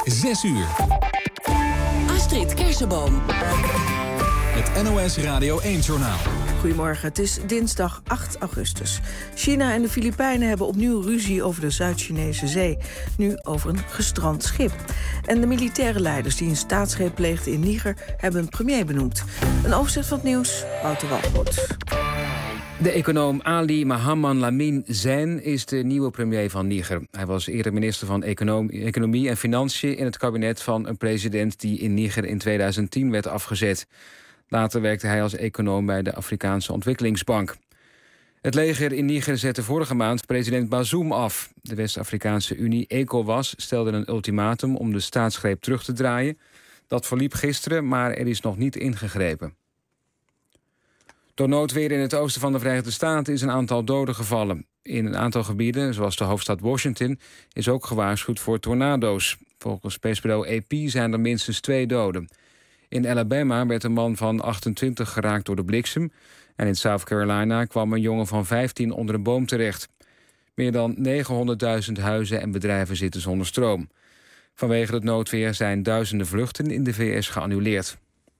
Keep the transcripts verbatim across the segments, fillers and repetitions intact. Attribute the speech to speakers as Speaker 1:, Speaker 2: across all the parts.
Speaker 1: zes uur.
Speaker 2: Astrid Kersenboom.
Speaker 1: Het N O S Radio één-journaal.
Speaker 3: Goedemorgen, het is dinsdag acht augustus. China en de Filipijnen hebben opnieuw ruzie over de Zuid-Chinese Zee. Nu over een gestrand schip. En de militaire leiders die een staatsgreep pleegden in Niger hebben een premier benoemd. Een overzicht van het nieuws, Wouter Walgoed.
Speaker 4: De econoom Ali Mahaman Lamine Zein is de nieuwe premier van Niger. Hij was eerder minister van Econom- Economie en Financiën in het kabinet van een president die in Niger in tweeduizend tien werd afgezet. Later werkte hij als econoom bij de Afrikaanse Ontwikkelingsbank. Het leger in Niger zette vorige maand president Bazoum af. De West-Afrikaanse Unie, ECOWAS, stelde een ultimatum om de staatsgreep terug te draaien. Dat verliep gisteren, maar er is nog niet ingegrepen. Door noodweer in het oosten van de Verenigde Staten is een aantal doden gevallen. In een aantal gebieden, zoals de hoofdstad Washington, is ook gewaarschuwd voor tornado's. Volgens persbureau A P zijn er minstens twee doden. In Alabama werd een man van achtentwintig geraakt door de bliksem. En in South Carolina kwam een jongen van vijftien onder een boom terecht. Meer dan negenhonderdduizend huizen en bedrijven zitten zonder stroom. Vanwege het noodweer zijn duizenden vluchten in de V S geannuleerd.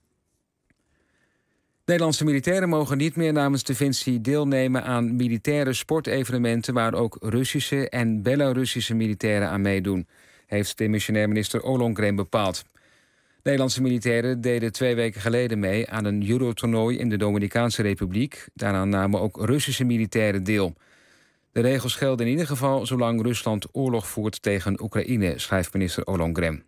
Speaker 4: Nederlandse militairen mogen niet meer namens Defensie deelnemen aan militaire sportevenementen waar ook Russische en Belarussische militairen aan meedoen, heeft demissionair minister Ollongren bepaald. Nederlandse militairen deden twee weken geleden mee aan een judo-toernooi in de Dominicaanse Republiek. Daaraan namen ook Russische militairen deel. De regels gelden in ieder geval zolang Rusland oorlog voert tegen Oekraïne, schrijft minister Ollongren.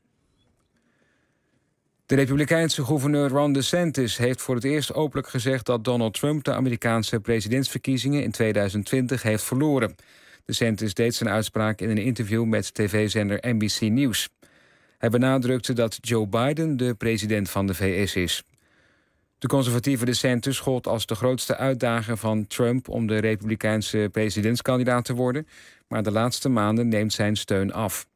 Speaker 4: De Republikeinse gouverneur Ron DeSantis heeft voor het eerst openlijk gezegd dat Donald Trump de Amerikaanse presidentsverkiezingen in tweeduizend twintig heeft verloren. DeSantis deed zijn uitspraak in een interview met tv-zender N B C News. Hij benadrukte dat Joe Biden de president van de V S is. De conservatieve DeSantis gold als de grootste uitdager van Trump om de Republikeinse presidentskandidaat te worden, maar de laatste maanden neemt zijn steun af.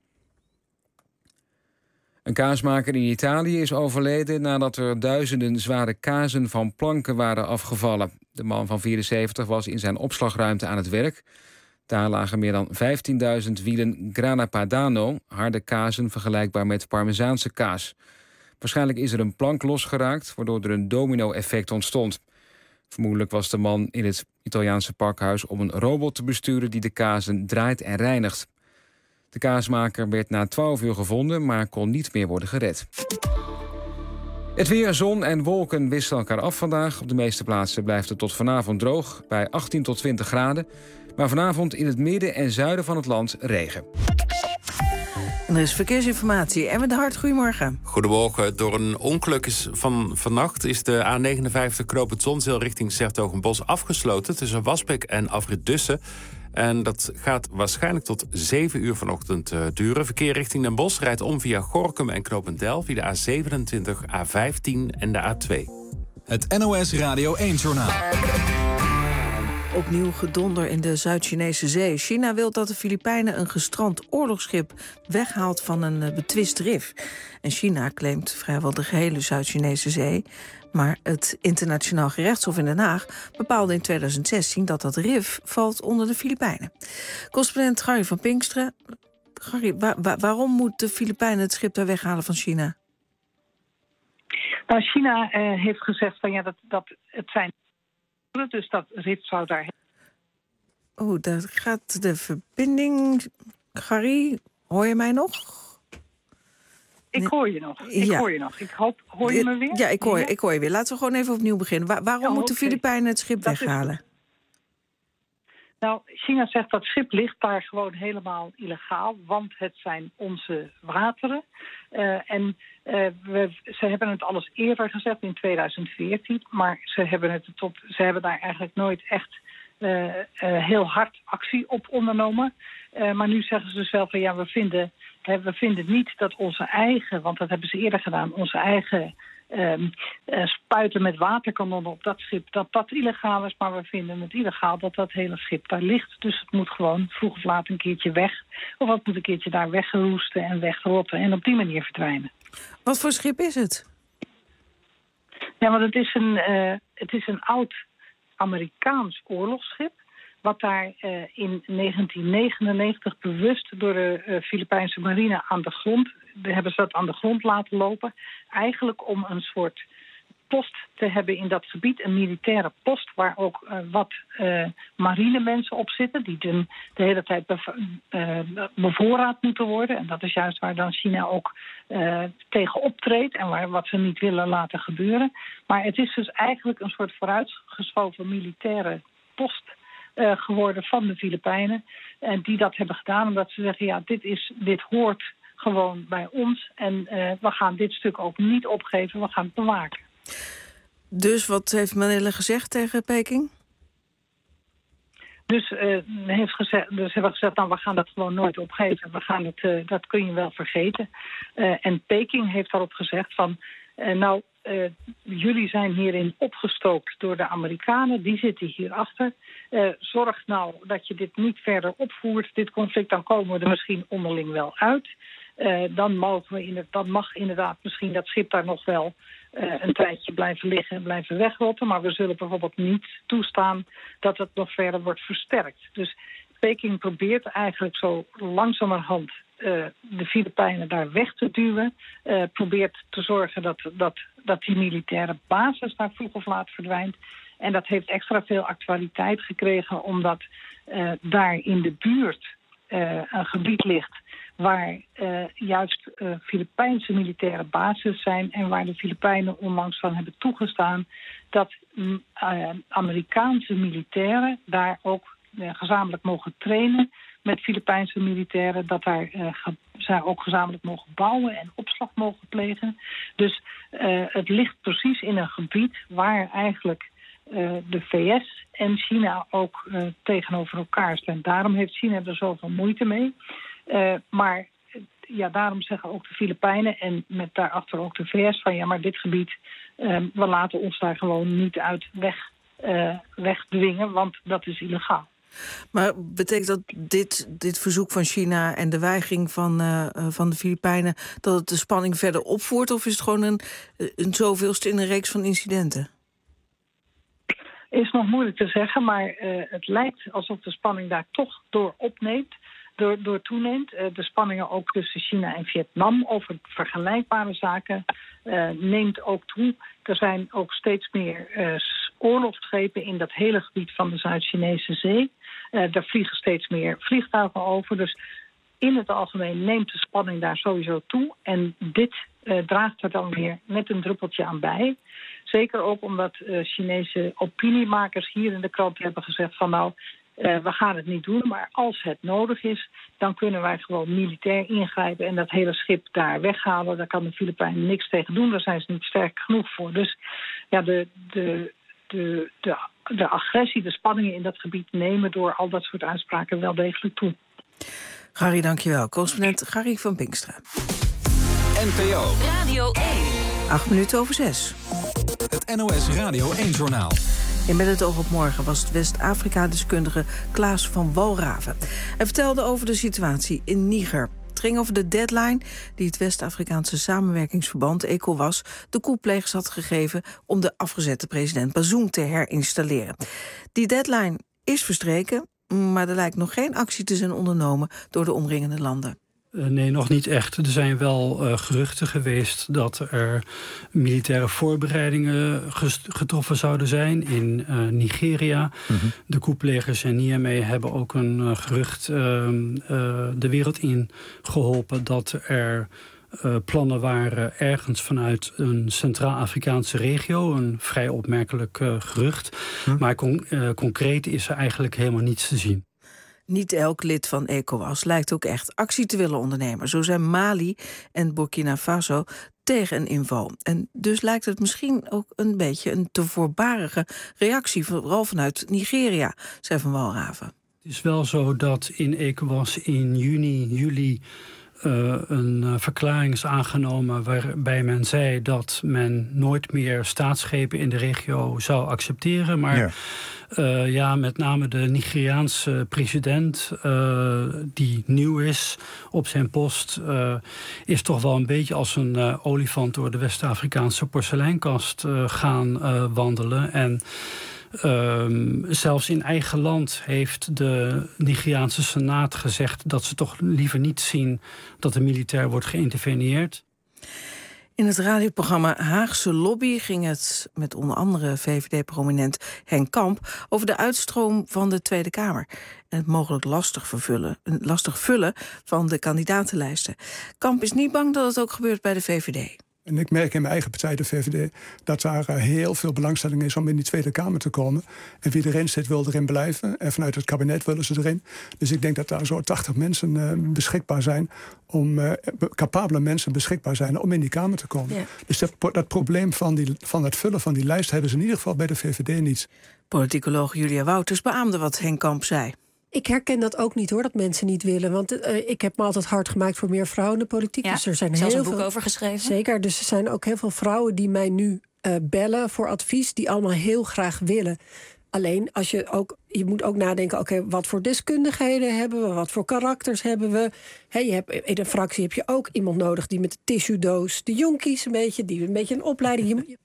Speaker 4: Een kaasmaker in Italië is overleden nadat er duizenden zware kazen van planken waren afgevallen. De man van vierenzeventig was in zijn opslagruimte aan het werk. Daar lagen meer dan vijftienduizend wielen Grana Padano, harde kazen vergelijkbaar met Parmezaanse kaas. Waarschijnlijk is er een plank losgeraakt, waardoor er een domino-effect ontstond. Vermoedelijk was de man in het Italiaanse pakhuis om een robot te besturen die de kazen draait en reinigt. De kaasmaker werd na twaalf uur gevonden, maar kon niet meer worden gered. Het weer, zon en wolken wisselen elkaar af vandaag. Op de meeste plaatsen blijft het tot vanavond droog, bij achttien tot twintig graden. Maar vanavond in het midden en zuiden van het land regen.
Speaker 3: En er is verkeersinformatie. Emmen de Hart, goedemorgen.
Speaker 5: Goedemorgen. Door een ongeluk is van vannacht is de A negenenvijftig knooppunt Zonzeel richting 's-Hertogenbosch afgesloten tussen Wasbeek en Afrit Dussen. En dat gaat waarschijnlijk tot zeven uur vanochtend uh, duren. Verkeer richting Den Bosch rijdt om via Gorinchem en Knopendel via de A zevenentwintig, A vijftien en de A twee.
Speaker 1: Het N O S Radio één-journaal.
Speaker 3: Opnieuw gedonder in de Zuid-Chinese Zee. China wil dat de Filipijnen een gestrand oorlogsschip weghaalt van een betwist rif. En China claimt vrijwel de gehele Zuid-Chinese Zee. Maar het Internationaal Gerechtshof in Den Haag bepaalde in tweeduizend zestien dat dat rif valt onder de Filipijnen. Correspondent Gary van Pinksteren. Gary, wa- wa- waarom moet de Filipijnen het schip daar weghalen van China?
Speaker 6: Nou, China uh, heeft gezegd van ja, dat, dat het zijn. Dus dat rif zou daar.
Speaker 3: Oeh, daar gaat de verbinding. Gary, hoor je mij nog?
Speaker 6: Ik hoor je nog. Ik
Speaker 3: ja.
Speaker 6: hoor je nog. Ik hoop, hoor je me weer?
Speaker 3: Ja, ik hoor, ik hoor je weer. Laten we gewoon even opnieuw beginnen. Waar, waarom
Speaker 6: ja,
Speaker 3: moeten de
Speaker 6: okay.
Speaker 3: Filipijnen het schip
Speaker 6: dat
Speaker 3: weghalen?
Speaker 6: Nou, China zegt dat schip ligt daar gewoon helemaal illegaal, want het zijn onze wateren. Uh, en uh, we, ze hebben het alles eerder gezegd in tweeduizend veertien, maar ze hebben, het tot, ze hebben daar eigenlijk nooit echt uh, uh, heel hard actie op ondernomen. Uh, maar nu zeggen ze dus wel van ja, we vinden, hè, we vinden niet dat onze eigen, want dat hebben ze eerder gedaan, onze eigen Um, uh, spuiten met waterkanonnen op dat schip, dat dat illegaal is, maar we vinden het illegaal dat dat hele schip daar ligt. Dus het moet gewoon vroeg of laat een keertje weg. Of het moet een keertje daar weggeroesten en wegrotten en op die manier verdwijnen.
Speaker 3: Wat voor schip is het?
Speaker 6: Ja, want het is een, uh, het is een oud Amerikaans oorlogsschip. wat daar uh, in negentien negenennegentig bewust door de uh, Filipijnse marine aan de grond, de hebben ze dat aan de grond laten lopen, eigenlijk om een soort post te hebben in dat gebied, een militaire post waar ook uh, wat uh, marinemensen op zitten, die de, de hele tijd bev- uh, bevoorraad moeten worden. En dat is juist waar dan China ook uh, tegen optreedt en waar, wat ze niet willen laten gebeuren. Maar het is dus eigenlijk een soort vooruitgeschoven militaire post uh, geworden van de Filipijnen. En die dat hebben gedaan omdat ze zeggen, ja, dit, is, dit hoort gewoon bij ons en uh, we gaan dit stuk ook niet opgeven, we gaan het bewaken.
Speaker 3: Dus wat heeft Manila gezegd tegen Peking?
Speaker 6: Dus, uh, heeft gezegd, dus hebben we gezegd, nou, we gaan dat gewoon nooit opgeven. We gaan het, uh, dat kun je wel vergeten. Uh, en Peking heeft daarop gezegd van, uh, nou, uh, jullie zijn hierin opgestookt door de Amerikanen. Die zitten hierachter. Uh, zorg nou dat je dit niet verder opvoert, dit conflict. Dan komen we er misschien onderling wel uit. Uh, dan, mogen we in het, dan mag inderdaad misschien dat schip daar nog wel uh, een tijdje blijven liggen en blijven wegrotten. Maar we zullen bijvoorbeeld niet toestaan dat het nog verder wordt versterkt. Dus Peking probeert eigenlijk zo langzamerhand uh, de Filipijnen daar weg te duwen. Uh, probeert te zorgen dat, dat, dat die militaire basis daar vroeg of laat verdwijnt. En dat heeft extra veel actualiteit gekregen omdat uh, daar in de buurt uh, een gebied ligt waar uh, juist uh, Filipijnse militaire bases zijn en waar de Filipijnen onlangs van hebben toegestaan dat uh, Amerikaanse militairen daar ook uh, gezamenlijk mogen trainen met Filipijnse militairen, dat daar uh, ge- zij ook gezamenlijk mogen bouwen en opslag mogen plegen. Dus uh, het ligt precies in een gebied waar eigenlijk uh, de V S en China ook uh, tegenover elkaar staan. Daarom heeft China er zoveel moeite mee. Uh, maar ja, daarom zeggen ook de Filipijnen en met daarachter ook de V S van ja, maar dit gebied, uh, we laten ons daar gewoon niet uit weg, uh, wegdwingen, want dat is illegaal.
Speaker 3: Maar betekent dat dit, dit verzoek van China en de weigering van, uh, van de Filipijnen dat het de spanning verder opvoert, of is het gewoon een, een zoveelste in een reeks van incidenten?
Speaker 6: Is nog moeilijk te zeggen, maar uh, het lijkt alsof de spanning daar toch door opneemt. Door, door toeneemt. Uh, de spanningen ook tussen China en Vietnam over vergelijkbare zaken uh, neemt ook toe. Er zijn ook steeds meer uh, oorlogsschepen in dat hele gebied van de Zuid-Chinese Zee. Uh, daar vliegen steeds meer vliegtuigen over. Dus in het algemeen neemt de spanning daar sowieso toe. En dit uh, draagt er dan weer net een druppeltje aan bij. Zeker ook omdat uh, Chinese opiniemakers hier in de krant hebben gezegd van nou, Uh, we gaan het niet doen, maar als het nodig is, dan kunnen wij gewoon militair ingrijpen en dat hele schip daar weghalen. Daar kan de Filipijnen niks tegen doen, daar zijn ze niet sterk genoeg voor. Dus ja, de, de, de, de, de agressie, de spanningen in dat gebied nemen door al dat soort uitspraken wel degelijk toe.
Speaker 3: Gary, dankjewel. Correspondent Gary van Pinkster.
Speaker 1: N P O
Speaker 2: Radio één.
Speaker 3: Acht minuten over zes.
Speaker 1: Het N O S Radio één-journaal.
Speaker 3: In Met het oog op morgen was het West-Afrika-deskundige Klaas van Walraven. Hij vertelde over de situatie in Niger. Het ging over de deadline die het West-Afrikaanse samenwerkingsverband ECOWAS de coupplegers had gegeven om de afgezette president Bazoum te herinstalleren. Die deadline is verstreken, maar er lijkt nog geen actie te zijn ondernomen door de omringende landen.
Speaker 7: Uh, nee, nog niet echt. Er zijn wel uh, geruchten geweest dat er militaire voorbereidingen getroffen zouden zijn in uh, Nigeria. Mm-hmm. De coupplegers en Niamey hebben ook een uh, gerucht uh, uh, de wereld in geholpen dat er uh, plannen waren ergens vanuit een Centraal-Afrikaanse regio. Een vrij opmerkelijk uh, gerucht. Mm. Maar con- uh, concreet is er eigenlijk helemaal niets te zien.
Speaker 3: Niet elk lid van ECOWAS lijkt ook echt actie te willen ondernemen. Zo zijn Mali en Burkina Faso tegen een inval. En dus lijkt het misschien ook een beetje een te voorbarige reactie, vooral vanuit Nigeria, zei Van Walraven.
Speaker 7: Het is wel zo dat in ECOWAS in juni, juli Uh, een uh, verklaring is aangenomen waarbij men zei dat men nooit meer staatsschepen in de regio zou accepteren. Maar ja, uh, ja met name de Nigeriaanse president, uh, die nieuw is op zijn post, uh, is toch wel een beetje als een uh, olifant door de West-Afrikaanse porseleinkast uh, gaan uh, wandelen. En Um, zelfs in eigen land heeft de Nigeriaanse Senaat gezegd dat ze toch liever niet zien dat er militair wordt geïnterveneerd.
Speaker 3: In het radioprogramma Haagse Lobby ging het met onder andere V V D-prominent Henk Kamp over de uitstroom van de Tweede Kamer en het mogelijk lastig, vervullen, lastig vullen van de kandidatenlijsten. Kamp is niet bang dat het ook gebeurt bij de V V D.
Speaker 8: En ik merk in mijn eigen partij, de V V D, dat daar heel veel belangstelling is om in die Tweede Kamer te komen. En wie erin zit, wil erin blijven. En vanuit het kabinet willen ze erin. Dus ik denk dat daar zo'n tachtig mensen uh, beschikbaar zijn, om uh, capabele mensen beschikbaar zijn om in die Kamer te komen. Ja. Dus dat, dat probleem van, die, van het vullen van die lijst hebben ze in ieder geval bij de V V D niet.
Speaker 3: Politicoloog Julia Wouters beaamde wat Henk Kamp zei.
Speaker 9: Ik herken dat ook niet hoor, dat mensen niet willen. Want uh, ik heb me altijd hard gemaakt voor meer vrouwen in de politiek.
Speaker 10: Ja,
Speaker 9: dus er zijn
Speaker 10: zelfs
Speaker 9: heel
Speaker 10: een boek
Speaker 9: veel,
Speaker 10: over geschreven.
Speaker 9: Zeker, dus er zijn ook heel veel vrouwen die mij nu uh, bellen voor advies, die allemaal heel graag willen. Alleen, als je ook, je moet ook nadenken, oké, okay, wat voor deskundigheden hebben we, wat voor karakters hebben we. He, je hebt, in een fractie heb je ook iemand nodig die met de tissuedoos, de jonkies een beetje, die een beetje een opleiding. Je...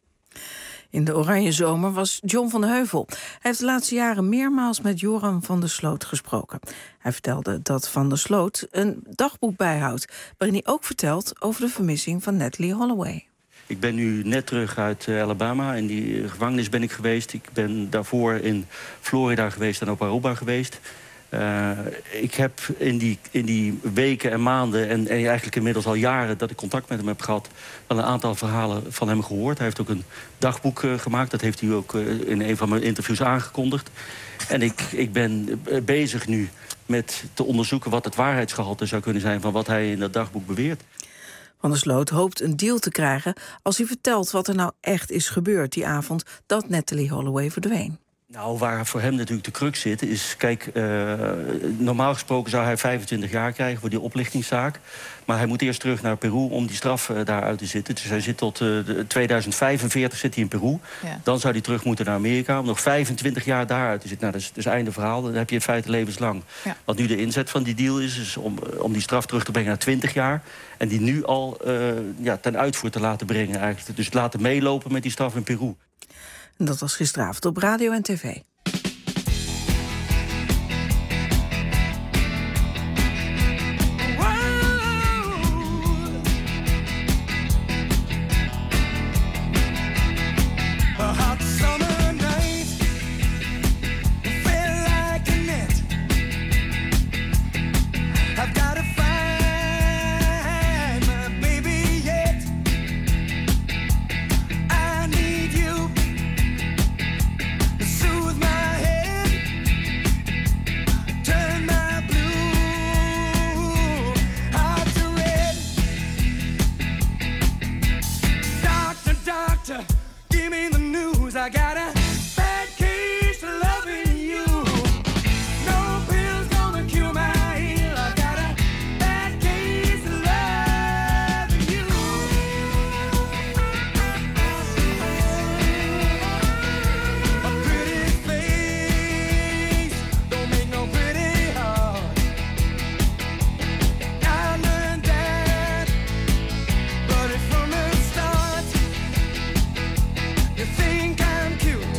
Speaker 3: In de Oranje Zomer was John van Heuvel. Hij heeft de laatste jaren meermaals met Joram van der Sloot gesproken. Hij vertelde dat Van der Sloot een dagboek bijhoudt, waarin hij ook vertelt over de vermissing van Natalee Holloway.
Speaker 11: Ik ben nu net terug uit uh, Alabama. In die gevangenis ben ik geweest. Ik ben daarvoor in Florida geweest en op Aruba geweest. Uh, ik heb in die, in die weken en maanden en, en eigenlijk inmiddels al jaren dat ik contact met hem heb gehad, wel een aantal verhalen van hem gehoord. Hij heeft ook een dagboek uh, gemaakt. Dat heeft hij ook uh, in een van mijn interviews aangekondigd. En ik, ik ben uh, bezig nu met te onderzoeken wat het waarheidsgehalte zou kunnen zijn van wat hij in dat dagboek beweert.
Speaker 3: Van der Sloot hoopt een deal te krijgen als hij vertelt wat er nou echt is gebeurd die avond dat Natalee Holloway verdween.
Speaker 11: Nou, waar voor hem natuurlijk de crux zit, is, kijk, uh, normaal gesproken zou hij vijfentwintig jaar krijgen voor die oplichtingszaak. Maar hij moet eerst terug naar Peru om die straf uh, daar uit te zitten. Dus hij zit tot uh, tweeduizend vijfenveertig zit hij in Peru. Ja. Dan zou hij terug moeten naar Amerika om nog vijfentwintig jaar daaruit te zitten. Nou, dat is dus einde verhaal. Dan heb je in feite levenslang. Ja. Wat nu de inzet van die deal is, is om, om die straf terug te brengen naar twintig jaar. En die nu al uh, ja, ten uitvoer te laten brengen eigenlijk. Dus laten meelopen met die straf in Peru.
Speaker 3: En dat was gisteravond op radio en tv.
Speaker 12: Think I'm cute.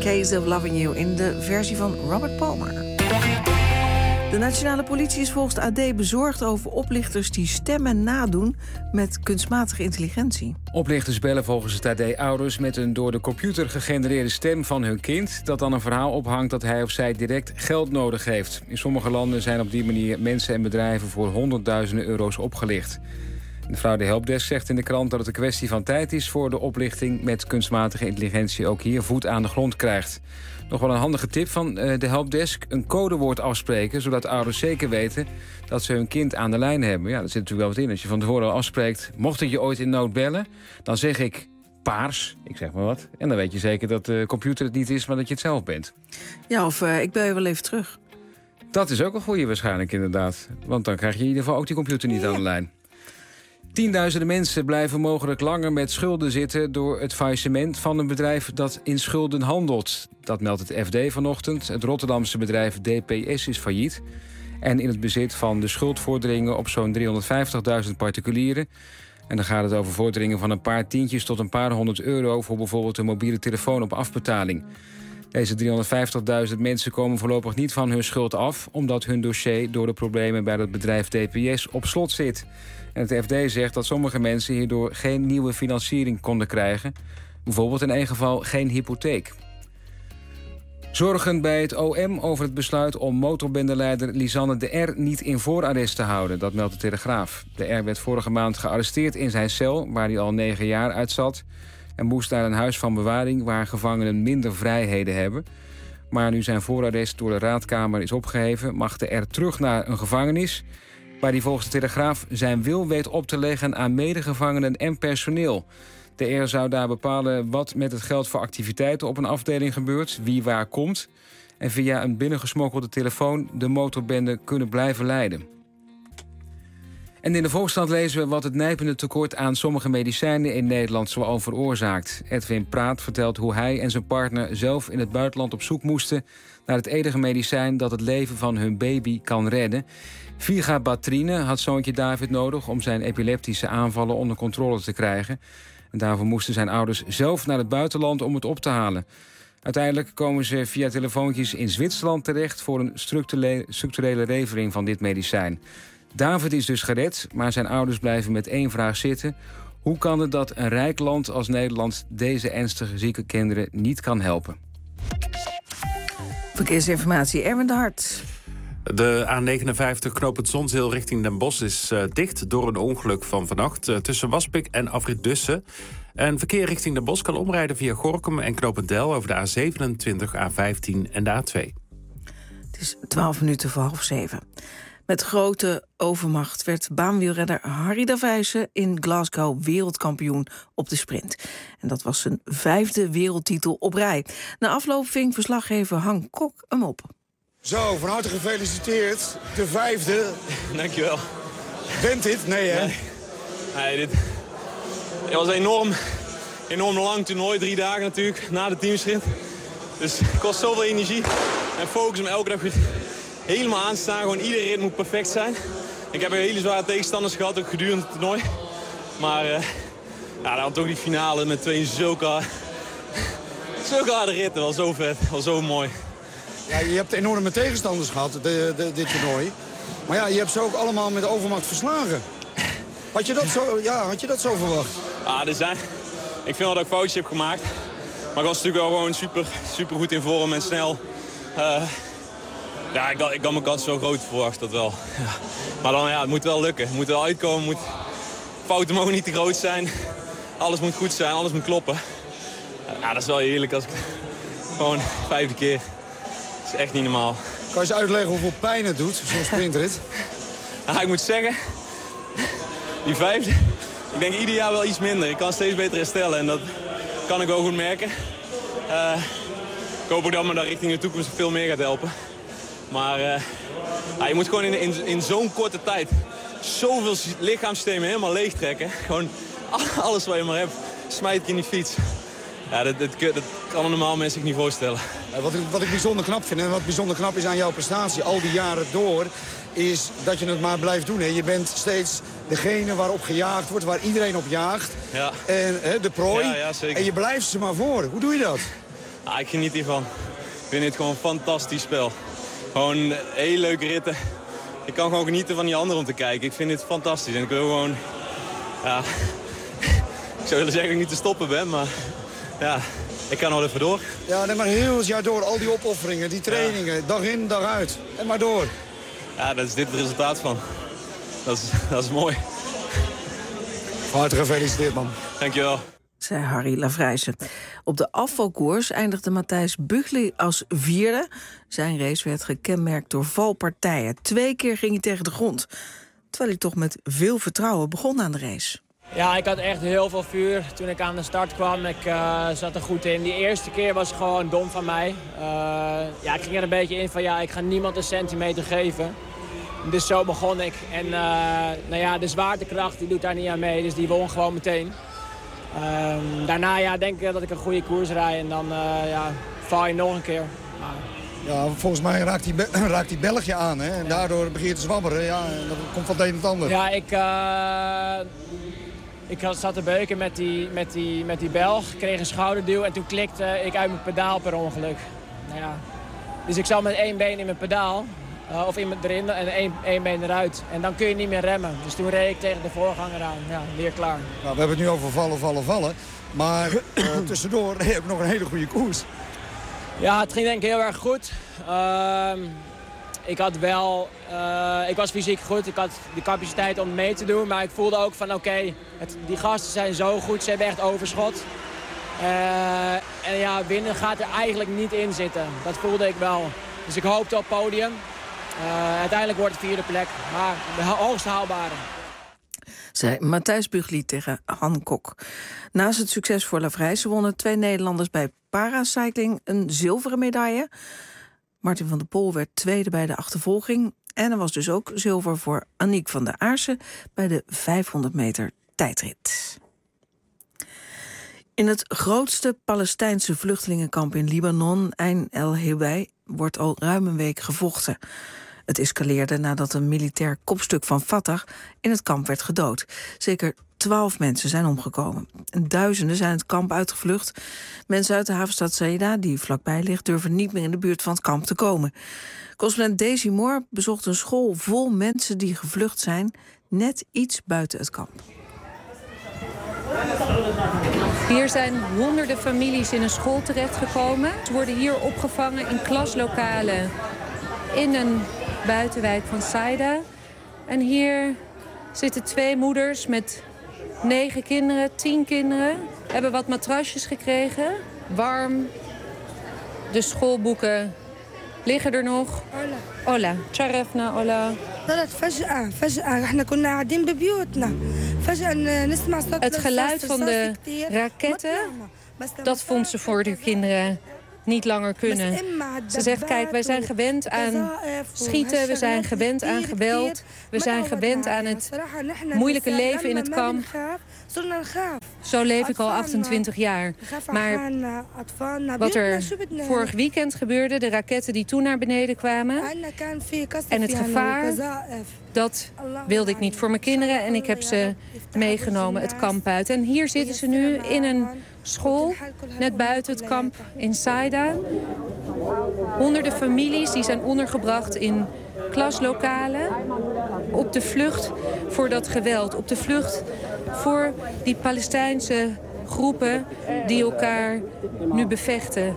Speaker 3: Case of Loving You in de versie van Robert Palmer. De nationale politie is volgens de A D bezorgd over oplichters die stemmen nadoen met kunstmatige intelligentie.
Speaker 4: Oplichters bellen volgens het A D ouders met een door de computer gegenereerde stem van hun kind, dat dan een verhaal ophangt dat hij of zij direct geld nodig heeft. In sommige landen zijn op die manier mensen en bedrijven voor honderdduizenden euro's opgelicht. De fraude helpdesk zegt in de krant dat het een kwestie van tijd is voor de oplichting met kunstmatige intelligentie ook hier voet aan de grond krijgt. Nog wel een handige tip van de helpdesk: een codewoord afspreken, zodat ouders zeker weten dat ze hun kind aan de lijn hebben. Ja, dat zit natuurlijk wel wat in. Als je van tevoren al afspreekt, mocht ik je ooit in nood bellen, dan zeg ik paars, ik zeg maar wat. En dan weet je zeker dat de computer het niet is, maar dat je het zelf bent.
Speaker 3: Ja, of uh, ik bel je wel even terug.
Speaker 4: Dat is ook een goeie waarschijnlijk inderdaad. Want dan krijg je in ieder geval ook die computer niet ja. aan de lijn. Tienduizenden mensen blijven mogelijk langer met schulden zitten door het faillissement van een bedrijf dat in schulden handelt. Dat meldt het F D vanochtend. Het Rotterdamse bedrijf D P S is failliet en in het bezit van de schuldvorderingen op zo'n driehonderdvijftigduizend particulieren. En dan gaat het over vorderingen van een paar tientjes tot een paar honderd euro voor bijvoorbeeld een mobiele telefoon op afbetaling. Deze driehonderdvijftigduizend mensen komen voorlopig niet van hun schuld af, omdat hun dossier door de problemen bij het bedrijf D P S op slot zit. En het F D zegt dat sommige mensen hierdoor geen nieuwe financiering konden krijgen. Bijvoorbeeld in één geval geen hypotheek. Zorgen bij het O M over het besluit om motorbendeleider Lisanne de R. niet in voorarrest te houden. Dat meldt de Telegraaf. De R. werd vorige maand gearresteerd in zijn cel, waar hij al negen jaar uit zat, en moest naar een huis van bewaring waar gevangenen minder vrijheden hebben. Maar nu zijn voorarrest door de raadkamer is opgeheven, mag de R. terug naar een gevangenis, waar hij volgens de Telegraaf zijn wil weet op te leggen aan medegevangenen en personeel. De R zou daar bepalen wat met het geld voor activiteiten op een afdeling gebeurt, wie waar komt, en via een binnengesmokkelde telefoon de motorbende kunnen blijven leiden. En in de Volkskrant lezen we wat het nijpende tekort aan sommige medicijnen in Nederland zoal veroorzaakt. Edwin Praat vertelt hoe hij en zijn partner zelf in het buitenland op zoek moesten naar het enige medicijn dat het leven van hun baby kan redden. Vigabattrine had zoontje David nodig om zijn epileptische aanvallen onder controle te krijgen. En daarvoor moesten zijn ouders zelf naar het buitenland om het op te halen. Uiteindelijk komen ze via telefoontjes in Zwitserland terecht voor een structurele, structurele levering van dit medicijn. David is dus gered, maar zijn ouders blijven met één vraag zitten: hoe kan het dat een rijk land als Nederland deze ernstige zieke kinderen niet kan helpen?
Speaker 3: Verkeersinformatie, Erwin de Hart.
Speaker 5: De A negenenvijftig knooppunt Zonzeel richting Den Bosch is uh, dicht door een ongeluk van vannacht uh, tussen Waspik en Afrit Dussen. En verkeer richting Den Bosch kan omrijden via Gorinchem en knooppunt Del over de A zevenentwintig, A vijftien en de A twee.
Speaker 3: Het is twaalf minuten voor half zeven. Met grote overmacht werd baanwielrenner Harry Davuysen in Glasgow wereldkampioen op de sprint. En dat was zijn vijfde wereldtitel op rij. Na afloop ving verslaggever Hank Kok hem op.
Speaker 10: Zo, van harte gefeliciteerd. De vijfde.
Speaker 12: Dankjewel.
Speaker 10: Bent dit? Nee, hè?
Speaker 12: Nee. Nee, dit het was een enorm, enorm lang toernooi. Drie dagen natuurlijk, na de teamsprint. Dus het kost zoveel energie en focus om elke dag weer helemaal aan te staan. Gewoon iedere rit moet perfect zijn. Ik heb hele zware tegenstanders gehad, ook gedurende het toernooi. Maar uh, ja, dan toch die finale met twee zulke, zulke harde ritten. Wel zo vet, wel zo mooi.
Speaker 10: Ja, je hebt enorme tegenstanders gehad, de, de, dit toernooi. Maar ja, je hebt ze ook allemaal met overmacht verslagen. Had je dat zo, ja, had je dat zo verwacht?
Speaker 12: Ah, er zijn, ik vind wel dat ik foutjes heb gemaakt. Maar ik was natuurlijk wel gewoon super, super goed in vorm en snel. Uh, ja, ik, ik had mijn kans zo groot verwacht, dat wel. Ja. Maar dan, ja, het moet wel lukken. Het moet wel uitkomen. Moet, fouten mogen niet te groot zijn. Alles moet goed zijn, alles moet kloppen. Ja, dat is wel heerlijk als ik gewoon vijfde keer. Dat is echt niet normaal.
Speaker 10: Kan je eens uitleggen hoeveel pijn het doet, zo'n sprintrit?
Speaker 12: Ja, ik moet zeggen, die vijfde, ik denk ieder jaar wel iets minder. Ik kan steeds beter herstellen en dat kan ik wel goed merken. Uh, ik hoop ook dat me daar richting de toekomst veel meer gaat helpen. Maar uh, ja, je moet gewoon in, in, in zo'n korte tijd zoveel lichaamssystemen helemaal leeg trekken. Gewoon alles wat je maar hebt, smijt ik in die fiets. Ja, dat, dat, dat kan een normaal mens zich niet voorstellen.
Speaker 10: Wat ik, wat ik bijzonder knap vind en wat bijzonder knap is aan jouw prestatie al die jaren door, is dat je het maar blijft doen. Hè. Je bent steeds degene waarop gejaagd wordt, waar iedereen op jaagt.
Speaker 12: Ja.
Speaker 10: En hè, de prooi.
Speaker 12: Ja, ja, zeker.
Speaker 10: En je blijft ze maar voor. Hoe doe je dat?
Speaker 12: Ah, ik geniet hiervan. Ik vind dit gewoon een fantastisch spel. Gewoon heel leuke ritten. Ik kan gewoon genieten van die anderen om te kijken. Ik vind dit fantastisch. En ik wil gewoon... Ja, ik zou willen zeggen dat ik niet te stoppen ben, maar... Ja, ik kan nog even door.
Speaker 10: Ja, nee, maar heel het jaar door. Al die opofferingen, die trainingen. Ja. Dag in, dag uit. En maar door.
Speaker 12: Ja, dat is dit het resultaat van. Dat is, dat is mooi.
Speaker 10: Hartelijk gefeliciteerd, man.
Speaker 12: Dankjewel.
Speaker 3: Zei Harry Lavrijsen. Op de afvalkoers eindigde Matthijs Bugli als vierde. Zijn race werd gekenmerkt door valpartijen. Twee keer ging hij tegen de grond. Terwijl hij toch met veel vertrouwen begon aan de race.
Speaker 13: Ja, ik had echt heel veel vuur toen ik aan de start kwam. Ik uh, zat er goed in. Die eerste keer was gewoon dom van mij. Uh, ja, ik ging er een beetje in van ja, ik ga niemand een centimeter geven. Dus zo begon ik. En uh, nou ja, de zwaartekracht die doet daar niet aan mee. Dus die won gewoon meteen. Uh, daarna ja, denk ik dat ik een goede koers rijd. En dan uh, ja, val je nog een keer. Maar...
Speaker 10: Ja, volgens mij raakt die, raakt die Belg je aan. Hè? En ja. Daardoor begint te zwabberen. Ja, en dat komt van het een en het ander.
Speaker 13: Ja, ik, uh, ik zat te beuken met die, met, die, met die Belg. Kreeg een schouderduw en toen klikte ik uit mijn pedaal per ongeluk. Nou ja. Dus ik zat met één been in mijn pedaal. Uh, of in mijn erin en één, één been eruit. En dan kun je niet meer remmen. Dus toen reed ik tegen de voorganger aan. Ja, weer klaar.
Speaker 10: Nou, we hebben het nu over vallen, vallen, vallen. Maar uh, tussendoor reed ik nog een hele goede koers.
Speaker 13: Ja, het ging denk ik heel erg goed. Uh, ik had wel... Uh, ik was fysiek goed. Ik had de capaciteit om mee te doen. Maar ik voelde ook van oké, okay, die gasten zijn zo goed. Ze hebben echt overschot. Uh, en ja, winnen gaat er eigenlijk niet in zitten. Dat voelde ik wel. Dus ik hoopte op podium. Uh, uiteindelijk wordt het vierde plek, maar de hoogst haalbare.
Speaker 3: Zei Matthijs Bugli tegen Han Kok. Naast het succes voor Lavrijsen wonnen twee Nederlanders bij paracycling een zilveren medaille. Martin van der Pol werd tweede bij de achtervolging. En er was dus ook zilver voor Aniek van der Aarsen bij de vijfhonderd meter tijdrit. In het grootste Palestijnse vluchtelingenkamp in Libanon, Ain el-Hewei, wordt al ruim een week gevochten. Het escaleerde nadat een militair kopstuk van Fatah in het kamp werd gedood. Zeker twaalf mensen zijn omgekomen. En duizenden zijn het kamp uitgevlucht. Mensen uit de havenstad Saïda, die vlakbij ligt, durven niet meer in de buurt van het kamp te komen. Correspondent Daisy Moore bezocht een school vol mensen die gevlucht zijn, net iets buiten het kamp.
Speaker 14: Hier zijn honderden families in een school terechtgekomen. Ze worden hier opgevangen in klaslokalen in een buitenwijk van Saïda. En hier zitten twee moeders met negen kinderen, tien kinderen. Hebben wat matrasjes gekregen, warm. De schoolboeken liggen er nog. Hola, tjarefna, hola. Het geluid van de raketten, dat vond ze voor de kinderen niet langer kunnen. Ze zegt, kijk, wij zijn gewend aan schieten, we zijn gewend aan geweld, we zijn gewend aan het moeilijke leven in het kamp. Zo leef ik al achtentwintig jaar. Maar wat er vorig weekend gebeurde, de raketten die toen naar beneden kwamen en het gevaar, dat wilde ik niet voor mijn kinderen en ik heb ze meegenomen het kamp uit. En hier zitten ze nu in een school, net buiten het kamp in Saïda. Honderden families die zijn ondergebracht in klaslokalen. Op de vlucht voor dat geweld. Op de vlucht voor die Palestijnse groepen die elkaar nu bevechten.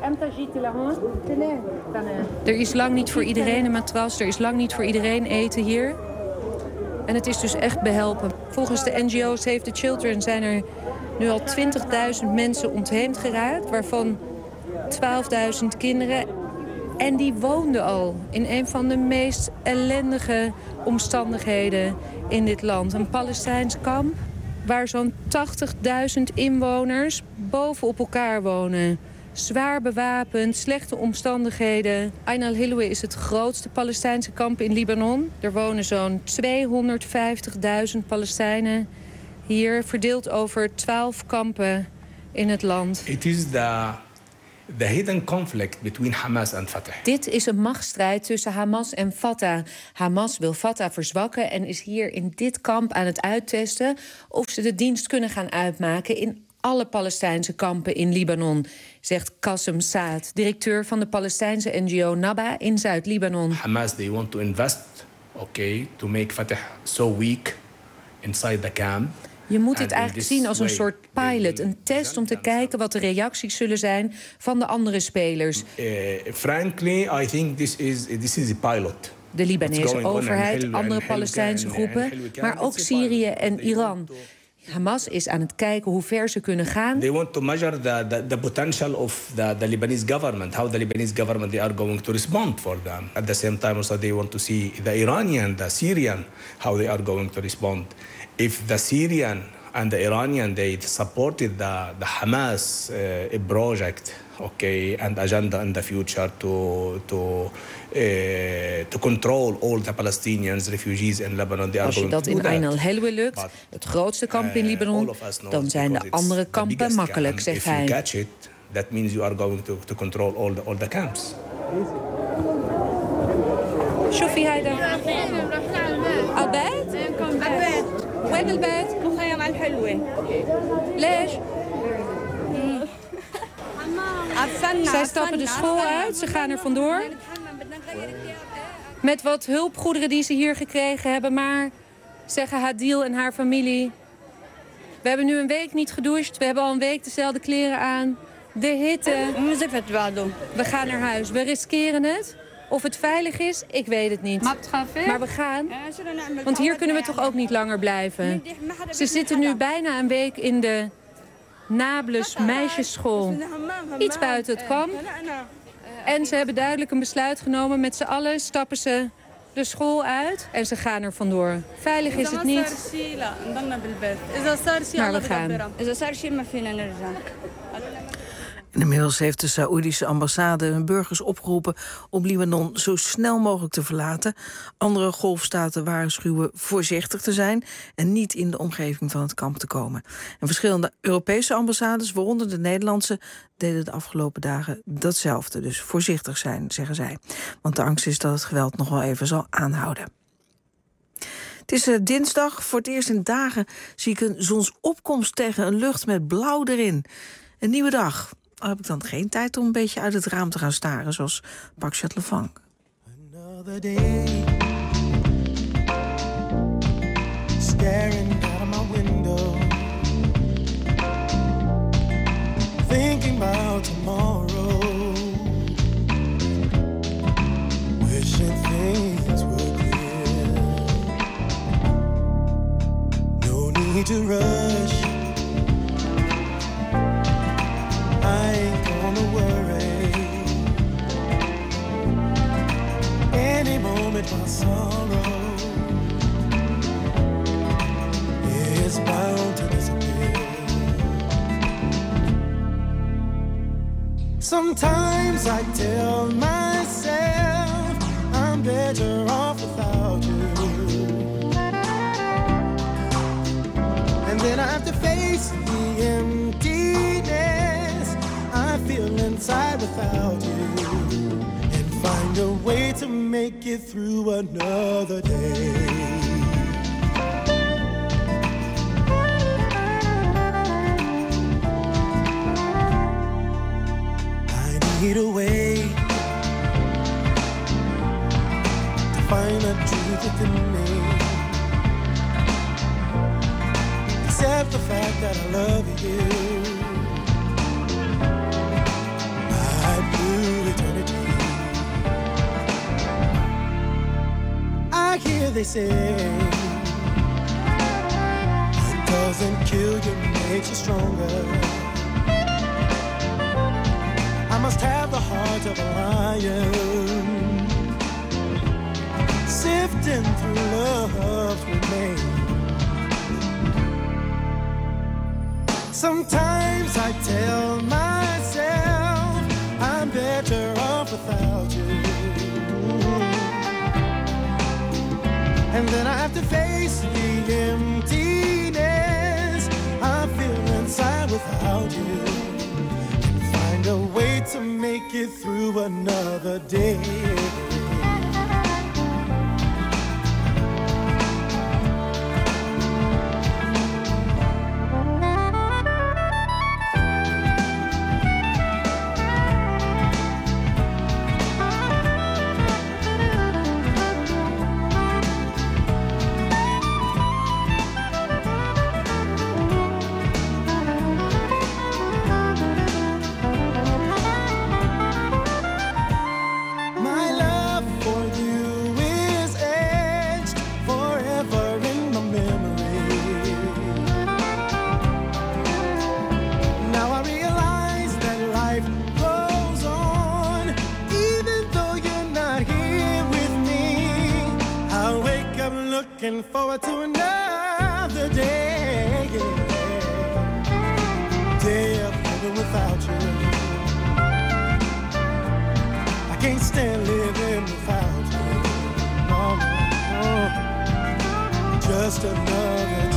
Speaker 14: Er is lang niet voor iedereen een matras. Er is lang niet voor iedereen eten hier. En het is dus echt behelpen. Volgens de N G O Save the Children zijn er nu al twintigduizend mensen ontheemd geraakt, waarvan twaalfduizend kinderen. En die woonden al in een van de meest ellendige omstandigheden in dit land. Een Palestijns kamp waar zo'n tachtigduizend inwoners bovenop elkaar wonen. Zwaar bewapend, slechte omstandigheden. Ain el-Hilwe is het grootste Palestijnse kamp in Libanon. Er wonen zo'n tweehonderdvijftigduizend Palestijnen hier, verdeeld over twaalf kampen in het land.
Speaker 15: It is the, the hidden conflict between Hamas and Fatah.
Speaker 14: Dit is een machtsstrijd tussen Hamas en Fatah. Hamas wil Fatah verzwakken en is hier in dit kamp aan het uittesten of ze de dienst kunnen gaan uitmaken in alle Palestijnse kampen in Libanon, zegt Qassem Saad, directeur van de Palestijnse N G O Naba in Zuid-Libanon.
Speaker 15: Hamas, they want to invest, okay, to make Fatah so weak inside the camp.
Speaker 14: Je moet dit eigenlijk zien als een soort pilot, een test om te kijken wat de reacties zullen zijn van de andere spelers.
Speaker 15: Uh, frankly, I think this is this is a pilot.
Speaker 14: De Libanese overheid, andere Palestijnse groepen, maar ook Syrië en Iran. Hamas is aan het kijken hoe ver ze kunnen gaan.
Speaker 15: They want to measure the, the, the potential of the, the Lebanese government, how the Lebanese government they are going to respond for them. At the same time also they want to see the Iranian, the Syrian, how they are going to respond. If the Syrian and the Iranian they supported the, the Hamas uh, project, okay, and agenda in the future to to uh, to control all the Palestinians, refugees in Lebanon. They are
Speaker 14: Als je dat in Ain al-Helwa lukt, het grootste kamp in Libanon, dan zijn de andere kampen makkelijk, zegt hij.
Speaker 15: If you catch it, that means you are going to to control all the all the camps.
Speaker 14: شوفي هيدا البيت البيت وين البيت مخيم على الحلوة ليش Zij stappen de school uit, ze gaan er vandoor. Met wat hulpgoederen die ze hier gekregen hebben. Maar, zeggen Hadil en haar familie, we hebben nu een week niet gedoucht. We hebben al een week dezelfde kleren aan. De hitte. We gaan naar huis. We riskeren het. Of het veilig is, ik weet het niet. Maar we gaan, want hier kunnen we toch ook niet langer blijven. Ze zitten nu bijna een week in de Nablus meisjesschool. Iets buiten het kamp. En ze hebben duidelijk een besluit genomen. Met z'n allen stappen ze de school uit en ze gaan er vandoor. Veilig is het niet. Maar we gaan.
Speaker 3: En inmiddels heeft de Saoedische ambassade hun burgers opgeroepen om Libanon zo snel mogelijk te verlaten. Andere golfstaten waarschuwen voorzichtig te zijn en niet in de omgeving van het kamp te komen. En verschillende Europese ambassades, waaronder de Nederlandse, deden de afgelopen dagen datzelfde. Dus voorzichtig zijn, zeggen zij. Want de angst is dat het geweld nog wel even zal aanhouden. Het is uh, dinsdag. Voor het eerst in dagen zie ik een zonsopkomst tegen een lucht met blauw erin. Een nieuwe dag. Al heb ik dan geen tijd om een beetje uit het raam te gaan staren, zoals Bakshat Levang. Another day, staring out of my window, thinking about tomorrow, wishing things were clear. No need to rush. I ain't gonna worry. Any moment my sorrow is bound to disappear. Sometimes I tell myself I'm better off without you, and then I have to face the emptiness I feel inside without you, and find a way to make it through another day. I need a way to find the truth within me, accept the fact that I love you. Eternity. I hear they say what doesn't kill you makes you stronger. I must have the heart of a lion, sifting through love's remains. Sometimes I tell myself I'm better off without you, and then I have to face the emptiness I feel inside without you, and find a way to make it through another day.
Speaker 16: looking forward to another day. Day of living without you. I can't stand living without you. No, no, no. Just another day.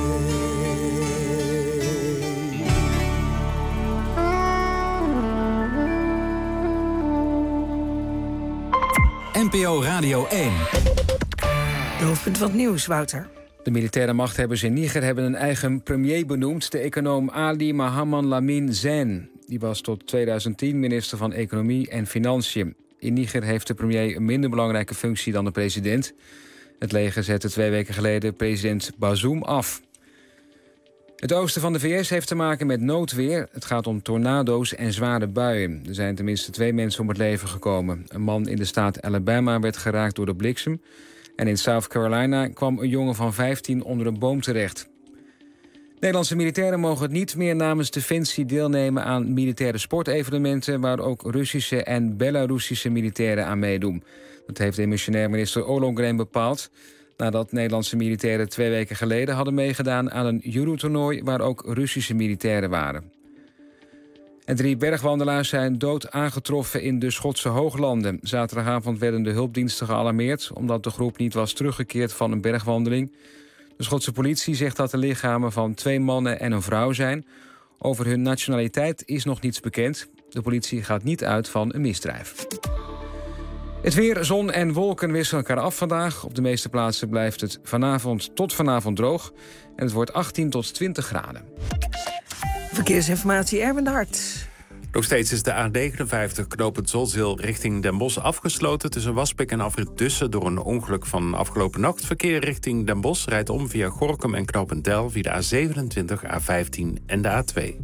Speaker 1: N P O Radio één.
Speaker 3: De hoofdpunt van het nieuws, Wouter.
Speaker 4: De militaire machthebbers in Niger hebben een eigen premier benoemd. De econoom Ali Mahaman Lamine Zein. Die was tot tweeduizend tien minister van Economie en Financiën. In Niger heeft de premier een minder belangrijke functie dan de president. Het leger zette twee weken geleden president Bazoum af. Het oosten van de V S heeft te maken met noodweer. Het gaat om tornado's en zware buien. Er zijn tenminste twee mensen om het leven gekomen. Een man in de staat Alabama werd geraakt door de bliksem. En in South Carolina kwam een jongen van vijftien onder een boom terecht. Nederlandse militairen mogen niet meer namens Defensie deelnemen aan militaire sportevenementen waar ook Russische en Belarussische militairen aan meedoen. Dat heeft demissionair minister Ollongren bepaald, nadat Nederlandse militairen twee weken geleden hadden meegedaan aan een judo-toernooi waar ook Russische militairen waren. En drie bergwandelaars zijn dood aangetroffen in de Schotse Hooglanden. Zaterdagavond werden de hulpdiensten gealarmeerd omdat de groep niet was teruggekeerd van een bergwandeling. De Schotse politie zegt dat de lichamen van twee mannen en een vrouw zijn. Over hun nationaliteit is nog niets bekend. De politie gaat niet uit van een misdrijf. Het weer, zon en wolken wisselen elkaar af vandaag. Op de meeste plaatsen blijft het vanavond tot vanavond droog. En het wordt achttien tot twintig graden.
Speaker 3: Verkeersinformatie, Erwin de Hart.
Speaker 5: Nog steeds is de A negenenvijftig knooppunt Zonzeel richting Den Bosch afgesloten tussen Waspik en Afrit Dussen door een ongeluk van afgelopen nacht. Verkeer richting Den Bosch rijdt om via Gorinchem en knooppunt Del via de A zevenentwintig, A vijftien en de A twee.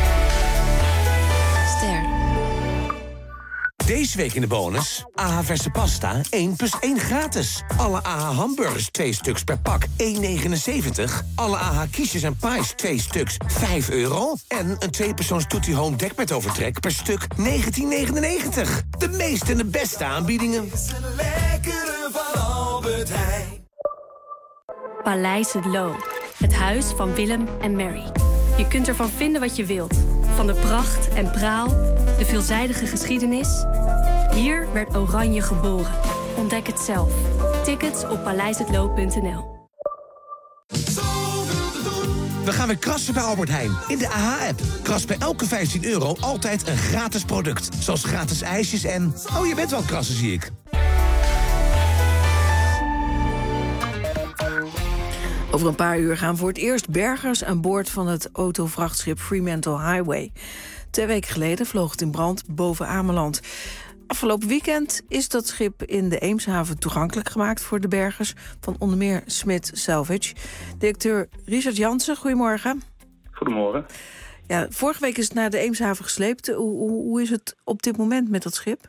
Speaker 2: Ster.
Speaker 17: Deze week in de bonus. A H verse pasta, één plus één gratis. Alle A H hamburgers, twee stuks per pak, één negenenzeventig. Alle A H quiches en pies, twee stuks, vijf euro. En een tweepersoons Tutti Home dekbedovertrek per stuk, negentien negenennegentig. De meeste en de beste aanbiedingen.
Speaker 16: Lekkere van Albert Heijn.
Speaker 18: Paleis Het Loo. Het huis van Willem en Mary. Je kunt ervan vinden wat je wilt. Van de pracht en praal, de veelzijdige geschiedenis. Hier werd Oranje geboren. Ontdek het zelf. Tickets op paleis het loo punt n l.
Speaker 17: We gaan weer krassen bij Albert Heijn. In de A H-app. Kras bij elke vijftien euro altijd een gratis product. Zoals gratis ijsjes en... Oh, je bent wel krassen, zie ik.
Speaker 3: Over een paar uur gaan voor het eerst bergers aan boord van het autovrachtschip Fremantle Highway. Twee weken geleden vloog het in brand boven Ameland. Afgelopen weekend is dat schip in de Eemshaven toegankelijk gemaakt voor de bergers van onder meer Smith Salvage. Directeur Richard Jansen, goedemorgen.
Speaker 19: Goedemorgen.
Speaker 3: Ja, vorige week is het naar de Eemshaven gesleept. Hoe, hoe, hoe is het op dit moment met dat schip?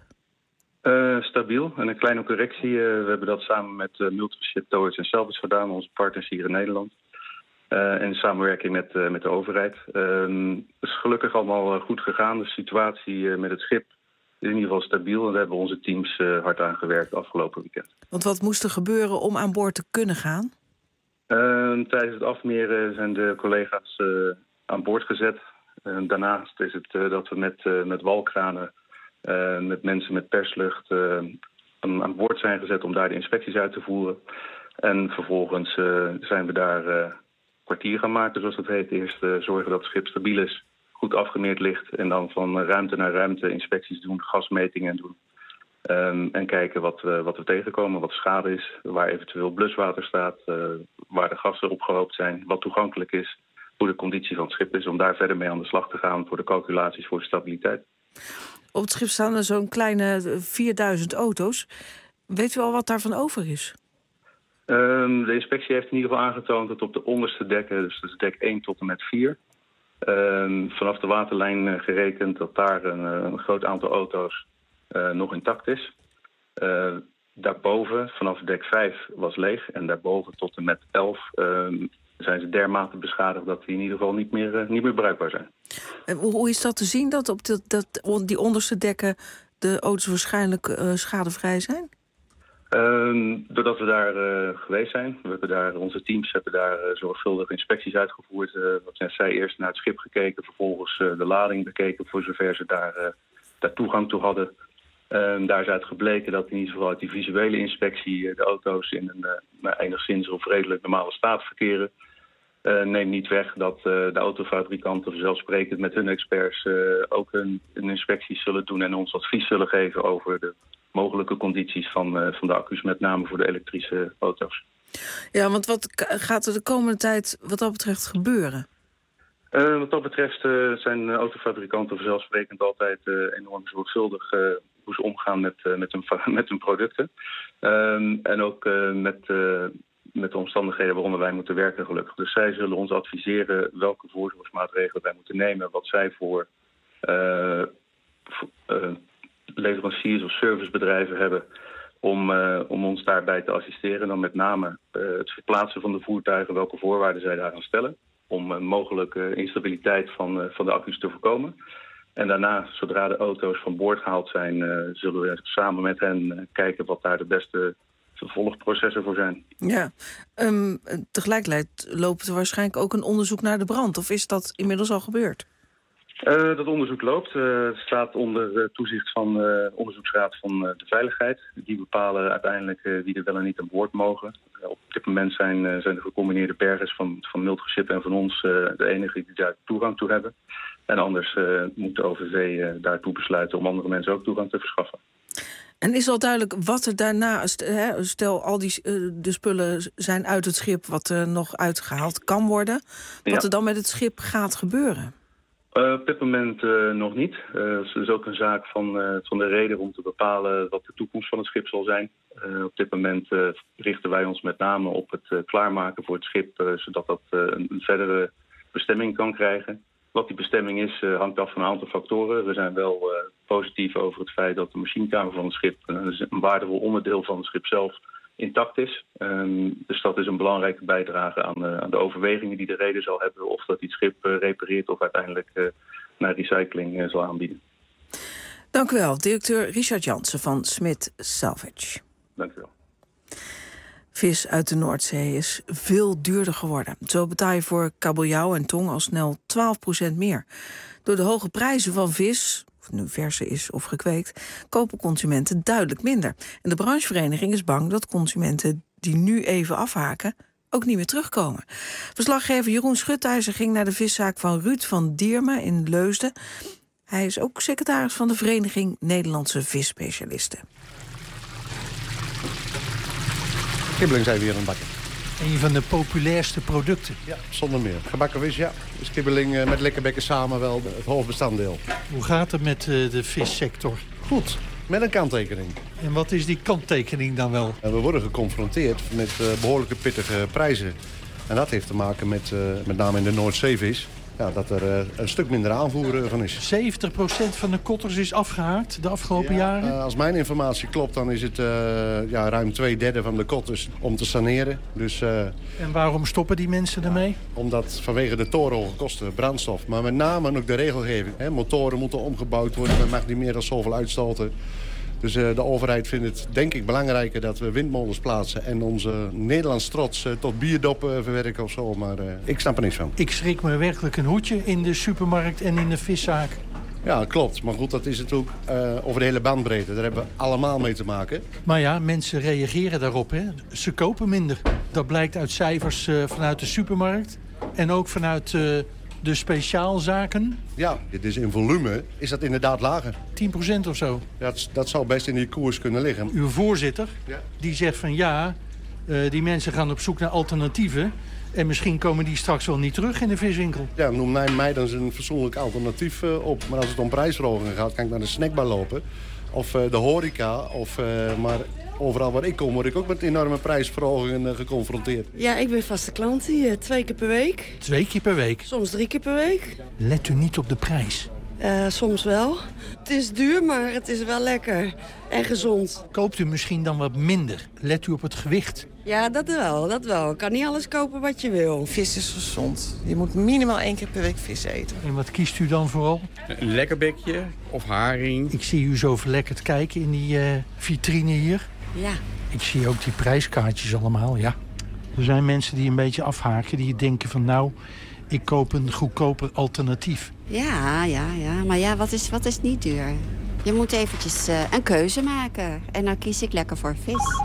Speaker 19: Uh, stabiel. En een kleine correctie. Uh, we hebben dat samen met uh, Multiple Towage en Salvage gedaan, onze partners hier in Nederland. Uh, in samenwerking met, uh, met de overheid. Uh, het is gelukkig allemaal uh, goed gegaan. De situatie uh, met het schip is in ieder geval stabiel. En daar hebben onze teams uh, hard aan gewerkt afgelopen weekend.
Speaker 3: Want wat moest er gebeuren om aan boord te kunnen gaan?
Speaker 19: Uh, tijdens het afmeren zijn de collega's uh, aan boord gezet. Uh, daarnaast is het uh, dat we met, uh, met walkranen... Uh, met mensen met perslucht uh, aan boord zijn gezet om daar de inspecties uit te voeren. En vervolgens uh, zijn we daar uh, kwartier gaan maken, zoals dat heet. Eerst uh, zorgen dat het schip stabiel is, goed afgemeerd ligt. En dan van ruimte naar ruimte inspecties doen, gasmetingen doen. Um, en kijken wat we, wat we tegenkomen, wat schade is, waar eventueel bluswater staat, uh, waar de gassen opgehoopt zijn, wat toegankelijk is, hoe de conditie van het schip is, om daar verder mee aan de slag te gaan voor de calculaties voor de stabiliteit.
Speaker 3: Op het schip staan er zo'n kleine vierduizend auto's. Weet u al wat daarvan over is?
Speaker 19: Um, de inspectie heeft in ieder geval aangetoond dat op de onderste dekken, dus, dus dek één tot en met vier... Um, vanaf de waterlijn uh, gerekend dat daar een, een groot aantal auto's uh, nog intact is. Uh, daarboven, vanaf dek vijf, was leeg. En daarboven tot en met elf um, zijn ze dermate beschadigd dat die in ieder geval niet meer, uh, niet meer bruikbaar zijn.
Speaker 3: En hoe is dat te zien, dat op de, dat, die onderste dekken de auto's waarschijnlijk uh, schadevrij zijn?
Speaker 19: Uh, doordat we daar uh, geweest zijn. We hebben daar, onze teams hebben daar uh, zorgvuldig inspecties uitgevoerd. Uh, wat ik net zei, eerst naar het schip gekeken, vervolgens uh, de lading bekeken voor zover ze daar, uh, daar toegang toe hadden. Uh, daar is uit gebleken dat in ieder geval uit die visuele inspectie uh, de auto's in een uh, enigszins of redelijk normale staat verkeren. Uh, neemt niet weg dat uh, de autofabrikanten vanzelfsprekend met hun experts uh, ook hun, hun inspecties zullen doen en ons advies zullen geven over de mogelijke condities van, uh, van de accu's, met name voor de elektrische auto's.
Speaker 3: Ja, want wat gaat er de komende tijd wat dat betreft gebeuren?
Speaker 19: Uh, wat dat betreft uh, zijn autofabrikanten vanzelfsprekend altijd uh, enorm zorgvuldig uh, hoe ze omgaan met, uh, met, hun, met hun producten. Um, en ook uh, met, uh, met de omstandigheden waaronder wij moeten werken, gelukkig. Dus zij zullen ons adviseren welke voorzorgsmaatregelen wij moeten nemen, wat zij voor uh, uh, leveranciers of servicebedrijven hebben om, uh, om ons daarbij te assisteren. Dan met name uh, het verplaatsen van de voertuigen, welke voorwaarden zij daaraan stellen, om uh, mogelijke instabiliteit van, uh, van de accu's te voorkomen. En daarna, zodra de auto's van boord gehaald zijn, uh, zullen we samen met hen uh, kijken wat daar de beste vervolgprocessen voor zijn.
Speaker 3: Ja, um, tegelijkertijd loopt er waarschijnlijk ook een onderzoek naar de brand. Of is dat inmiddels al gebeurd?
Speaker 19: Uh, dat onderzoek loopt. Uh, het staat onder uh, toezicht van de uh, onderzoeksraad van uh, de veiligheid. Die bepalen uiteindelijk uh, wie er wel en niet aan boord mogen. Uh, op dit moment zijn, uh, zijn de gecombineerde bergers van, van Multischip en van ons uh, de enige die daar toegang toe hebben. En anders uh, moet de O V V uh, daartoe besluiten om andere mensen ook toegang te verschaffen.
Speaker 3: En is al duidelijk wat er daarna, stel al die uh, de spullen zijn uit het schip wat er nog uitgehaald kan worden, wat ja. er dan met het schip gaat gebeuren?
Speaker 19: Uh, op dit moment uh, nog niet. Uh, het is ook een zaak van, uh, van de reder om te bepalen wat de toekomst van het schip zal zijn. Uh, op dit moment uh, richten wij ons met name op het uh, klaarmaken voor het schip, uh, zodat dat uh, een, een verdere bestemming kan krijgen. Wat die bestemming is, uh, hangt af van een aantal factoren. We zijn wel uh, positief over het feit dat de machinekamer van het schip, uh, een waardevol onderdeel van het schip zelf, intact is. Um, dus dat is een belangrijke bijdrage aan, uh, aan de overwegingen die de reder zal hebben, of dat hij het schip uh, repareert of uiteindelijk uh, naar recycling uh, zal aanbieden.
Speaker 3: Dank u wel, directeur Richard Jansen van Smit Salvage.
Speaker 19: Dank u wel.
Speaker 3: Vis uit de Noordzee is veel duurder geworden. Zo betaal je voor kabeljauw en tong al snel twaalf procent meer. Door de hoge prijzen van vis, of het nu verse is of gekweekt, kopen consumenten duidelijk minder. En de branchevereniging is bang dat consumenten die nu even afhaken ook niet meer terugkomen. Verslaggever Jeroen Schutijzer ging naar de viszaak van Ruud van Diermen in Leusden. Hij is ook secretaris van de Vereniging Nederlandse Visspecialisten.
Speaker 20: Kibbeling zijn we hier aan het bakken.
Speaker 21: Een van de populairste producten.
Speaker 20: Ja, zonder meer. Gebakken vis, ja. Is kibbeling met lekkerbekken samen wel het hoofdbestanddeel.
Speaker 21: Hoe gaat het met uh, de vissector?
Speaker 20: Goed, met een kanttekening.
Speaker 21: En wat is die kanttekening dan wel?
Speaker 20: En we worden geconfronteerd met uh, behoorlijke pittige prijzen. En dat heeft te maken met, uh, met name in de Noordzeevis, ja, dat er uh, een stuk minder aanvoer van is.
Speaker 21: zeventig procent van de kotters is afgehaakt de afgelopen
Speaker 20: ja,
Speaker 21: jaren?
Speaker 20: Uh, als mijn informatie klopt, dan is het uh, ja, ruim twee derde van de kotters om te saneren. Dus, uh,
Speaker 21: en waarom stoppen die mensen ermee?
Speaker 20: Ja, omdat vanwege de torenhoge kosten, brandstof, maar met name ook de regelgeving. Hè, motoren moeten omgebouwd worden, men mag niet meer dan zoveel uitstoten. Dus uh, de overheid vindt het, denk ik, belangrijker dat we windmolens plaatsen en onze Nederlands trots uh, tot bierdop uh, verwerken of zo. Maar uh, ik snap er niks van.
Speaker 21: Ik schrik me werkelijk een hoedje in de supermarkt en in de viszaak.
Speaker 20: Ja, klopt. Maar goed, dat is natuurlijk uh, over de hele bandbreedte. Daar hebben we allemaal mee te maken.
Speaker 21: Maar ja, mensen reageren daarop, hè. Ze kopen minder. Dat blijkt uit cijfers uh, vanuit de supermarkt en ook vanuit Uh, de speciaalzaken?
Speaker 20: Ja, dus in volume is dat inderdaad lager.
Speaker 21: tien procent of zo?
Speaker 20: Dat, dat zou best in die koers kunnen liggen.
Speaker 21: Uw voorzitter,
Speaker 20: ja.
Speaker 21: die zegt van ja, uh, die mensen gaan op zoek naar alternatieven. En misschien komen die straks wel niet terug in de viswinkel.
Speaker 20: Ja, noem mij, mij dan eens een fatsoenlijk alternatief uh, op. Maar als het om prijsverhogingen gaat, kan ik naar de snackbar lopen. Of uh, de horeca. Of, uh, maar overal waar ik kom, word ik ook met enorme prijsverhogingen uh, geconfronteerd.
Speaker 22: Ja, ik ben vaste klant hier. Twee keer per week.
Speaker 21: Twee keer per week?
Speaker 22: Soms drie keer per week.
Speaker 21: Let u niet op de prijs?
Speaker 22: Uh, soms wel. Het is duur, maar het is wel lekker. En gezond.
Speaker 21: Koopt u misschien dan wat minder? Let u op het gewicht?
Speaker 22: Ja, dat wel, dat wel. Ik kan niet alles kopen wat je wil.
Speaker 23: Vis is gezond. Je moet minimaal één keer per week vis eten.
Speaker 21: En wat kiest u dan vooral?
Speaker 24: Een lekkerbekje of haring.
Speaker 21: Ik zie u zo verlekkerd kijken in die uh, vitrine hier.
Speaker 22: Ja,
Speaker 21: Ik zie ook die prijskaartjes allemaal, ja. Er zijn mensen die een beetje afhaken, die denken van nou, ik koop een goedkoper alternatief.
Speaker 6: Ja, ja, ja. Maar ja, wat is, wat is niet duur? Je moet eventjes uh, een keuze maken. En dan kies ik lekker voor vis.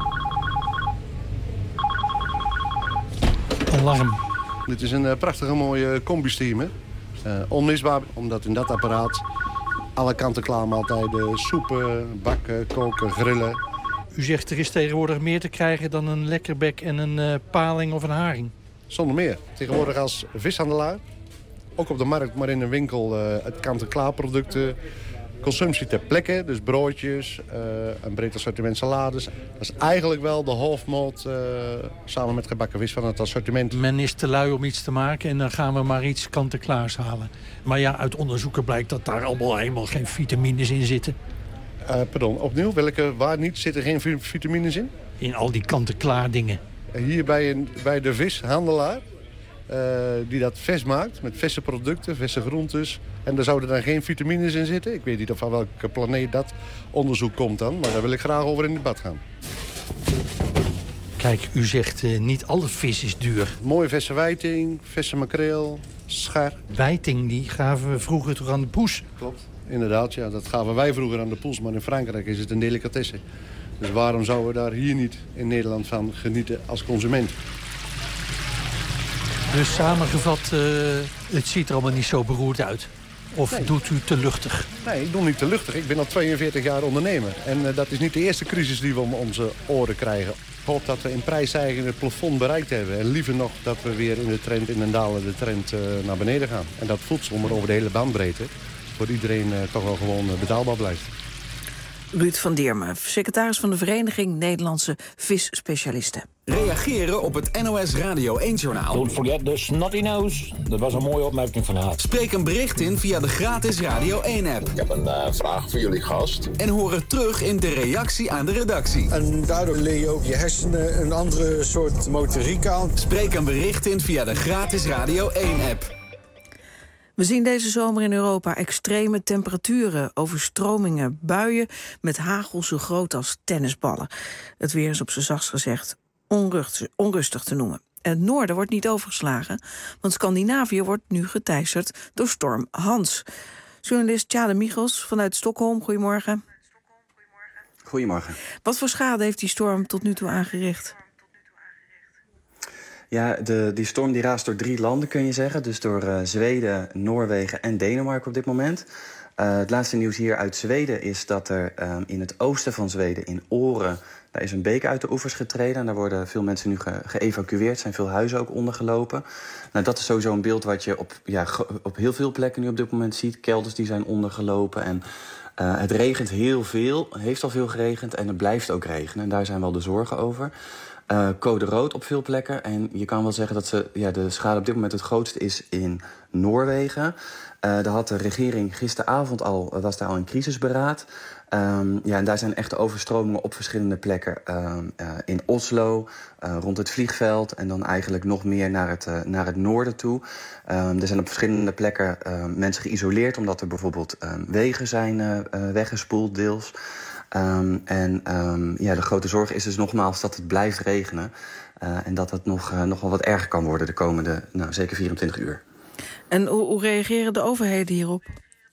Speaker 21: Alarm.
Speaker 20: Dit is een uh, prachtige mooie combi-steam, hè? Uh, onmisbaar, omdat in dat apparaat alle kanten klaarmaaltijden, soepen, bakken, koken, grillen.
Speaker 21: U zegt er is tegenwoordig meer te krijgen dan een lekkerbek en een uh, paling of een haring.
Speaker 20: Zonder meer. Tegenwoordig als vishandelaar, ook op de markt, maar in een winkel, uh, het kant-en-klaar producten. Consumptie ter plekke, dus broodjes, uh, een breed assortiment salades. Dat is eigenlijk wel de hoofdmoot, uh, samen met gebakken vis, van het assortiment.
Speaker 21: Men is te lui om iets te maken en dan gaan we maar iets kant-en-klaars halen. Maar ja, uit onderzoeken blijkt dat daar allemaal helemaal geen vitamines in zitten.
Speaker 20: Uh, pardon, opnieuw, welke waar niet zitten geen vitamines in?
Speaker 21: In al die kant-en-klaar dingen.
Speaker 20: Hier bij, een, bij de vishandelaar, uh, die dat vers maakt, met verse producten, verse groentes. En daar zouden dan geen vitamines in zitten. Ik weet niet of van welke planeet dat onderzoek komt dan, maar daar wil ik graag over in debat gaan.
Speaker 21: Kijk, u zegt uh, niet alle vis is duur.
Speaker 20: Mooie verse wijting, verse makreel, schar.
Speaker 21: Wijting, die gaven we vroeger toch aan de poes?
Speaker 20: Klopt, inderdaad. Ja, dat gaven wij vroeger aan de poes, maar in Frankrijk is het een delicatesse. Dus waarom zouden we daar hier niet in Nederland van genieten als consument?
Speaker 21: Dus samengevat, uh, het ziet er allemaal niet zo beroerd uit. Of nee. Doet u te luchtig?
Speaker 20: Nee, ik doe niet te luchtig. Ik ben al tweeënveertig jaar ondernemer. En uh, dat is niet de eerste crisis die we om onze oren krijgen. Ik hoop dat we in prijsstijging het plafond bereikt hebben. En liever nog dat we weer in de trend, in een dalende trend uh, naar beneden gaan. En dat voedsel, maar over de hele bandbreedte, voor iedereen uh, toch wel gewoon uh, betaalbaar blijft.
Speaker 3: Ruud van Diermen, secretaris van de Vereniging Nederlandse Visspecialisten.
Speaker 1: Reageren op het N O S Radio één-journaal.
Speaker 7: Don't forget the snotty nose. Dat was een mooie opmerking van haar.
Speaker 1: Spreek een bericht in via de gratis Radio één-app.
Speaker 8: Ik heb een uh, vraag voor jullie gast.
Speaker 1: En hoor het terug in de reactie aan de redactie.
Speaker 10: En daardoor leer je ook je hersenen een andere soort motoriek aan.
Speaker 1: Spreek een bericht in via de gratis Radio één-app.
Speaker 3: We zien deze zomer in Europa extreme temperaturen, overstromingen, buien met hagel zo groot als tennisballen. Het weer is op z'n zachtst gezegd onrustig, onrustig te noemen. En het noorden wordt niet overgeslagen, want Scandinavië wordt nu geteisterd door storm Hans. Journalist Tjade Michels vanuit Stockholm, goedemorgen.
Speaker 24: Goedemorgen.
Speaker 3: Wat voor schade heeft die storm tot nu toe aangericht?
Speaker 24: Ja, de, die storm die raast door drie landen, kun je zeggen. Dus door uh, Zweden, Noorwegen en Denemarken op dit moment. Uh, het laatste nieuws hier uit Zweden is dat er uh, in het oosten van Zweden, in Åre, daar is een beek uit de oevers getreden. En daar worden veel mensen nu ge- geëvacueerd. zijn veel huizen ook ondergelopen. Nou, dat is sowieso een beeld wat je op, ja, op heel veel plekken nu op dit moment ziet. Kelders die zijn ondergelopen en uh, het regent heel veel. Het heeft al veel geregend en het blijft ook regenen. En daar zijn wel de zorgen over. Uh, code rood op veel plekken. En je kan wel zeggen dat ze, ja, de schade op dit moment het grootste is in Noorwegen. Uh, daar had de regering gisteravond al, was daar al een crisisberaad. Um, ja, en daar zijn echte overstromingen op verschillende plekken. Uh, uh, in Oslo, uh, rond het vliegveld en dan eigenlijk nog meer naar het, uh, naar het noorden toe. Um, er zijn op verschillende plekken uh, mensen geïsoleerd, omdat er bijvoorbeeld uh, wegen zijn uh, uh, weggespoeld deels. Um, en um, ja, de grote zorg is dus nogmaals dat het blijft regenen. Uh, en dat het nog, uh, nog wel wat erger kan worden de komende, nou, zeker vierentwintig uur.
Speaker 3: En hoe, hoe reageren de overheden hierop?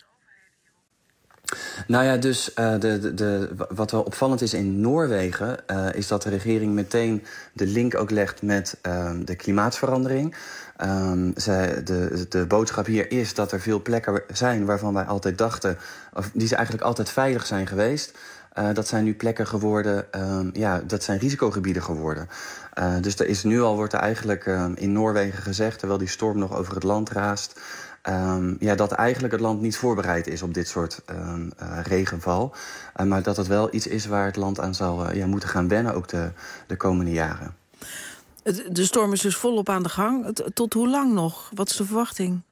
Speaker 24: Nou ja, dus uh, de, de, de, wat wel opvallend is in Noorwegen Uh, is dat de regering meteen de link ook legt met uh, de klimaatverandering. Um, zij, de, de boodschap hier is dat er veel plekken zijn waarvan wij altijd dachten, of die ze eigenlijk altijd veilig zijn geweest. Uh, dat zijn nu plekken geworden, um, ja, dat zijn risicogebieden geworden. Uh, dus er is nu al, wordt er eigenlijk um, in Noorwegen gezegd, terwijl die storm nog over het land raast, Um, ja, dat eigenlijk het land niet voorbereid is op dit soort um, uh, regenval. Uh, maar dat het wel iets is waar het land aan zal uh, ja, moeten gaan wennen, ook de, de komende jaren.
Speaker 3: De storm is dus volop aan de gang. Tot hoe lang nog? Wat is de verwachting?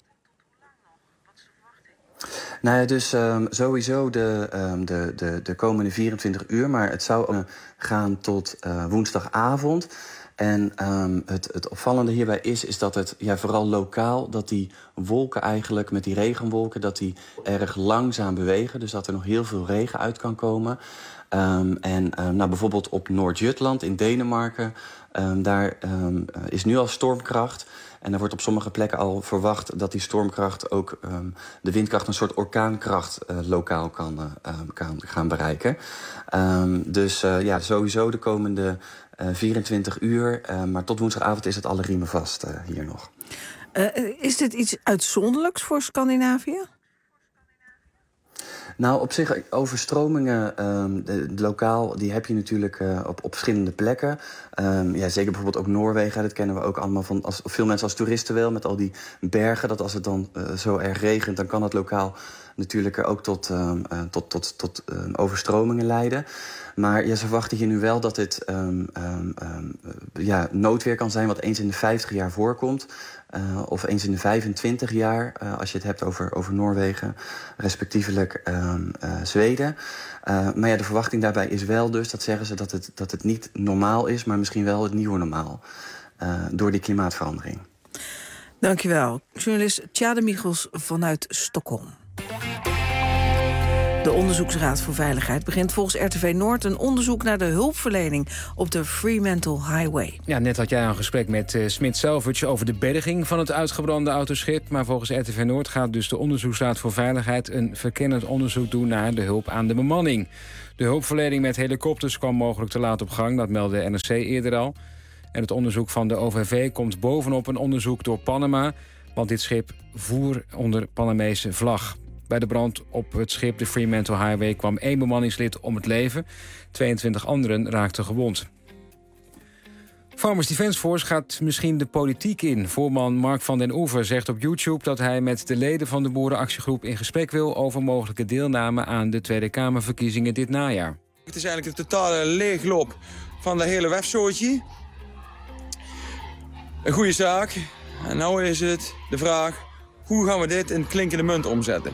Speaker 24: Nou ja, dus um, sowieso de, um, de, de, de komende vierentwintig uur. Maar het zou uh, gaan tot uh, woensdagavond. En um, het, het opvallende hierbij is, is dat het ja, vooral lokaal... dat die wolken eigenlijk, met die regenwolken... dat die erg langzaam bewegen. Dus dat er nog heel veel regen uit kan komen. Um, en um, nou, bijvoorbeeld op Noord-Jutland in Denemarken... Um, daar um, is nu al stormkracht... En er wordt op sommige plekken al verwacht dat die stormkracht ook um, de windkracht een soort orkaankracht uh, lokaal kan, uh, kan gaan bereiken. Um, dus uh, ja, sowieso de komende uh, vierentwintig uur. Uh, maar tot woensdagavond is het alle riemen vast uh, hier nog.
Speaker 3: Uh, is dit iets uitzonderlijks voor Scandinavië?
Speaker 24: Nou, op zich, overstromingen um, de, de lokaal, die heb je natuurlijk uh, op, op verschillende plekken. Um, ja, zeker bijvoorbeeld ook Noorwegen, dat kennen we ook allemaal van als, veel mensen als toeristen wel, met al die bergen. Dat als het dan uh, zo erg regent, dan kan dat lokaal natuurlijk ook tot, um, uh, tot, tot, tot um, overstromingen leiden. Maar ja, ze verwachten hier nu wel dat dit um, um, um, ja, noodweer kan zijn wat eens in de vijftig jaar voorkomt. Uh, of eens in de vijfentwintig jaar, uh, als je het hebt over, over Noorwegen, respectievelijk um, uh, Zweden. Uh, maar ja, de verwachting daarbij is wel dus, dat zeggen ze, dat het, dat het niet normaal is, maar misschien wel het nieuwe normaal. Uh, door die klimaatverandering.
Speaker 3: Dankjewel. Journalist Tjade Michels vanuit Stockholm. De Onderzoeksraad voor Veiligheid begint volgens R T V Noord een onderzoek naar de hulpverlening op de Fremantle Highway.
Speaker 4: Ja, net had jij een gesprek met uh, Smit Salvage over de berging van het uitgebrande autoschip. Maar volgens R T V Noord gaat dus de Onderzoeksraad voor Veiligheid een verkennend onderzoek doen naar de hulp aan de bemanning. De hulpverlening met helikopters kwam mogelijk te laat op gang, dat meldde N R C eerder al. En het onderzoek van de O V V komt bovenop een onderzoek door Panama, want dit schip voer onder Panamese vlag. Bij de brand op het schip de Fremantle Highway kwam één bemanningslid om het leven. tweeëntwintig anderen raakten gewond. Farmers Defence Force gaat misschien de politiek in. Voorman Mark van den Oever zegt op YouTube dat hij met de leden van de boerenactiegroep in gesprek wil over mogelijke deelname aan de Tweede Kamerverkiezingen dit najaar.
Speaker 9: Het is eigenlijk een totale leegloop van de hele websoortje. Een goede zaak. En nu is het de vraag, hoe gaan we dit in klinkende munt omzetten?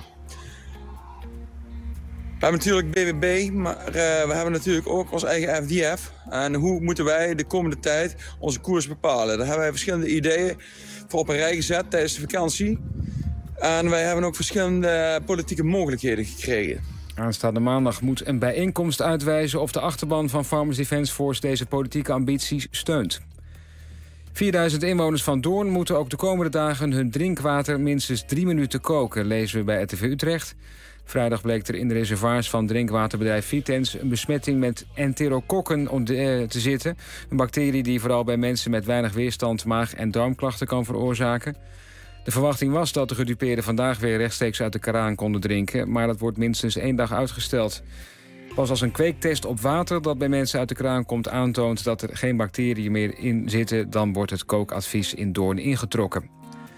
Speaker 9: We hebben natuurlijk B B B, maar uh, we hebben natuurlijk ook ons eigen F D F. En hoe moeten wij de komende tijd onze koers bepalen? Daar hebben wij verschillende ideeën voor op een rij gezet tijdens de vakantie. En wij hebben ook verschillende politieke mogelijkheden gekregen.
Speaker 4: Aanstaande maandag moet een bijeenkomst uitwijzen of de achterban van Farmers Defence Force deze politieke ambities steunt. vierduizend inwoners van Doorn moeten ook de komende dagen hun drinkwater minstens drie minuten koken, lezen we bij R T V Utrecht. Vrijdag bleek er in de reservoirs van drinkwaterbedrijf Vitens een besmetting met enterokokken te zitten. Een bacterie die vooral bij mensen met weinig weerstand maag- en darmklachten kan veroorzaken. De verwachting was dat de gedupeerden vandaag weer rechtstreeks uit de kraan konden drinken, maar dat wordt minstens één dag uitgesteld. Pas als een kweektest op water dat bij mensen uit de kraan komt aantoont dat er geen bacteriën meer in zitten, dan wordt het kookadvies in Doorn ingetrokken.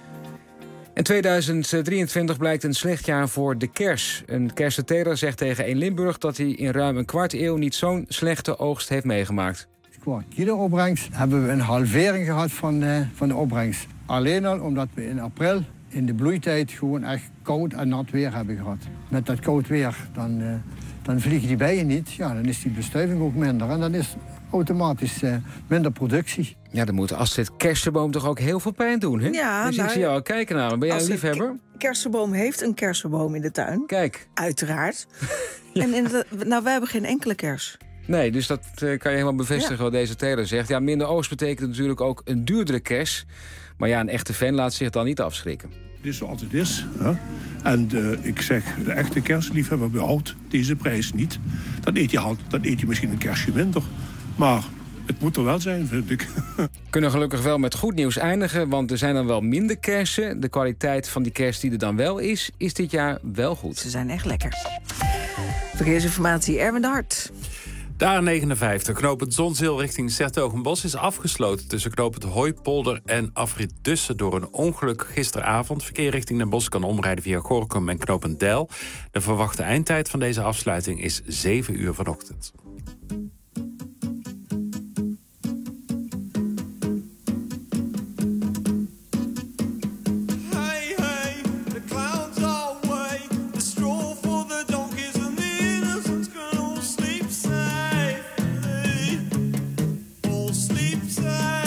Speaker 4: En tweeduizend drieëntwintig blijkt een slecht jaar voor de kers. Een kersenteler zegt tegen één Limburg dat hij in ruim een kwart eeuw niet zo'n slechte oogst heeft meegemaakt.
Speaker 11: Qua kiloopbrengst hebben we een halvering gehad van de, van de opbrengst. Alleen al omdat we in april in de bloeitijd gewoon echt koud en nat weer hebben gehad. Met dat koud weer, dan, uh, dan vliegen die bijen niet. Ja, dan is die bestuiving ook minder en dan is automatisch uh, minder productie.
Speaker 4: Ja, dan moet Astrid Kersenboom toch ook heel veel pijn doen, hè?
Speaker 3: Ja,
Speaker 4: dus
Speaker 3: nou,
Speaker 4: ik zie jou al kijken naar hem. Ben jij een liefhebber?
Speaker 3: K- kersenboom heeft een kersenboom in de tuin.
Speaker 4: Kijk.
Speaker 3: Uiteraard. Ja. En in de, nou, wij hebben geen enkele kers.
Speaker 4: Nee, dus dat uh, kan je helemaal bevestigen, ja, wat deze teler zegt. Ja, minder oogst betekent natuurlijk ook een duurdere kers. Maar ja, een echte fan laat zich dan niet afschrikken.
Speaker 12: Het is zoals het is. Hè? En uh, ik zeg, de echte kerstliefhebber behoudt deze prijs niet. Dan eet je, dan eet je misschien een kersje minder. Maar het moet er wel zijn, vind ik.
Speaker 4: Kunnen gelukkig wel met goed nieuws eindigen, want er zijn dan wel minder kersen. De kwaliteit van die kers die er dan wel is, is dit jaar wel goed.
Speaker 3: Ze zijn echt lekker. Verkeersinformatie, Erwin de Hart.
Speaker 5: De A negenenvijftig, knooppunt Zonzeel richting 's-Hertogenbosch, is afgesloten tussen knooppunt Hooipolder en afrit Dussen door een ongeluk gisteravond. Verkeer richting Den Bosch kan omrijden via Gorinchem en knooppunt Deil. De verwachte eindtijd van deze afsluiting is zeven uur vanochtend.
Speaker 13: Sleep safe.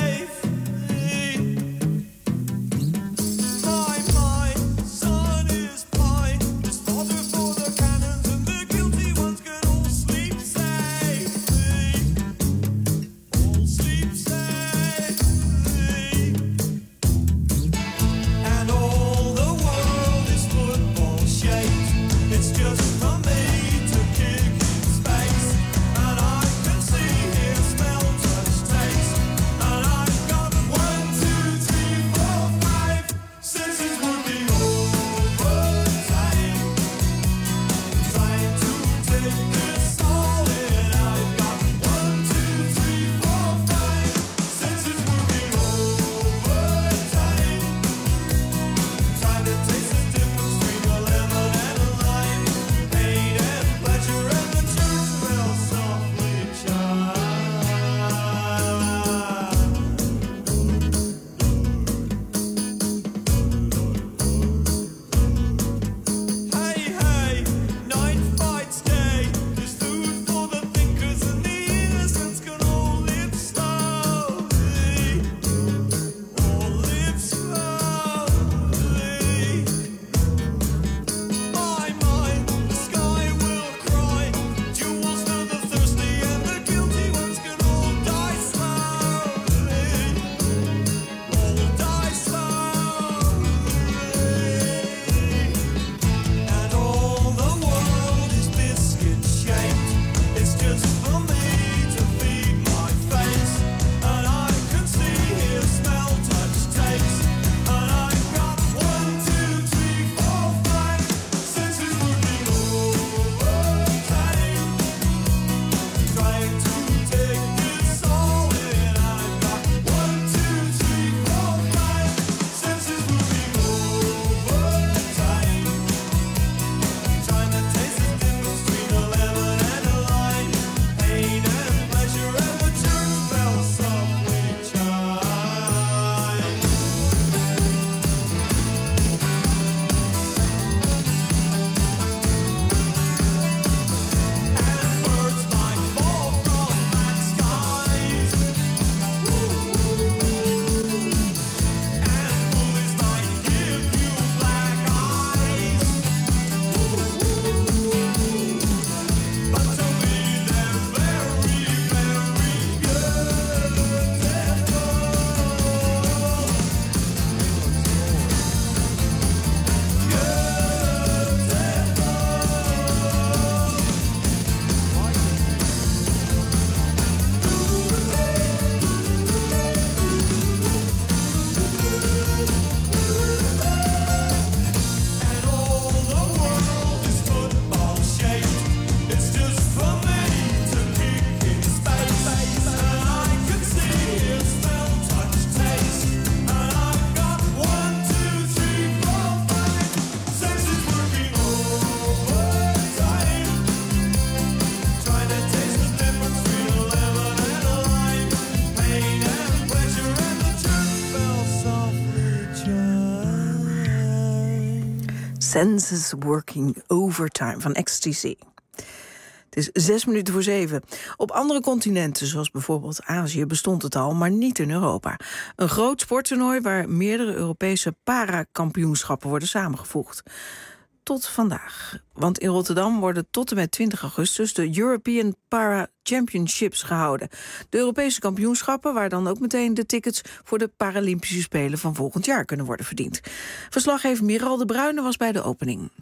Speaker 3: Senses Working Overtime van Ecstasy. Het is zes minuten voor zeven. Op andere continenten, zoals bijvoorbeeld Azië, bestond het al, maar niet in Europa. Een groot sporttoernooi waar meerdere Europese parakampioenschappen worden samengevoegd. Tot vandaag. Want in Rotterdam worden tot en met twintig augustus de European Para Championships gehouden. De Europese kampioenschappen, waar dan ook meteen de tickets voor de Paralympische Spelen van volgend jaar kunnen worden verdiend. Verslaggever Miral de Bruyne was bij de opening.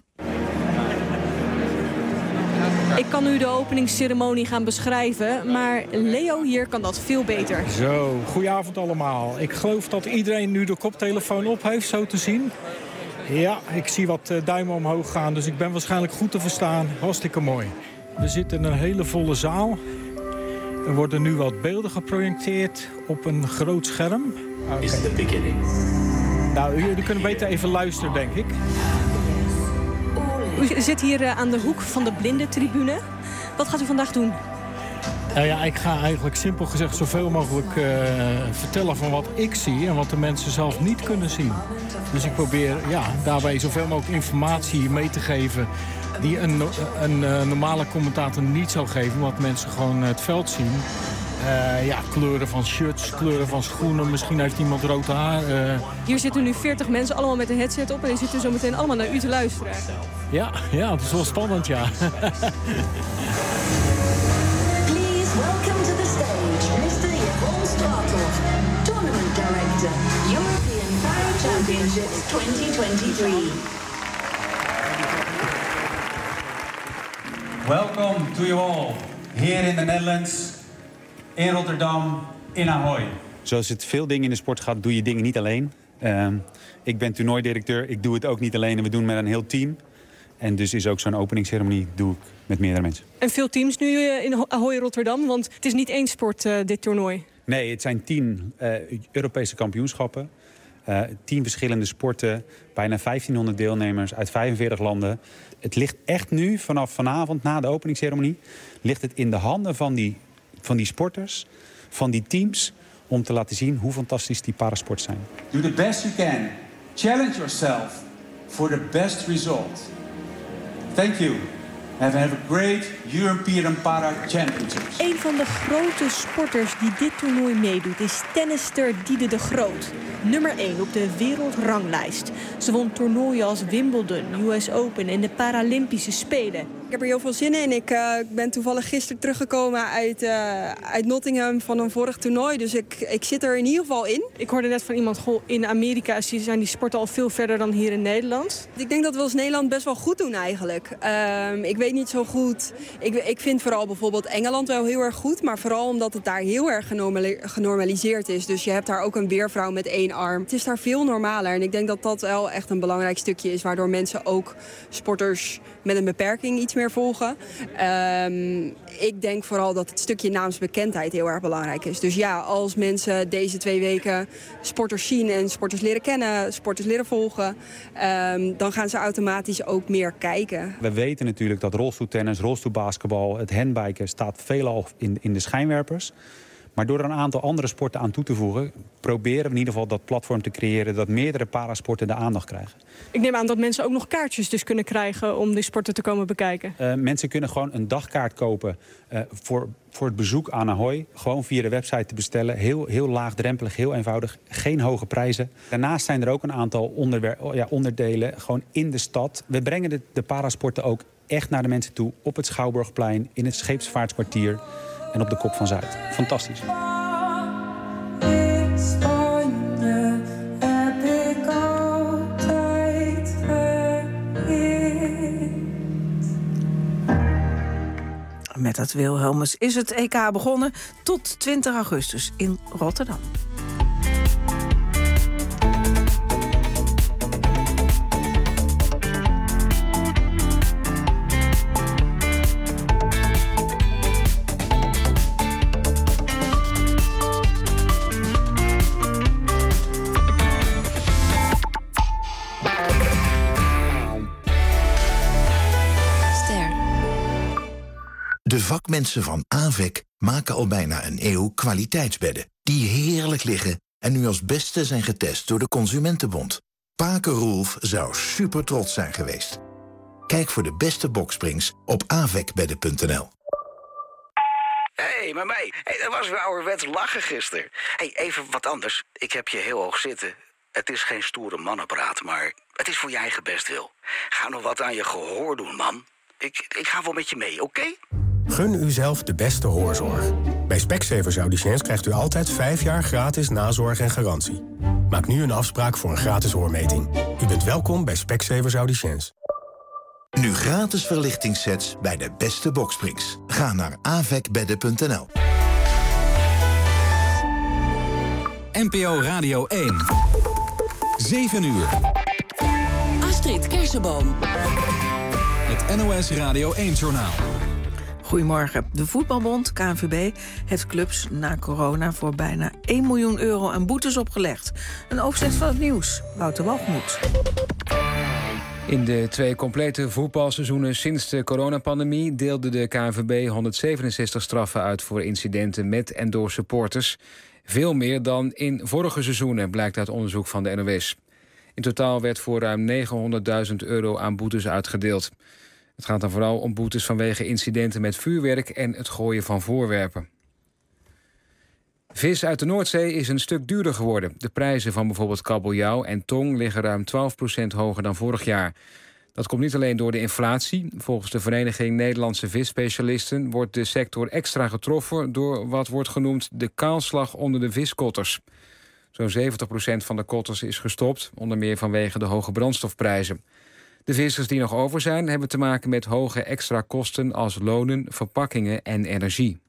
Speaker 2: Ik kan u de openingsceremonie gaan beschrijven, maar Leo hier kan dat veel beter.
Speaker 13: Zo, goedenavond allemaal. Ik geloof dat iedereen nu de koptelefoon op heeft, zo te zien. Ja, ik zie wat duimen omhoog gaan, dus ik ben waarschijnlijk goed te verstaan. Hartstikke mooi. We zitten in een hele volle zaal. Er worden nu wat beelden geprojecteerd op een groot scherm. Okay. Is the beginning. Nou, jullie kunnen beter even luisteren, denk ik.
Speaker 2: U zit hier aan de hoek van de blindentribune. Wat gaat u vandaag doen?
Speaker 13: Nou ja, ik ga eigenlijk simpel gezegd zoveel mogelijk uh, vertellen van wat ik zie en wat de mensen zelf niet kunnen zien. Dus ik probeer ja, daarbij zoveel mogelijk informatie mee te geven die een, een uh, normale commentator niet zou geven, omdat mensen gewoon het veld zien. Uh, ja, kleuren van shirts, kleuren van schoenen, misschien heeft iemand rood haar. Uh...
Speaker 2: Hier zitten nu veertig mensen, allemaal met een headset op en die zitten zo meteen allemaal naar u te luisteren.
Speaker 13: Ja, ja, het is wel spannend, ja.
Speaker 14: Welcome to the stage, mister Yvonne Stratov, Tournament Director, European Para Championships twenty twenty-three.
Speaker 15: Welcome to you all, here in the Netherlands, in Rotterdam, in Ahoy.
Speaker 25: Zoals het veel dingen in de sport gaat, doe je dingen niet alleen. Uh, ik ben toernooidirecteur, ik doe het ook niet alleen en we doen het met een heel team. En dus is ook zo'n openingsceremonie doe ik met meerdere mensen.
Speaker 2: En veel teams nu in Ahoy Rotterdam, want het is niet één sport, uh, dit toernooi.
Speaker 25: Nee, het zijn tien uh, Europese kampioenschappen. Uh, tien verschillende sporten, bijna vijftienhonderd deelnemers uit vijfenveertig landen. Het ligt echt nu, vanaf vanavond na de openingsceremonie, ligt het in de handen van die, van die sporters, van die teams, om te laten zien hoe fantastisch die parasport zijn.
Speaker 15: Do the best you can. Challenge yourself for the best result. Thank you. Have a great European Para Championships.
Speaker 2: Een van de grote sporters die dit toernooi meedoet is tennisster Diede de Groot. Nummer één op de wereldranglijst. Ze won toernooien als Wimbledon, U S Open en de Paralympische Spelen.
Speaker 26: Ik heb er heel veel zin in. Ik uh, ben toevallig gisteren teruggekomen uit, uh, uit Nottingham van een vorig toernooi. Dus ik, ik zit er in ieder geval in.
Speaker 2: Ik hoorde net van iemand, goh, in Amerika zijn die sporten al veel verder dan hier in Nederland.
Speaker 26: Ik denk dat we als Nederland best wel goed doen eigenlijk. Uh, ik weet niet zo goed. Ik, ik vind vooral bijvoorbeeld Engeland wel heel erg goed. Maar vooral omdat het daar heel erg genormali- genormaliseerd is. Dus je hebt daar ook een weervrouw met één arm. Het is daar veel normaler. En ik denk dat dat wel echt een belangrijk stukje is. Waardoor mensen ook sporters met een beperking iets meer volgen. Um, ik denk vooral dat het stukje naamsbekendheid heel erg belangrijk is. Dus ja, als mensen deze twee weken sporters zien en sporters leren kennen, sporters leren volgen, um, dan gaan ze automatisch ook meer kijken.
Speaker 25: We weten natuurlijk dat rolstoeltennis, rolstoelbasketbal, het handbiken staat veelal in, in de schijnwerpers. Maar door er een aantal andere sporten aan toe te voegen, proberen we in ieder geval dat platform te creëren dat meerdere parasporten de aandacht krijgen.
Speaker 2: Ik neem aan dat mensen ook nog kaartjes dus kunnen krijgen om die sporten te komen bekijken.
Speaker 25: Uh, mensen kunnen gewoon een dagkaart kopen uh, voor, voor het bezoek aan Ahoy. Gewoon via de website te bestellen. Heel, heel laagdrempelig, heel eenvoudig. Geen hoge prijzen. Daarnaast zijn er ook een aantal onderwer- ja, onderdelen gewoon in de stad. We brengen de, de parasporten ook echt naar de mensen toe. Op het Schouwburgplein, in het Scheepsvaartskwartier en op de Kop van Zuid. Fantastisch.
Speaker 3: Met dat Wilhelmus is het E K begonnen tot twintig augustus in Rotterdam.
Speaker 27: De vakmensen van Avec maken al bijna een eeuw kwaliteitsbedden die heerlijk liggen en nu als beste zijn getest door de Consumentenbond. Pake Roelf zou super trots zijn geweest. Kijk voor de beste boksprings op avecbedden punt n l.
Speaker 6: Hé, hey, maar mij. Hey, dat was weer ouderwets lachen gisteren. Hey, even wat anders. Ik heb je heel hoog zitten. Het is geen stoere mannenpraat, maar het is voor je eigen bestwil. Ga nog wat aan je gehoor doen, man. Ik, ik ga wel met je mee, oké? Okay?
Speaker 16: Gun uzelf de beste hoorzorg. Bij Specsavers Audiciëns krijgt u altijd vijf jaar gratis nazorg en garantie. Maak nu een afspraak voor een gratis hoormeting. U bent welkom bij Specsavers Audiciëns.
Speaker 27: Nu gratis verlichtingssets bij de beste boksprings. Ga naar avecbedden punt n l.
Speaker 1: N P O Radio één. zeven uur.
Speaker 17: Astrid Kersenboom.
Speaker 1: Het N O S Radio één-journaal.
Speaker 3: Goedemorgen. De Voetbalbond, K N V B, heeft clubs na corona voor bijna één miljoen euro aan boetes opgelegd. Een overzicht van het nieuws. Wouter Walgemoed.
Speaker 4: In de twee complete voetbalseizoenen sinds de coronapandemie deelde de K N V B honderdzevenenzestig straffen uit voor incidenten met en door supporters. Veel meer dan in vorige seizoenen, blijkt uit onderzoek van de N O S. In totaal werd voor ruim negenhonderdduizend euro aan boetes uitgedeeld. Het gaat dan vooral om boetes vanwege incidenten met vuurwerk en het gooien van voorwerpen. Vis uit de Noordzee is een stuk duurder geworden. De prijzen van bijvoorbeeld kabeljauw en tong liggen ruim twaalf procent hoger dan vorig jaar. Dat komt niet alleen door de inflatie. Volgens de Vereniging Nederlandse Visspecialisten wordt de sector extra getroffen door wat wordt genoemd de kaalslag onder de viskotters. Zo'n zeventig procent van de kotters is gestopt, onder meer vanwege de hoge brandstofprijzen. De vissers die nog over zijn, hebben te maken met hoge extra kosten als lonen, verpakkingen en energie.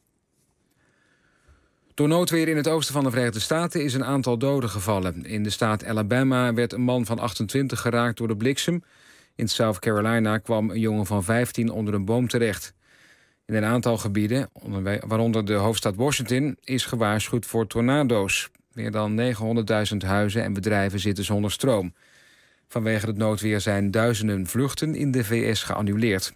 Speaker 4: Door noodweer in het oosten van de Verenigde Staten is een aantal doden gevallen. In de staat Alabama werd een man van achtentwintig geraakt door de bliksem. In South Carolina kwam een jongen van vijftien onder een boom terecht. In een aantal gebieden, waaronder de hoofdstad Washington, is gewaarschuwd voor tornado's. Meer dan negenhonderdduizend huizen en bedrijven zitten zonder stroom. Vanwege het noodweer zijn duizenden vluchten in de V S geannuleerd.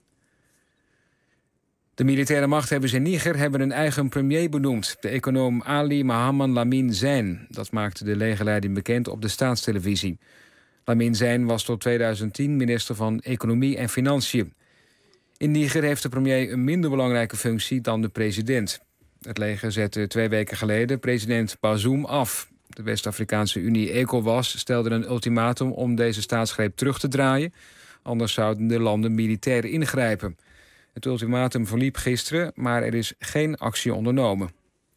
Speaker 4: De militaire machthebbers in Niger hebben een eigen premier benoemd. De econoom Ali Mohamed Lamine Zein. Dat maakte de legerleiding bekend op de staatstelevisie. Lamine Zein was tot tweeduizend tien minister van Economie en Financiën. In Niger heeft de premier een minder belangrijke functie dan de president. Het leger zette twee weken geleden president Bazoum af. De West-Afrikaanse Unie ECOWAS stelde een ultimatum om deze staatsgreep terug te draaien. Anders zouden de landen militair ingrijpen. Het ultimatum verliep gisteren, maar er is geen actie ondernomen.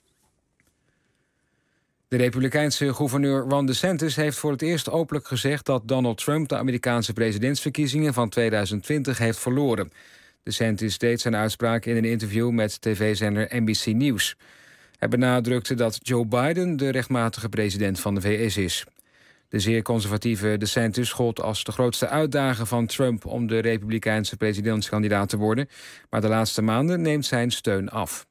Speaker 4: De Republikeinse gouverneur Ron DeSantis heeft voor het eerst openlijk gezegd dat Donald Trump de Amerikaanse presidentsverkiezingen van tweeduizend twintig heeft verloren. DeSantis deed zijn uitspraak in een interview met tv-zender N B C News. Hij benadrukte dat Joe Biden de rechtmatige president van de V S is. De zeer conservatieve DeSantis gold als de grootste uitdager van Trump om de Republikeinse presidentskandidaat te worden. Maar de laatste maanden neemt zijn steun af.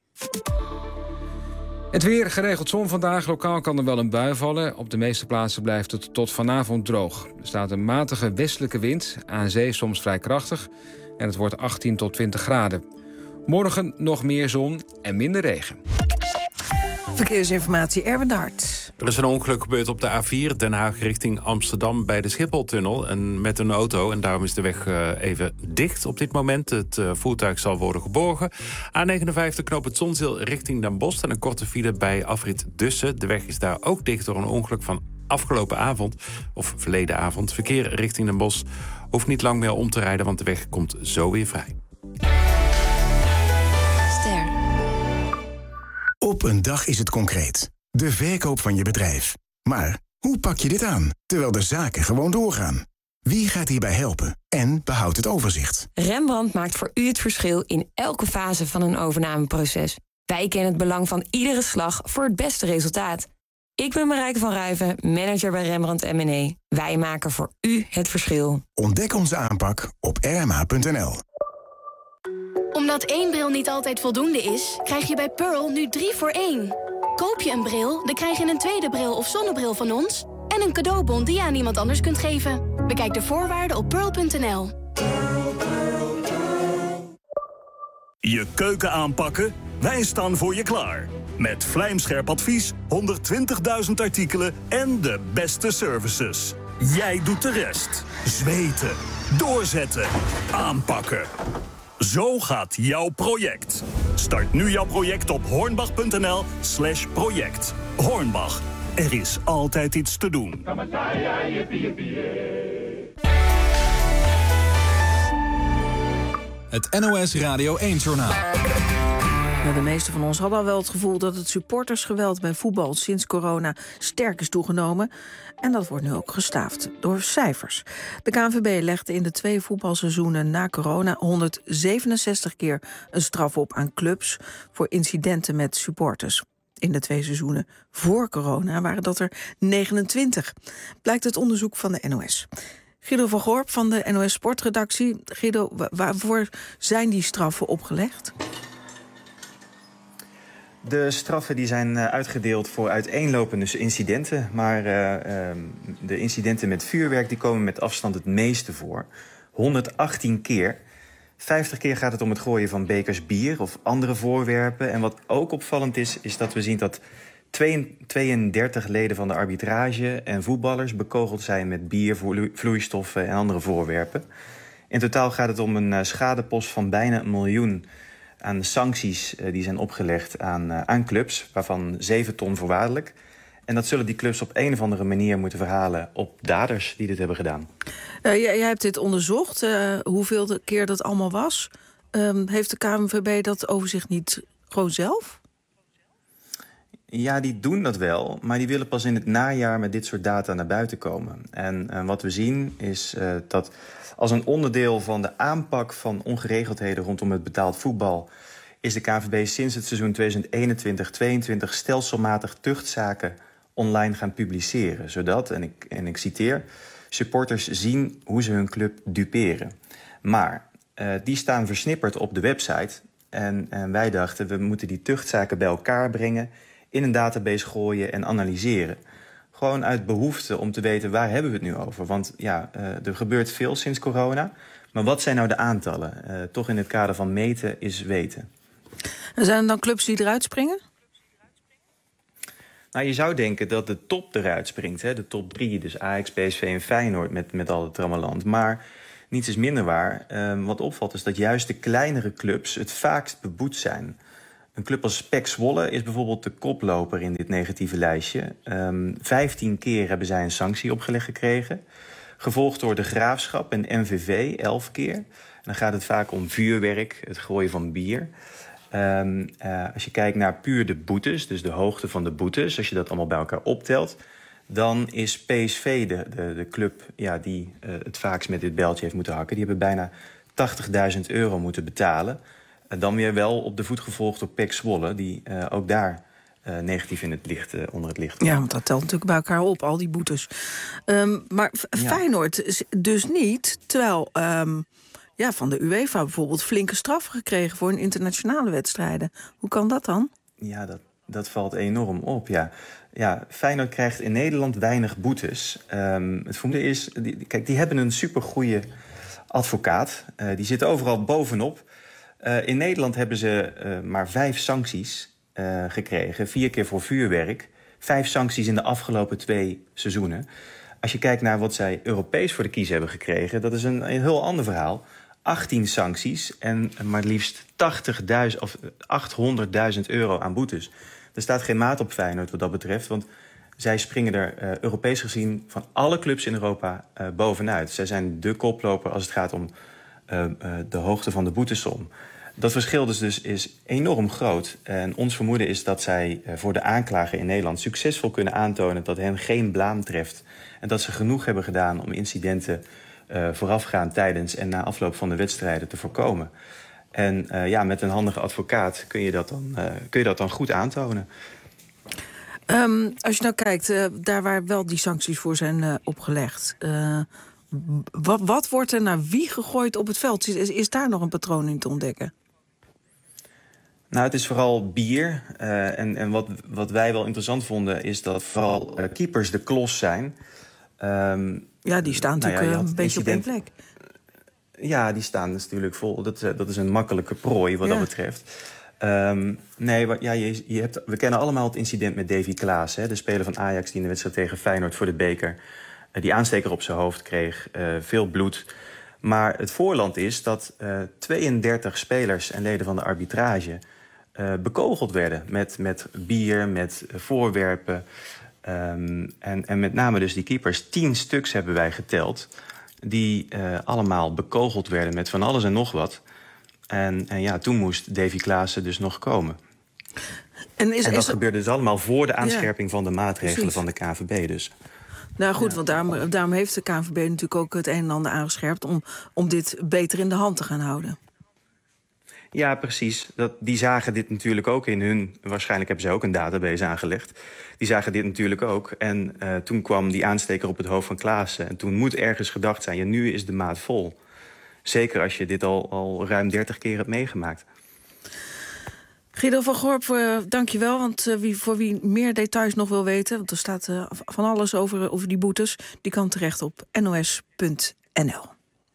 Speaker 4: Het weer, geregeld zon vandaag. Lokaal kan er wel een bui vallen. Op de meeste plaatsen blijft het tot vanavond droog. Er staat een matige westelijke wind, aan zee soms vrij krachtig. En het wordt achttien tot twintig graden. Morgen nog meer zon en minder regen.
Speaker 3: Verkeersinformatie, Erwin de Hart.
Speaker 5: Er is een ongeluk gebeurd op de A vier, Den Haag richting Amsterdam bij de Schipholtunnel. En met een auto, en daarom is de weg uh, even dicht op dit moment. Het uh, voertuig zal worden geborgen. A negenenvijftig knoop het Zonzeel richting Den Bosch. En een korte file bij afrit Dussen. De weg is daar ook dicht door een ongeluk van afgelopen avond. Of verleden avond. Verkeer richting Den Bosch hoeft niet lang meer om te rijden, want de weg komt zo weer vrij.
Speaker 27: Op een dag is het concreet. De verkoop van je bedrijf. Maar hoe pak je dit aan, terwijl de zaken gewoon doorgaan? Wie gaat hierbij helpen en behoudt het overzicht?
Speaker 18: Rembrandt maakt voor u het verschil in elke fase van een overnameproces. Wij kennen het belang van iedere slag voor het beste resultaat. Ik ben Marijke van Ruiven, manager bij Rembrandt M en E. Wij maken voor u het verschil.
Speaker 27: Ontdek onze aanpak op r m h punt n l.
Speaker 19: Omdat één bril niet altijd voldoende is, krijg je bij Pearl nu drie voor één. Koop je een bril, dan krijg je een tweede bril of zonnebril van ons en een cadeaubon die je aan iemand anders kunt geven. Bekijk de voorwaarden op pearl punt n l.
Speaker 22: Je keuken aanpakken? Wij staan voor je klaar. Met vlijmscherp advies, honderdtwintigduizend artikelen en de beste services. Jij doet de rest. Zweten, doorzetten, aanpakken. Zo gaat jouw project. Start nu jouw project op hornbach.nl slash project. Hornbach, er is altijd iets te doen.
Speaker 1: Het N O S Radio één-journaal.
Speaker 3: Ja, de meeste van ons hadden al wel het gevoel dat het supportersgeweld bij voetbal sinds corona sterk is toegenomen. En dat wordt nu ook gestaafd door cijfers. De K N V B legde in de twee voetbalseizoenen na corona honderdzevenenzestig keer een straf op aan clubs voor incidenten met supporters. In de twee seizoenen voor corona waren dat er negenentwintig. Blijkt uit onderzoek van de N O S. Guido van Gorp van de N O S Sportredactie. Guido, waarvoor zijn die straffen opgelegd?
Speaker 7: De straffen die zijn uitgedeeld voor uiteenlopende incidenten. Maar uh, uh, de incidenten met vuurwerk die komen met afstand het meeste voor. honderdachttien keer. vijftig keer gaat het om het gooien van bekers bier of andere voorwerpen. En wat ook opvallend is, is dat we zien dat tweeëndertig leden van de arbitrage en voetballers bekogeld zijn met bier, vloeistoffen en andere voorwerpen. In totaal gaat het om een schadepost van bijna een miljoen aan sancties uh, die zijn opgelegd aan, uh, aan clubs, waarvan zeven ton voorwaardelijk. En dat zullen die clubs op een of andere manier moeten verhalen op daders die dit hebben gedaan.
Speaker 3: Uh, jij, jij hebt dit onderzocht, uh, hoeveel keer dat allemaal was. Um, heeft de K N V B dat overzicht niet gewoon zelf?
Speaker 7: Ja, die doen dat wel, maar die willen pas in het najaar met dit soort data naar buiten komen. En uh, wat we zien is uh, dat als een onderdeel van de aanpak van ongeregeldheden rondom het betaald voetbal is de K N V B sinds het seizoen tweeduizend eenentwintig tweeëntwintig stelselmatig tuchtzaken online gaan publiceren. Zodat, en ik, en ik citeer, supporters zien hoe ze hun club duperen. Maar uh, die staan versnipperd op de website. En, en wij dachten, we moeten die tuchtzaken bij elkaar brengen, in een database gooien en analyseren. Gewoon uit behoefte om te weten, waar hebben we het nu over? Want ja, uh, er gebeurt veel sinds corona. Maar wat zijn nou de aantallen? Uh, toch in het kader van meten is weten.
Speaker 3: En zijn er dan clubs die eruit springen?
Speaker 7: Nou, je zou denken dat de top eruit springt. Hè? De top drie, dus Ajax, P S V en Feyenoord met, met al het trammeland. Maar niets is minder waar. Uh, wat opvalt is dat juist de kleinere clubs het vaakst beboet zijn. Een club als P E C Zwolle is bijvoorbeeld de koploper in dit negatieve lijstje. Um, vijftien keer hebben zij een sanctie opgelegd gekregen. Gevolgd door de Graafschap en M V V, elf keer. En dan gaat het vaak om vuurwerk, het gooien van bier. Um, uh, als je kijkt naar puur de boetes, dus de hoogte van de boetes, als je dat allemaal bij elkaar optelt, dan is P S V de, de, de club ja, die uh, het vaakst met dit bijltje heeft moeten hakken. Die hebben bijna tachtigduizend euro moeten betalen. Uh, dan weer wel op de voet gevolgd door P E C Zwolle, die uh, ook daar uh, negatief in het licht, uh, onder het licht komt.
Speaker 3: Ja, want dat telt natuurlijk bij elkaar op, al die boetes. Um, maar ja. Feyenoord dus niet, terwijl Um, ja, van de UEFA bijvoorbeeld flinke straffen gekregen voor hun internationale wedstrijden. Hoe kan dat dan?
Speaker 7: Ja, dat, dat valt enorm op, ja. Ja, Feyenoord krijgt in Nederland weinig boetes. Um, het voelde is, die, kijk, die hebben een supergoeie advocaat. Uh, die zit overal bovenop. Uh, in Nederland hebben ze uh, maar vijf sancties uh, gekregen. Vier keer voor vuurwerk. Vijf sancties in de afgelopen twee seizoenen. Als je kijkt naar wat zij Europees voor de kies hebben gekregen, dat is een, een heel ander verhaal. achttien sancties en maar liefst tachtigduizend of achthonderdduizend euro aan boetes. Er staat geen maat op Feyenoord wat dat betreft, want zij springen er uh, Europees gezien van alle clubs in Europa uh, bovenuit. Zij zijn de koploper als het gaat om uh, uh, de hoogte van de boetesom. Dat verschil dus, dus is enorm groot. En ons vermoeden is dat zij uh, voor de aanklager in Nederland succesvol kunnen aantonen dat hen geen blaam treft. En dat ze genoeg hebben gedaan om incidenten uh, voorafgaand, tijdens en na afloop van de wedstrijden te voorkomen. En uh, ja, met een handige advocaat kun je dat dan, uh, kun je dat dan goed aantonen.
Speaker 3: Um, als je nou kijkt, uh, daar waar wel die sancties voor zijn uh, opgelegd, Uh, wat, wat wordt er naar wie gegooid op het veld? Is, is daar nog een patroon in te ontdekken?
Speaker 7: Nou, het is vooral bier. Uh, en en wat, wat wij wel interessant vonden, is dat vooral uh, keepers de klos zijn. Um,
Speaker 3: ja, die staan
Speaker 7: nou
Speaker 3: natuurlijk
Speaker 7: ja,
Speaker 3: een beetje
Speaker 7: incident...
Speaker 3: op één plek.
Speaker 7: Ja, die staan natuurlijk vol. Dat, uh, dat is een makkelijke prooi wat ja. dat betreft. Um, nee, wat, ja, je, je hebt, we kennen allemaal het incident met Davy Klaas, hè, de speler van Ajax die in de wedstrijd tegen Feyenoord voor de beker Uh, die aansteker op zijn hoofd kreeg uh, veel bloed. Maar het voorland is dat uh, tweeëndertig spelers en leden van de arbitrage uh, bekogeld werden met, met bier, met uh, voorwerpen. Um, en, en met name dus die keepers, tien stuks hebben wij geteld, die uh, allemaal bekogeld werden met van alles en nog wat. En, en ja, toen moest Davy Klaassen dus nog komen. En, is, en dat is gebeurde dus allemaal voor de aanscherping ja, van de maatregelen precies. van de K N V B dus.
Speaker 3: Nou goed, ja. want daarom, daarom heeft de K N V B natuurlijk ook het een en ander aangescherpt om, om dit beter in de hand te gaan houden.
Speaker 7: Ja, precies. Dat, die zagen dit natuurlijk ook in hun... Waarschijnlijk hebben ze ook een database aangelegd. Die zagen dit natuurlijk ook. En uh, toen kwam die aansteker op het hoofd van Klaassen. En toen moet ergens gedacht zijn, ja, nu is de maat vol. Zeker als je dit al, al ruim dertig keer hebt meegemaakt.
Speaker 3: Guido van Gorp, uh, dank je wel. Want uh, wie, voor wie meer details nog wil weten... want er staat uh, van alles over, over die boetes... die kan terecht op N O S punt N L.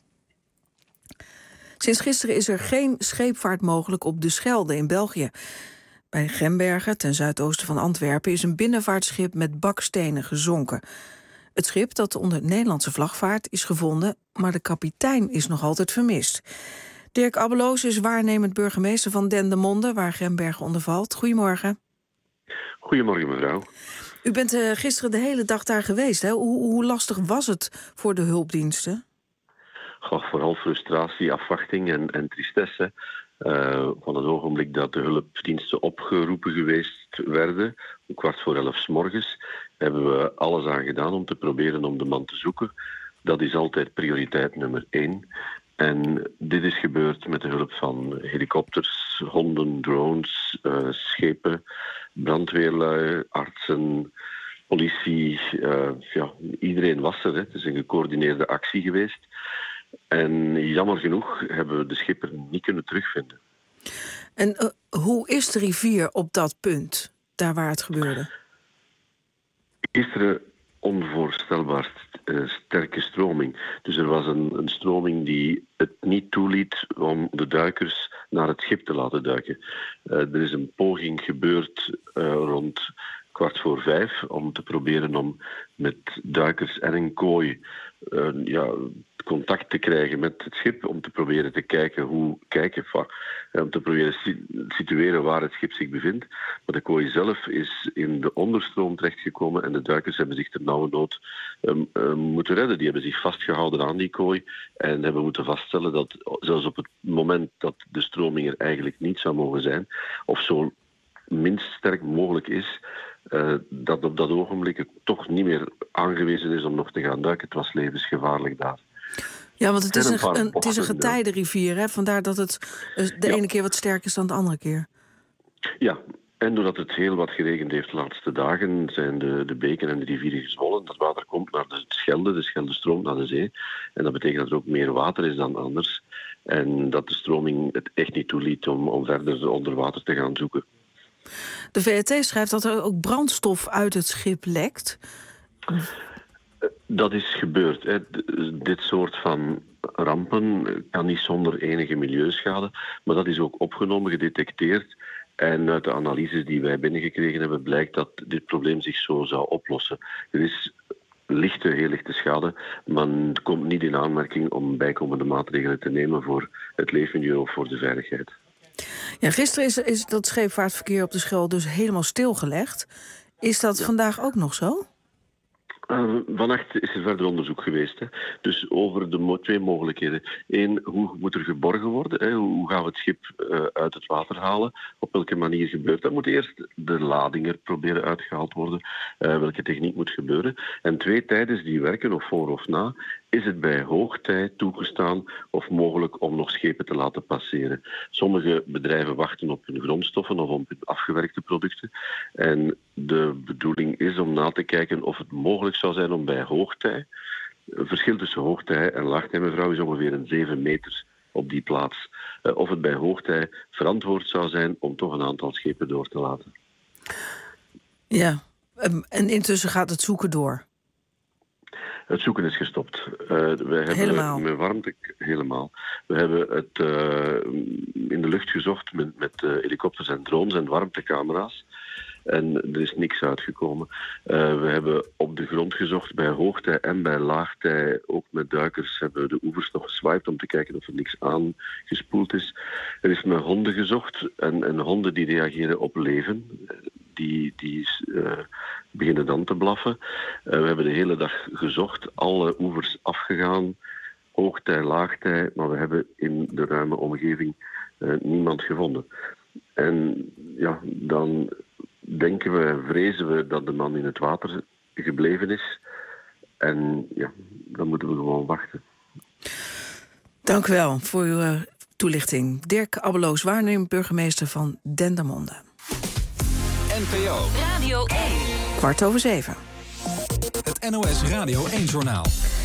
Speaker 3: Sinds gisteren is er geen scheepvaart mogelijk op de Schelde in België. Bij Gembergen, ten zuidoosten van Antwerpen... is een binnenvaartschip met bakstenen gezonken. Het schip dat onder Nederlandse vlag vaart is gevonden... maar de kapitein is nog altijd vermist. Dirk Abbeloos is waarnemend burgemeester van Dendermonde... waar Gembergen onder valt. Goedemorgen.
Speaker 8: Goedemorgen, mevrouw.
Speaker 3: U bent uh, gisteren de hele dag daar geweest. Hè? Hoe, hoe lastig was het voor de hulpdiensten?
Speaker 8: Goh, vooral frustratie, afwachting en, en tristesse. Uh, van het ogenblik dat de hulpdiensten opgeroepen geweest werden, om kwart voor elf 's morgens, hebben we alles aan gedaan om te proberen om de man te zoeken. Dat is altijd prioriteit nummer één. En dit is gebeurd met de hulp van helikopters, honden, drones, uh, schepen, brandweerlui, artsen, politie. Uh, ja, iedereen was er. Hè. Het is een gecoördineerde actie geweest. En jammer genoeg hebben we de schipper niet kunnen terugvinden.
Speaker 3: En uh, hoe is de rivier op dat punt, daar waar het gebeurde?
Speaker 8: Gisteren onvoorstelbaar uh, sterke stroming. Dus er was een, een stroming die het niet toeliet om de duikers naar het schip te laten duiken. Uh, er is een poging gebeurd uh, rond kwart voor vijf om te proberen om met duikers en een kooi uh, ja, contact te krijgen met het schip, om te proberen te kijken hoe kijken, uh, om te proberen te situeren waar het schip zich bevindt. Maar de kooi zelf is in de onderstroom terechtgekomen en de duikers hebben zich ter nauwe nood um, uh, moeten redden. Die hebben zich vastgehouden aan die kooi en hebben moeten vaststellen dat zelfs op het moment dat de stroming er eigenlijk niet zou mogen zijn, of zo minst sterk mogelijk is, Uh, dat op dat ogenblik het toch niet meer aangewezen is om nog te gaan duiken. Het was levensgevaarlijk daar.
Speaker 3: Ja, want het is een, een, het is een getijdenrivier, hè? Vandaar dat het de ja. ene keer wat sterker is dan de andere keer.
Speaker 8: Ja, en doordat het heel wat geregend heeft de laatste dagen, zijn de, de beken en de rivieren gezwollen. Dat water komt naar de Schelde, de Schelde stroomt naar de zee. En dat betekent dat er ook meer water is dan anders. En dat de stroming het echt niet toeliet om, om verder onder water te gaan zoeken.
Speaker 3: De V R T schrijft dat er ook brandstof uit het schip lekt.
Speaker 8: Dat is gebeurd. Hè. Dit soort van rampen kan niet zonder enige milieuschade. Maar dat is ook opgenomen, gedetecteerd. En uit de analyses die wij binnengekregen hebben, blijkt dat dit probleem zich zo zou oplossen. Er is lichte, heel lichte schade, maar het komt niet in aanmerking om bijkomende maatregelen te nemen voor het leefmilieu of voor de veiligheid.
Speaker 3: Ja, gisteren is, is dat scheepvaartverkeer op de Schelde dus helemaal stilgelegd. Is dat ja. vandaag ook nog zo?
Speaker 8: Uh, vannacht is er verder onderzoek geweest. Hè. Dus over de mo- twee mogelijkheden. Eén, hoe moet er geborgen worden? Hè? Hoe gaan we het schip uh, uit het water halen? Op welke manier gebeurt dat? Moet eerst de lading er proberen uitgehaald worden. Uh, welke techniek moet gebeuren? En twee, tijdens die werken, of voor of na, is het bij hoogtij toegestaan of mogelijk om nog schepen te laten passeren. Sommige bedrijven wachten op hun grondstoffen of op hun afgewerkte producten. En de bedoeling is om na te kijken of het mogelijk zou zijn om bij hoogtij, het verschil tussen hoogtij en laagtij, mevrouw, is ongeveer een zeven meter op die plaats, of het bij hoogtij verantwoord zou zijn om toch een aantal schepen door te laten.
Speaker 3: Ja, en intussen gaat het zoeken door.
Speaker 8: Het zoeken is gestopt. Uh, we hebben
Speaker 3: helemaal.
Speaker 8: Met warmte, helemaal. We hebben het uh, in de lucht gezocht met, met uh, helikopters en drones en warmtecamera's. En er is niks uitgekomen. Uh, we hebben op de grond gezocht bij hoogtij en bij laagtij. Ook met duikers hebben we de oevers nog geswiped om te kijken of er niks aangespoeld is. Er is met honden gezocht en, en honden die reageren op leven. Die, die uh, beginnen dan te blaffen. Uh, we hebben de hele dag gezocht, alle oevers afgegaan. Hoogtij, laagtij, maar we hebben in de ruime omgeving uh, niemand gevonden. En ja, dan denken we, vrezen we dat de man in het water gebleven is. En ja, dan moeten we gewoon wachten.
Speaker 3: Dank u wel voor uw uh, toelichting. Dirk Abbeloos, waarnemend burgemeester van Dendermonde.
Speaker 1: N P O
Speaker 17: Radio één.
Speaker 3: Kwart over zeven.
Speaker 1: Het N O S Radio één-journaal.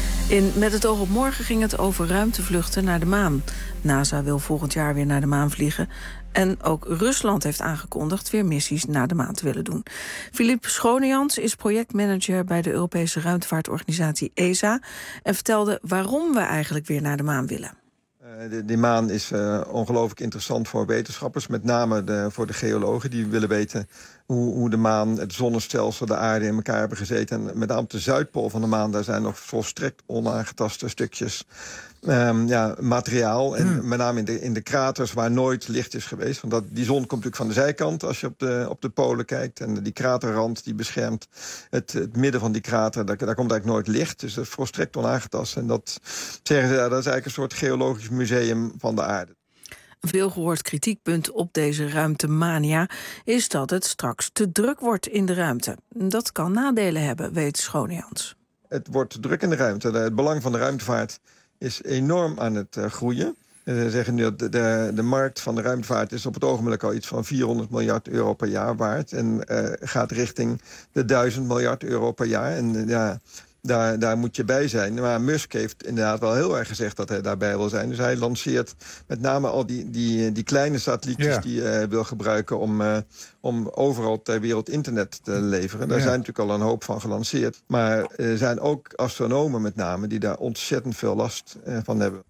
Speaker 3: In Met het oog op morgen ging het over ruimtevluchten naar de maan. NASA wil volgend jaar weer naar de maan vliegen. En ook Rusland heeft aangekondigd weer missies naar de maan te willen doen. Philippe Schonejans is projectmanager bij de Europese ruimtevaartorganisatie E S A... en vertelde waarom we eigenlijk weer naar de maan willen.
Speaker 9: Uh, de, de maan is uh, ongelooflijk interessant voor wetenschappers. Met name de, voor de geologen die willen weten hoe, hoe de maan, het zonnestelsel, de aarde in elkaar hebben gezeten. En met name op de Zuidpool van de maan, daar zijn nog volstrekt onaangetaste stukjes um, ja, materiaal. En hmm. met name in de, in de kraters waar nooit licht is geweest. Want dat, die zon komt natuurlijk van de zijkant als je op de, op de polen kijkt. En die kraterrand die beschermt het, het midden van die krater. Daar, daar komt eigenlijk nooit licht. Dus dat is volstrekt onaangetast. En dat zeggen ze, ja, dat is eigenlijk een soort geologisch museum van de aarde.
Speaker 3: Een veelgehoord kritiekpunt op deze ruimtemania is dat het straks te druk wordt in de ruimte. Dat kan nadelen hebben, weet Schonejans.
Speaker 9: Het wordt te druk in de ruimte. Het belang van de ruimtevaart is enorm aan het uh, groeien. Ze zeggen nu dat de, de, de markt van de ruimtevaart is op het ogenblik al iets van vierhonderd miljard euro per jaar waard. En uh, gaat richting de duizend miljard euro per jaar. En uh, ja... Daar, daar moet je bij zijn. Maar Musk heeft inderdaad wel heel erg gezegd dat hij daarbij wil zijn. Dus hij lanceert met name al die, die, die kleine satellietjes ja. die hij uh, wil gebruiken om, uh, om overal ter wereld internet te leveren. Daar ja. zijn natuurlijk al een hoop van gelanceerd. Maar er zijn ook astronomen met name die daar ontzettend veel last uh, van hebben.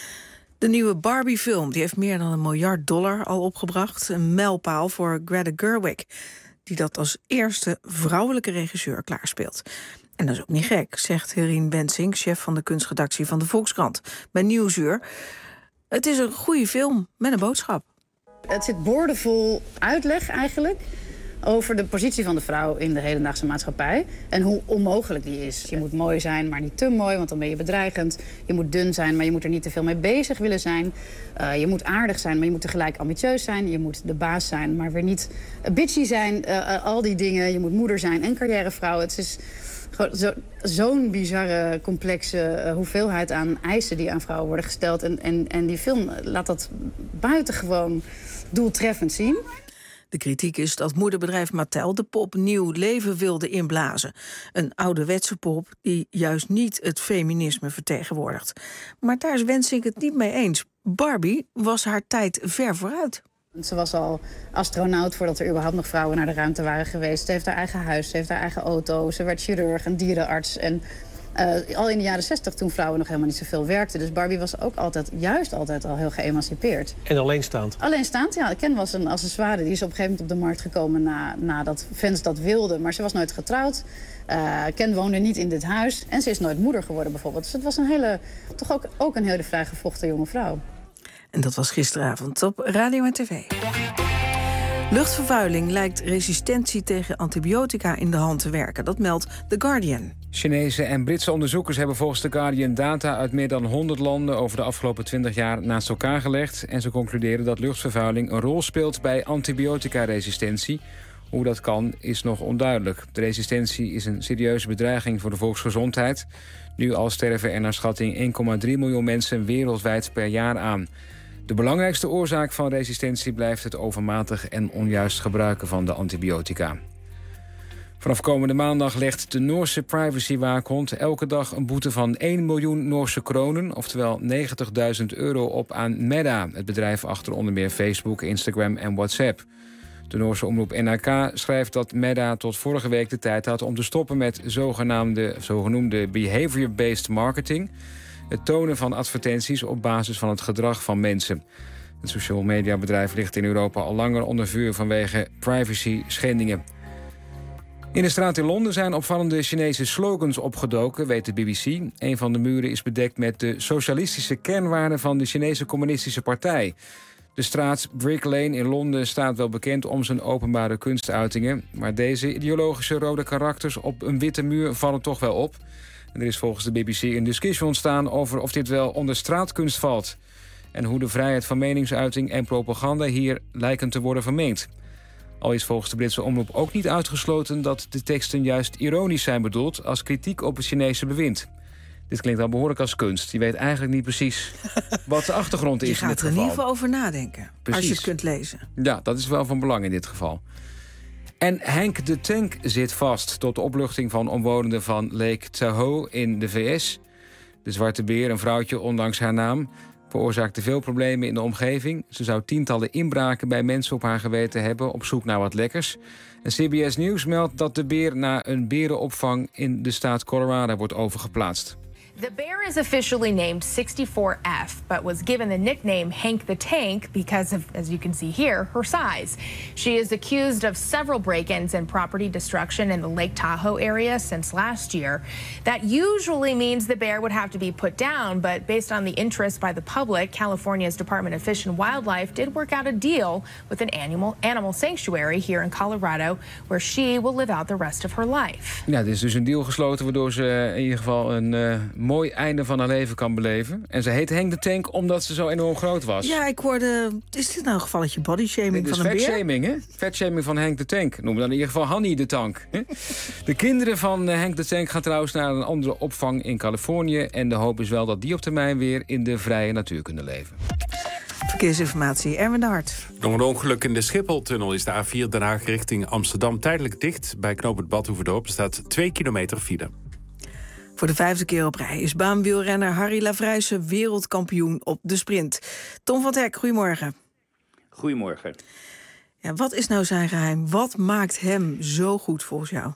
Speaker 3: De nieuwe Barbie-film die heeft meer dan een miljard dollar al opgebracht. Een mijlpaal voor Greta Gerwig, die dat als eerste vrouwelijke regisseur klaarspeelt. En dat is ook niet gek, zegt Herien Wensink, chef van de kunstredactie van de Volkskrant bij Nieuwsuur. Het is een goede film met een boodschap.
Speaker 10: Het zit boordevol uitleg eigenlijk over de positie van de vrouw in de hedendaagse maatschappij en hoe onmogelijk die is. Je moet mooi zijn, maar niet te mooi, want dan ben je bedreigend. Je moet dun zijn, maar je moet er niet te veel mee bezig willen zijn. Uh, je moet aardig zijn, maar je moet tegelijk ambitieus zijn. Je moet de baas zijn, maar weer niet bitchy zijn. Uh, uh, al die dingen. Je moet moeder zijn en carrièrevrouw. Het is Zo, zo'n bizarre, complexe uh, hoeveelheid aan eisen die aan vrouwen worden gesteld. En, en, en die film laat dat buitengewoon doeltreffend zien.
Speaker 3: De kritiek is dat moederbedrijf Mattel de pop nieuw leven wilde inblazen. Een ouderwetse pop die juist niet het feminisme vertegenwoordigt. Maar daar is Wensink het niet mee eens. Barbie was haar tijd ver vooruit.
Speaker 10: Ze was al astronaut voordat er überhaupt nog vrouwen naar de ruimte waren geweest. Ze heeft haar eigen huis, ze heeft haar eigen auto. Ze werd chirurg en dierenarts. En uh, al in de jaren zestig, toen vrouwen nog helemaal niet zoveel werkten. Dus Barbie was ook altijd, juist altijd al heel geëmancipeerd.
Speaker 11: En alleenstaand?
Speaker 10: Alleenstaand, ja. Ken was een accessoire. Die is op een gegeven moment op de markt gekomen na, nadat fans dat wilden. Maar ze was nooit getrouwd. Uh, Ken woonde niet in dit huis. En ze is nooit moeder geworden bijvoorbeeld. Dus het was een hele, toch ook, ook een hele vrijgevochten jonge vrouw.
Speaker 3: En dat was gisteravond op radio en tv. Luchtvervuiling lijkt resistentie tegen antibiotica in de hand te werken. Dat meldt The Guardian.
Speaker 4: Chinese en Britse onderzoekers hebben volgens The Guardian data uit meer dan honderd landen over de afgelopen twintig jaar naast elkaar gelegd. En ze concluderen dat luchtvervuiling een rol speelt bij antibiotica-resistentie. Hoe dat kan, is nog onduidelijk. De resistentie is een serieuze bedreiging voor de volksgezondheid. Nu al sterven er naar schatting één komma drie miljoen mensen wereldwijd per jaar aan. De belangrijkste oorzaak van resistentie blijft het overmatig en onjuist gebruiken van de antibiotica. Vanaf komende maandag legt de Noorse privacywaakhond elke dag een boete van één miljoen Noorse kronen, oftewel negentigduizend euro op aan Meta, het bedrijf achter onder meer Facebook, Instagram en WhatsApp. De Noorse omroep N H K schrijft dat Meta tot vorige week de tijd had om te stoppen met zogenaamde, zogenoemde behavior-based marketing, het tonen van advertenties op basis van het gedrag van mensen. Het social media bedrijf ligt in Europa al langer onder vuur vanwege privacy schendingen. In de straat in Londen zijn opvallende Chinese slogans opgedoken, weet de B B C. Een van de muren is bedekt met de socialistische kernwaarden van de Chinese Communistische Partij. De straat Brick Lane in Londen staat wel bekend om zijn openbare kunstuitingen. Maar deze ideologische rode karakters op een witte muur vallen toch wel op. En er is volgens de B B C een discussie ontstaan over of dit wel onder straatkunst valt. En hoe de vrijheid van meningsuiting en propaganda hier lijken te worden vermengd. Al is volgens de Britse omroep ook niet uitgesloten dat de teksten juist ironisch zijn bedoeld als kritiek op het Chinese bewind. Dit klinkt al behoorlijk als kunst. Je weet eigenlijk niet precies wat de achtergrond is in dit geval.
Speaker 3: Je gaat er in ieder geval over nadenken,
Speaker 4: precies.
Speaker 3: Als je het kunt lezen.
Speaker 4: Ja, dat is wel van belang in dit geval. En Henk de Tank zit vast tot de opluchting van omwonenden van Lake Tahoe in de V S. De zwarte beer, een vrouwtje ondanks haar naam, veroorzaakte veel problemen in de omgeving. Ze zou tientallen inbraken bij mensen op haar geweten hebben op zoek naar wat lekkers. En C B S News meldt dat de beer naar een berenopvang in de staat Colorado wordt overgeplaatst.
Speaker 11: The bear is officially named sixty-four F, but was given the nickname Hank the Tank because of, as you can see here, her size. She is accused of several break-ins and property destruction in the Lake Tahoe area since last year. That usually means the bear would have to be put down, but based on the interest by the public, California's Department of Fish and Wildlife did work out a deal with an animal, animal sanctuary here in Colorado, where she will live out the rest of her life.
Speaker 4: Ja, er is dus een deal gesloten waardoor ze in ieder geval een uh, mooi einde van haar leven kan beleven. En ze heet Henk de Tank omdat ze zo enorm groot was.
Speaker 3: Ja, ik hoorde... Is dit nou een gevalletje bodyshaming van een beer?
Speaker 4: Vetshaming, hè? Vetshaming van Henk de Tank. Noemen we dan in ieder geval Hanny de Tank. Hè? De kinderen van Henk de Tank gaan trouwens naar een andere opvang in Californië. En de hoop is wel dat die op termijn weer in de vrije natuur kunnen leven.
Speaker 3: Verkeersinformatie, Erwin de Hart.
Speaker 5: Door een ongeluk in de Schipholtunnel is de A vier Den Haag richting Amsterdam tijdelijk dicht. Bij knooppunt Badhoevedorp staat twee kilometer file.
Speaker 3: Voor de vijfde keer op rij is baanwielrenner Harry Lavruijsen wereldkampioen op de sprint. Tom van Hek, goedemorgen.
Speaker 12: Goedemorgen.
Speaker 3: Ja, wat is nou zijn geheim? Wat maakt hem zo goed volgens jou?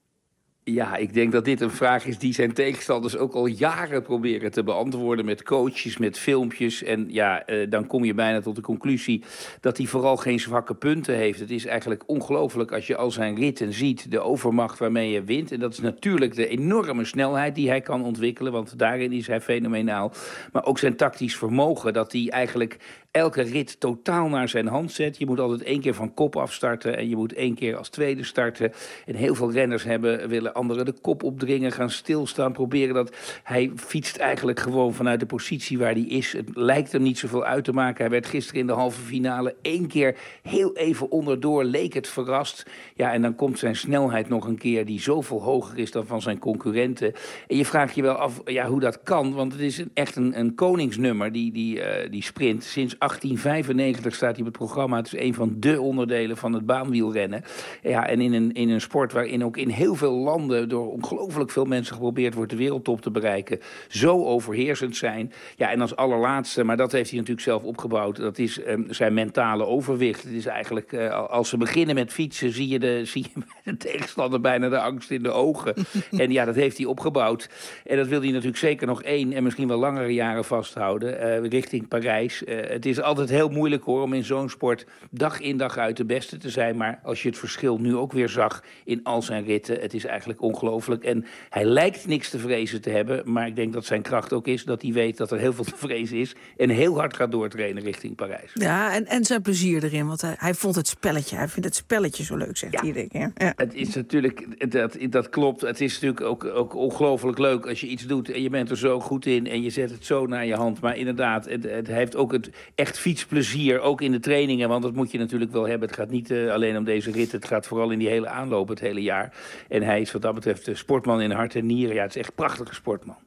Speaker 12: Ja, ik denk dat dit een vraag is die zijn tegenstanders ook al jaren proberen te beantwoorden met coaches, met filmpjes. En ja, eh, dan kom je bijna tot de conclusie dat hij vooral geen zwakke punten heeft. Het is eigenlijk ongelooflijk als je al zijn ritten ziet, de overmacht waarmee je wint. En dat is natuurlijk de enorme snelheid die hij kan ontwikkelen, want daarin is hij fenomenaal. Maar ook zijn tactisch vermogen, dat hij eigenlijk elke rit totaal naar zijn hand zet. Je moet altijd één keer van kop afstarten en je moet één keer als tweede starten. En heel veel renners hebben, willen anderen de kop opdringen, gaan stilstaan, proberen dat. Hij fietst eigenlijk gewoon vanuit de positie waar hij is. Het lijkt hem niet zoveel uit te maken. Hij werd gisteren in de halve finale één keer heel even onderdoor, leek het verrast. Ja, en dan komt zijn snelheid nog een keer die zoveel hoger is dan van zijn concurrenten. En je vraagt je wel af ja, hoe dat kan, want het is een, echt een, een koningsnummer, die, die, uh, die sprint. Sinds achttien vijfennegentig staat hij op het programma. Het is een van de onderdelen van het baanwielrennen. Ja, en in een, in een sport waarin ook in heel veel landen door ongelooflijk veel mensen geprobeerd wordt de wereldtop te bereiken, zo overheersend zijn. Ja, en als allerlaatste, maar dat heeft hij natuurlijk zelf opgebouwd, dat is um, zijn mentale overwicht. Het is eigenlijk, uh, als ze beginnen met fietsen, zie je, de, zie je de tegenstander bijna de angst in de ogen. En ja, dat heeft hij opgebouwd. En dat wil hij natuurlijk zeker nog één en misschien wel langere jaren vasthouden, uh, richting Parijs. Uh, het is altijd heel moeilijk hoor, om in zo'n sport dag in dag uit de beste te zijn. Maar als je het verschil nu ook weer zag in al zijn ritten, het is eigenlijk ongelooflijk. En hij lijkt niks te vrezen te hebben, maar ik denk dat zijn kracht ook is dat hij weet dat er heel veel te vrezen is en heel hard gaat doortrainen richting Parijs.
Speaker 3: Ja, en, en zijn plezier erin, want hij, hij vond het spelletje, hij vindt het spelletje zo leuk, zegt ja. hij. Denk ik. Ja.
Speaker 12: Het is natuurlijk, dat, dat klopt, het is natuurlijk ook, ook ongelooflijk leuk als je iets doet en je bent er zo goed in en je zet het zo naar je hand. Maar inderdaad, het, het heeft ook het echt fietsplezier, ook in de trainingen, want dat moet je natuurlijk wel hebben. Het gaat niet uh, alleen om deze rit, het gaat vooral in die hele aanloop het hele jaar. En hij is wat dat betreft de sportman in hart en nieren. Ja, het is echt een prachtige sportman.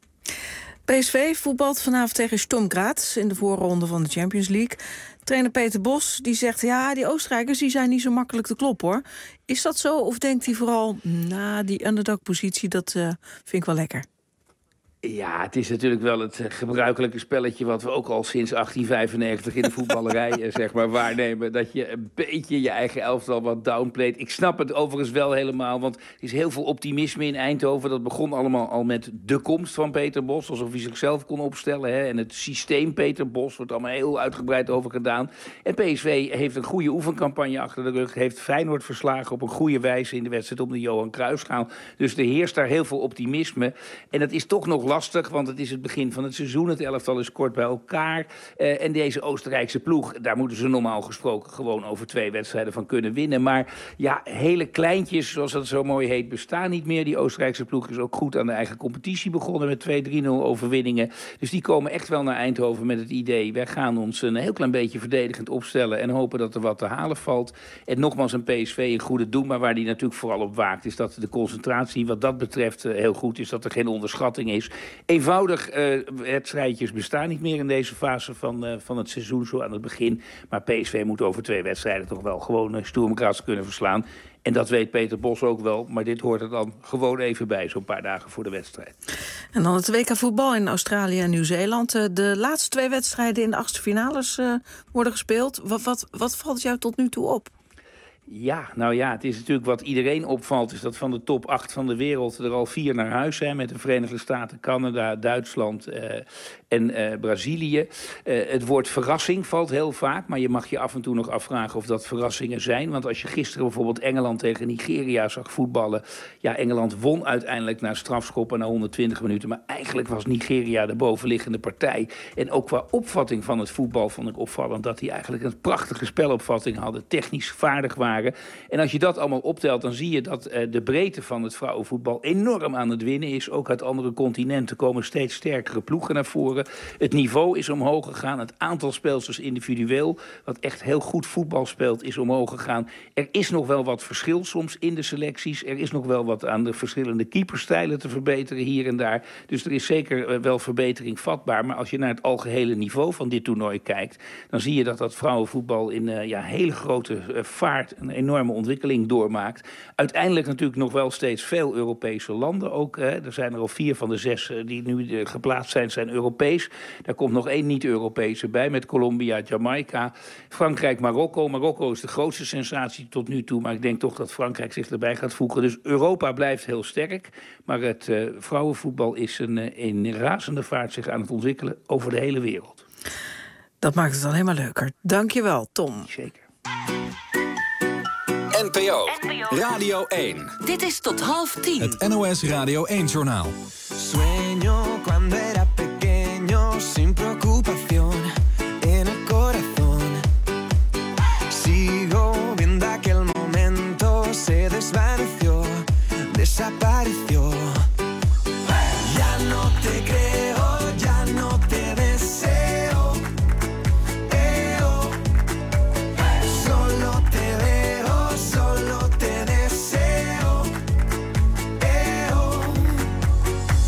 Speaker 3: P S V voetbalt vanavond tegen Sturm Graz in de voorronde van de Champions League. Trainer Peter Bos die zegt, ja, die Oostenrijkers die zijn niet zo makkelijk te kloppen, hoor. Is dat zo of denkt hij vooral, nou, die underdog-positie, dat uh, vind ik wel lekker?
Speaker 12: Ja, het is natuurlijk wel het gebruikelijke spelletje wat we ook al sinds achttien vijfennegentig in de voetballerij zeg maar, waarnemen. Dat je een beetje je eigen elftal wat downplayt. Ik snap het overigens wel helemaal, want er is heel veel optimisme in Eindhoven. Dat begon allemaal al met de komst van Peter Bos, alsof hij zichzelf kon opstellen. Hè? En het systeem Peter Bos wordt allemaal heel uitgebreid over gedaan. En P S V heeft een goede oefencampagne achter de rug. Heeft Feyenoord verslagen op een goede wijze in de wedstrijd om de Johan Cruijffschaal. Dus er heerst daar heel veel optimisme. En dat is toch nog lastig, want het is het begin van het seizoen. Het elftal is kort bij elkaar. Uh, en deze Oostenrijkse ploeg, daar moeten ze normaal gesproken gewoon over twee wedstrijden van kunnen winnen. Maar ja, hele kleintjes, zoals dat zo mooi heet, bestaan niet meer. Die Oostenrijkse ploeg is ook goed aan de eigen competitie begonnen met twee drie nul overwinningen. Dus die komen echt wel naar Eindhoven met het idee, wij gaan ons een heel klein beetje verdedigend opstellen en hopen dat er wat te halen valt. En nogmaals een P S V een goede doen, maar waar die natuurlijk vooral op waakt, is dat de concentratie wat dat betreft uh, heel goed is, dat er geen onderschatting is. Eenvoudig uh, wedstrijdjes bestaan niet meer in deze fase van, uh, van het seizoen, zo aan het begin. Maar P S V moet over twee wedstrijden toch wel gewoon uh, Sturm Graz kunnen verslaan. En dat weet Peter Bos ook wel, maar dit hoort er dan gewoon even bij, zo'n paar dagen voor de wedstrijd.
Speaker 3: En dan het W K voetbal in Australië en Nieuw-Zeeland. De laatste twee wedstrijden in de achtste finales uh, worden gespeeld. Wat, wat, wat valt jou tot nu toe op?
Speaker 12: Ja, nou ja, het is natuurlijk wat iedereen opvalt, is dat van de top acht van de wereld er al vier naar huis zijn, met de Verenigde Staten, Canada, Duitsland uh, en uh, Brazilië. Uh, het woord verrassing valt heel vaak, maar je mag je af en toe nog afvragen of dat verrassingen zijn. Want als je gisteren bijvoorbeeld Engeland tegen Nigeria zag voetballen, ja, Engeland won uiteindelijk na strafschoppen na honderdtwintig minuten, maar eigenlijk was Nigeria de bovenliggende partij. En ook qua opvatting van het voetbal vond ik opvallend dat die eigenlijk een prachtige spelopvatting hadden, technisch vaardig waren. En als je dat allemaal optelt, dan zie je dat uh, de breedte van het vrouwenvoetbal enorm aan het winnen is. Ook uit andere continenten komen steeds sterkere ploegen naar voren. Het niveau is omhoog gegaan. Het aantal speelsters individueel, wat echt heel goed voetbal speelt, is omhoog gegaan. Er is nog wel wat verschil soms in de selecties. Er is nog wel wat aan de verschillende keeperstijlen te verbeteren hier en daar. Dus er is zeker uh, wel verbetering vatbaar. Maar als je naar het algehele niveau van dit toernooi kijkt, dan zie je dat dat vrouwenvoetbal in uh, ja, hele grote uh, vaart een enorme ontwikkeling doormaakt. Uiteindelijk natuurlijk nog wel steeds veel Europese landen ook. Hè. Er zijn er al vier van de zes die nu geplaatst zijn, zijn Europees. Daar komt nog één niet-Europese bij met Colombia, Jamaica. Frankrijk, Marokko. Marokko is de grootste sensatie tot nu toe, maar ik denk toch dat Frankrijk zich erbij gaat voegen. Dus Europa blijft heel sterk, maar het uh, vrouwenvoetbal is een, uh, in razende vaart zich aan het ontwikkelen over de hele wereld.
Speaker 3: Dat maakt het alleen maar leuker. Dank je wel, Tom.
Speaker 12: Zeker.
Speaker 1: N P O, Radio één.
Speaker 17: Dit is tot half tien.
Speaker 1: Het N O S Radio één-journaal.
Speaker 13: Sueño cuando era pequeño, sin preocupación, en el corazón. Sigo viendo aquel momento, se desvaneció, desapareció. Ya no te creo, ya no te deseo. Eh, oh. Solo te veo, solo te deseo. Eh, oh.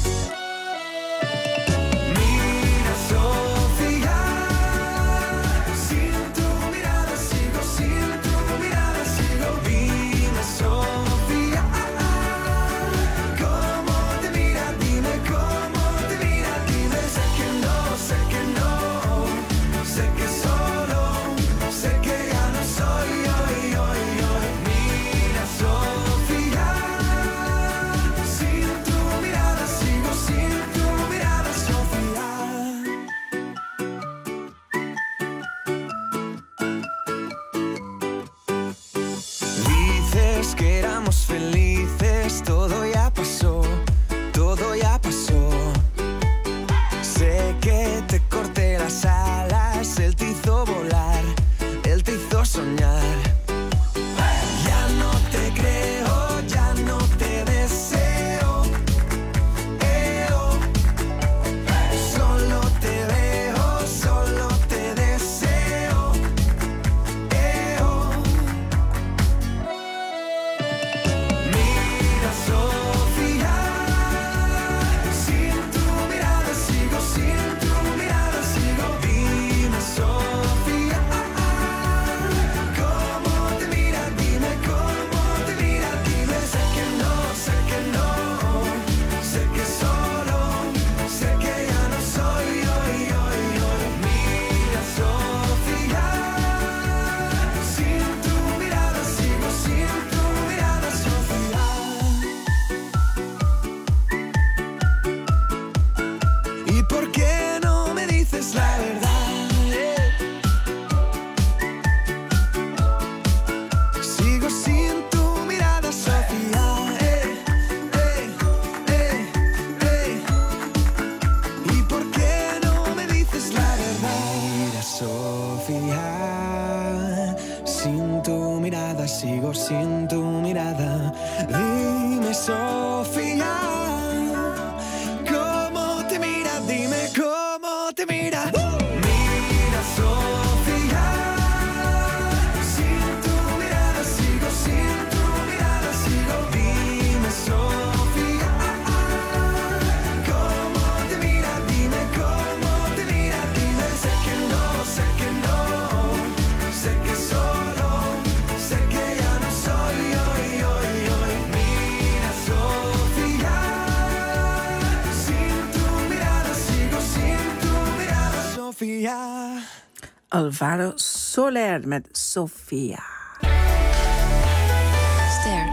Speaker 13: Sofia.
Speaker 3: Alvaro Soler met Sofia.
Speaker 17: Ster.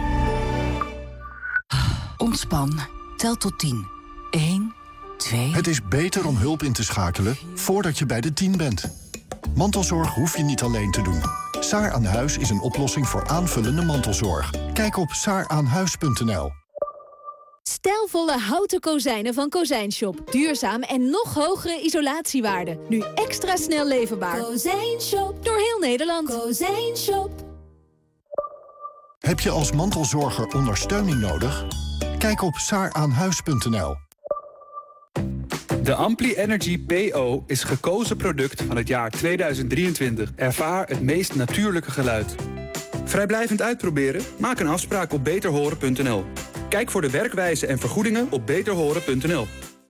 Speaker 17: Ontspan. Tel tot tien. Eén, twee...
Speaker 14: Het is beter om hulp in te schakelen voordat je bij de tien bent. Mantelzorg hoef je niet alleen te doen. Saar aan Huis is een oplossing voor aanvullende mantelzorg. Kijk op saar aan huis punt n l.
Speaker 15: Stijlvolle houten kozijnen van Kozijnshop. Duurzaam en nog hogere isolatiewaarde. Nu extra snel leverbaar. Kozijnshop. Door heel Nederland. Kozijnshop.
Speaker 14: Heb je als mantelzorger ondersteuning nodig? Kijk op saar aan huis punt n l.
Speaker 20: De Ampli Energy P O is gekozen product van het jaar tweeduizend drieëntwintig. Ervaar het meest natuurlijke geluid. Vrijblijvend uitproberen? Maak een afspraak op beter horen punt n l. Kijk voor de werkwijze en vergoedingen op beter horen punt n l.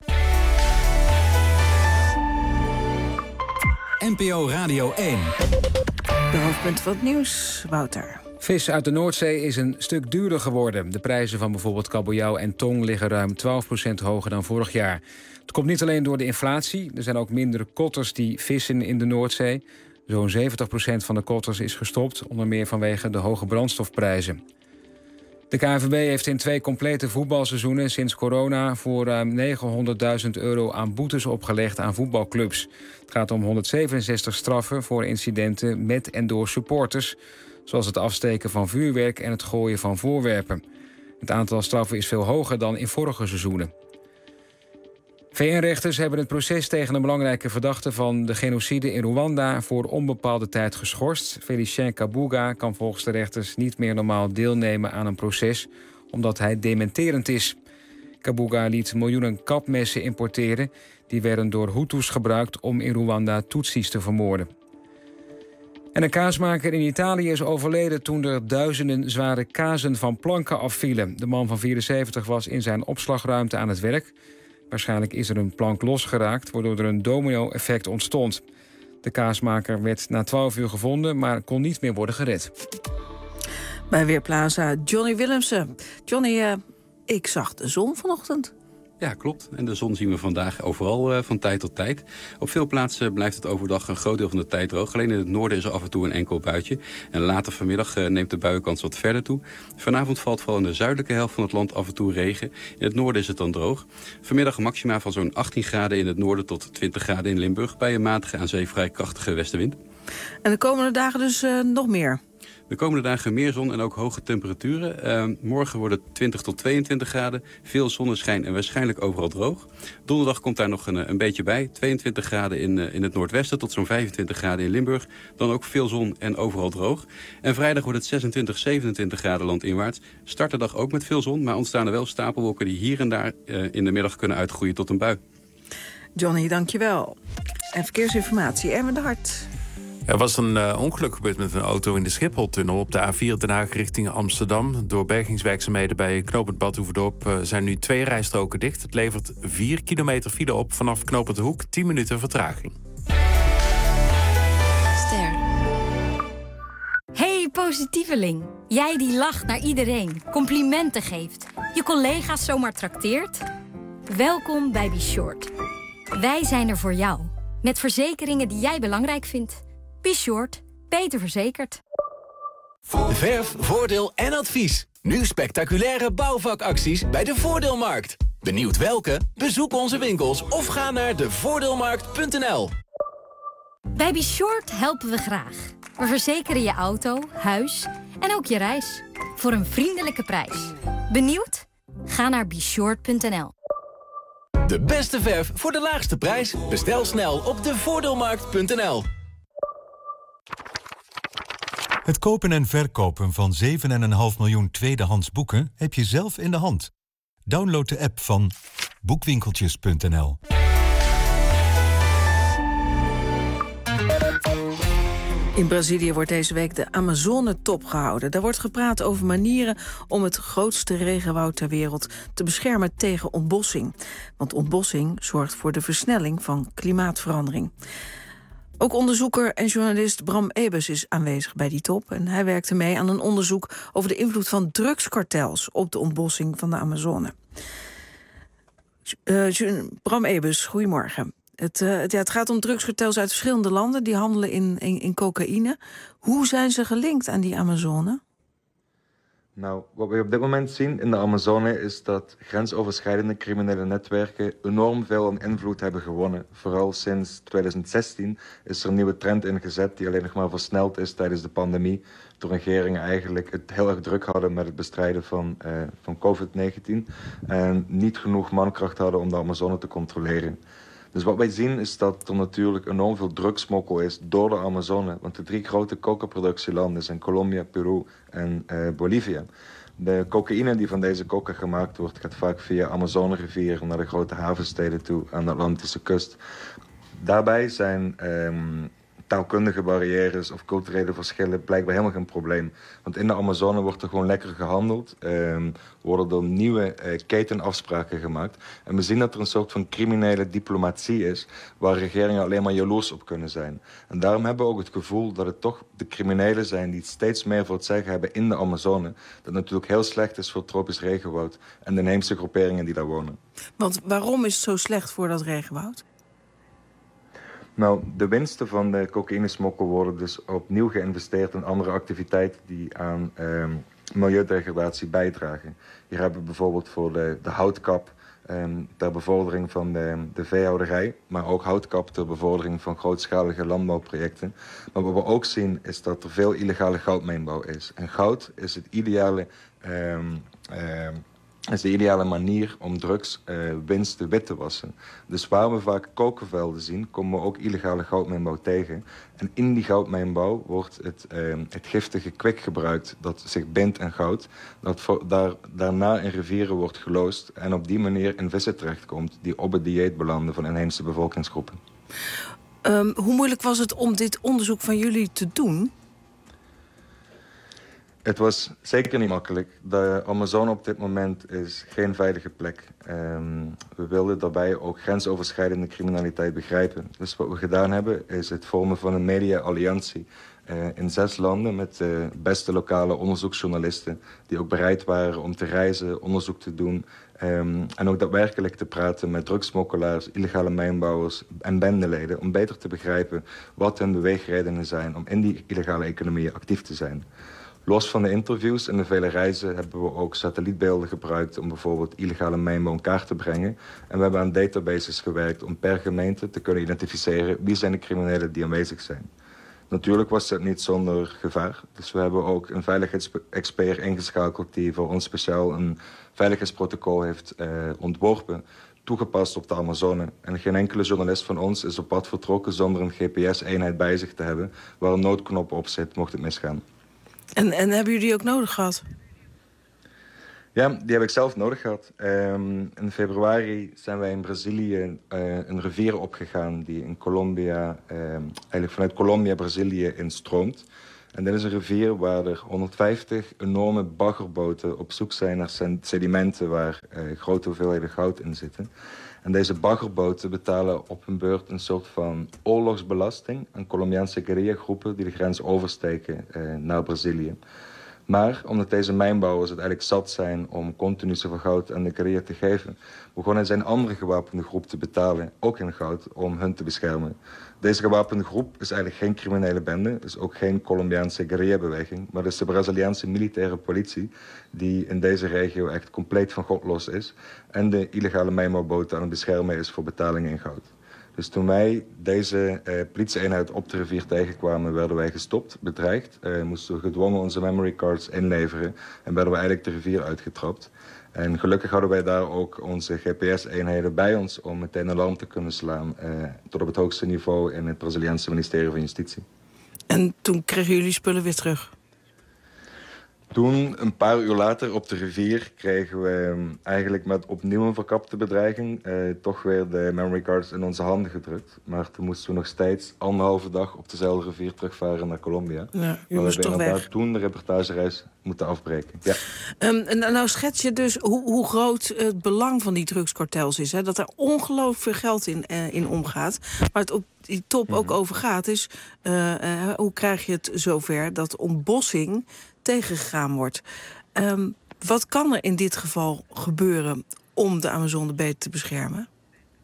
Speaker 1: N P O Radio één.
Speaker 3: De hoofdpunten van het nieuws, Wouter.
Speaker 4: Vis uit de Noordzee is een stuk duurder geworden. De prijzen van bijvoorbeeld kabeljauw en tong liggen ruim twaalf procent hoger dan vorig jaar. Het komt niet alleen door de inflatie. Er zijn ook minder kotters die vissen in de Noordzee. Zo'n zeventig procent van de kotters is gestopt, onder meer vanwege de hoge brandstofprijzen. De K N V B heeft in twee complete voetbalseizoenen sinds corona voor ruim negenhonderdduizend euro aan boetes opgelegd aan voetbalclubs. Het gaat om honderdzevenenzestig straffen voor incidenten met en door supporters, zoals het afsteken van vuurwerk en het gooien van voorwerpen. Het aantal straffen is veel hoger dan in vorige seizoenen. V N-rechters hebben het proces tegen een belangrijke verdachte van de genocide in Rwanda voor onbepaalde tijd geschorst. Félicien Kabuga kan volgens de rechters niet meer normaal deelnemen aan een proces, omdat hij dementerend is. Kabuga liet miljoenen kapmessen importeren. Die werden door Hutus gebruikt om in Rwanda Tutsis te vermoorden. En een kaasmaker in Italië is overleden toen er duizenden zware kazen van planken afvielen. De man van vierenzeventig was in zijn opslagruimte aan het werk. Waarschijnlijk is er een plank losgeraakt, waardoor er een domino-effect ontstond. De kaasmaker werd na twaalf uur gevonden, maar kon niet meer worden gered.
Speaker 3: Bij Weerplaza, Johnny Willemsen. Johnny, uh, ik zag de zon vanochtend.
Speaker 21: Ja, klopt. En de zon zien we vandaag overal uh, van tijd tot tijd. Op veel plaatsen blijft het overdag een groot deel van de tijd droog. Alleen in het noorden is er af en toe een enkel buitje. En later vanmiddag uh, neemt de buienkans wat verder toe. Vanavond valt vooral in de zuidelijke helft van het land af en toe regen. In het noorden is het dan droog. Vanmiddag een maxima van zo'n achttien graden in het noorden tot twintig graden in Limburg. Bij een matige aan zee vrij krachtige westenwind.
Speaker 3: En de komende dagen dus uh, nog meer?
Speaker 21: De komende dagen meer zon en ook hoge temperaturen. Uh, morgen wordt het twintig tot tweeëntwintig graden. Veel zonneschijn en waarschijnlijk overal droog. Donderdag komt daar nog een, een beetje bij. tweeëntwintig graden in, uh, in het noordwesten tot zo'n vijfentwintig graden in Limburg. Dan ook veel zon en overal droog. En vrijdag wordt het zesentwintig, zevenentwintig graden landinwaarts. Start de dag ook met veel zon, maar ontstaan er wel stapelwolken die hier en daar uh, in de middag kunnen uitgroeien tot een bui.
Speaker 3: Johnny, dankjewel. En verkeersinformatie, Erwin de Hart.
Speaker 5: Er was een uh, ongeluk gebeurd met een auto in de Schipholtunnel op de A vier Den Haag richting Amsterdam. Door bergingswerkzaamheden bij knooppunt Bad Hoeverdorp uh, zijn nu twee rijstroken dicht. Het levert vier kilometer file op vanaf knooppunt De Hoek, tien minuten vertraging.
Speaker 23: Ster. Hey positieveling, jij die lacht naar iedereen, complimenten geeft, je collega's zomaar trakteert. Welkom bij Be Short. Wij zijn er voor jou, met verzekeringen die jij belangrijk vindt. Be Short, beter verzekerd.
Speaker 24: Verf, voordeel en advies. Nu spectaculaire bouwvakacties bij de Voordeelmarkt. Benieuwd welke? Bezoek onze winkels of ga naar de voordeelmarkt punt n l.
Speaker 23: Bij Be Short helpen we graag. We verzekeren je auto, huis en ook je reis. Voor een vriendelijke prijs. Benieuwd? Ga naar be short punt n l.
Speaker 24: De beste verf voor de laagste prijs. Bestel snel op de voordeelmarkt punt n l.
Speaker 26: Het kopen en verkopen van zeven komma vijf miljoen tweedehands boeken heb je zelf in de hand. Download de app van boekwinkeltjes punt n l.
Speaker 3: In Brazilië wordt deze week de Amazone-top gehouden. Daar wordt gepraat over manieren om het grootste regenwoud ter wereld te beschermen tegen ontbossing. Want ontbossing zorgt voor de versnelling van klimaatverandering. Ook onderzoeker en journalist Bram Ebers is aanwezig bij die top. En hij werkte mee aan een onderzoek over de invloed van drugskartels op de ontbossing van de Amazone. Uh, Bram Ebers, goedemorgen. Het, uh, het, ja, het gaat om drugskartels uit verschillende landen. Die handelen in, in, in cocaïne. Hoe zijn ze gelinkt aan die Amazone?
Speaker 2: Nou, wat we op dit moment zien in de Amazone is dat grensoverschrijdende criminele netwerken enorm veel aan invloed hebben gewonnen. Vooral sinds twintig zestien is er een nieuwe trend ingezet die alleen nog maar versneld is tijdens de pandemie. De regeringen eigenlijk het heel erg druk hadden met het bestrijden van, uh, van covid negentien. En niet genoeg mankracht hadden om de Amazone te controleren. Dus wat wij zien is dat er natuurlijk enorm veel drugsmokkel is door de Amazone. Want de drie grote coca-productielanden zijn Colombia, Peru en uh, Bolivia. De cocaïne die van deze coca gemaakt wordt, gaat vaak via Amazone-rivier naar de grote havensteden toe aan de Atlantische kust. Daarbij zijn um, taalkundige barrières of culturele verschillen blijkbaar helemaal geen probleem. Want in de Amazone wordt er gewoon lekker gehandeld. Um, worden er nieuwe uh, ketenafspraken gemaakt. En we zien dat er een soort van criminele diplomatie is, waar regeringen alleen maar jaloers op kunnen zijn. En daarom hebben we ook het gevoel dat het toch de criminelen zijn die steeds meer voor het zeggen hebben in de Amazone. Dat natuurlijk heel slecht is voor het tropisch regenwoud en de inheemse groeperingen die daar wonen.
Speaker 3: Want waarom is het zo slecht voor dat regenwoud?
Speaker 2: Nou, de winsten van de cocaïnesmokkel worden dus opnieuw geïnvesteerd in andere activiteiten die aan eh, milieudegradatie bijdragen. Hier hebben we bijvoorbeeld voor de, de houtkap eh, ter bevordering van de, de veehouderij, maar ook houtkap ter bevordering van grootschalige landbouwprojecten. Maar wat we ook zien is dat er veel illegale goudmijnbouw is. En goud is het ideale... Eh, eh, is de ideale manier om drugs uh, winsten wit te wassen. Dus waar we vaak kokervelden zien, komen we ook illegale goudmijnbouw tegen. En in die goudmijnbouw wordt het, uh, het giftige kwik gebruikt dat zich bindt aan goud. Dat voor, daar, daarna in rivieren wordt geloosd en op die manier in vissen terechtkomt die op het dieet belanden van inheemse bevolkingsgroepen.
Speaker 3: Um, hoe moeilijk was het om dit onderzoek van jullie te doen?
Speaker 2: Het was zeker niet makkelijk. De Amazone op dit moment is geen veilige plek. Um, we wilden daarbij ook grensoverschrijdende criminaliteit begrijpen. Dus wat we gedaan hebben is het vormen van een media-alliantie uh, in zes landen met de beste lokale onderzoeksjournalisten die ook bereid waren om te reizen, onderzoek te doen um, en ook daadwerkelijk te praten met drugsmokkelaars, illegale mijnbouwers en bendeleden om beter te begrijpen wat hun beweegredenen zijn om in die illegale economie actief te zijn. Los van de interviews en de vele reizen hebben we ook satellietbeelden gebruikt om bijvoorbeeld illegale mijnbouw in kaart te brengen. En we hebben aan databases gewerkt om per gemeente te kunnen identificeren wie zijn de criminelen die aanwezig zijn. Natuurlijk was dat niet zonder gevaar. Dus we hebben ook een veiligheidsexpert ingeschakeld die voor ons speciaal een veiligheidsprotocol heeft eh, ontworpen, toegepast op de Amazone. En geen enkele journalist van ons is op pad vertrokken zonder een G P S-eenheid bij zich te hebben waar een noodknop op zit mocht het misgaan.
Speaker 3: En, en hebben jullie die ook nodig gehad?
Speaker 2: Ja, die heb ik zelf nodig gehad. Um, in februari zijn wij in Brazilië uh, een rivier opgegaan die in Colombia, uh, eigenlijk vanuit Colombia, Brazilië instroomt. En dit is een rivier waar er honderdvijftig enorme baggerboten op zoek zijn naar sedimenten waar uh, grote hoeveelheden goud in zitten. En deze baggerboten betalen op hun beurt een soort van oorlogsbelasting aan Colombiaanse guerrillagroepen die de grens oversteken uh, naar Brazilië. Maar omdat deze mijnbouwers het eigenlijk zat zijn om continu zoveel goud aan de guerrilla te geven, begonnen zij een andere gewapende groep te betalen, ook in goud, om hun te beschermen. Deze gewapende groep is eigenlijk geen criminele bende, is ook geen Colombiaanse guerrillabeweging, maar het is de Braziliaanse militaire politie die in deze regio echt compleet van God los is en de illegale mijnbouwboten aan het beschermen is voor betalingen in goud. Dus toen wij deze uh, politie-eenheid op de rivier tegenkwamen, werden wij gestopt, bedreigd. Uh, moesten we gedwongen onze memory cards inleveren en werden we eigenlijk de rivier uitgetrapt. En gelukkig hadden wij daar ook onze G P S-eenheden bij ons om meteen alarm te kunnen slaan. Uh, tot op het hoogste niveau in het Braziliaanse ministerie van Justitie.
Speaker 3: En toen kregen jullie spullen weer terug?
Speaker 2: Toen, een paar uur later op de rivier, kregen we eigenlijk met opnieuw een verkapte bedreiging eh, toch weer de memory cards in onze handen gedrukt. Maar toen moesten we nog steeds anderhalve dag op dezelfde rivier terugvaren naar Colombia.
Speaker 3: Ja,
Speaker 2: we hebben inderdaad toen de reportagereis moeten afbreken. Ja.
Speaker 3: Um, en nou schets je dus hoe, hoe groot het belang van die drugskartels is. Hè? Dat er ongelooflijk veel geld in, uh, in omgaat. Waar het op die top mm-hmm. ook over gaat is, uh, uh, hoe krijg je het zover dat ontbossing tegengegaan wordt. Um, wat kan er in dit geval gebeuren om de Amazone beter te beschermen? Het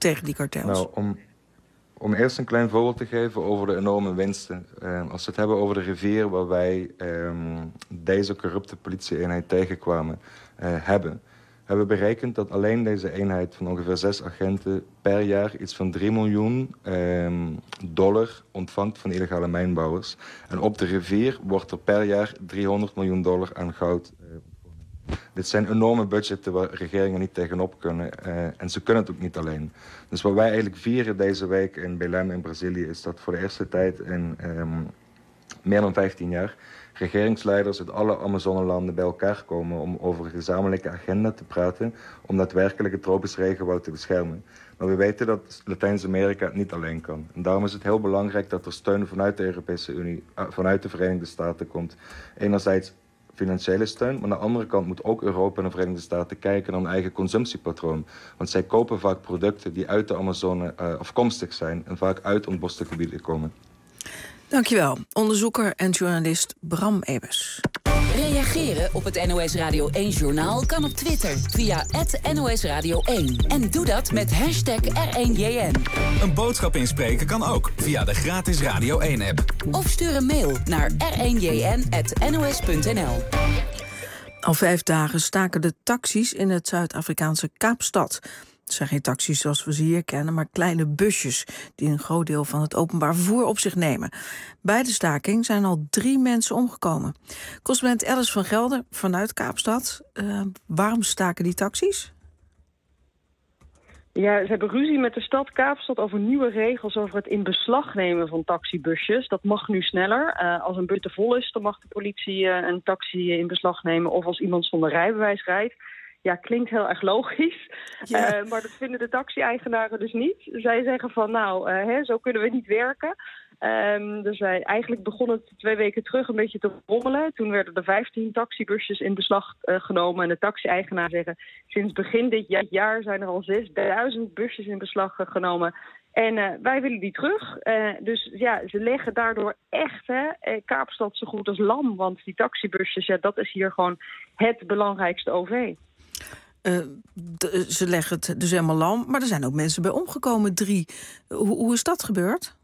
Speaker 3: tegen die kartels?
Speaker 2: Nou, om, om eerst een klein voorbeeld te geven over de enorme winsten. Uh, als we het hebben over de rivier waar wij um, deze corrupte politie-eenheid tegenkwamen, uh, hebben... hebben we berekend dat alleen deze eenheid van ongeveer zes agenten per jaar iets van drie miljoen eh, dollar ontvangt van illegale mijnbouwers. En op de rivier wordt er per jaar driehonderd miljoen dollar aan goud eh, ontvangen. Dit zijn enorme budgetten waar regeringen niet tegenop kunnen. Uh, en ze kunnen het ook niet alleen. Dus wat wij eigenlijk vieren deze week in Belém in Brazilië is dat voor de eerste tijd in um, meer dan vijftien jaar... regeringsleiders uit alle Amazonelanden bij elkaar komen om over een gezamenlijke agenda te praten om daadwerkelijk het tropisch regenwoud te beschermen. Maar we weten dat Latijns-Amerika het niet alleen kan. En daarom is het heel belangrijk dat er steun vanuit de Europese Unie, vanuit de Verenigde Staten komt. Enerzijds financiële steun, maar aan de andere kant moet ook Europa en de Verenigde Staten kijken naar hun eigen consumptiepatroon. Want zij kopen vaak producten die uit de Amazone uh, afkomstig zijn en vaak uit ontboste gebieden komen.
Speaker 3: Dankjewel, onderzoeker en journalist Bram Ebers.
Speaker 17: Reageren op het N O S Radio één-journaal kan op Twitter via at N O S Radio één. En doe dat met hashtag R één J N.
Speaker 1: Een boodschap inspreken kan ook via de gratis Radio één-app.
Speaker 17: Of stuur een mail naar r één j n at n o s punt n l.
Speaker 3: Al vijf dagen staken de taxis in het Zuid-Afrikaanse Kaapstad. Het zijn geen taxis zoals we ze hier kennen, maar kleine busjes die een groot deel van het openbaar vervoer op zich nemen. Bij de staking zijn al drie mensen omgekomen. Correspondent Alice van Gelder vanuit Kaapstad. Uh, waarom staken die taxis?
Speaker 6: Ja, ze hebben ruzie met de stad Kaapstad over nieuwe regels over het in beslag nemen van taxibusjes. Dat mag nu sneller. Uh, als een bus te vol is, dan mag de politie uh, een taxi in beslag nemen. Of als iemand zonder rijbewijs rijdt. Ja, klinkt heel erg logisch. Ja. Uh, maar dat vinden de taxi-eigenaren dus niet. Zij zeggen van, nou, uh, hè, zo kunnen we niet werken. Um, dus wij, eigenlijk begon het twee weken terug een beetje te rommelen. Toen werden er vijftien taxibusjes in beslag uh, genomen. En de taxi-eigenaren zeggen, sinds begin dit jaar zijn er al zesduizend busjes in beslag uh, genomen. En uh, wij willen die terug. Uh, dus ja, ze leggen daardoor echt hè, Kaapstad zo goed als lam. Want die taxibusjes, ja, dat is hier gewoon het belangrijkste O V.
Speaker 3: Uh, de, ze leggen het dus helemaal lam, maar er zijn ook mensen bij omgekomen, drie. Hoe, hoe is dat gebeurd?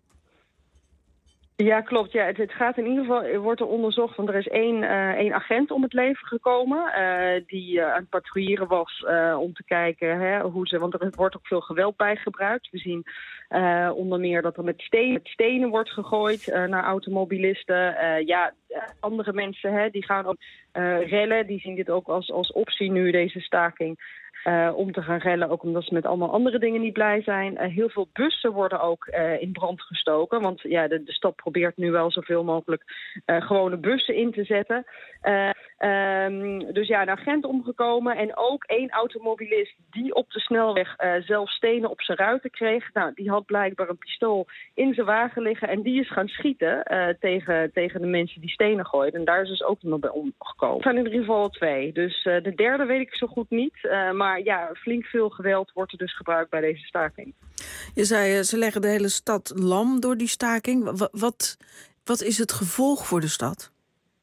Speaker 6: Ja, klopt. Ja, het, het gaat in ieder geval, wordt er onderzocht, want er is één, uh, één agent om het leven gekomen, uh, die uh, aan het patrouilleren was uh, om te kijken hè, hoe ze, want er wordt ook veel geweld bij gebruikt. We zien uh, onder meer dat er met stenen, met stenen wordt gegooid uh, naar automobilisten. Uh, ja, andere mensen hè, die gaan ook uh, rellen, die zien dit ook als, als optie nu, deze staking. Uh, om te gaan rellen, ook omdat ze met allemaal andere dingen niet blij zijn. Uh, heel veel bussen worden ook uh, in brand gestoken. Want ja, de, de stad probeert nu wel zoveel mogelijk uh, gewone bussen in te zetten. Uh, um, dus ja, een agent omgekomen. En ook één automobilist die op de snelweg uh, zelf stenen op zijn ruiten kreeg. Nou, die had blijkbaar een pistool in zijn wagen liggen. En die is gaan schieten uh, tegen, tegen de mensen die stenen gooiden. En daar is dus ook iemand bij omgekomen. Er zijn in ieder geval twee. Dus uh, de derde weet ik zo goed niet. Uh, maar Maar ja, flink veel geweld wordt er dus gebruikt bij deze staking.
Speaker 3: Je zei, ze leggen de hele stad lam door die staking. Wat, wat, wat is het gevolg voor de stad?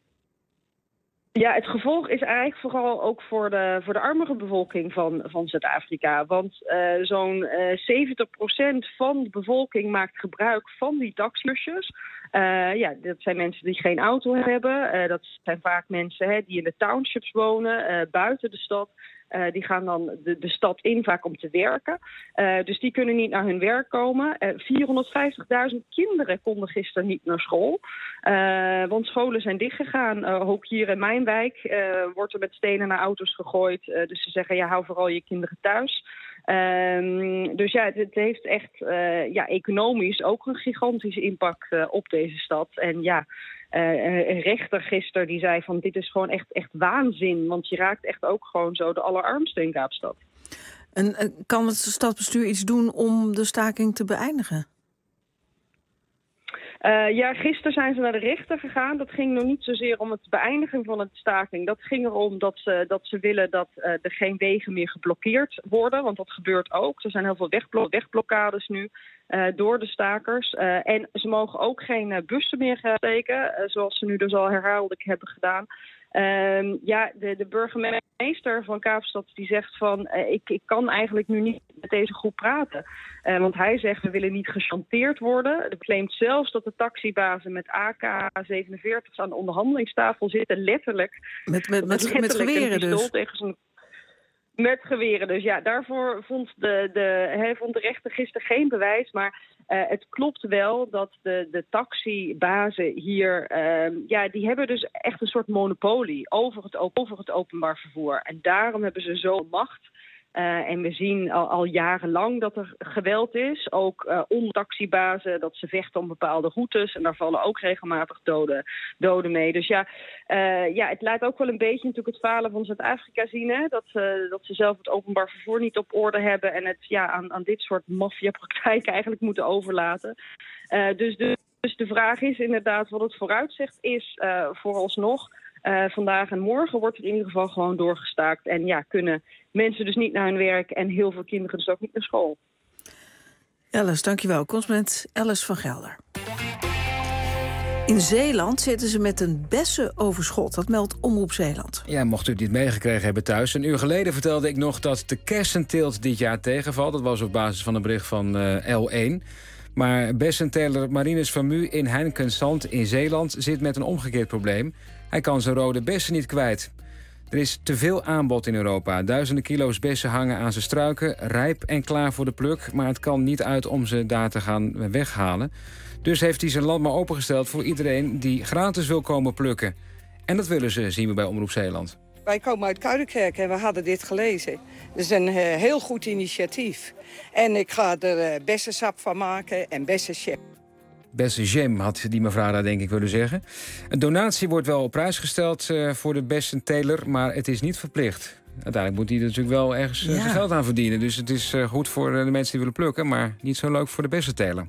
Speaker 6: Ja, het gevolg is eigenlijk vooral ook voor de, voor de armere bevolking van, van Zuid-Afrika. Want uh, zo'n uh, zeventig procent van de bevolking maakt gebruik van die taxibusjes. Uh, ja, dat zijn mensen die geen auto hebben. Uh, dat zijn vaak mensen hè, die in de townships wonen, uh, buiten de stad. Uh, die gaan dan de, de stad in vaak om te werken. Uh, dus die kunnen niet naar hun werk komen. Uh, vierhonderdvijftigduizend kinderen konden gisteren niet naar school. Uh, want scholen zijn dichtgegaan. Uh, ook hier in mijn wijk uh, wordt er met stenen naar auto's gegooid. Uh, dus ze zeggen, ja, hou vooral je kinderen thuis. Um, dus ja, het, het heeft echt uh, ja, economisch ook een gigantische impact uh, op deze stad. En ja, uh, een rechter gisteren die zei van dit is gewoon echt, echt waanzin. Want je raakt echt ook gewoon zo de allerarmste in Kaapstad.
Speaker 3: En uh, kan het stadsbestuur iets doen om de staking te beëindigen?
Speaker 6: Uh, ja, gisteren zijn ze naar de rechter gegaan. Dat ging nog niet zozeer om het beëindigen van het staking. Dat ging erom dat ze, dat ze willen dat uh, er geen wegen meer geblokkeerd worden. Want dat gebeurt ook. Er zijn heel veel wegblo- wegblokkades nu uh, door de stakers. Uh, en ze mogen ook geen uh, bussen meer gaan steken. Uh, zoals ze nu dus al herhaaldelijk hebben gedaan. Uh, ja, de, de burgemeester van Kaapstad die zegt van... Uh, ik, ik kan eigenlijk nu niet met deze groep praten. Uh, want hij zegt, we willen niet gechanteerd worden. Hij claimt zelfs dat de taxibazen met A K zevenenveertig's aan de onderhandelingstafel zitten. Letterlijk.
Speaker 3: Met, met, met,
Speaker 6: letterlijk
Speaker 3: met geweren dus.
Speaker 6: Tegen zijn... Met geweren dus, ja. Daarvoor vond de, de, hij vond de rechter gisteren geen bewijs. Maar uh, het klopt wel dat de, de taxibazen hier... Uh, ja, die hebben dus echt een soort monopolie over het, over het openbaar vervoer. En daarom hebben ze zo macht... Uh, en we zien al, al jarenlang dat er geweld is. Ook uh, onder taxibazen, dat ze vechten om bepaalde routes. En daar vallen ook regelmatig doden, doden mee. Dus ja, uh, ja, het laat ook wel een beetje natuurlijk het falen van Zuid-Afrika zien. Hè? Dat, uh, dat ze zelf het openbaar vervoer niet op orde hebben. En het ja, aan, aan dit soort maffiapraktijken eigenlijk moeten overlaten. Uh, dus, de, dus de vraag is inderdaad wat het vooruitzicht is uh, vooralsnog. Uh, vandaag en morgen wordt er in ieder geval gewoon doorgestaakt. En ja, kunnen mensen dus niet naar hun werk en heel veel kinderen dus ook niet naar school.
Speaker 3: Alice, dankjewel. Correspondent Alice van Gelder. In Zeeland zitten ze met een bessenoverschot. Dat meldt Omroep Zeeland.
Speaker 4: Ja, mocht u het niet meegekregen hebben thuis. Een uur geleden vertelde ik nog dat de kersenteelt dit jaar tegenvalt. Dat was op basis van een bericht van uh, L één. Maar bessenteler Marinus Vermu in Heinkensand in Zeeland zit met een omgekeerd probleem. Hij kan zijn rode bessen niet kwijt. Er is te veel aanbod in Europa. Duizenden kilo's bessen hangen aan zijn struiken, rijp en klaar voor de pluk. Maar het kan niet uit om ze daar te gaan weghalen. Dus heeft hij zijn land maar opengesteld voor iedereen die gratis wil komen plukken. En dat willen ze, zien we bij Omroep Zeeland.
Speaker 7: Wij komen uit Kuiderkerk en we hadden dit gelezen. Het is een uh, heel goed initiatief. En ik ga er uh, bessensap van maken en bessenjam.
Speaker 4: Bessenjam had die mevrouw daar denk ik willen zeggen. Een donatie wordt wel op prijs gesteld uh, voor de bessenteler, maar het is niet verplicht. Uiteindelijk moet hij er natuurlijk wel ergens uh, ja. zijn geld aan verdienen. Dus het is uh, goed voor uh, de mensen die willen plukken, maar niet zo leuk voor de bessenteler.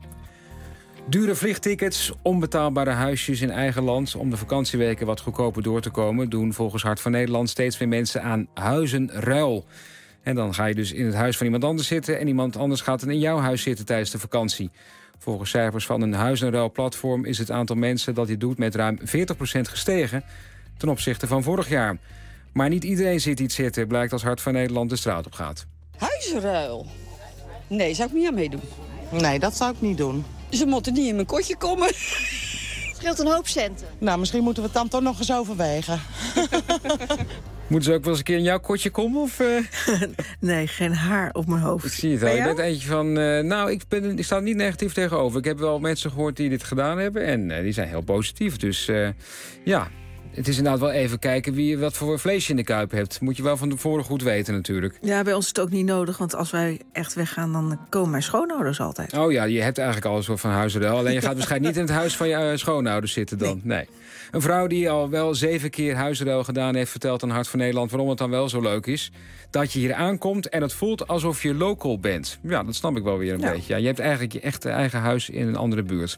Speaker 4: Dure vliegtickets, onbetaalbare huisjes in eigen land... om de vakantieweken wat goedkoper door te komen... doen volgens Hart van Nederland steeds meer mensen aan huizenruil. En dan ga je dus in het huis van iemand anders zitten... en iemand anders gaat dan in jouw huis zitten tijdens de vakantie. Volgens cijfers van een huizenruilplatform... is het aantal mensen dat dit doet met ruim veertig procent gestegen... ten opzichte van vorig jaar. Maar niet iedereen ziet iets zitten... blijkt als Hart van Nederland de straat op gaat.
Speaker 16: Huizenruil? Nee, zou ik niet aan meedoen.
Speaker 18: Nee, dat zou ik niet doen.
Speaker 16: Ze moeten niet in mijn kotje komen. Het
Speaker 18: scheelt een hoop centen. Nou, misschien moeten we het dan toch nog eens overwegen.
Speaker 4: Moeten ze ook wel eens een keer in jouw kotje komen? Of, uh...
Speaker 3: nee, geen haar op mijn hoofd.
Speaker 4: Ik zie het al. Je bent eentje van... Uh, nou, ik, ben, ik sta er niet negatief tegenover. Ik heb wel mensen gehoord die dit gedaan hebben. En uh, die zijn heel positief. Dus uh, ja... Het is inderdaad wel even kijken wie wat voor vlees je in de kuip hebt. Moet je wel van tevoren goed weten natuurlijk.
Speaker 3: Ja, bij ons is het ook niet nodig. Want als wij echt weggaan, dan komen mijn schoonouders altijd.
Speaker 4: Oh ja, je hebt eigenlijk al een soort van huisruil. Alleen je gaat waarschijnlijk niet in het huis van je uh, schoonouders zitten dan. Nee. nee. Een vrouw die al wel zeven keer huisruil gedaan heeft... vertelt aan Hart van Nederland waarom het dan wel zo leuk is. Dat je hier aankomt en het voelt alsof je local bent. Ja, dat snap ik wel weer een ja. beetje. Ja, je hebt eigenlijk je echte eigen huis in een andere buurt.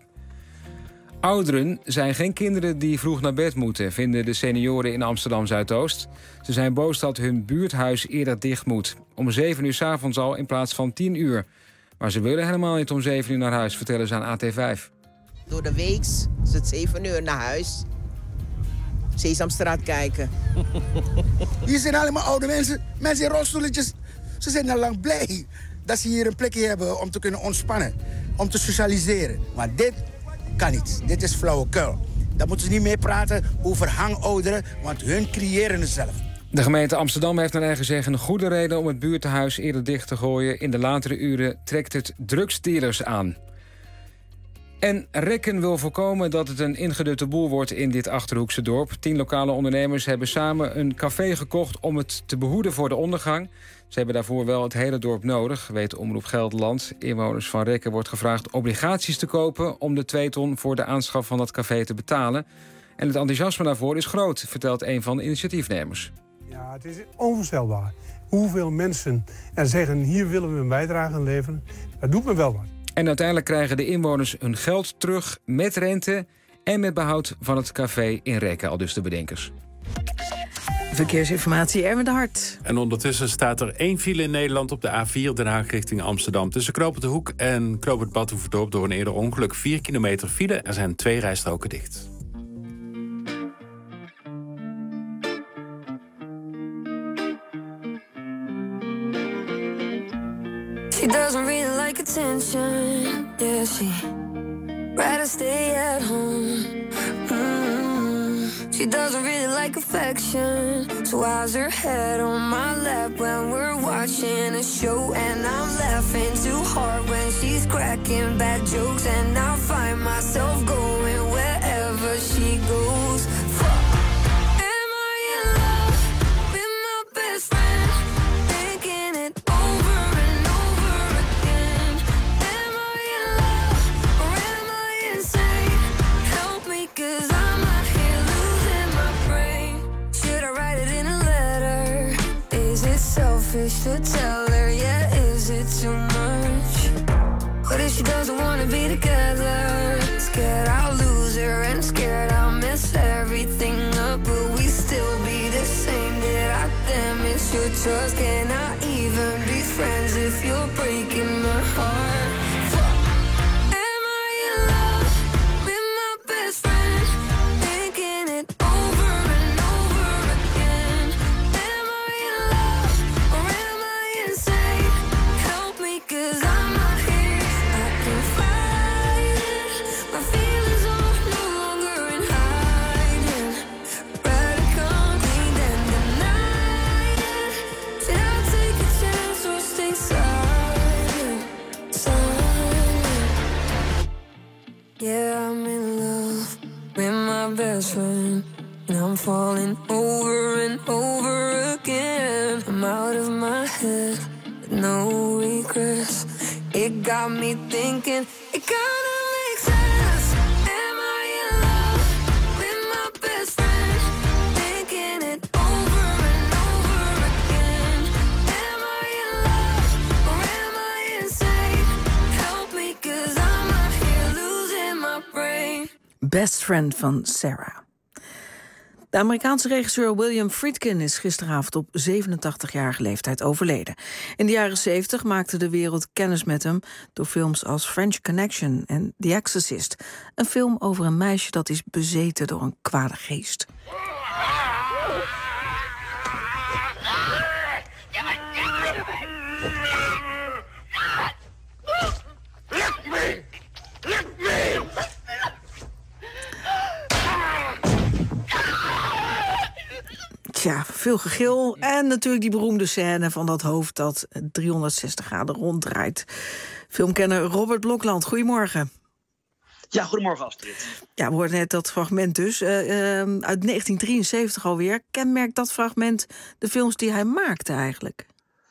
Speaker 4: Ouderen zijn geen kinderen die vroeg naar bed moeten... vinden de senioren in Amsterdam-Zuidoost. Ze zijn boos dat hun buurthuis eerder dicht moet. Om zeven uur 's avonds al in plaats van tien uur. Maar ze willen helemaal niet om zeven uur naar huis, vertellen ze aan A T vijf.
Speaker 19: Door de week is het zeven uur naar huis. Sesamstraat kijken.
Speaker 22: Hier zijn allemaal oude mensen. Mensen in rolstoeltjes. Ze zijn al lang blij dat ze hier een plekje hebben om te kunnen ontspannen. Om te socialiseren. Maar dit... kan niet. Dit is flauwekul. Daar moeten ze niet meer praten over hangouderen, want hun creëren het zelf.
Speaker 4: De gemeente Amsterdam heeft naar eigen zeggen een goede reden om het buurthuis eerder dicht te gooien. In de latere uren trekt het drugsdealers aan. En Rekken wil voorkomen dat het een ingedutte boel wordt in dit Achterhoekse dorp. Tien lokale ondernemers hebben samen een café gekocht om het te behoeden voor de ondergang. Ze hebben daarvoor wel het hele dorp nodig, weet Omroep Gelderland. Inwoners van Rekken wordt gevraagd obligaties te kopen... om de twee ton voor de aanschaf van dat café te betalen. En het enthousiasme daarvoor is groot, vertelt een van de initiatiefnemers.
Speaker 25: Ja, het is onvoorstelbaar. Hoeveel mensen er zeggen, hier willen we een bijdrage aan leveren. Dat doet me wel wat.
Speaker 4: En uiteindelijk krijgen de inwoners hun geld terug met rente... en met behoud van het café in Rekken, al dus de bedenkers.
Speaker 3: Verkeersinformatie, Erwin de Hart.
Speaker 5: En ondertussen staat er één file in Nederland op de A vier Den Haag richting Amsterdam. Tussen Knoop de Hoek en Knoop het Badhoevedorp door een eerder ongeluk. Vier kilometer file, er zijn twee rijstroken dicht.
Speaker 8: She doesn't really like attention. Yeah, she rather stay at home. Mm-hmm. She doesn't really like affection. So why's her head on my lap when we're watching a show? And I'm laughing too hard when she's cracking bad jokes. And I find myself going wherever she goes. Am I in love with my best friend? Thinking it over and over again. Am I in love or am I insane? Help me, 'cause I'm out here losing my brain. Should I write it in a letter? Is it selfish to tell her? Yeah, is it too much? What if she doesn't wanna be together? Scared I'll lose her and scared I'll mess everything up. Will we still be the same? Did I damage your trust? Can I even be friends if you're breaking my heart? Am I in love with my best friend? Thinking it over and over again. Am I in love or am I insane? Help me, 'cause I'm not here. I can fight it. My feelings are no longer in hiding. Rather come clean than deny it. Should I take a chance or stay silent? Silent. Yeah, I'm in love with my best friend. And I'm falling over and over again. I'm out of my head with no regrets. It got me thinking, it kinda makes sense. Am I in love with my best friend? Thinking it over and over again. Am I in love or am I insane? Help me, 'cause I'm out here losing my brain.
Speaker 3: Best Friend van Sarah. De Amerikaanse regisseur William Friedkin is gisteravond op zevenentachtigjarige leeftijd overleden. In de jaren zeventig maakte de wereld kennis met hem door films als French Connection en The Exorcist. Een film over een meisje dat is bezeten door een kwade geest. Tja, veel gegil en natuurlijk die beroemde scène van dat hoofd dat driehonderdzestig graden ronddraait. Filmkenner Robert Blokland, goedemorgen.
Speaker 9: Ja, goedemorgen Astrid.
Speaker 3: Ja, we hoorden net dat fragment dus. Uh, uh, uit negentien drieënzeventig alweer. Kenmerkt dat fragment de films die hij maakte eigenlijk?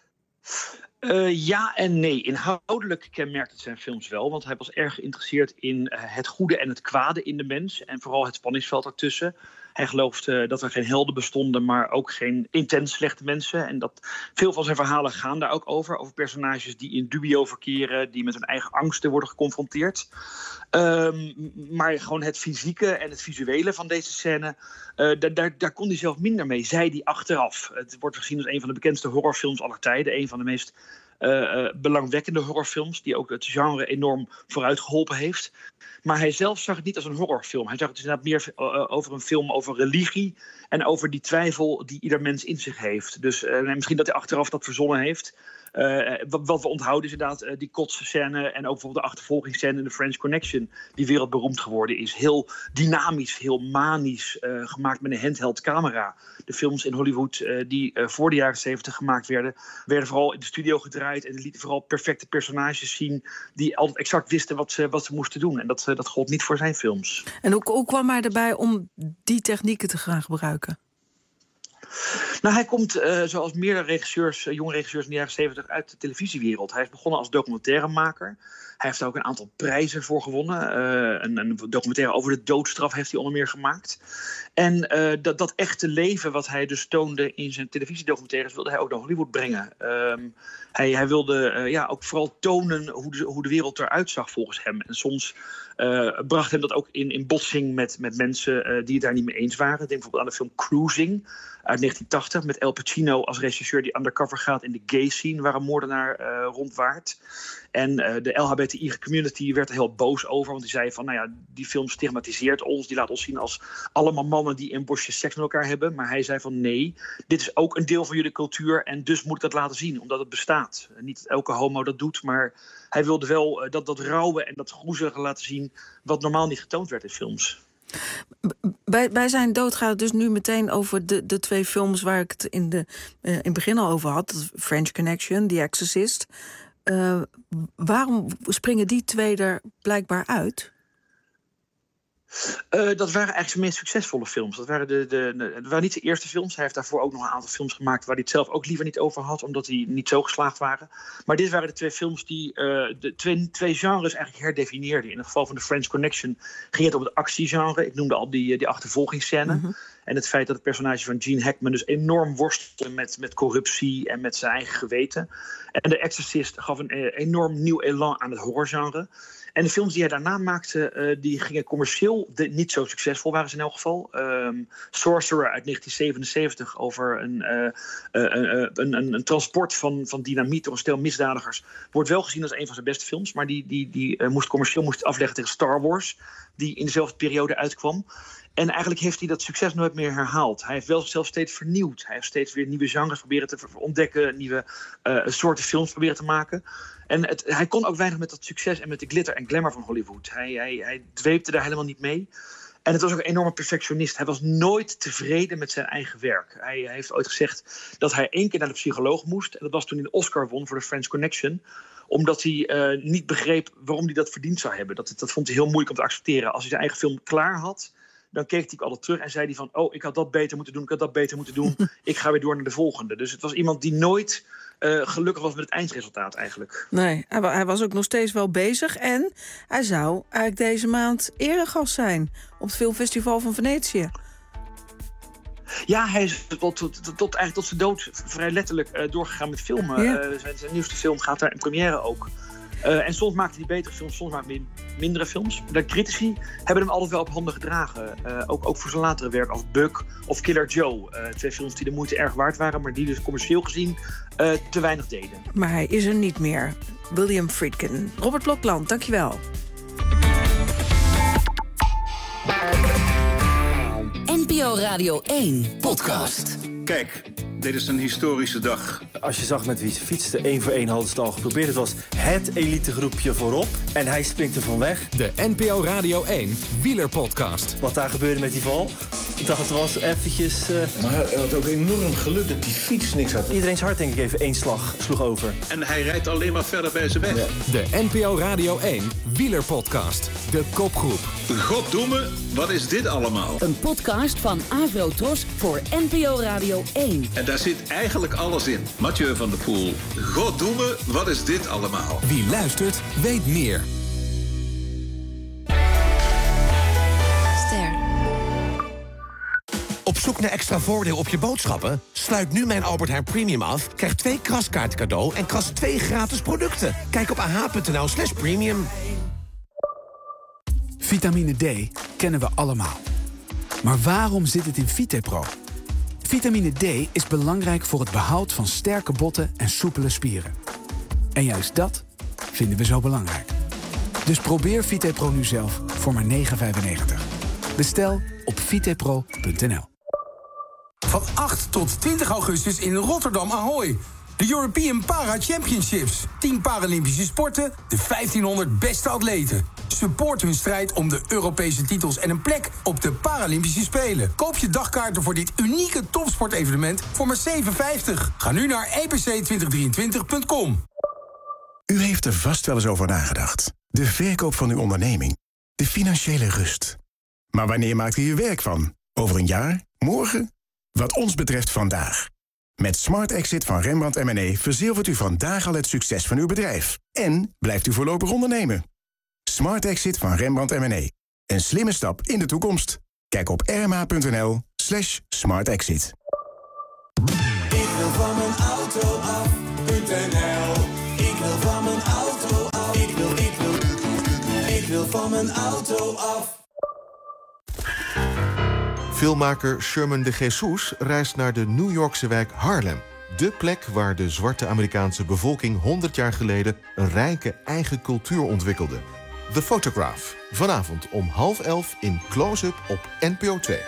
Speaker 9: Uh, ja en nee. Inhoudelijk kenmerkt het zijn films wel. Want hij was erg geïnteresseerd in uh, het goede en het kwade in de mens. En vooral het spanningsveld ertussen. Hij geloofde dat er geen helden bestonden, maar ook geen intens slechte mensen. En dat veel van zijn verhalen gaan daar ook over. Over personages die in dubio verkeren, die met hun eigen angsten worden geconfronteerd. Um, maar gewoon het fysieke en het visuele van deze scène, uh, daar, daar, daar kon hij zelf minder mee, zei hij achteraf. Het wordt gezien als een van de bekendste horrorfilms aller tijden. Een van de meest uh, uh, belangwekkende horrorfilms, die ook het genre enorm vooruit geholpen heeft. Maar hij zelf zag het niet als een horrorfilm. Hij zag het inderdaad meer uh, over een film over religie en over die twijfel die ieder mens in zich heeft. Dus uh, misschien dat hij achteraf dat verzonnen heeft. Uh, wat, wat we onthouden is inderdaad uh, die kotsscène en ook bijvoorbeeld de achtervolgingsscène in The French Connection, die wereldberoemd geworden is. Heel dynamisch, heel manisch, uh, gemaakt met een handheld camera. De films in Hollywood uh, die uh, voor de jaren zeventig gemaakt werden, werden vooral in de studio gedraaid en lieten vooral perfecte personages zien die altijd exact wisten wat ze, wat ze moesten doen. En dat, uh, dat gold niet voor zijn films.
Speaker 3: En hoe, hoe kwam hij erbij om die technieken te gaan gebruiken?
Speaker 9: Nou, hij komt, uh, zoals meerdere regisseurs, uh, jonge regisseurs in de jaren zeventig, uit de televisiewereld. Hij is begonnen als documentairemaker. Hij heeft daar ook een aantal prijzen voor gewonnen. Uh, een, een documentaire over de doodstraf heeft hij onder meer gemaakt. En uh, dat, dat echte leven wat hij dus toonde in zijn televisiedocumentaires wilde hij ook naar Hollywood brengen. Um, hij, hij wilde uh, ja, ook vooral tonen hoe de, hoe de wereld eruit zag volgens hem. En soms uh, bracht hem dat ook in, in botsing met, met mensen uh, die het daar niet mee eens waren. Denk bijvoorbeeld aan de film Cruising uit uit negentien tachtig... met Al Pacino als regisseur die undercover gaat in de gay scene... waar een moordenaar uh, rondwaart. En uh, de L H B T I-community werd er heel boos over... want die zei van, nou ja, die film stigmatiseert ons... die laat ons zien als allemaal mannen die in bosjes seks met elkaar hebben. Maar hij zei van, nee, dit is ook een deel van jullie cultuur... en dus moet ik dat laten zien, omdat het bestaat. Niet dat elke homo dat doet, maar hij wilde wel uh, dat, dat rauwe en dat groezige laten zien... wat normaal niet getoond werd in films.
Speaker 3: Bij, bij zijn dood gaat het dus nu meteen over de, de twee films... waar ik het in, de, uh, in het begin al over had. French Connection, The Exorcist. Uh, waarom springen die twee er blijkbaar uit?
Speaker 9: Uh, dat waren eigenlijk zijn meest succesvolle films. Dat waren, de, de, de, dat waren niet zijn eerste films. Hij heeft daarvoor ook nog een aantal films gemaakt... waar hij het zelf ook liever niet over had... omdat die niet zo geslaagd waren. Maar dit waren de twee films die uh, de twee, twee genres eigenlijk herdefinieerden. In het geval van The French Connection ging het om het actiegenre. Ik noemde al die, die achtervolgingsscène. Mm-hmm. En het feit dat het personage van Gene Hackman... dus enorm worstelde met, met corruptie en met zijn eigen geweten. En The Exorcist gaf een uh, enorm nieuw elan aan het horrorgenre... En de films die hij daarna maakte, uh, die gingen commercieel de, niet zo succesvol, waren ze in elk geval. Um, Sorcerer uit negentien zevenenzeventig over een, uh, uh, uh, een, een, een transport van, van dynamiet door een stel misdadigers. Wordt wel gezien als een van zijn beste films, maar die, die, die uh, moest commercieel moest afleggen tegen Star Wars, die in dezelfde periode uitkwam. En eigenlijk heeft hij dat succes nooit meer herhaald. Hij heeft wel zichzelf steeds vernieuwd. Hij heeft steeds weer nieuwe genres proberen te ontdekken, nieuwe uh, soorten films proberen te maken. En het, hij kon ook weinig met dat succes en met de glitter en glamour van Hollywood. Hij, hij, hij dweepte daar helemaal niet mee. En het was ook een enorme perfectionist. Hij was nooit tevreden met zijn eigen werk. Hij, hij heeft ooit gezegd dat hij één keer naar de psycholoog moest. En dat was toen hij de Oscar won voor The French Connection. Omdat hij uh, niet begreep waarom hij dat verdiend zou hebben. Dat, dat vond hij heel moeilijk om te accepteren. Als hij zijn eigen film klaar had, dan keek hij altijd terug en zei hij van... oh, ik had dat beter moeten doen, ik had dat beter moeten doen. Ik ga weer door naar de volgende. Dus het was iemand die nooit uh, gelukkig was met het eindresultaat eigenlijk.
Speaker 3: Nee, hij, hij was ook nog steeds wel bezig. En hij zou eigenlijk deze maand eregast zijn op het Filmfestival van Venetië.
Speaker 9: Ja, hij is tot, tot, tot, tot, eigenlijk tot zijn dood vrij letterlijk uh, doorgegaan met filmen. Ja. Uh, zijn, zijn nieuwste film gaat daar in première ook. Uh, en soms maakte hij betere films, soms maakte hij mindere films. De critici hebben hem altijd wel op handen gedragen. Uh, ook, ook voor zijn latere werk als Buck of Killer Joe. Uh, twee films die de moeite erg waard waren, maar die dus commercieel gezien uh, te weinig deden.
Speaker 3: Maar hij is er niet meer. William Friedkin. Robert Blokland, dankjewel.
Speaker 17: N P O Radio één podcast.
Speaker 10: Kijk, dit is een historische dag.
Speaker 11: Als je zag met wie ze fietsten, één voor één hadden ze het al geprobeerd. Het was het elitegroepje voorop en hij springt er van weg.
Speaker 1: De N P O Radio één wielerpodcast.
Speaker 11: Wat daar gebeurde met die val, dat was eventjes... Uh...
Speaker 10: Maar hij had ook enorm geluk dat die fiets niks had.
Speaker 11: Iedereen's hart denk ik even één slag sloeg over.
Speaker 10: En hij rijdt alleen maar verder bij zijn weg. Ja.
Speaker 1: De N P O Radio één wielerpodcast. De kopgroep.
Speaker 10: Goddomme, wat is dit allemaal?
Speaker 17: Een podcast van Avrotros voor N P O Radio één.
Speaker 10: En daar zit eigenlijk alles in. Mathieu van der Poel. Goddomme, wat is dit allemaal?
Speaker 1: Wie luistert, weet meer.
Speaker 12: Ster. Op zoek naar extra voordeel op je boodschappen? Sluit nu mijn Albert Heijn Premium af, krijg twee kraskaarten cadeau en kras twee gratis producten. Kijk op ah.nl slash premium.
Speaker 13: Vitamine D kennen we allemaal. Maar waarom zit het in Vitepro? Vitamine D is belangrijk voor het behoud van sterke botten en soepele spieren. En juist dat vinden we zo belangrijk. Dus probeer Vitepro nu zelf voor maar negen vijfennegentig. Bestel op vitepro punt n l.
Speaker 14: Van acht tot twintig augustus in Rotterdam Ahoy. De European Para Championships. tien Paralympische sporten, de vijftienhonderd beste atleten. Support hun strijd om de Europese titels en een plek op de Paralympische Spelen. Koop je dagkaarten voor dit unieke topsportevenement voor maar zeven vijftig. Ga nu naar e p c twintig drieëntwintig punt com.
Speaker 15: U heeft er vast wel eens over nagedacht. De verkoop van uw onderneming. De financiële rust. Maar wanneer maakt u hier werk van? Over een jaar? Morgen? Wat ons betreft vandaag. Met Smart Exit van Rembrandt en Mené verzilvert u vandaag al het succes van uw bedrijf. En blijft u voorlopig ondernemen. Smart Exit van Rembrandt en Mené. Een slimme stap in de toekomst. Kijk op r m a punt n l slash smart exit.
Speaker 27: Ik wil van mijn auto af.nl. Ik wil van mijn auto af. Ik wil, ik wil, ik wil van mijn auto af.
Speaker 12: Filmmaker Sherman de Jesus reist naar de New Yorkse wijk Harlem. De plek waar de zwarte Amerikaanse bevolking honderd jaar geleden een rijke eigen cultuur ontwikkelde. The Photograph. Vanavond om half elf in Close-up op N P O twee.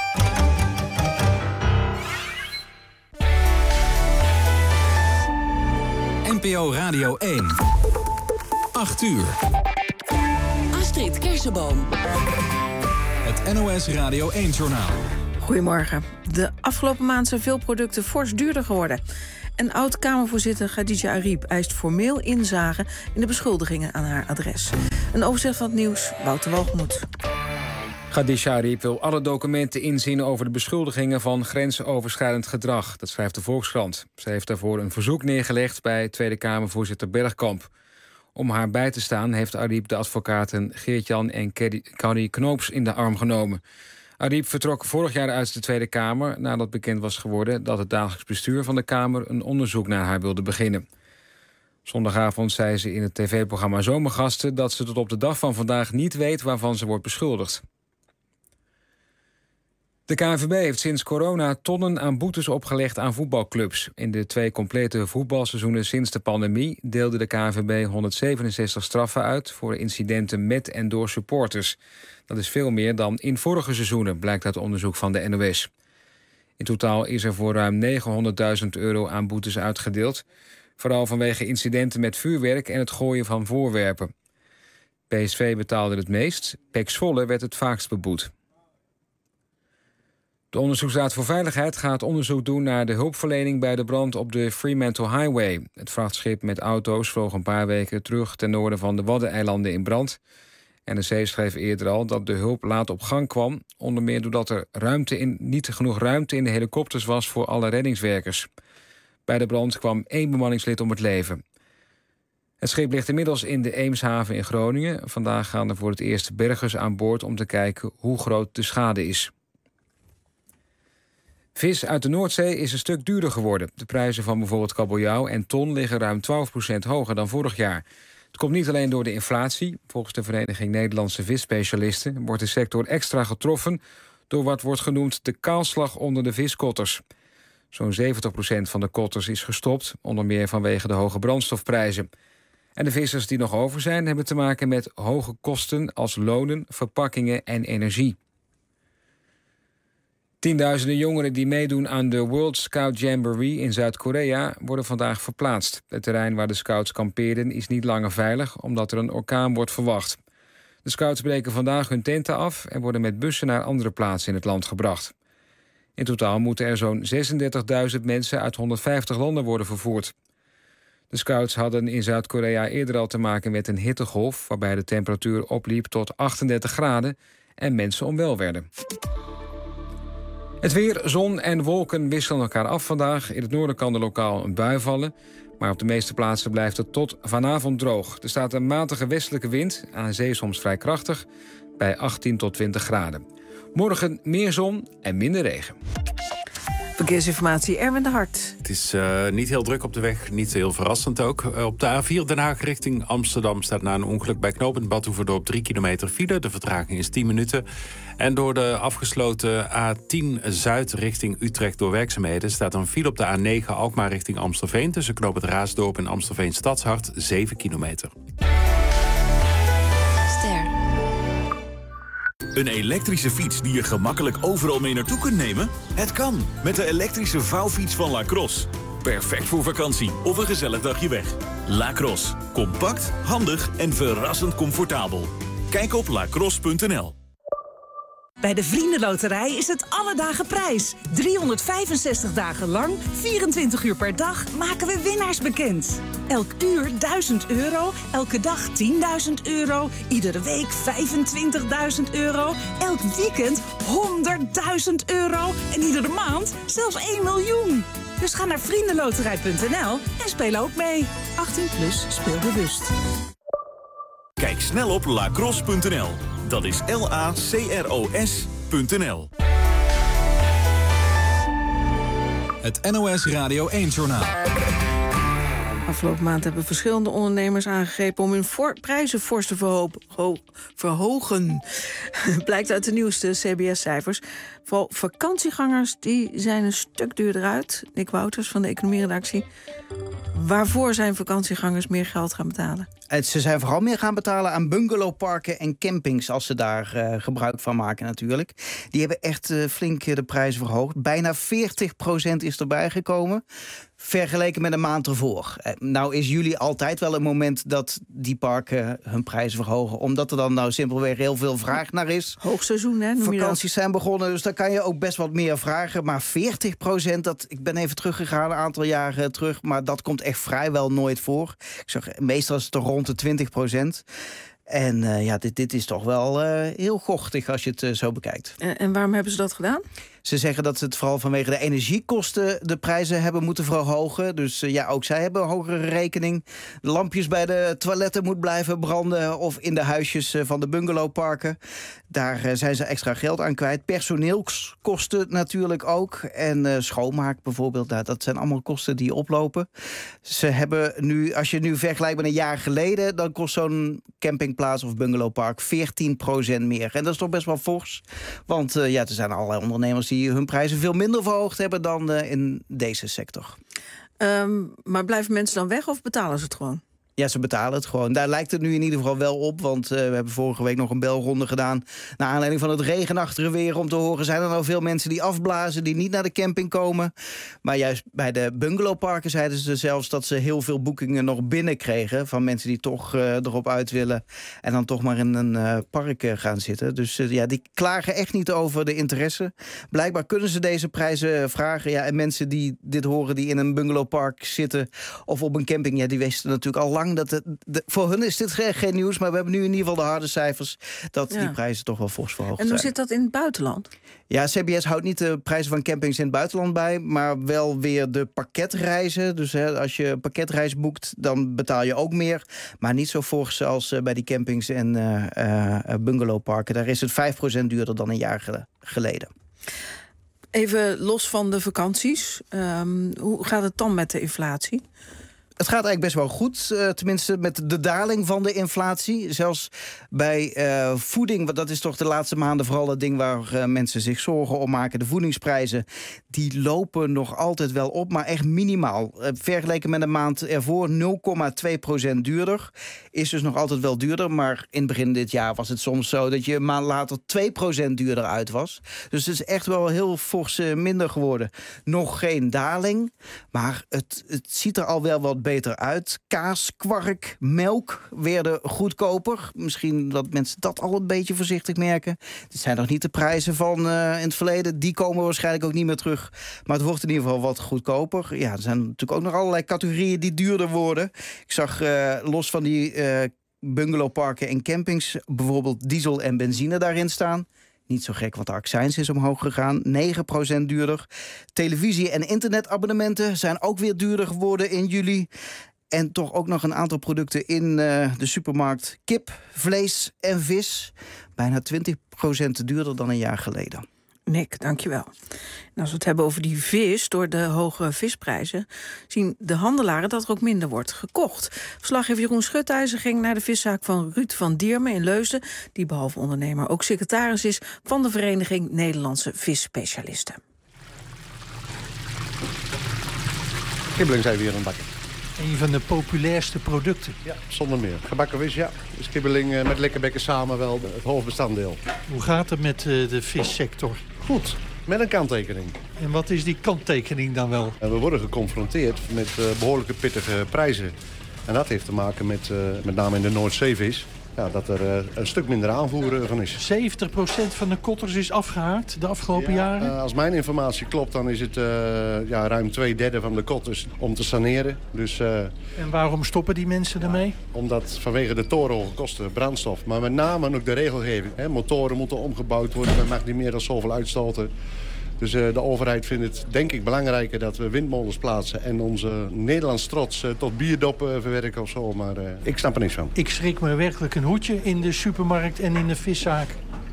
Speaker 1: N P O Radio één. acht uur.
Speaker 17: Astrid Kersenboom.
Speaker 1: Het N O S Radio één-journaal.
Speaker 3: Goedemorgen. De afgelopen maand zijn veel producten fors duurder geworden. En oud-Kamervoorzitter Khadija Arib eist formeel inzage in de beschuldigingen aan haar adres. Een overzicht van het nieuws, Wouter Walgemoed.
Speaker 4: Khadija Arib wil alle documenten inzien over de beschuldigingen van grensoverschrijdend gedrag. Dat schrijft de Volkskrant. Ze heeft daarvoor een verzoek neergelegd bij Tweede Kamervoorzitter Bergkamp. Om haar bij te staan heeft Arib de advocaten Geert-Jan en Carrie Knoops in de arm genomen. Arib vertrok vorig jaar uit de Tweede Kamer nadat bekend was geworden dat het dagelijks bestuur van de Kamer een onderzoek naar haar wilde beginnen. Zondagavond zei ze in het tv-programma Zomergasten dat ze tot op de dag van vandaag niet weet waarvan ze wordt beschuldigd. De K N V B heeft sinds corona tonnen aan boetes opgelegd aan voetbalclubs. In de twee complete voetbalseizoenen sinds de pandemie deelde de K N V B honderdzevenenzestig straffen uit voor incidenten met en door supporters. Dat is veel meer dan in vorige seizoenen, blijkt uit onderzoek van de N O S. In totaal is er voor ruim negenhonderdduizend euro aan boetes uitgedeeld. Vooral vanwege incidenten met vuurwerk en het gooien van voorwerpen. P S V betaalde het meest, P E C Zwolle werd het vaakst beboet. De Onderzoeksraad voor Veiligheid gaat onderzoek doen naar de hulpverlening bij de brand op de Fremantle Highway. Het vrachtschip met auto's vloog een paar weken terug ten noorden van de Waddeneilanden in brand. N R C schreef eerder al dat de hulp laat op gang kwam, onder meer doordat er ruimte in, niet genoeg ruimte in de helikopters was voor alle reddingswerkers. Bij de brand kwam één bemanningslid om het leven. Het schip ligt inmiddels in de Eemshaven in Groningen. Vandaag gaan er voor het eerst bergers aan boord om te kijken hoe groot de schade is. Vis uit de Noordzee is een stuk duurder geworden. De prijzen van bijvoorbeeld kabeljauw en ton liggen ruim twaalf procent hoger dan vorig jaar. Het komt niet alleen door de inflatie. Volgens de Vereniging Nederlandse Visspecialisten wordt de sector extra getroffen door wat wordt genoemd de kaalslag onder de viskotters. Zo'n zeventig procent van de kotters is gestopt, onder meer vanwege de hoge brandstofprijzen. En de vissers die nog over zijn hebben te maken met hoge kosten als lonen, verpakkingen en energie. Tienduizenden jongeren die meedoen aan de World Scout Jamboree in Zuid-Korea worden vandaag verplaatst. Het terrein waar de scouts kamperen is niet langer veilig, omdat er een orkaan wordt verwacht. De scouts breken vandaag hun tenten af en worden met bussen naar andere plaatsen in het land gebracht. In totaal moeten er zo'n zesendertigduizend mensen uit honderdvijftig landen worden vervoerd. De scouts hadden in Zuid-Korea eerder al te maken met een hittegolf, waarbij de temperatuur opliep tot achtendertig graden en mensen onwel werden. Het weer, zon en wolken wisselen elkaar af vandaag. In het noorden kan er lokaal een bui vallen. Maar op de meeste plaatsen blijft het tot vanavond droog. Er staat een matige westelijke wind, aan zee soms vrij krachtig, bij achttien tot twintig graden. Morgen meer zon en minder regen.
Speaker 3: Verkeersinformatie, Erwin de Hart.
Speaker 5: Het is uh, niet heel druk op de weg, niet heel verrassend ook. Uh, op de A vier Den Haag richting Amsterdam staat na een ongeluk bij knooppunt Badhoevedorp drie kilometer file. De vertraging is tien minuten. En door de afgesloten A tien Zuid richting Utrecht door werkzaamheden staat een file op de A negen Alkmaar richting Amstelveen tussen knooppunt Raasdorp en Amstelveen Stadshart zeven kilometer.
Speaker 2: Een elektrische fiets die je gemakkelijk overal mee naartoe kunt nemen? Het kan, met de elektrische vouwfiets van Lacrosse. Perfect voor vakantie of een gezellig dagje weg. Lacrosse. Compact, handig en verrassend comfortabel. Kijk op lacrosse punt n l.
Speaker 6: Bij de Vriendenloterij is het alle dagen prijs. driehonderdvijfenzestig dagen lang, vierentwintig uur per dag, maken we winnaars bekend. Elk uur duizend euro, elke dag tienduizend euro, iedere week vijfentwintigduizend euro, elk weekend honderdduizend euro en iedere maand zelfs één miljoen. Dus ga naar vriendenloterij punt n l en speel ook mee. achttien plus, speel bewust.
Speaker 2: Kijk snel op lacrosse punt n l. Dat is L A C R O S punt n l.
Speaker 1: Het N O S Radio één-journaal.
Speaker 3: Afgelopen maand hebben verschillende ondernemers aangegrepen om hun voor- prijzen fors te verho- ho- verhogen. Blijkt uit de nieuwste C B S-cijfers. Vooral vakantiegangers die zijn een stuk duurder uit. Nick Wouters van de economieredactie. Waarvoor zijn vakantiegangers meer geld gaan betalen?
Speaker 7: Ze zijn vooral meer gaan betalen aan bungalowparken en campings, als ze daar uh, gebruik van maken natuurlijk. Die hebben echt uh, flink de prijzen verhoogd. Bijna veertig procent is erbij gekomen, vergeleken met een maand ervoor. Uh, nou is juli altijd wel een moment dat die parken hun prijzen verhogen, omdat er dan nou simpelweg heel veel vraag naar is.
Speaker 3: Hoogseizoen, hè? Noem je
Speaker 7: Vakanties
Speaker 3: dat?
Speaker 7: zijn begonnen, dus dan kan je ook best wat meer vragen. Maar veertig procent, dat, ik ben even teruggegaan, een aantal jaren terug, maar dat komt echt vrijwel nooit voor. Ik zeg, meestal is het er rond de twintig procent. En uh, ja, dit, dit is toch wel uh, heel gochtig als je het uh, zo bekijkt.
Speaker 3: En, en waarom hebben ze dat gedaan?
Speaker 7: Ze zeggen dat ze het vooral vanwege de energiekosten de prijzen hebben moeten verhogen. Dus uh, ja, ook zij hebben een hogere rekening. De lampjes bij de toiletten moet blijven branden of in de huisjes uh, van de bungalowparken. Daar uh, zijn ze extra geld aan kwijt. Personeelskosten natuurlijk ook. En uh, schoonmaak bijvoorbeeld. Nou, dat zijn allemaal kosten die oplopen. Ze hebben nu, als je nu vergelijkt met een jaar geleden, dan kost zo'n campingplaats of bungalowpark veertien procent meer. En dat is toch best wel fors. Want uh, ja, er zijn allerlei ondernemers die hun prijzen veel minder verhoogd hebben dan uh, in deze sector.
Speaker 3: Um, maar blijven mensen dan weg of betalen ze het gewoon?
Speaker 7: Ja, ze betalen het gewoon. Daar lijkt het nu in ieder geval wel op. Want uh, we hebben vorige week nog een belronde gedaan naar aanleiding van het regenachtige weer, om te horen, zijn er nou veel mensen die afblazen, die niet naar de camping komen. Maar juist bij de bungalowparken zeiden ze zelfs dat ze heel veel boekingen nog binnenkregen van mensen die toch uh, erop uit willen en dan toch maar in een uh, park uh, gaan zitten. Dus uh, ja, die klagen echt niet over de interesse. Blijkbaar kunnen ze deze prijzen vragen. Ja, en mensen die dit horen, die in een bungalowpark zitten of op een camping, ja, die wisten natuurlijk al lang dat het, de, voor hun is dit geen nieuws, maar we hebben nu in ieder geval de harde cijfers dat ja. die prijzen toch wel fors verhoogd zijn.
Speaker 3: En hoe zit dat in het buitenland?
Speaker 7: Ja, C B S houdt niet de prijzen van campings in het buitenland bij, maar wel weer de pakketreizen. Dus hè, als je een pakketreis boekt, dan betaal je ook meer. Maar niet zo fors als uh, bij die campings en uh, uh, bungalowparken. Daar is het vijf procent duurder dan een jaar gel- geleden.
Speaker 3: Even los van de vakanties. Um, hoe gaat het dan met de inflatie?
Speaker 7: Het gaat eigenlijk best wel goed, uh, tenminste met de daling van de inflatie. Zelfs bij uh, voeding, want dat is toch de laatste maanden vooral het ding waar uh, mensen zich zorgen om maken. De voedingsprijzen, die lopen nog altijd wel op, maar echt minimaal. Uh, vergeleken met een maand ervoor nul komma twee procent duurder. Is dus nog altijd wel duurder, maar in het begin dit jaar was het soms zo dat je een maand later twee procent duurder uit was. Dus het is echt wel heel fors uh, minder geworden. Nog geen daling, maar het, het ziet er al wel wat beter uit. Kaas, kwark, melk werden goedkoper. Misschien dat mensen dat al een beetje voorzichtig merken. Dit zijn nog niet de prijzen van uh, in het verleden. Die komen waarschijnlijk ook niet meer terug. Maar het wordt in ieder geval wat goedkoper. Ja, er zijn natuurlijk ook nog allerlei categorieën die duurder worden. Ik zag uh, los van die uh, bungalowparken en campings bijvoorbeeld diesel en benzine daarin staan. Niet zo gek, want de accijns is omhoog gegaan. negen procent duurder. Televisie- en internetabonnementen zijn ook weer duurder geworden in juli. En toch ook nog een aantal producten in uh, de supermarkt. Kip, vlees en vis. Bijna twintig procent duurder dan een jaar geleden.
Speaker 3: Nick, dankjewel. En als we het hebben over die vis, door de hoge visprijzen zien de handelaren dat er ook minder wordt gekocht. Verslaggever Jeroen Schutijzer ging naar de viszaak van Ruud van Diermen in Leusden, die behalve ondernemer ook secretaris is van de Vereniging Nederlandse Visspecialisten.
Speaker 16: Kibbeling zijn we hier aan het bakken.
Speaker 20: Een van de populairste producten.
Speaker 16: Ja, zonder meer. Gebakken vis, ja. Is kibbeling uh, met lekkerbekken samen wel het hoofdbestanddeel.
Speaker 20: Hoe gaat het met uh, de vissector?
Speaker 16: Goed, met een kanttekening.
Speaker 20: En wat is die kanttekening dan wel?
Speaker 16: En we worden geconfronteerd met uh, behoorlijke pittige prijzen. En dat heeft te maken met, uh, met name in de Noordzeevis, ja, dat er uh, een stuk minder aanvoer van is.
Speaker 20: zeventig procent van de kotters is afgehaakt de afgelopen
Speaker 16: ja,
Speaker 20: jaren?
Speaker 16: Uh, als mijn informatie klopt, dan is het uh, ja, ruim twee derde van de kotters om te saneren. Dus, uh,
Speaker 20: en waarom stoppen die mensen ermee?
Speaker 16: Ja, omdat vanwege de torenhoge kosten brandstof, maar met name ook de regelgeving. Hè, motoren moeten omgebouwd worden, men mag niet meer dan zoveel uitstoten. Dus uh, de overheid vindt het, denk ik, belangrijker dat we windmolens plaatsen en onze Nederlands trots uh, tot bierdop uh, verwerken of zo. Maar uh, ik snap er niks van.
Speaker 20: Ik schrik me werkelijk een hoedje in de supermarkt en in de viszaak.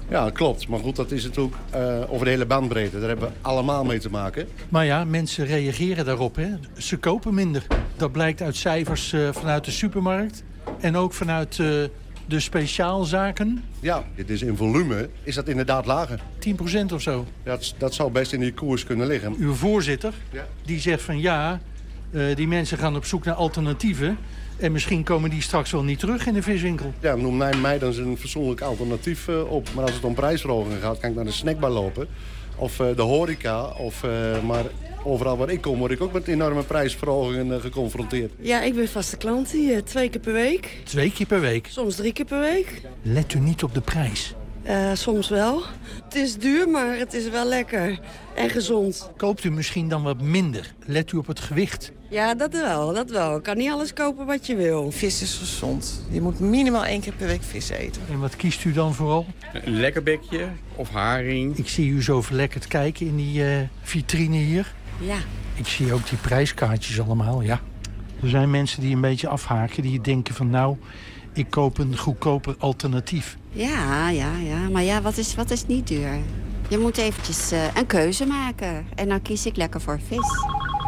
Speaker 16: Ja, klopt. Maar goed, dat is natuurlijk uh, over de hele bandbreedte. Daar hebben we allemaal mee te maken.
Speaker 20: Maar ja, mensen reageren daarop. Hè? Ze kopen minder. Dat blijkt uit cijfers uh, vanuit de supermarkt. En ook vanuit uh, de speciaalzaken.
Speaker 16: Ja, dit is in volume is dat inderdaad lager.
Speaker 20: tien procent of zo.
Speaker 16: Dat, dat zou best in die koers kunnen liggen.
Speaker 20: Uw voorzitter,
Speaker 16: ja.
Speaker 20: die zegt van ja, uh, die mensen gaan op zoek naar alternatieven. En misschien komen die straks wel niet terug in de viswinkel.
Speaker 16: Ja, noem mij, mij dan eens een fatsoenlijk alternatief uh, op. Maar als het om prijsverhogingen gaat, kan ik naar de snackbar lopen. Of uh, de horeca. Of, uh, maar overal waar ik kom, word ik ook met enorme prijsverhogingen uh, geconfronteerd.
Speaker 18: Ja, ik ben vaste klant hier. Twee keer per week.
Speaker 20: Twee keer per week?
Speaker 18: Soms drie keer per week.
Speaker 20: Let u niet op de prijs?
Speaker 18: Uh, soms wel. Het is duur, maar het is wel lekker. En gezond.
Speaker 20: Koopt u misschien dan wat minder? Let u op het gewicht?
Speaker 18: Ja, dat wel, dat wel. Ik kan niet alles kopen wat je wil.
Speaker 19: Vis is gezond. Je moet minimaal één keer per week vis eten.
Speaker 20: En wat kiest u dan vooral?
Speaker 21: Een lekkerbekje of haring.
Speaker 20: Ik zie u zo verlekkerd kijken in die uh, vitrine hier.
Speaker 18: Ja.
Speaker 20: Ik zie ook die prijskaartjes allemaal, ja. Er zijn mensen die een beetje afhaken, die denken van nou, ik koop een goedkoper alternatief.
Speaker 22: Ja, ja, ja. Maar ja, wat is, wat is niet duur? Je moet eventjes uh, een keuze maken. En dan kies ik lekker voor vis.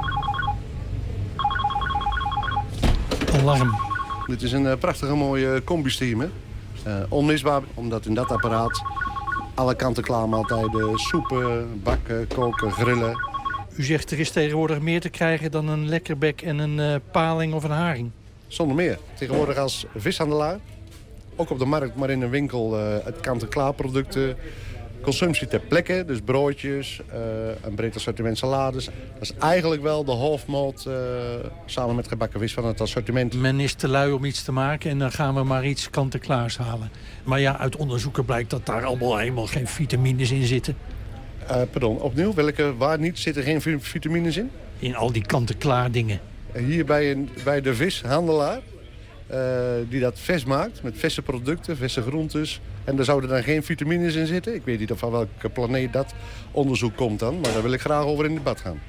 Speaker 20: Alarm.
Speaker 16: Dit is een uh, prachtige mooie combi-steamer. Uh, onmisbaar, omdat in dat apparaat alle kanten klaarmaaltijden, soepen, bakken, koken, grillen.
Speaker 20: U zegt er is tegenwoordig meer te krijgen dan een lekkerbek en een uh, paling of een haring.
Speaker 16: Zonder meer. Tegenwoordig als vishandelaar, ook op de markt, maar in een winkel, uh, het kant-en-klaar producten. Consumptie ter plekke, dus broodjes, uh, een breed assortiment salades. Dat is eigenlijk wel de hoofdmoot uh, samen met gebakken vis van het assortiment.
Speaker 20: Men is te lui om iets te maken en dan gaan we maar iets kant-en-klaars halen. Maar ja, uit onderzoeken blijkt dat daar allemaal helemaal geen vitamines in zitten.
Speaker 16: Uh, pardon, opnieuw, welke waar niet zitten geen vitamines in?
Speaker 20: In al die kant-en-klaar dingen.
Speaker 16: Hier bij, een, bij de vishandelaar, uh, die dat vers maakt met verse producten, verse groentes. En daar zouden dan geen vitamines in zitten. Ik weet niet of van welke planeet dat onderzoek komt dan, maar daar wil ik graag over in debat gaan.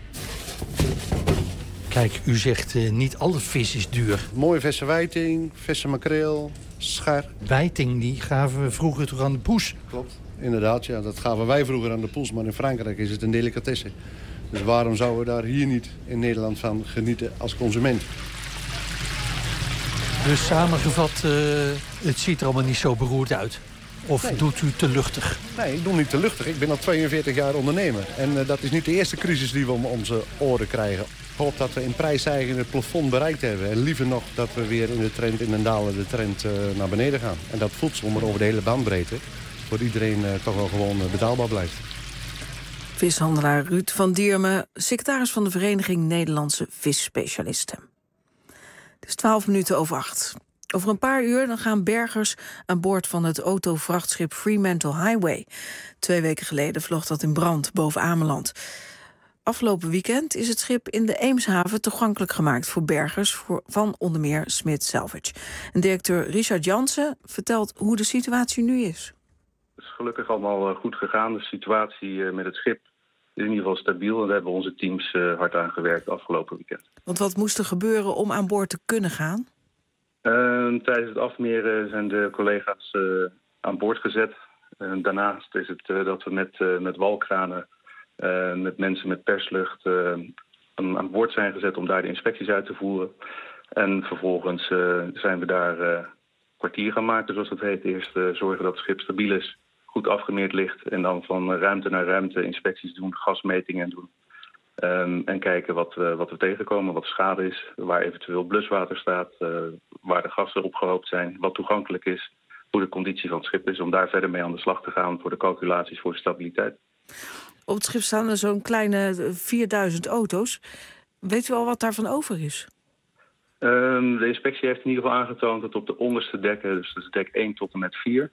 Speaker 20: Kijk, u zegt uh, niet alle vis is duur.
Speaker 16: Mooie verse wijting, verse makreel, schar.
Speaker 20: Wijting, die gaven we vroeger toch aan de poes?
Speaker 16: Klopt, inderdaad. Ja, dat gaven wij vroeger aan de poes, maar in Frankrijk is het een delicatesse. Dus waarom zouden we daar hier niet in Nederland van genieten als consument?
Speaker 20: Dus samengevat, uh, het ziet er allemaal niet zo beroerd uit. Of nee. Doet u te luchtig?
Speaker 16: Nee, ik doe niet te luchtig. Ik ben al tweeënveertig jaar ondernemer. En uh, dat is niet de eerste crisis die we om onze oren krijgen. Ik hoop dat we in prijsstijging het plafond bereikt hebben. En liever nog dat we weer in de trend, in een dalende trend uh, naar beneden gaan. En dat voedsel, maar over de hele bandbreedte, voor iedereen uh, toch wel gewoon uh, betaalbaar blijft.
Speaker 3: Vishandelaar Ruud van Diermen, secretaris van de Vereniging Nederlandse Visspecialisten. Het is twaalf minuten over acht. Over een paar uur dan gaan bergers aan boord van het autovrachtschip Fremantle Highway. Twee weken geleden vloog dat in brand boven Ameland. Afgelopen weekend is het schip in de Eemshaven toegankelijk gemaakt voor bergers voor, van onder meer Smith Salvage. En directeur Richard Jansen vertelt hoe de situatie nu is.
Speaker 23: Het is gelukkig allemaal goed gegaan. De situatie met het schip is in ieder geval stabiel. En daar hebben onze teams hard aan gewerkt afgelopen weekend.
Speaker 3: Want wat moest er gebeuren om aan boord te kunnen gaan?
Speaker 23: Uh, tijdens het afmeren zijn de collega's uh, aan boord gezet. Uh, daarnaast is het uh, dat we met, uh, met walkranen, uh, met mensen met perslucht uh, aan, aan boord zijn gezet om daar de inspecties uit te voeren. En vervolgens uh, zijn we daar uh, kwartier gaan maken, zoals dat heet. Eerst uh, zorgen dat het schip stabiel is, goed afgemeerd ligt. En dan van ruimte naar ruimte inspecties doen, gasmetingen doen. Um, en kijken wat we, wat we tegenkomen, wat de schade is, waar eventueel bluswater staat, uh, waar de gassen opgehoopt zijn, wat toegankelijk is, hoe de conditie van het schip is, om daar verder mee aan de slag te gaan voor de calculaties voor de stabiliteit.
Speaker 3: Op het schip staan er zo'n kleine vierduizend auto's. Weet u al wat daarvan over is?
Speaker 23: Um, de inspectie heeft in ieder geval aangetoond dat op de onderste dekken, dus dat is dek één tot en met vier,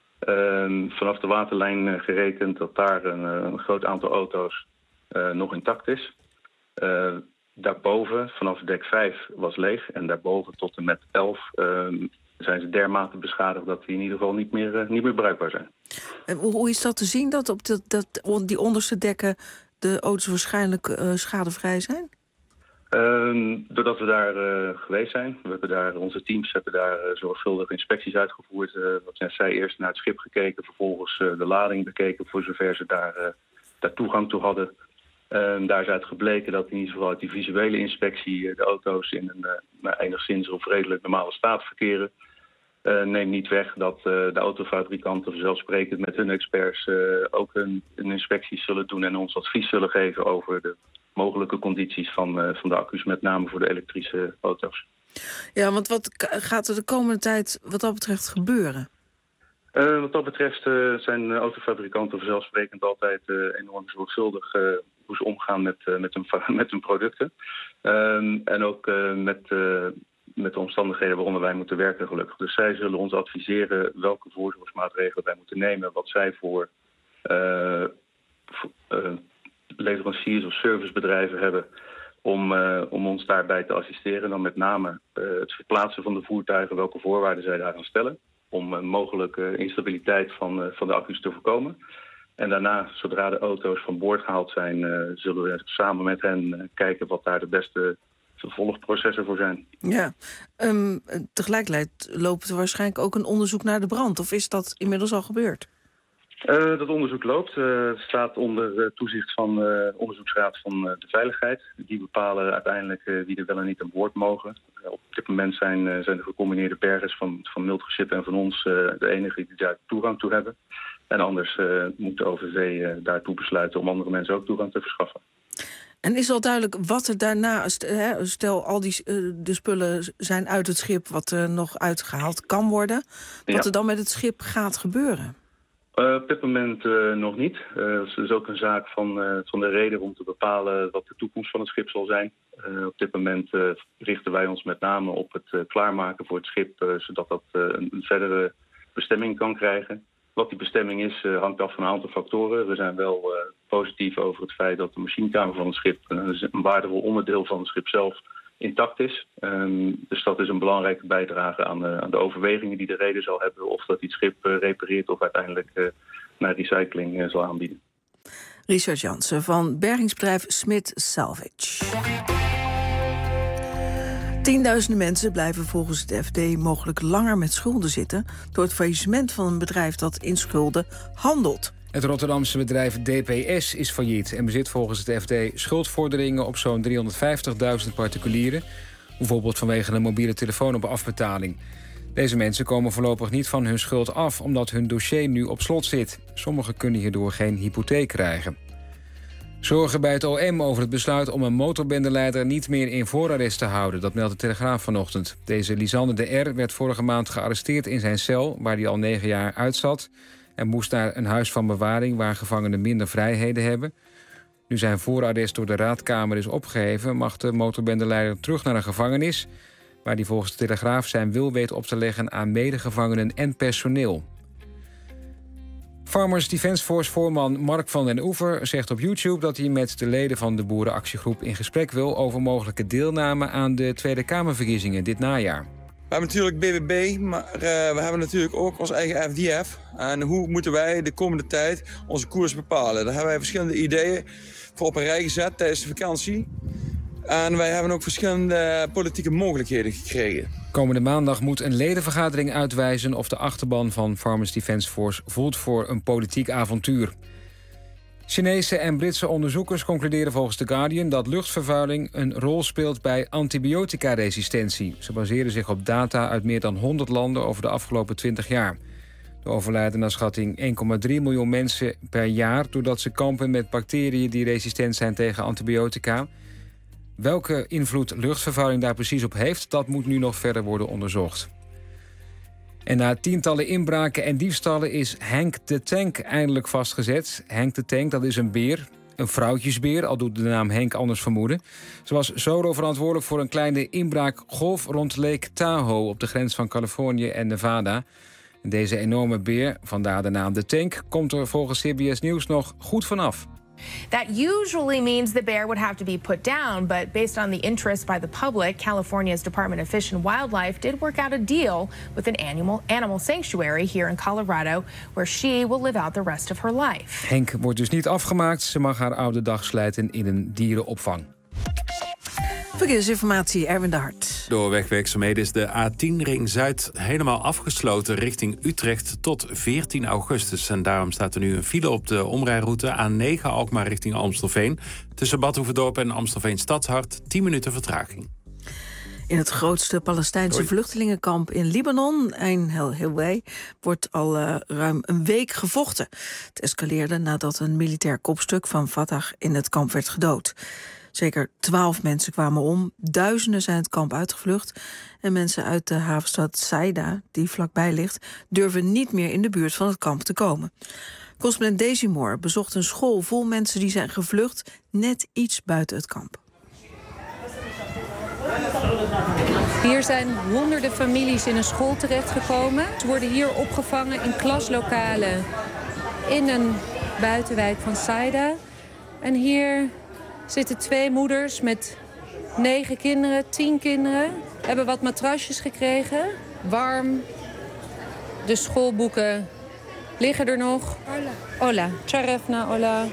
Speaker 23: um, vanaf de waterlijn uh, gerekend dat daar een, een groot aantal auto's Uh, nog intact is. Uh, daarboven, vanaf dek vijf, was leeg. En daarboven tot en met elf uh, zijn ze dermate beschadigd dat die in ieder geval niet meer, uh, niet meer bruikbaar zijn.
Speaker 3: En hoe is dat te zien, dat op de, dat, die onderste dekken de auto's waarschijnlijk uh, schadevrij zijn?
Speaker 23: Uh, doordat we daar uh, geweest zijn. We hebben daar, onze teams hebben daar uh, zorgvuldig inspecties uitgevoerd. Uh, wat net zei, eerst naar het schip gekeken, vervolgens uh, de lading bekeken voor zover ze daar, uh, daar toegang toe hadden. Uh, daar is uit gebleken dat in ieder geval uit die visuele inspectie uh, de auto's in een uh, nou, enigszins of redelijk normale staat verkeren. Uh, neem niet weg dat uh, de autofabrikanten vanzelfsprekend met hun experts uh, ook een, een inspectie zullen doen en ons advies zullen geven over de mogelijke condities van, uh, van de accu's, met name voor de elektrische auto's.
Speaker 3: Ja, want wat gaat er de komende tijd wat dat betreft gebeuren?
Speaker 23: Uh, wat dat betreft uh, zijn autofabrikanten vanzelfsprekend altijd uh, enorm zorgvuldig uh, hoe ze omgaan met, uh, met, hun, met hun producten. Uh, en ook uh, met, uh, met de omstandigheden waaronder wij moeten werken, gelukkig. Dus zij zullen ons adviseren welke voorzorgsmaatregelen wij moeten nemen, wat zij voor, uh, voor uh, leveranciers of servicebedrijven hebben om, uh, om ons daarbij te assisteren. Dan met name uh, het verplaatsen van de voertuigen, welke voorwaarden zij daaraan stellen, om uh, mogelijke instabiliteit van, uh, van de accu's te voorkomen. En daarna, zodra de auto's van boord gehaald zijn, uh, zullen we samen met hen uh, kijken wat daar de beste vervolgprocessen voor zijn.
Speaker 3: Ja, um, tegelijkertijd loopt er waarschijnlijk ook een onderzoek naar de brand. Of is dat inmiddels al gebeurd?
Speaker 23: Uh, dat onderzoek loopt. Uh, het staat onder uh, toezicht van de uh, onderzoeksraad van uh, de veiligheid. Die bepalen uiteindelijk uh, wie er wel en niet aan boord mogen. Uh, op dit moment zijn, uh, zijn de gecombineerde bergers van, van Multichip en van ons uh, de enige die daar toegang toe hebben. En anders uh, moet de O V V uh, daartoe besluiten om andere mensen ook toegang te verschaffen.
Speaker 3: En is al duidelijk wat er daarna, stel al die uh, de spullen zijn uit het schip wat er nog uitgehaald kan worden, wat ja. er dan met het schip gaat gebeuren?
Speaker 23: Uh, op dit moment uh, nog niet. Uh, het is ook een zaak van, uh, van de reder om te bepalen wat de toekomst van het schip zal zijn. Uh, op dit moment uh, richten wij ons met name op het uh, klaarmaken voor het schip, uh, zodat dat uh, een, een verdere bestemming kan krijgen. Wat die bestemming is, uh, hangt af van een aantal factoren. We zijn wel uh, positief over het feit dat de machinekamer van het schip, uh, een waardevol onderdeel van het schip zelf, intact is. Um, dus dat is een belangrijke bijdrage aan, uh, aan de overwegingen die de reder zal hebben, of dat hij het schip uh, repareert of uiteindelijk uh, naar recycling uh, zal aanbieden.
Speaker 3: Richard Jansen van bergingsbedrijf Smit Salvage. Tienduizenden mensen blijven volgens het F D mogelijk langer met schulden zitten door het faillissement van een bedrijf dat in schulden handelt.
Speaker 4: Het Rotterdamse bedrijf D P S is failliet en bezit volgens het F D schuldvorderingen op zo'n driehonderdvijftigduizend particulieren, bijvoorbeeld vanwege een mobiele telefoon op afbetaling. Deze mensen komen voorlopig niet van hun schuld af, omdat hun dossier nu op slot zit. Sommigen kunnen hierdoor geen hypotheek krijgen. Zorgen bij het O M over het besluit om een motorbendeleider niet meer in voorarrest te houden. Dat meldt de Telegraaf vanochtend. Deze Lisanne de R. werd vorige maand gearresteerd in zijn cel, waar hij al negen jaar uitzat, en moest naar een huis van bewaring waar gevangenen minder vrijheden hebben. Nu zijn voorarrest door de raadkamer is opgeheven, mag de motorbendeleider terug naar een gevangenis, waar hij volgens de Telegraaf zijn wil weet op te leggen aan medegevangenen en personeel. Farmers Defence Force-voorman Mark van den Oever zegt op YouTube dat hij met de leden van de boerenactiegroep in gesprek wil over mogelijke deelname aan de Tweede Kamerverkiezingen dit najaar.
Speaker 8: We hebben natuurlijk B B B, maar uh, we hebben natuurlijk ook ons eigen F D F. En hoe moeten wij de komende tijd onze koers bepalen? Daar hebben wij verschillende ideeën voor op een rij gezet tijdens de vakantie. En wij hebben ook verschillende politieke mogelijkheden gekregen.
Speaker 4: Komende maandag moet een ledenvergadering uitwijzen of de achterban van Farmers Defence Force voelt voor een politiek avontuur. Chinese en Britse onderzoekers concluderen volgens The Guardian dat luchtvervuiling een rol speelt bij antibioticaresistentie. Ze baseren zich op data uit meer dan honderd landen over de afgelopen twintig jaar. Er overlijden naar schatting één komma drie miljoen mensen per jaar doordat ze kampen met bacteriën die resistent zijn tegen antibiotica. Welke invloed luchtvervuiling daar precies op heeft, dat moet nu nog verder worden onderzocht. En na tientallen inbraken en diefstallen is Henk de Tank eindelijk vastgezet. Henk de Tank, dat is een beer, een vrouwtjesbeer, al doet de naam Henk anders vermoeden. Ze was solo verantwoordelijk voor een kleine inbraakgolf rond Lake Tahoe op de grens van Californië en Nevada. En deze enorme beer, vandaar de naam de Tank, komt er volgens C B S Nieuws nog goed vanaf.
Speaker 9: That usually means the bear would have to be put down, but based on the interest by the public, California's Department of Fish and Wildlife did work out a deal with an animal, animal sanctuary here in Colorado, where she will live out the rest of her life.
Speaker 4: Henk wordt dus niet afgemaakt. Ze mag haar oude dag slijten in een dierenopvang.
Speaker 3: Verkeersinformatie, Erwin de Hart.
Speaker 5: Door wegwerkzaamheden is de A tien Ring Zuid helemaal afgesloten richting Utrecht tot veertien augustus. En daarom staat er nu een file op de omrijroute A negen Alkmaar richting Amstelveen. Tussen Bad Hoeverdorp en Amstelveen Stadshart tien minuten vertraging.
Speaker 3: In het grootste Palestijnse
Speaker 5: Hoi.
Speaker 3: vluchtelingenkamp in Libanon, Ein El Hilweh, wordt al uh, ruim een week gevochten. Het escaleerde nadat een militair kopstuk van Fatah in het kamp werd gedood. Zeker twaalf mensen kwamen om, duizenden zijn het kamp uitgevlucht en mensen uit de havenstad Saida, die vlakbij ligt, durven niet meer in de buurt van het kamp te komen. Correspondent Daisy Moore bezocht een school vol mensen die zijn gevlucht net iets buiten het kamp.
Speaker 10: Hier zijn honderden families in een school terechtgekomen. Ze worden hier opgevangen in klaslokalen in een buitenwijk van Saida. En hier zitten twee moeders met negen kinderen, tien kinderen. Hebben wat matrasjes gekregen, warm. De schoolboeken liggen er nog. Hola, tjarefna, hola.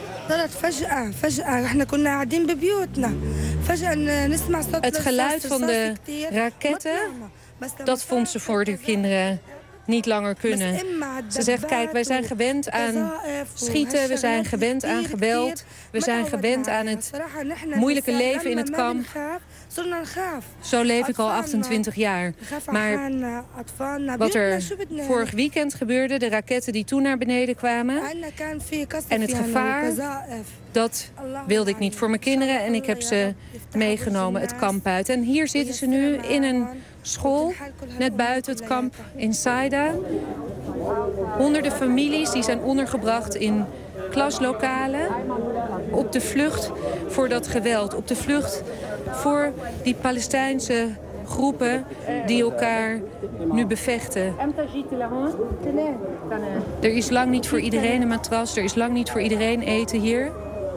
Speaker 10: Het geluid van de raketten, dat vond ze voor de kinderen niet langer kunnen. Ze zegt, kijk, wij zijn gewend aan schieten, we zijn gewend aan geweld, we zijn gewend aan het moeilijke leven in het kamp. Zo leef ik al achtentwintig jaar. Maar wat er vorig weekend gebeurde, de raketten die toen naar beneden kwamen en het gevaar, dat wilde ik niet voor mijn kinderen en ik heb ze meegenomen het kamp uit. En hier zitten ze nu in een school, net buiten het kamp in Saida. Honderden families die zijn ondergebracht in klaslokalen, op de vlucht voor dat geweld, op de vlucht voor die Palestijnse groepen die elkaar nu bevechten. Er is lang niet voor iedereen een matras, er is lang niet voor iedereen eten hier.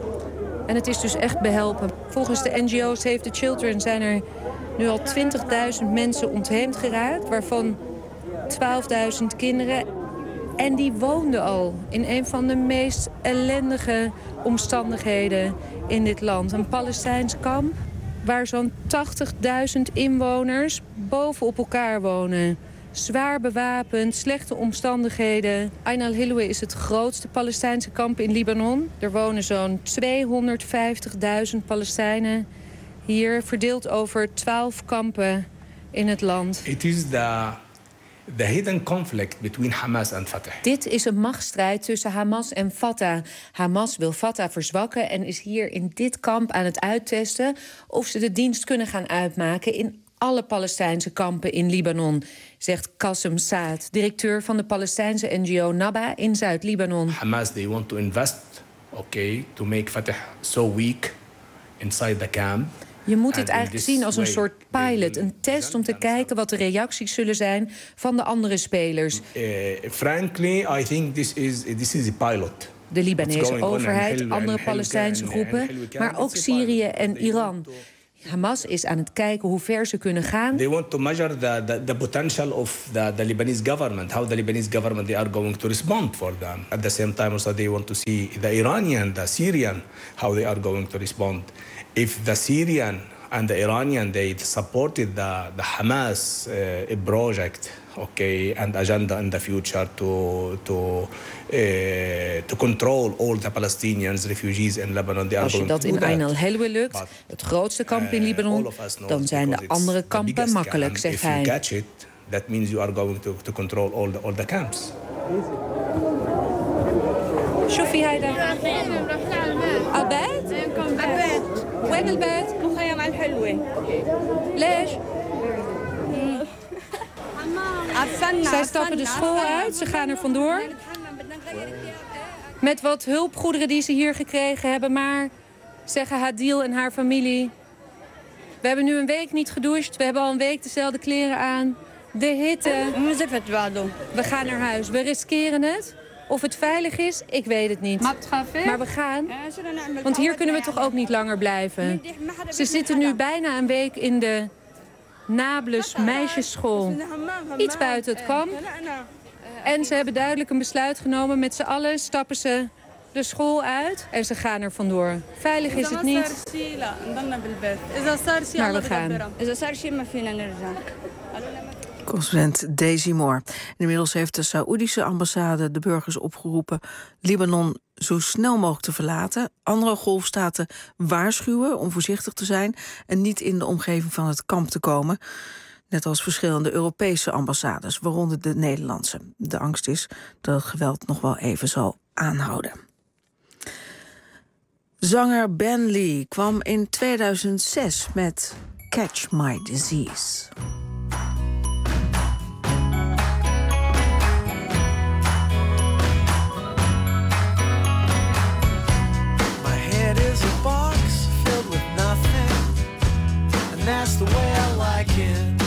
Speaker 10: En het is dus echt behelpen. Volgens de N G O Save the Children zijn er nu al twintigduizend mensen ontheemd geraakt, waarvan twaalfduizend kinderen. En die woonden al in een van de meest ellendige omstandigheden in dit land. Een Palestijns kamp waar zo'n tachtigduizend inwoners bovenop elkaar wonen. Zwaar bewapend, slechte omstandigheden. Ein El Hilweh is het grootste Palestijnse kamp in Libanon. Er wonen zo'n tweehonderdvijftigduizend Palestijnen hier, verdeeld over twaalf kampen in het land.
Speaker 11: It is the, the hidden conflict between Hamas and Fatah.
Speaker 10: Dit is een machtsstrijd tussen Hamas en Fatah. Hamas wil Fatah verzwakken en is hier in dit kamp aan het uittesten of ze de dienst kunnen gaan uitmaken in alle Palestijnse kampen in Libanon, zegt Qassem Saad, directeur van de Palestijnse N G O Naba in Zuid-Libanon.
Speaker 11: Hamas, they want to invest, okay, to make Fatah so weak inside the camp.
Speaker 10: Je moet dit eigenlijk zien als een soort pilot, een test om te kijken wat de reacties zullen zijn van de andere spelers.
Speaker 11: Uh, frankly, I think this is this is a pilot.
Speaker 10: De Libanese overheid, andere Palestijnse groepen, maar ook Syrië en Iran. Hamas is aan het kijken hoe ver ze kunnen gaan.
Speaker 11: They want to measure the, the, the potential of the, the Lebanese government, how the Lebanese government they are going to respond for them. At the same time also they want to see the Iranian, the Syrian, how they are going to respond. If the Syrian and the Iranian they supported the, the Hamas uh, project, okay, and agenda in the future to to uh, to control all the Palestinians, refugees in Lebanon. They are
Speaker 10: Als je dat in Ein El Hilweh lukt, het grootste kamp in Libanon, dan zijn de andere kampen makkelijk, zegt hij.
Speaker 11: If you catch it, that means you are going to to control all the all the camps.
Speaker 10: شوفي هيدا البيت وين البيت؟ مخيم على الحلوة ليش؟ Zij stappen de school uit, ze gaan er vandoor. Met wat hulpgoederen die ze hier gekregen hebben. Maar, zeggen Hadil en haar familie, we hebben nu een week niet gedoucht. We hebben al een week dezelfde kleren aan. De hitte. We gaan naar huis. We riskeren het. Of het veilig is, ik weet het niet. Maar we gaan, want hier kunnen we toch ook niet langer blijven. Ze zitten nu bijna een week in de Nablus meisjesschool. Iets buiten het kamp. En ze hebben duidelijk een besluit genomen. Met z'n allen stappen ze de school uit en ze gaan er vandoor. Veilig is het niet, maar we gaan.
Speaker 3: Correspondent Daisy Moore. Inmiddels heeft de Saoedische ambassade de burgers opgeroepen Libanon zo snel mogelijk te verlaten. Andere golfstaten waarschuwen om voorzichtig te zijn en niet in de omgeving van het kamp te komen. Net als verschillende Europese ambassades, waaronder de Nederlandse. De angst is dat het geweld nog wel even zal aanhouden. Zanger Ben Lee kwam in tweeduizend zes met Catch My Disease.
Speaker 13: That's the way I like it.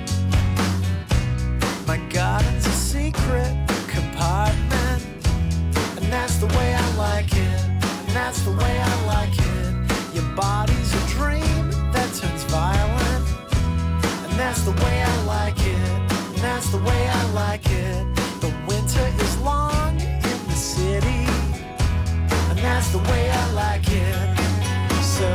Speaker 13: My garden's a secret compartment, and that's the way I like it. And that's the way I like it. Your body's a dream that turns violent, and that's the way I like it. And that's the way I like it. The winter is long in the city, and that's the way I like it. So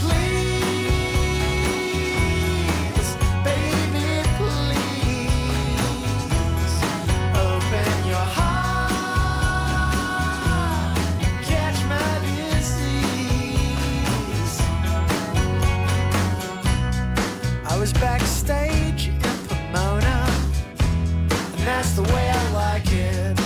Speaker 13: backstage in Pomona, and that's the way I like it.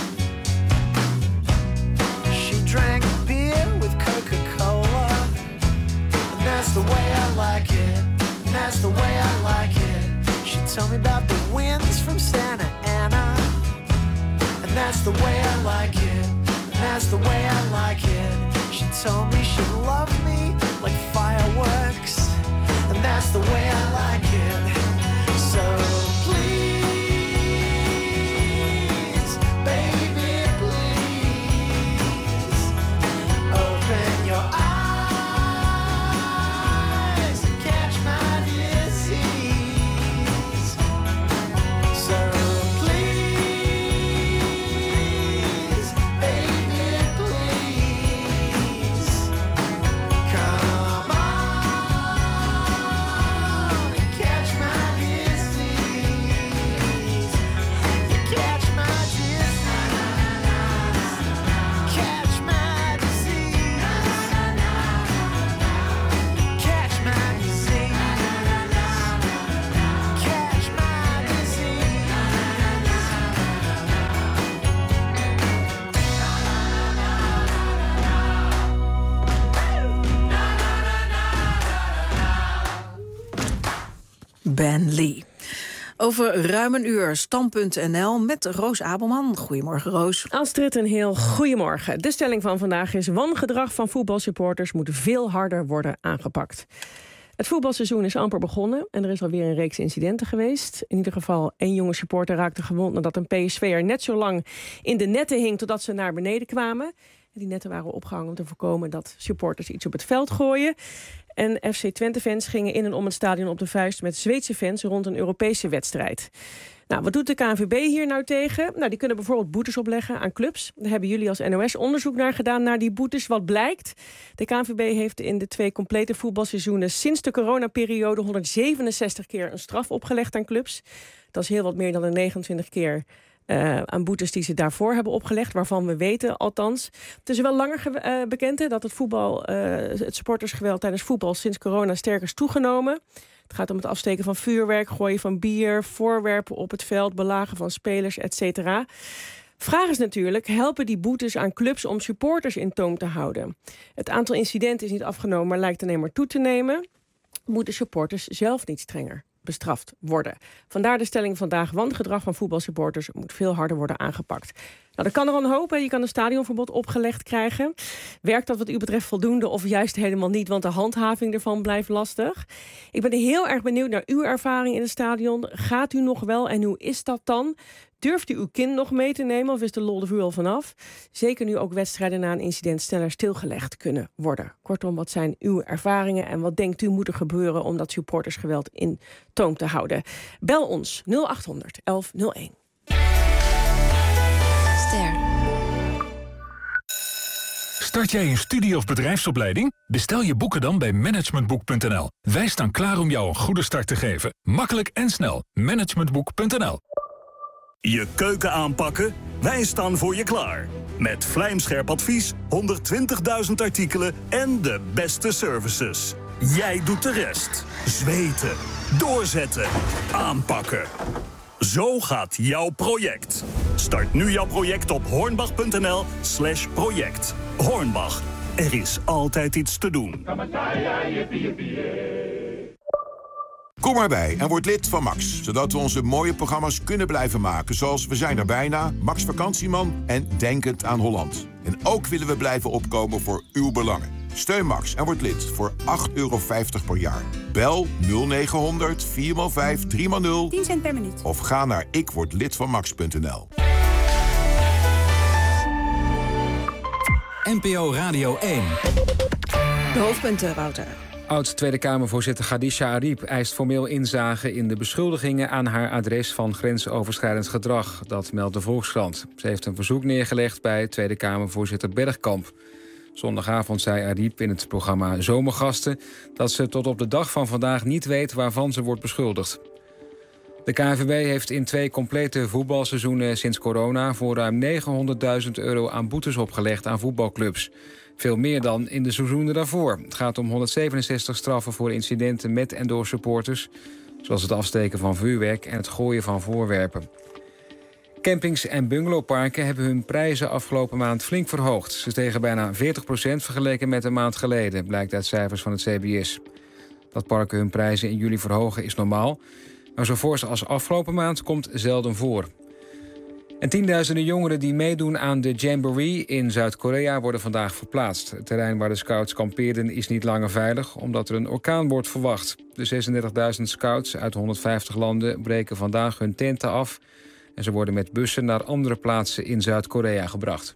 Speaker 13: She drank beer with Coca-Cola, and that's the way I like it. And that's the way I like it. She told me about the winds from Santa Ana, and that's the way I like it. And that's the way I like it. She told me she'd love me like fireworks, and that's the way I like it. So please, baby, please, open your eyes and catch my disease. So please, baby, please, come on.
Speaker 3: Ben Lee. Over ruim een uur Stand.n L met Roos Abelman. Goedemorgen, Roos.
Speaker 14: Astrid, een heel goedemorgen. De stelling van vandaag is: wangedrag van voetbalsupporters moet veel harder worden aangepakt. Het voetbalseizoen is amper begonnen en er is alweer een reeks incidenten geweest. In ieder geval één jonge supporter raakte gewond nadat een P S V'er net zo lang in de netten hing totdat ze naar beneden kwamen. Die netten waren opgehangen om te voorkomen dat supporters iets op het veld gooien. En F C Twente-fans gingen in en om het stadion op de vuist met Zweedse fans rond een Europese wedstrijd. Nou, wat doet de K N V B hier nou tegen? Nou, die kunnen bijvoorbeeld boetes opleggen aan clubs. Daar hebben jullie als N O S onderzoek naar gedaan, naar die boetes. Wat blijkt? De K N V B heeft in de twee complete voetbalseizoenen sinds de coronaperiode honderdzevenenzestig keer een straf opgelegd aan clubs. Dat is heel wat meer dan de negenentwintig keer Uh, aan boetes die ze daarvoor hebben opgelegd, waarvan we weten althans. Het is wel langer ge- uh, bekend hè, dat het voetbal, uh, het supportersgeweld tijdens voetbal sinds corona sterk is toegenomen. Het gaat om het afsteken van vuurwerk, gooien van bier, voorwerpen op het veld, belagen van spelers, et cetera. Vraag is natuurlijk, helpen die boetes aan clubs om supporters in toom te houden? Het aantal incidenten is niet afgenomen, maar lijkt alleen maar toe te nemen. Moeten supporters zelf niet strenger bestraft worden? Vandaar de stelling vandaag: wangedrag van voetbalsupporters moet veel harder worden aangepakt. Nou, dat kan er al een hoop. Hè. Je kan een stadionverbod opgelegd krijgen. Werkt dat wat u betreft voldoende of juist helemaal niet? Want de handhaving ervan blijft lastig. Ik ben heel erg benieuwd naar uw ervaring in het stadion. Gaat u nog wel en hoe is dat dan? Durft u uw kind nog mee te nemen of is de lol er voor u al vanaf? Zeker nu ook wedstrijden na een incident sneller stilgelegd kunnen worden. Kortom, wat zijn uw ervaringen en wat denkt u moet er gebeuren om dat supportersgeweld in toom te houden? Bel ons nul acht honderd elf nul één.
Speaker 1: Start jij een studie- of bedrijfsopleiding? Bestel je boeken dan bij managementboek punt n l. Wij staan klaar om jou een goede start te geven. Makkelijk en snel. managementboek punt n l.
Speaker 12: Je keuken aanpakken? Wij staan voor je klaar. Met vlijmscherp advies, honderdtwintigduizend artikelen en de beste services. Jij doet de rest. Zweten. Doorzetten. Aanpakken. Zo gaat jouw project. Start nu jouw project op hornbach punt n l slash project. Hornbach. Er is altijd iets te doen.
Speaker 15: Kom erbij en word lid van Max, zodat we onze mooie programma's kunnen blijven maken... zoals We zijn er bijna, Max Vakantieman en Denkend aan Holland. En ook willen we blijven opkomen voor uw belangen. Steun Max en word lid voor acht euro vijftig per jaar. Bel nul negen honderd vier maal vijf drie maal nul
Speaker 17: tien cent per minuut.
Speaker 15: Of ga naar ik word lid van max punt n l.
Speaker 1: N P O Radio één.
Speaker 3: De hoofdpunten, Wouter.
Speaker 4: Oud-Tweede Kamervoorzitter Khadija Arib eist formeel inzage in de beschuldigingen aan haar adres van grensoverschrijdend gedrag. Dat meldt de Volkskrant. Ze heeft een verzoek neergelegd bij Tweede Kamervoorzitter Bergkamp. Zondagavond zei Arib in het programma Zomergasten dat ze tot op de dag van vandaag niet weet waarvan ze wordt beschuldigd. De K N V B heeft in twee complete voetbalseizoenen sinds corona voor ruim negenhonderdduizend euro aan boetes opgelegd aan voetbalclubs. Veel meer dan in de seizoenen daarvoor. Het gaat om honderdzevenenzestig straffen voor incidenten met en door supporters, zoals het afsteken van vuurwerk en het gooien van voorwerpen. Campings en bungalowparken hebben hun prijzen afgelopen maand flink verhoogd. Ze stegen bijna veertig procent vergeleken met een maand geleden, blijkt uit cijfers van het C B S. Dat parken hun prijzen in juli verhogen is normaal, maar zo fors als afgelopen maand komt zelden voor. En tienduizenden jongeren die meedoen aan de Jamboree in Zuid-Korea worden vandaag verplaatst. Het terrein waar de scouts kampeerden is niet langer veilig, omdat er een orkaan wordt verwacht. De zesendertigduizend scouts uit honderdvijftig landen breken vandaag hun tenten af en ze worden met bussen naar andere plaatsen in Zuid-Korea gebracht.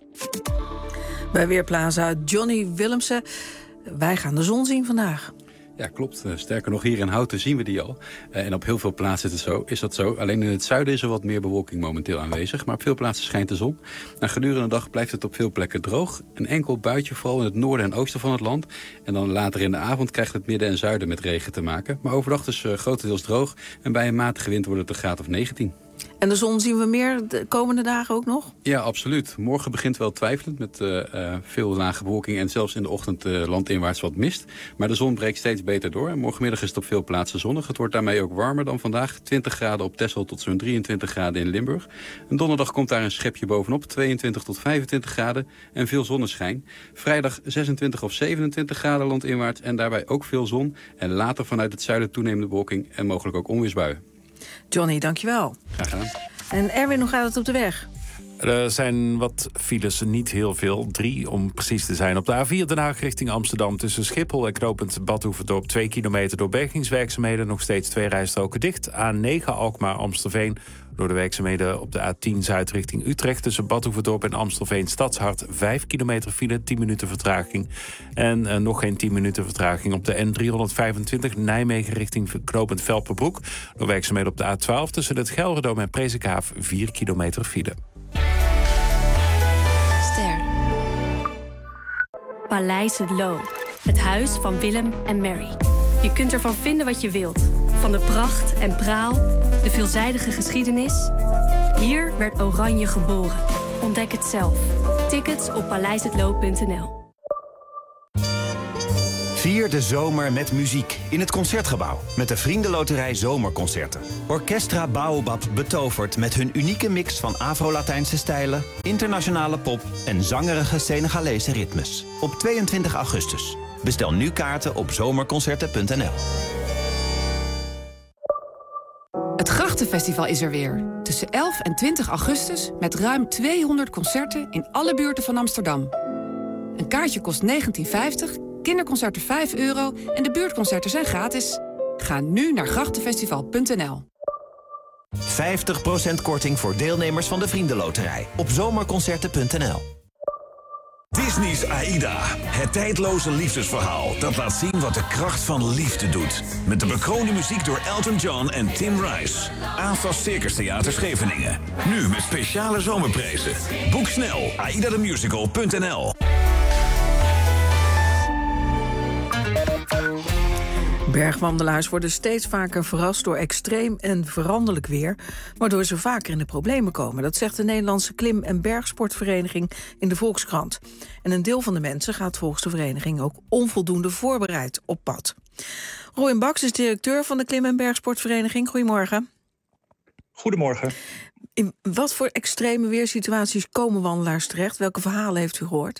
Speaker 3: Bij Weerplaza Johnny Willemsen. Wij gaan de zon zien vandaag.
Speaker 21: Ja, klopt. Sterker nog, hier in Houten zien we die al. En op heel veel plaatsen is, het zo, is dat zo. Alleen in het zuiden is er wat meer bewolking momenteel aanwezig. Maar op veel plaatsen schijnt de zon. Nou, gedurende de dag blijft het op veel plekken droog. Een enkel buitje, vooral in het noorden en oosten van het land. En dan later in de avond krijgt het midden en zuiden met regen te maken. Maar overdag dus uh, grotendeels droog. En bij een matige wind wordt het een graad of negentien.
Speaker 3: En de zon zien we meer de komende dagen ook nog?
Speaker 21: Ja, absoluut. Morgen begint wel twijfelend met uh, uh, veel lage bewolking en zelfs in de ochtend uh, landinwaarts wat mist. Maar de zon breekt steeds beter door. En morgenmiddag is het op veel plaatsen zonnig. Het wordt daarmee ook warmer dan vandaag. twintig graden op Texel tot zo'n drieëntwintig graden in Limburg. En donderdag komt daar een schepje bovenop. tweeëntwintig tot vijfentwintig graden en veel zonneschijn. Vrijdag zesentwintig of zevenentwintig graden landinwaarts en daarbij ook veel zon. En later vanuit het zuiden toenemende bewolking en mogelijk ook onweersbuien.
Speaker 3: Johnny, dankjewel.
Speaker 21: Graag gedaan.
Speaker 3: En Erwin, hoe gaat het op de weg?
Speaker 5: Er zijn wat files, niet heel veel. Drie om precies te zijn. Op de A vier Den Haag richting Amsterdam tussen Schiphol en knooppunt Badhoevedorp. Twee kilometer door bergingswerkzaamheden. Nog steeds twee rijstroken dicht. A negen Alkmaar-Amstelveen. Door de werkzaamheden op de A tien Zuid richting Utrecht. Tussen Badhoevedorp en Amstelveen Stadshart. Vijf kilometer file, tien minuten vertraging. En uh, nog geen tien minuten vertraging op de N driehonderdvijfentwintig Nijmegen richting knooppunt Velperbroek. Door werkzaamheden op de A twaalf tussen het Gelredome en Presikhaaf. Vier kilometer file.
Speaker 24: Ster. Paleis Het Loo. Het huis van Willem en Mary. Je kunt ervan vinden wat je wilt. Van de pracht en praal, de veelzijdige geschiedenis. Hier werd Oranje geboren. Ontdek het zelf. Tickets op paleis het loo punt n l.
Speaker 25: Vier de zomer met muziek in het Concertgebouw. Met de Vriendenloterij Zomerconcerten. Orchestra Baobab betovert met hun unieke mix van Afro-Latijnse stijlen, internationale pop en zangerige Senegalese ritmes. Op tweeëntwintig augustus. Bestel nu kaarten op zomerconcerten punt n l.
Speaker 26: Het Grachtenfestival is er weer. Tussen elf en twintig augustus met ruim tweehonderd concerten in alle buurten van Amsterdam. Een kaartje kost negentien vijftig, kinderconcerten vijf euro en de buurtconcerten zijn gratis. Ga nu naar grachtenfestival punt n l.
Speaker 25: vijftig procent korting voor deelnemers van de Vriendenloterij op zomerconcerten punt n l.
Speaker 12: Disney's Aida. Het tijdloze liefdesverhaal dat laat zien wat de kracht van liefde doet. Met de bekroonde muziek door Elton John en Tim Rice. AFAS Circus Theater Scheveningen. Nu met speciale zomerprijzen. Boek snel. aida the musical punt n l.
Speaker 3: Bergwandelaars worden steeds vaker verrast door extreem en veranderlijk weer, waardoor ze vaker in de problemen komen. Dat zegt de Nederlandse Klim- en Bergsportvereniging in de Volkskrant. En een deel van de mensen gaat volgens de vereniging ook onvoldoende voorbereid op pad. Roin Baks is directeur van de Klim- en Bergsportvereniging. Goedemorgen.
Speaker 2: Goedemorgen.
Speaker 3: In wat voor extreme weersituaties komen wandelaars terecht? Welke verhalen heeft u gehoord?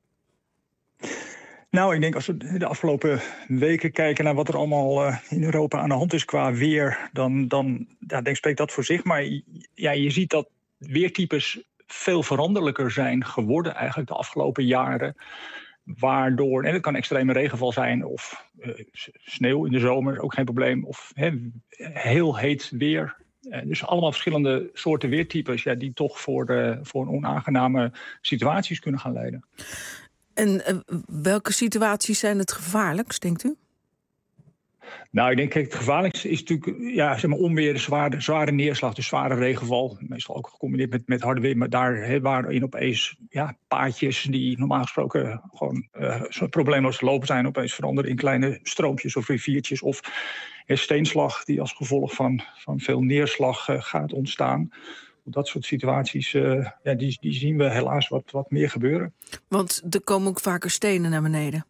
Speaker 2: Nou, ik denk als we de afgelopen weken kijken naar wat er allemaal uh, in Europa aan de hand is qua weer, dan, dan ja, denk, spreekt dat voor zich. Maar ja, je ziet dat weertypes veel veranderlijker zijn geworden eigenlijk de afgelopen jaren. Waardoor, en het kan extreme regenval zijn of uh, sneeuw in de zomer, ook geen probleem. Of he, heel heet weer. Uh, dus allemaal verschillende soorten weertypes ja, die toch voor, uh, voor onaangename situaties kunnen gaan leiden.
Speaker 3: En uh, welke situaties zijn het gevaarlijkst, denkt u?
Speaker 2: Nou, ik denk kijk, het gevaarlijkste is natuurlijk ja, zeg maar onweer, zware, zware neerslag, dus zware regenval. Meestal ook gecombineerd met, met harde wind. Maar daar he, waarin opeens ja, paadjes die normaal gesproken gewoon uh, zo probleemloos te lopen zijn, opeens veranderen in kleine stroompjes of riviertjes. Of he, steenslag die als gevolg van, van veel neerslag uh, gaat ontstaan. Dat soort situaties, uh, ja, die, die zien we helaas wat, wat meer gebeuren.
Speaker 3: Want er komen ook vaker stenen naar beneden.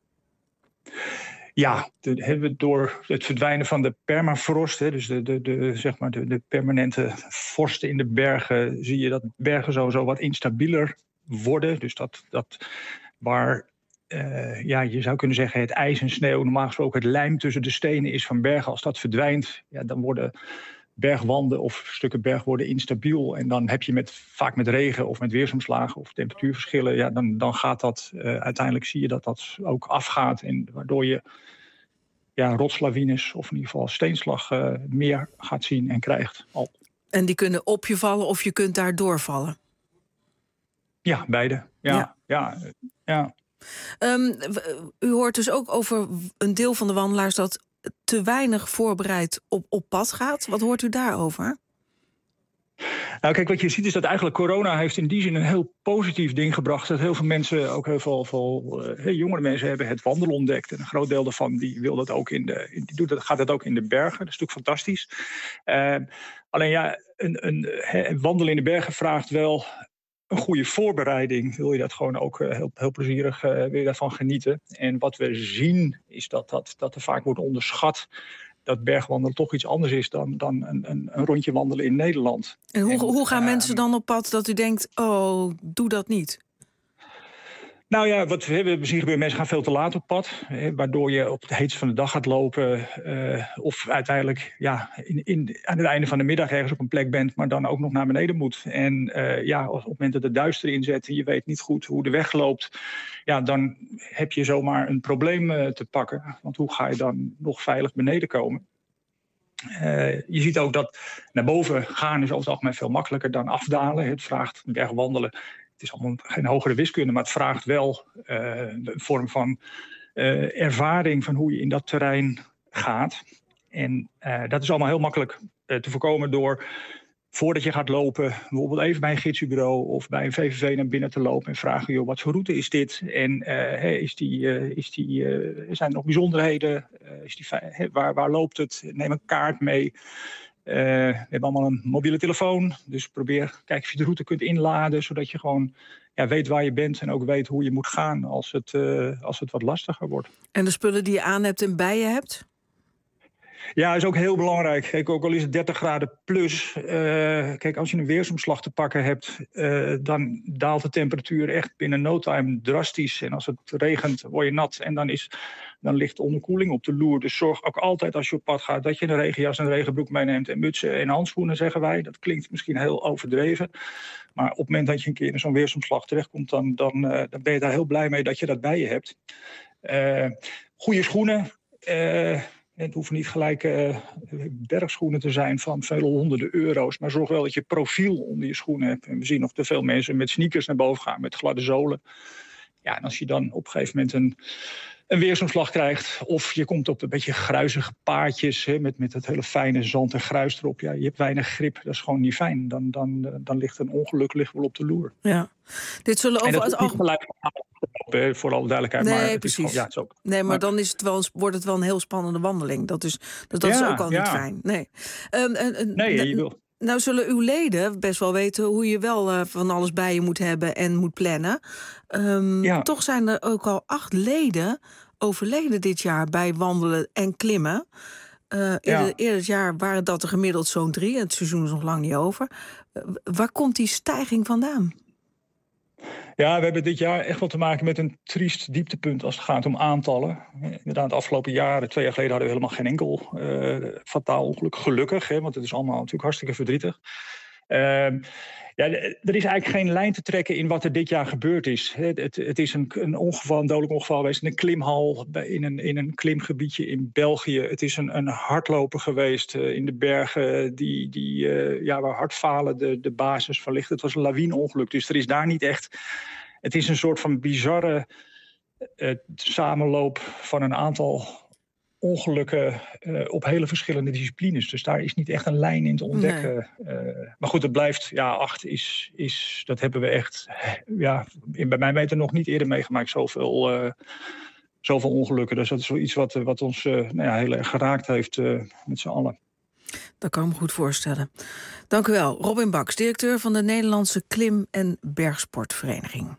Speaker 2: Ja, de, hebben door het verdwijnen van de permafrost, hè, dus de, de, de, zeg maar de, de permanente vorsten in de bergen, zie je dat bergen sowieso wat instabieler worden. Dus dat, dat waar uh, ja, je zou kunnen zeggen het ijs en sneeuw, normaal gesproken het lijm tussen de stenen is van bergen, als dat verdwijnt, ja, dan worden bergwanden of stukken berg worden instabiel. En dan heb je met, vaak met regen of met weersomslagen of temperatuurverschillen, ja, dan, dan gaat dat, uh, uiteindelijk zie je dat dat ook afgaat. En waardoor je ja, rotslawines of in ieder geval steenslag uh, meer gaat zien en krijgt. Al.
Speaker 3: En die kunnen op je vallen of je kunt daar doorvallen?
Speaker 2: Ja, beide. Ja, ja. ja, ja.
Speaker 3: Um, u hoort dus ook over een deel van de wandelaars dat te weinig voorbereid op, op pad gaat. Wat hoort u daarover?
Speaker 2: Nou, kijk, wat je ziet is dat eigenlijk corona heeft in die zin een heel positief ding gebracht. Dat heel veel mensen, ook heel veel, veel uh, jongere mensen, hebben het wandelen ontdekt. En een groot deel daarvan die wil dat ook in de, die doet dat, gaat dat ook in de bergen. Dat is natuurlijk fantastisch. Uh, alleen ja, een, een, een wandelen in de bergen vraagt wel een goede voorbereiding. Wil je dat gewoon ook uh, heel, heel plezierig uh, wil je daarvan genieten. En wat we zien is dat, dat, dat er vaak wordt onderschat dat bergwandelen toch iets anders is dan, dan een, een, een rondje wandelen in Nederland.
Speaker 3: En hoe,
Speaker 2: en,
Speaker 3: hoe gaan
Speaker 2: uh,
Speaker 3: mensen dan op pad dat u denkt, oh, doe dat niet?
Speaker 2: Nou ja, wat we hebben zien gebeuren, mensen gaan veel te laat op pad. Hè, waardoor je op het heetst van de dag gaat lopen. Uh, of uiteindelijk ja, in, in, aan het einde van de middag ergens op een plek bent, maar dan ook nog naar beneden moet. En uh, ja, op het moment dat het duister inzet en je weet niet goed hoe de weg loopt, ja, dan heb je zomaar een probleem uh, te pakken. Want hoe ga je dan nog veilig beneden komen? Uh, je ziet ook dat naar boven gaan is over het algemeen veel makkelijker dan afdalen. Het vraagt bergwandelen. Het is allemaal geen hogere wiskunde, maar het vraagt wel uh, een vorm van uh, ervaring van hoe je in dat terrein gaat. En uh, dat is allemaal heel makkelijk uh, te voorkomen door, voordat je gaat lopen, bijvoorbeeld even bij een gidsbureau of bij een V V V naar binnen te lopen en vragen, joh, wat voor route is dit? En uh, hey, is die, uh, is die, uh, zijn er nog bijzonderheden? Uh, is die, hey, waar, waar loopt het? Neem een kaart mee. Uh, we hebben allemaal een mobiele telefoon, dus probeer kijk of je de route kunt inladen, zodat je gewoon ja, weet waar je bent en ook weet hoe je moet gaan als het, uh, als het wat lastiger wordt.
Speaker 3: En de spullen die je aan hebt en bij je hebt?
Speaker 2: Ja, is ook heel belangrijk. Kijk, ook al is het dertig graden plus. Uh, kijk, als je een weersomslag te pakken hebt, uh, dan daalt de temperatuur echt binnen no time drastisch. En als het regent, word je nat en dan, is, dan ligt onderkoeling op de loer. Dus zorg ook altijd als je op pad gaat dat je een regenjas en een regenbroek meeneemt en mutsen en handschoenen, zeggen wij. Dat klinkt misschien heel overdreven. Maar op het moment dat je een keer in zo'n weersomslag terechtkomt, dan, dan, uh, dan ben je daar heel blij mee dat je dat bij je hebt. Uh, goede schoenen. Uh, Het hoeven niet gelijk uh, bergschoenen te zijn van vele honderden euro's. Maar zorg wel dat je profiel onder je schoenen hebt. En we zien nog te veel mensen met sneakers naar boven gaan, met gladde zolen. Ja, en als je dan op een gegeven moment een, een weersomslag krijgt, of je komt op een beetje gruizige paadjes, hè, met, met het hele fijne zand en gruis erop. Ja, je hebt weinig grip, dat is gewoon niet fijn. Dan, dan, dan ligt een ongeluk ligt wel op de loer.
Speaker 3: Ja. Dit zullen over het
Speaker 2: algemeen. hè, voor alle duidelijkheid.
Speaker 3: Nee,
Speaker 2: maar het
Speaker 3: precies.
Speaker 2: is gewoon, ja, het is ook,
Speaker 3: nee, maar,
Speaker 2: maar
Speaker 3: dan is het wel, wordt het wel een heel spannende wandeling. Dat is, dus dat
Speaker 2: ja,
Speaker 3: is ook al
Speaker 2: ja.
Speaker 3: niet fijn. Nee, um, uh, uh,
Speaker 2: nee je wil...
Speaker 3: Nou zullen uw leden best wel weten hoe je wel uh, van alles bij je moet hebben en moet plannen. Um, ja. Toch zijn er ook al acht leden overleden dit jaar bij wandelen en klimmen. Uh, eerder, ja. eerder dit jaar waren dat er gemiddeld zo'n drie. En het seizoen is nog lang niet over. Uh, waar komt die stijging vandaan?
Speaker 2: Ja, we hebben dit jaar echt wel te maken met een triest dieptepunt als het gaat om aantallen. Inderdaad, de afgelopen jaren, twee jaar geleden, hadden we helemaal geen enkel uh, fataal ongeluk. Gelukkig, hè, want het is allemaal natuurlijk hartstikke verdrietig. Uh, ja, er is eigenlijk geen lijn te trekken in wat er dit jaar gebeurd is. Het, het, het is een, een ongeval, een dodelijk ongeval geweest in een klimhal, in een, in een klimgebiedje in België. Het is een, een hardloper geweest uh, in de bergen die, die, uh, ja, waar hardfalen de, de basis van ligt. Het was een lawineongeluk, dus er is daar niet echt... Het is een soort van bizarre uh, samenloop van een aantal ongelukken uh, op hele verschillende disciplines. Dus daar is niet echt een lijn in te ontdekken. Nee. Uh, maar goed, het blijft, ja, acht is, is dat hebben we echt, ja, bij mij weten nog niet eerder meegemaakt, zoveel, uh, zoveel ongelukken. Dus dat is wel iets wat, wat ons uh, nou ja, heel erg geraakt heeft uh, met z'n allen.
Speaker 3: Dat kan ik me goed voorstellen. Dank u wel, Robin Baks, directeur van de Nederlandse Klim- en Bergsportvereniging.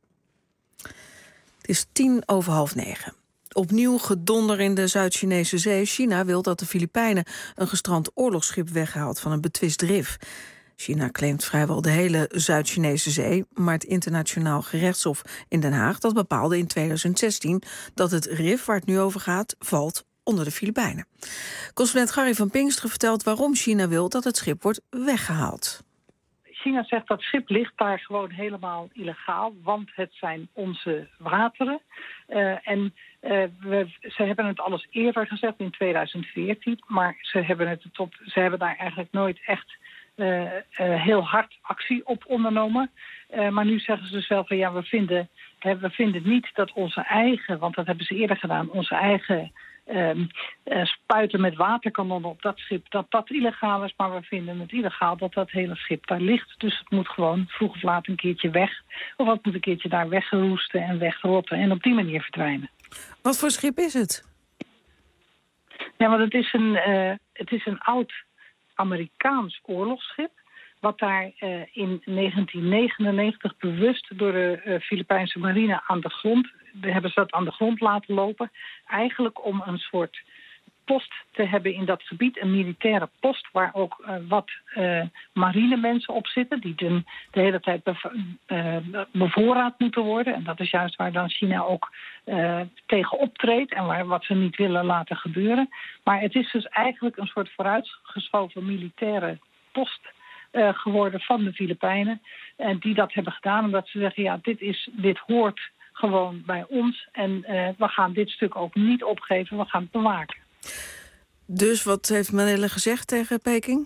Speaker 3: Het is tien over half negen. Opnieuw gedonder in de Zuid-Chinese zee. China wil dat de Filipijnen een gestrand oorlogsschip weghaalt van een betwist rif. China claimt vrijwel de hele Zuid-Chinese zee, maar het internationaal gerechtshof in Den Haag dat bepaalde in tweeduizend zestien dat het rif waar het nu over gaat valt onder de Filipijnen. Correspondent Gary van Pinksteren vertelt waarom China wil dat het schip wordt weggehaald.
Speaker 6: China zegt dat schip ligt daar gewoon helemaal illegaal, want het zijn onze wateren. Uh, en uh, we, ze hebben het alles eerder gezegd, in tweeduizend veertien, maar ze hebben, het tot, ze hebben daar eigenlijk nooit echt uh, uh, heel hard actie op ondernomen. Uh, maar nu zeggen ze dus wel van ja, we vinden, uh, we vinden niet dat onze eigen, want dat hebben ze eerder gedaan, onze eigen Um, uh, spuiten met waterkanonnen op dat schip, dat dat illegaal is. Maar we vinden het illegaal dat dat hele schip daar ligt. Dus het moet gewoon vroeg of laat een keertje weg. Of het moet een keertje daar weggeroesten en wegrotten en op die manier verdwijnen.
Speaker 3: Wat voor schip is het?
Speaker 6: Ja, want het is een, uh, het is een oud Amerikaans oorlogsschip. Wat daar uh, in negentien negenennegentig bewust door de uh, Filipijnse marine aan de grond, we hebben ze dat aan de grond laten lopen. Eigenlijk om een soort post te hebben in dat gebied, een militaire post waar ook uh, wat uh, marinemensen op zitten die de, de hele tijd bev- uh, bevoorraad moeten worden. En dat is juist waar dan China ook uh, tegen optreedt en waar, wat ze niet willen laten gebeuren. Maar het is dus eigenlijk een soort vooruitgeschoven militaire post Uh, geworden van de Filipijnen. En die dat hebben gedaan omdat ze zeggen, ja, dit, is, dit hoort gewoon bij ons. En uh, we gaan dit stuk ook niet opgeven, we gaan het bewaken.
Speaker 3: Dus wat heeft Manila gezegd tegen Peking?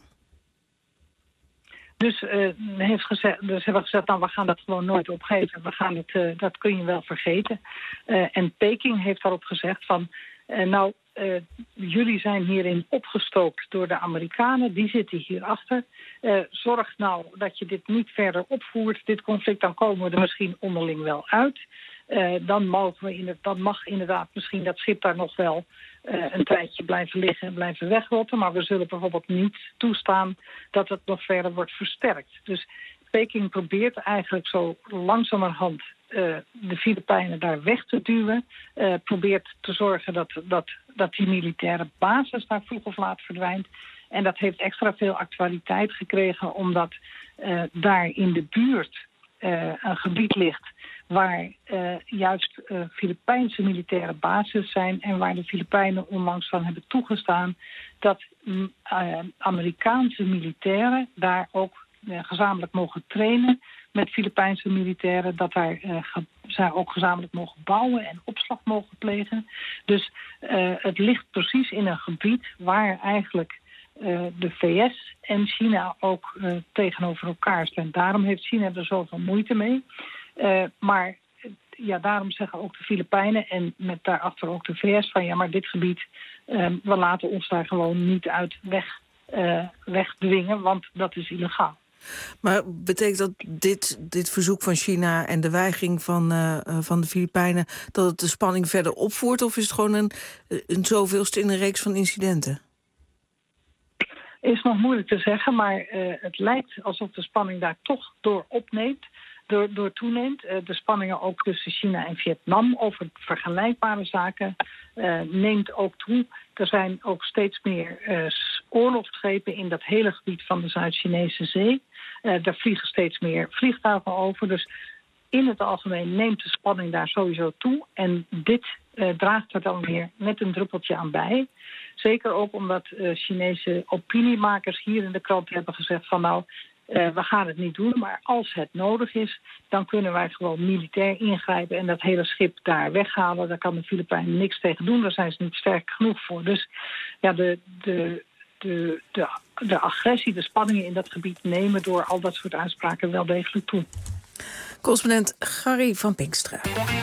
Speaker 6: Dus, uh, heeft gezegd, dus hebben gezegd, nou, we gaan dat gewoon nooit opgeven. We gaan het, uh, dat kun je wel vergeten. Uh, en Peking heeft daarop gezegd van, uh, nou, Uh, jullie zijn hierin opgestookt door de Amerikanen, die zitten hierachter. Uh, zorg nou dat je dit niet verder opvoert, dit conflict, dan komen we er misschien onderling wel uit. Uh, dan, mogen we in dan mag inderdaad misschien dat schip daar nog wel uh, een tijdje blijven liggen en blijven wegrotten. Maar we zullen bijvoorbeeld niet toestaan dat het nog verder wordt versterkt. Dus Peking probeert eigenlijk zo langzamerhand uh, de Filipijnen daar weg te duwen. Uh, probeert te zorgen dat, dat, dat die militaire basis daar vroeg of laat verdwijnt. En dat heeft extra veel actualiteit gekregen omdat uh, daar in de buurt uh, een gebied ligt waar uh, juist uh, Filipijnse militaire bases zijn en waar de Filipijnen onlangs van hebben toegestaan dat uh, Amerikaanse militairen daar ook uh, gezamenlijk mogen trainen met Filipijnse militairen, dat daar uh, ge- zij ook gezamenlijk mogen bouwen en opslag mogen plegen. Dus uh, het ligt precies in een gebied waar eigenlijk uh, de V S en China ook uh, tegenover elkaar staan. Daarom heeft China er zoveel moeite mee. Uh, maar ja, daarom zeggen ook de Filipijnen en met daarachter ook de V S van ja, maar dit gebied, uh, we laten ons daar gewoon niet uit weg, uh, wegdwingen, want dat is illegaal.
Speaker 3: Maar betekent dat dit, dit verzoek van China en de weigering van, uh, van de Filipijnen, dat het de spanning verder opvoert? Of is het gewoon een, een zoveelste in een reeks van incidenten?
Speaker 6: Is nog moeilijk te zeggen, maar uh, het lijkt alsof de spanning daar toch door opneemt. Door, door toeneemt. Uh, de spanningen ook tussen China en Vietnam over vergelijkbare zaken uh, neemt ook toe. Er zijn ook steeds meer uh, oorlogsschepen in dat hele gebied van de Zuid-Chinese Zee. Uh, daar vliegen steeds meer vliegtuigen over. Dus in het algemeen neemt de spanning daar sowieso toe. En dit uh, draagt er dan weer met een druppeltje aan bij. Zeker ook omdat uh, Chinese opiniemakers hier in de krant hebben gezegd van nou, Uh, we gaan het niet doen, maar als het nodig is, dan kunnen wij gewoon militair ingrijpen en dat hele schip daar weghalen. Daar kan de Filipijnen niks tegen doen, daar zijn ze niet sterk genoeg voor. Dus ja, de, de, de, de, de agressie, de spanningen in dat gebied nemen door al dat soort uitspraken wel degelijk toe.
Speaker 3: Correspondent Gary van Pinksteren.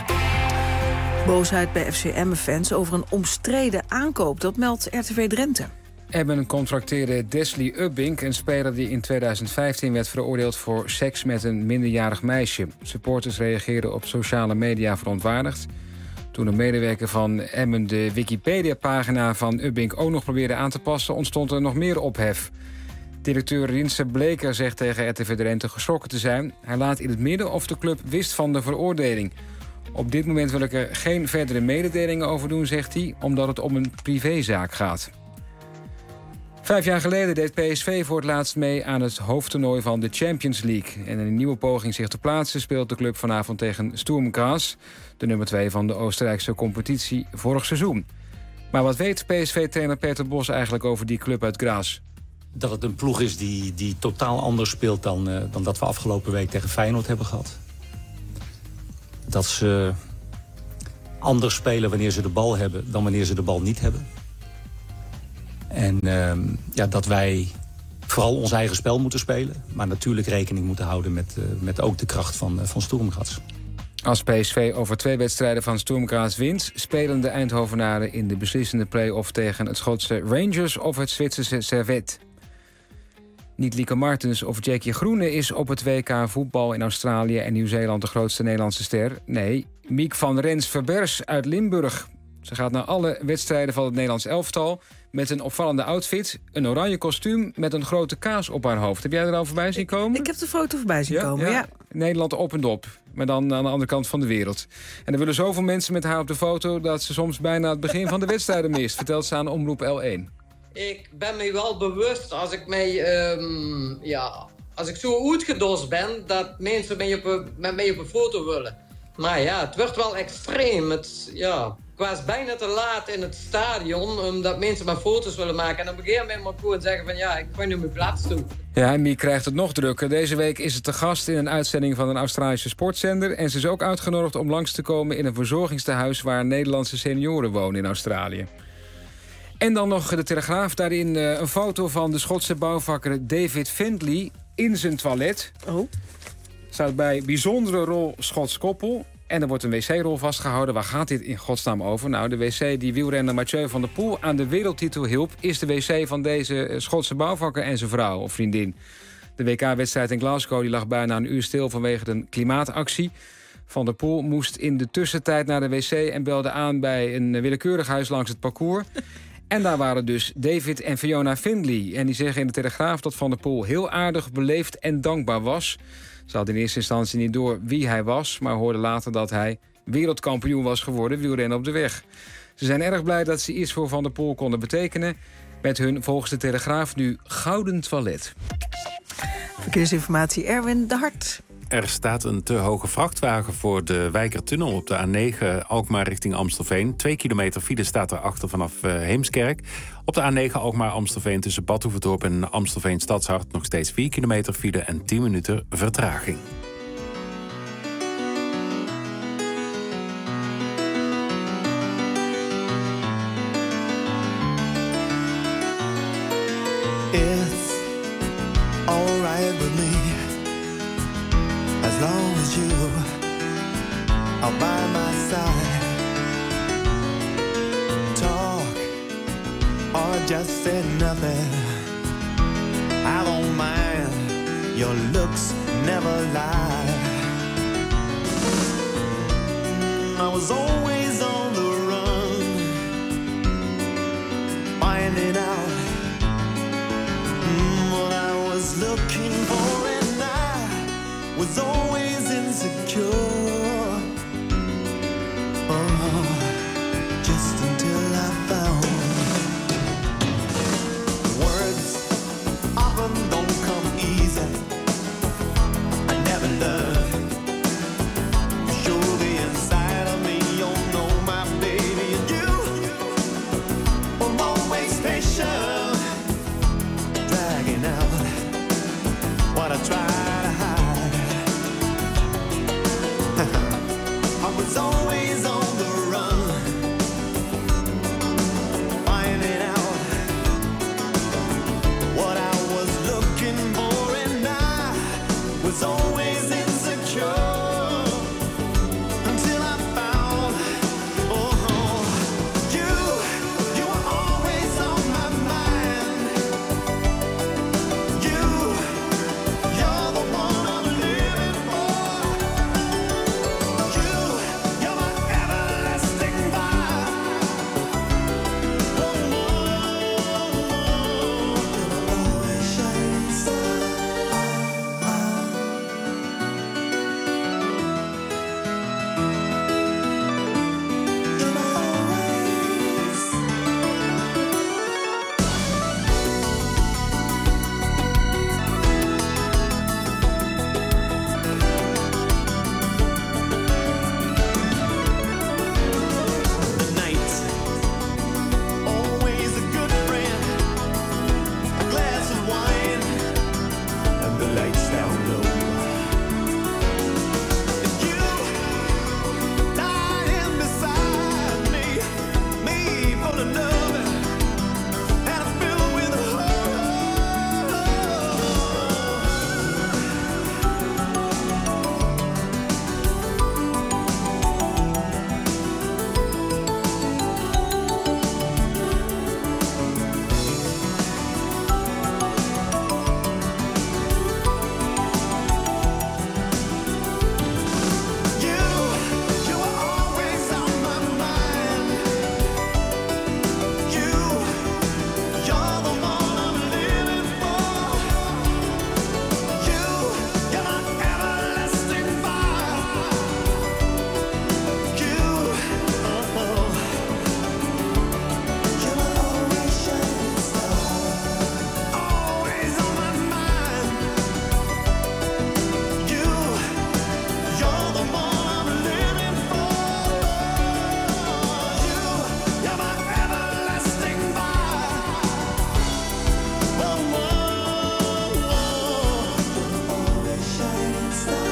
Speaker 3: Boosheid bij F C Emmen-fans over een omstreden aankoop, dat meldt R T V Drenthe.
Speaker 4: Emmen contracteerde Desley Ubbink, een speler die in tweeduizend vijftien werd veroordeeld voor seks met een minderjarig meisje. Supporters reageerden op sociale media verontwaardigd. Toen een medewerker van Emmen de Wikipedia-pagina van Ubbink ook nog probeerde aan te passen, ontstond er nog meer ophef. Directeur Rinse Bleker zegt tegen R T V Drenthe geschrokken te zijn. Hij laat in het midden of de club wist van de veroordeling. Op dit moment wil ik er geen verdere mededelingen over doen, zegt hij, omdat het om een privézaak gaat. Vijf jaar geleden deed P S V voor het laatst mee aan het hoofdtoernooi van de Champions League. En in een nieuwe poging zich te plaatsen speelt de club vanavond tegen Sturm Graz, de nummer twee van de Oostenrijkse competitie vorig seizoen. Maar wat weet P S V-trainer Peter Bos eigenlijk over die club uit Graz?
Speaker 7: Dat het een ploeg is die, die totaal anders speelt dan, uh, dan dat we afgelopen week tegen Feyenoord hebben gehad. Dat ze anders spelen wanneer ze de bal hebben dan wanneer ze de bal niet hebben. En uh, ja, dat wij vooral ons eigen spel moeten spelen, maar natuurlijk rekening moeten houden met, uh, met ook de kracht van, uh, van Sturm Graz.
Speaker 4: Als P S V over twee wedstrijden van Sturm Graz wint, spelen de Eindhovenaren in de beslissende play-off tegen het Schotse Rangers of het Zwitserse Servette. Niet Lieke Martens of Jackie Groene is op het W K voetbal in Australië en Nieuw-Zeeland de grootste Nederlandse ster. Nee, Miek van Rens-Verbers uit Limburg. Ze gaat naar alle wedstrijden van het Nederlands elftal met een opvallende outfit, een oranje kostuum met een grote kaas op haar hoofd. Heb jij er al voorbij zien komen?
Speaker 3: Ik heb de foto voorbij zien
Speaker 4: ja,
Speaker 3: komen, ja.
Speaker 4: ja. Nederland op en op, maar dan aan de andere kant van de wereld. En er willen zoveel mensen met haar op de foto dat ze soms bijna het begin van de wedstrijden mist, vertelt ze aan Omroep L één.
Speaker 17: Ik ben me wel bewust als ik mij, um, ja, als ik zo uitgedost ben, dat mensen met, op een, met mij op een foto willen. Maar ja, het wordt wel extreem. Het, ja, ik was bijna te laat in het stadion omdat mensen maar foto's willen maken. En op een gegeven moment moet ik gewoon zeggen van ja, ik ga nu mijn plaats toe.
Speaker 4: Ja, en Miek krijgt het nog drukker. Deze week is ze te gast in een uitzending van een Australische sportzender. En ze is ook uitgenodigd om langs te komen in een verzorgingstehuis waar Nederlandse senioren wonen in Australië. En dan nog de Telegraaf. Daarin uh, een foto van de Schotse bouwvakker David Findlay in zijn toilet.
Speaker 3: Oh.
Speaker 4: Staat bij bijzondere rol Schots koppel. En er wordt een wc-rol vastgehouden. Waar gaat dit in godsnaam over? Nou, de wc die wielrenner Mathieu van der Poel aan de wereldtitel hielp, is de wc van deze Schotse bouwvakker en zijn vrouw of vriendin. De W K-wedstrijd in Glasgow die lag bijna een uur stil vanwege een klimaatactie. Van der Poel moest in de tussentijd naar de wc en belde aan bij een willekeurig huis langs het parcours. En daar waren dus David en Fiona Findlay. En die zeggen in de Telegraaf dat Van der Poel heel aardig, beleefd en dankbaar was. Ze hadden in eerste instantie niet door wie hij was, maar hoorden later dat hij wereldkampioen was geworden, wielrennen op de weg. Ze zijn erg blij dat ze iets voor Van der Poel konden betekenen. Met hun volgens de Telegraaf nu gouden toilet.
Speaker 3: Verkeersinformatie Erwin de Hart.
Speaker 5: Er staat een te hoge vrachtwagen voor de Wijkertunnel op de A negen Alkmaar richting Amstelveen. Twee kilometer file staat erachter vanaf uh, Heemskerk. Op de A negen Alkmaar-Amstelveen tussen Bad Hoeverdorp en Amstelveen Stadshart nog steeds vier kilometer file en tien minuten vertraging.
Speaker 13: It's alright with me. As long as you are by my side, talk or just say nothing, I don't mind. your looks never lie. I was always on the run, finding out mm, what I was looking for, and I was always insecure. Oh, just until I found words often don't come easy. I never learned to show the inside of me. You know my baby, and you were always patient, dragging out what I tried to hide. I was always on the run, finding out what I was looking for, and I was always insecure until I found, oh, you, you were always on my mind. You, you're the one I'm living for. You, you're my everlasting fire. Oh, always shining star. The night, always a good friend. A glass of wine and the lights down low. And you lying beside me, me full of love and I'm filled with you, you were always on my mind. You, you're the one I'm living for. You, you're my everlasting fire. You, oh, you're always shining star. Always on my mind. You, you're the one I'm living for. You, you're my everlasting fire. Oh, always shining star.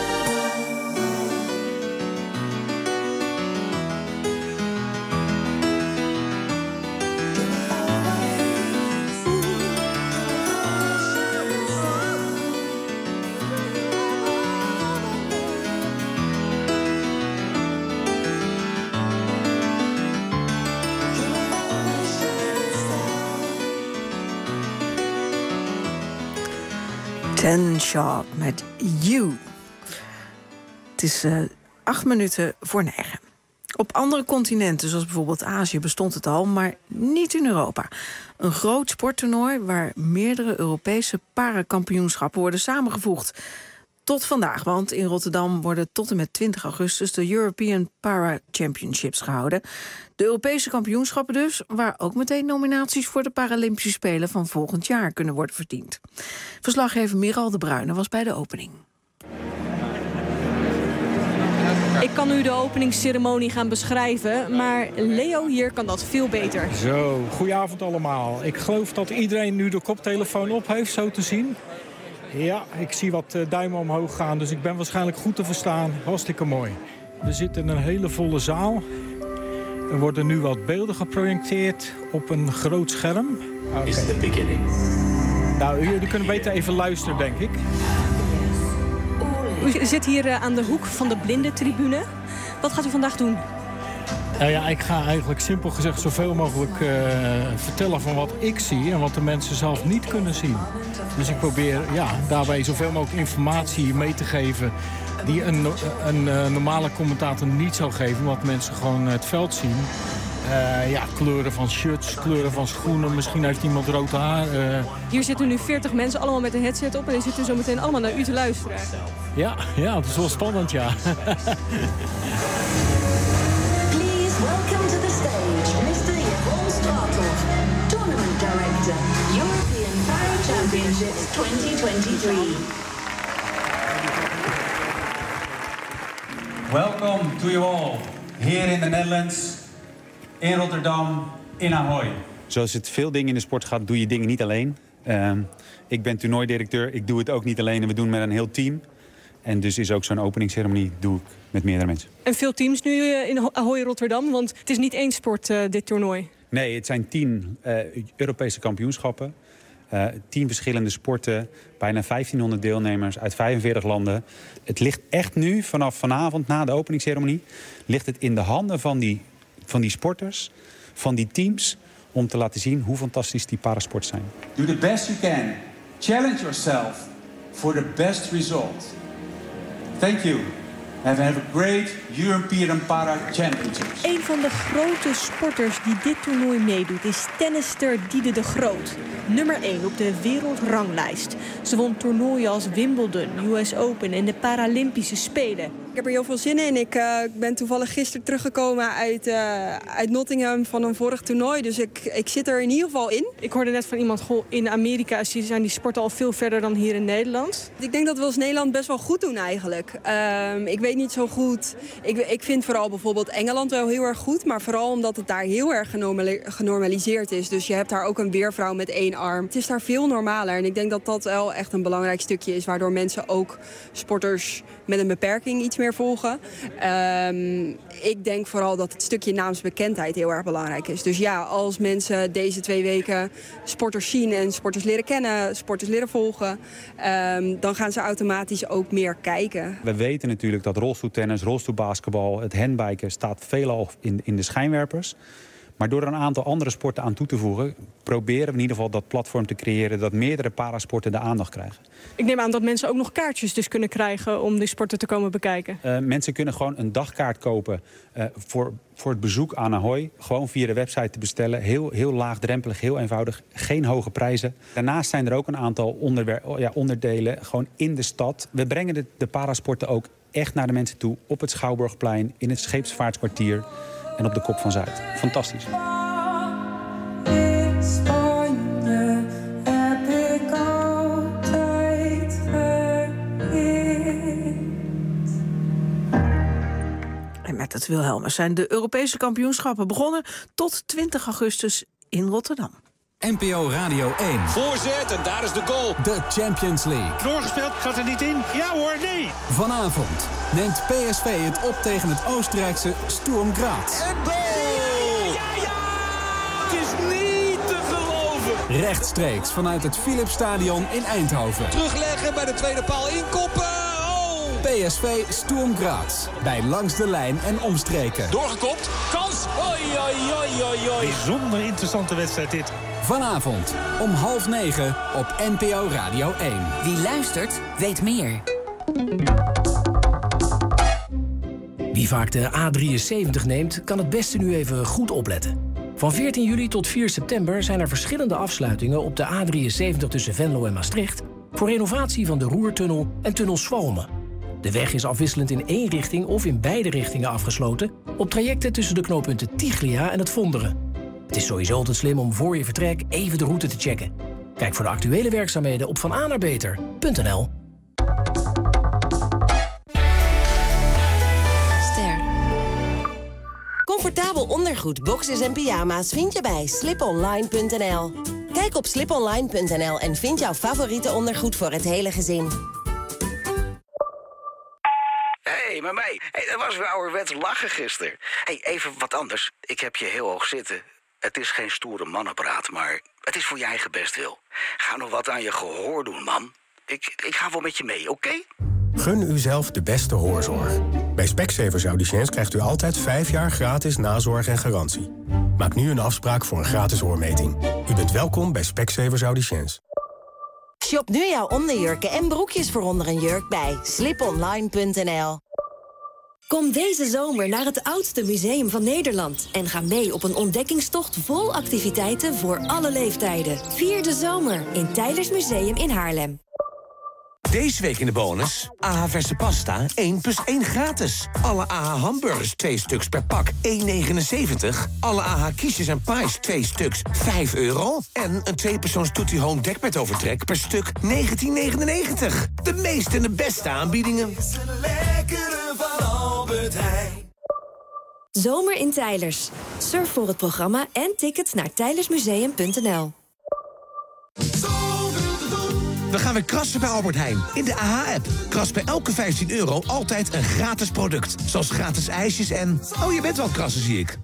Speaker 3: Ten Sharp met You. Het is uh, acht minuten voor negen. Op andere continenten, zoals bijvoorbeeld Azië, bestond het al, maar niet in Europa. Een groot sporttoernooi waar meerdere Europese parakampioenschappen worden samengevoegd. Tot vandaag, want in Rotterdam worden tot en met twintig augustus de European Para Championships gehouden. De Europese kampioenschappen dus, waar ook meteen nominaties voor de Paralympische Spelen van volgend jaar kunnen worden verdiend. Verslaggever Miral de Bruyne was bij de opening.
Speaker 16: Ik kan u de openingsceremonie gaan beschrijven, maar Leo hier kan dat veel beter.
Speaker 18: Zo, goedenavond allemaal. Ik geloof dat iedereen nu de koptelefoon op heeft, zo te zien. Ja, ik zie wat duimen omhoog gaan, dus ik ben waarschijnlijk goed te verstaan. Hartstikke mooi. We zitten in een hele volle zaal. Er worden nu wat beelden geprojecteerd op een groot scherm. Okay. Is the beginning. Nou, jullie kunnen beter even luisteren, denk ik.
Speaker 16: U zit hier aan de hoek van de blindentribune. Wat gaat u vandaag doen?
Speaker 18: Nou ja, ik ga eigenlijk simpel gezegd zoveel mogelijk uh, vertellen van wat ik zie en wat de mensen zelf niet kunnen zien. Dus ik probeer ja, daarbij zoveel mogelijk informatie mee te geven die een, een, een normale commentator niet zou geven, omdat mensen gewoon het veld zien. Uh, ja, kleuren van shirts, kleuren van schoenen, misschien heeft iemand rood haar. Uh...
Speaker 16: Hier zitten nu veertig mensen allemaal met een headset op en die zitten zo meteen allemaal naar u te luisteren.
Speaker 18: Ja, ja, het is wel spannend, ja.
Speaker 8: Welcome to the stage, mister Yvonne Straathoff, Tournament Director, European Para Championships twenty twenty-three.
Speaker 9: Welcome to you all, here in the Netherlands, in Rotterdam, in Ahoy.
Speaker 19: Zoals het veel dingen in de sport gaat, doe je dingen niet alleen. Uh, ik ben toernooidirecteur, ik doe het ook niet alleen en we doen het met een heel team. En dus is ook zo'n openingsceremonie doe ik met meerdere mensen.
Speaker 16: En veel teams nu in Ahoy Rotterdam, want het is niet één sport, uh, dit toernooi.
Speaker 19: Nee, het zijn tien uh, Europese kampioenschappen. Uh, tien verschillende sporten, bijna vijftienhonderd deelnemers uit vijfenveertig landen. Het ligt echt nu, vanaf vanavond na de openingsceremonie, ligt het in de handen van die, van die sporters, van die teams, om te laten zien hoe fantastisch die parasport zijn.
Speaker 9: Do the best you can. Challenge yourself for the best result. Thank you. And have a great European Para Championships.
Speaker 16: Een van de grote sporters die dit toernooi meedoet is tennisster Diede de Groot. Nummer één op de wereldranglijst. Ze won toernooien als Wimbledon, U S Open en de Paralympische Spelen.
Speaker 20: Ik heb er heel veel zin in. Ik uh, ben toevallig gisteren teruggekomen uit, uh, uit Nottingham van een vorig toernooi. Dus ik, ik zit er in ieder geval in.
Speaker 16: Ik hoorde net van iemand, goh, in Amerika zijn die sporten al veel verder dan hier in Nederland.
Speaker 20: Ik denk dat we als Nederland best wel goed doen eigenlijk. Um, ik weet niet zo goed. Ik, ik vind vooral bijvoorbeeld Engeland wel heel erg goed. Maar vooral omdat het daar heel erg genormali- genormaliseerd is. Dus je hebt daar ook een weervrouw met één arm. Het is daar veel normaler. En ik denk dat dat wel echt een belangrijk stukje is. Waardoor mensen ook sporters met een beperking iets meer volgen. Um, ik denk vooral dat het stukje naamsbekendheid heel erg belangrijk is. Dus ja, als mensen deze twee weken sporters zien en sporters leren kennen, sporters leren volgen, um, dan gaan ze automatisch ook meer kijken.
Speaker 19: We weten natuurlijk dat rolstoeltennis, rolstoelbasketbal, het handbiken staat veelal in, in de schijnwerpers. Maar door er een aantal andere sporten aan toe te voegen, proberen we in ieder geval dat platform te creëren dat meerdere parasporten de aandacht krijgen.
Speaker 16: Ik neem aan dat mensen ook nog kaartjes dus kunnen krijgen om die sporten te komen bekijken.
Speaker 19: Uh, mensen kunnen gewoon een dagkaart kopen uh, voor, voor het bezoek aan Ahoy. Gewoon via de website te bestellen. Heel, heel laagdrempelig, heel eenvoudig. Geen hoge prijzen. Daarnaast zijn er ook een aantal onderwer- ja, onderdelen gewoon in de stad. We brengen de, de parasporten ook echt naar de mensen toe. Op het Schouwburgplein, in het Scheepsvaartskwartier en op de Kop van Zuid. Fantastisch.
Speaker 3: En met het Wilhelmus zijn de Europese kampioenschappen begonnen tot twintig augustus in Rotterdam.
Speaker 22: N P O Radio één.
Speaker 23: Voorzet en daar is de goal.
Speaker 22: De Champions League.
Speaker 23: Doorgespeeld, gaat er niet in? Ja hoor, nee.
Speaker 22: Vanavond neemt P S V het op tegen het Oostenrijkse Sturm Graz.
Speaker 23: En goal! Ja, ja, ja! Het is niet te geloven.
Speaker 22: Rechtstreeks vanuit het Philipsstadion in Eindhoven.
Speaker 23: Terugleggen bij de tweede paal inkoppen.
Speaker 22: P S V Sturm Graz. Bij Langs de Lijn en omstreken.
Speaker 23: Doorgekopt. Kans. Oi, oi, oi, oi, oi.
Speaker 22: Bijzonder interessante wedstrijd dit. Vanavond om half negen op N P O Radio één.
Speaker 27: Wie luistert, weet meer.
Speaker 28: Wie vaak de A drieënzeventig neemt, kan het beste nu even goed opletten. Van veertien juli tot vier september zijn er verschillende afsluitingen op de A drieënzeventig tussen Venlo en Maastricht voor renovatie van de Roertunnel en tunnel Swalmen. De weg is afwisselend in één richting of in beide richtingen afgesloten op trajecten tussen de knooppunten Tiglia en het Vonderen. Het is sowieso altijd slim om voor je vertrek even de route te checken. Kijk voor de actuele werkzaamheden op van a naar beter punt n l.
Speaker 29: Ster. Comfortabel ondergoed, boxers en pyjama's vind je bij slip online punt n l. Kijk op slip online punt n l en vind jouw favoriete ondergoed voor het hele gezin.
Speaker 30: Hé, hey, maar mij. Hey, dat was weer ouderwets lachen gisteren. Hey, even wat anders. Ik heb je heel hoog zitten. Het is geen stoere mannenpraat, maar het is voor je eigen bestwil. Ga nog wat aan je gehoor doen, man. Ik, ik ga wel met je mee, oké? Okay?
Speaker 1: Gun uzelf de beste hoorzorg. Bij Specsavers Audiciëns krijgt u altijd vijf jaar gratis nazorg en garantie. Maak nu een afspraak voor een gratis hoormeting. U bent welkom bij Specsavers Audiciëns.
Speaker 29: Shop nu jouw onderjurken en broekjes voor onder een jurk bij slip online punt n l.
Speaker 10: Kom deze zomer naar het oudste museum van Nederland en ga mee op een ontdekkingstocht vol activiteiten voor alle leeftijden. Vier de zomer in Teylers Museum in Haarlem.
Speaker 11: Deze week in de bonus. A H verse pasta, één plus één gratis. Alle A H hamburgers, twee stuks per pak, één negenenzeventig. Alle A H quiches en pies, twee stuks, vijf euro. En een tweepersoons Tutti Home dekbedovertrek per stuk, negentien negenennegentig. De meeste en de beste aanbiedingen.
Speaker 13: Lekkere van Albert Heijn.
Speaker 10: Zomer in Teylers. Surf voor het programma en tickets naar teylersmuseum punt n l.
Speaker 11: We gaan weer krassen bij Albert Heijn. In de A H-app. Kras bij elke vijftien euro altijd een gratis product. Zoals gratis ijsjes en... Oh, je bent wel krassen, zie ik.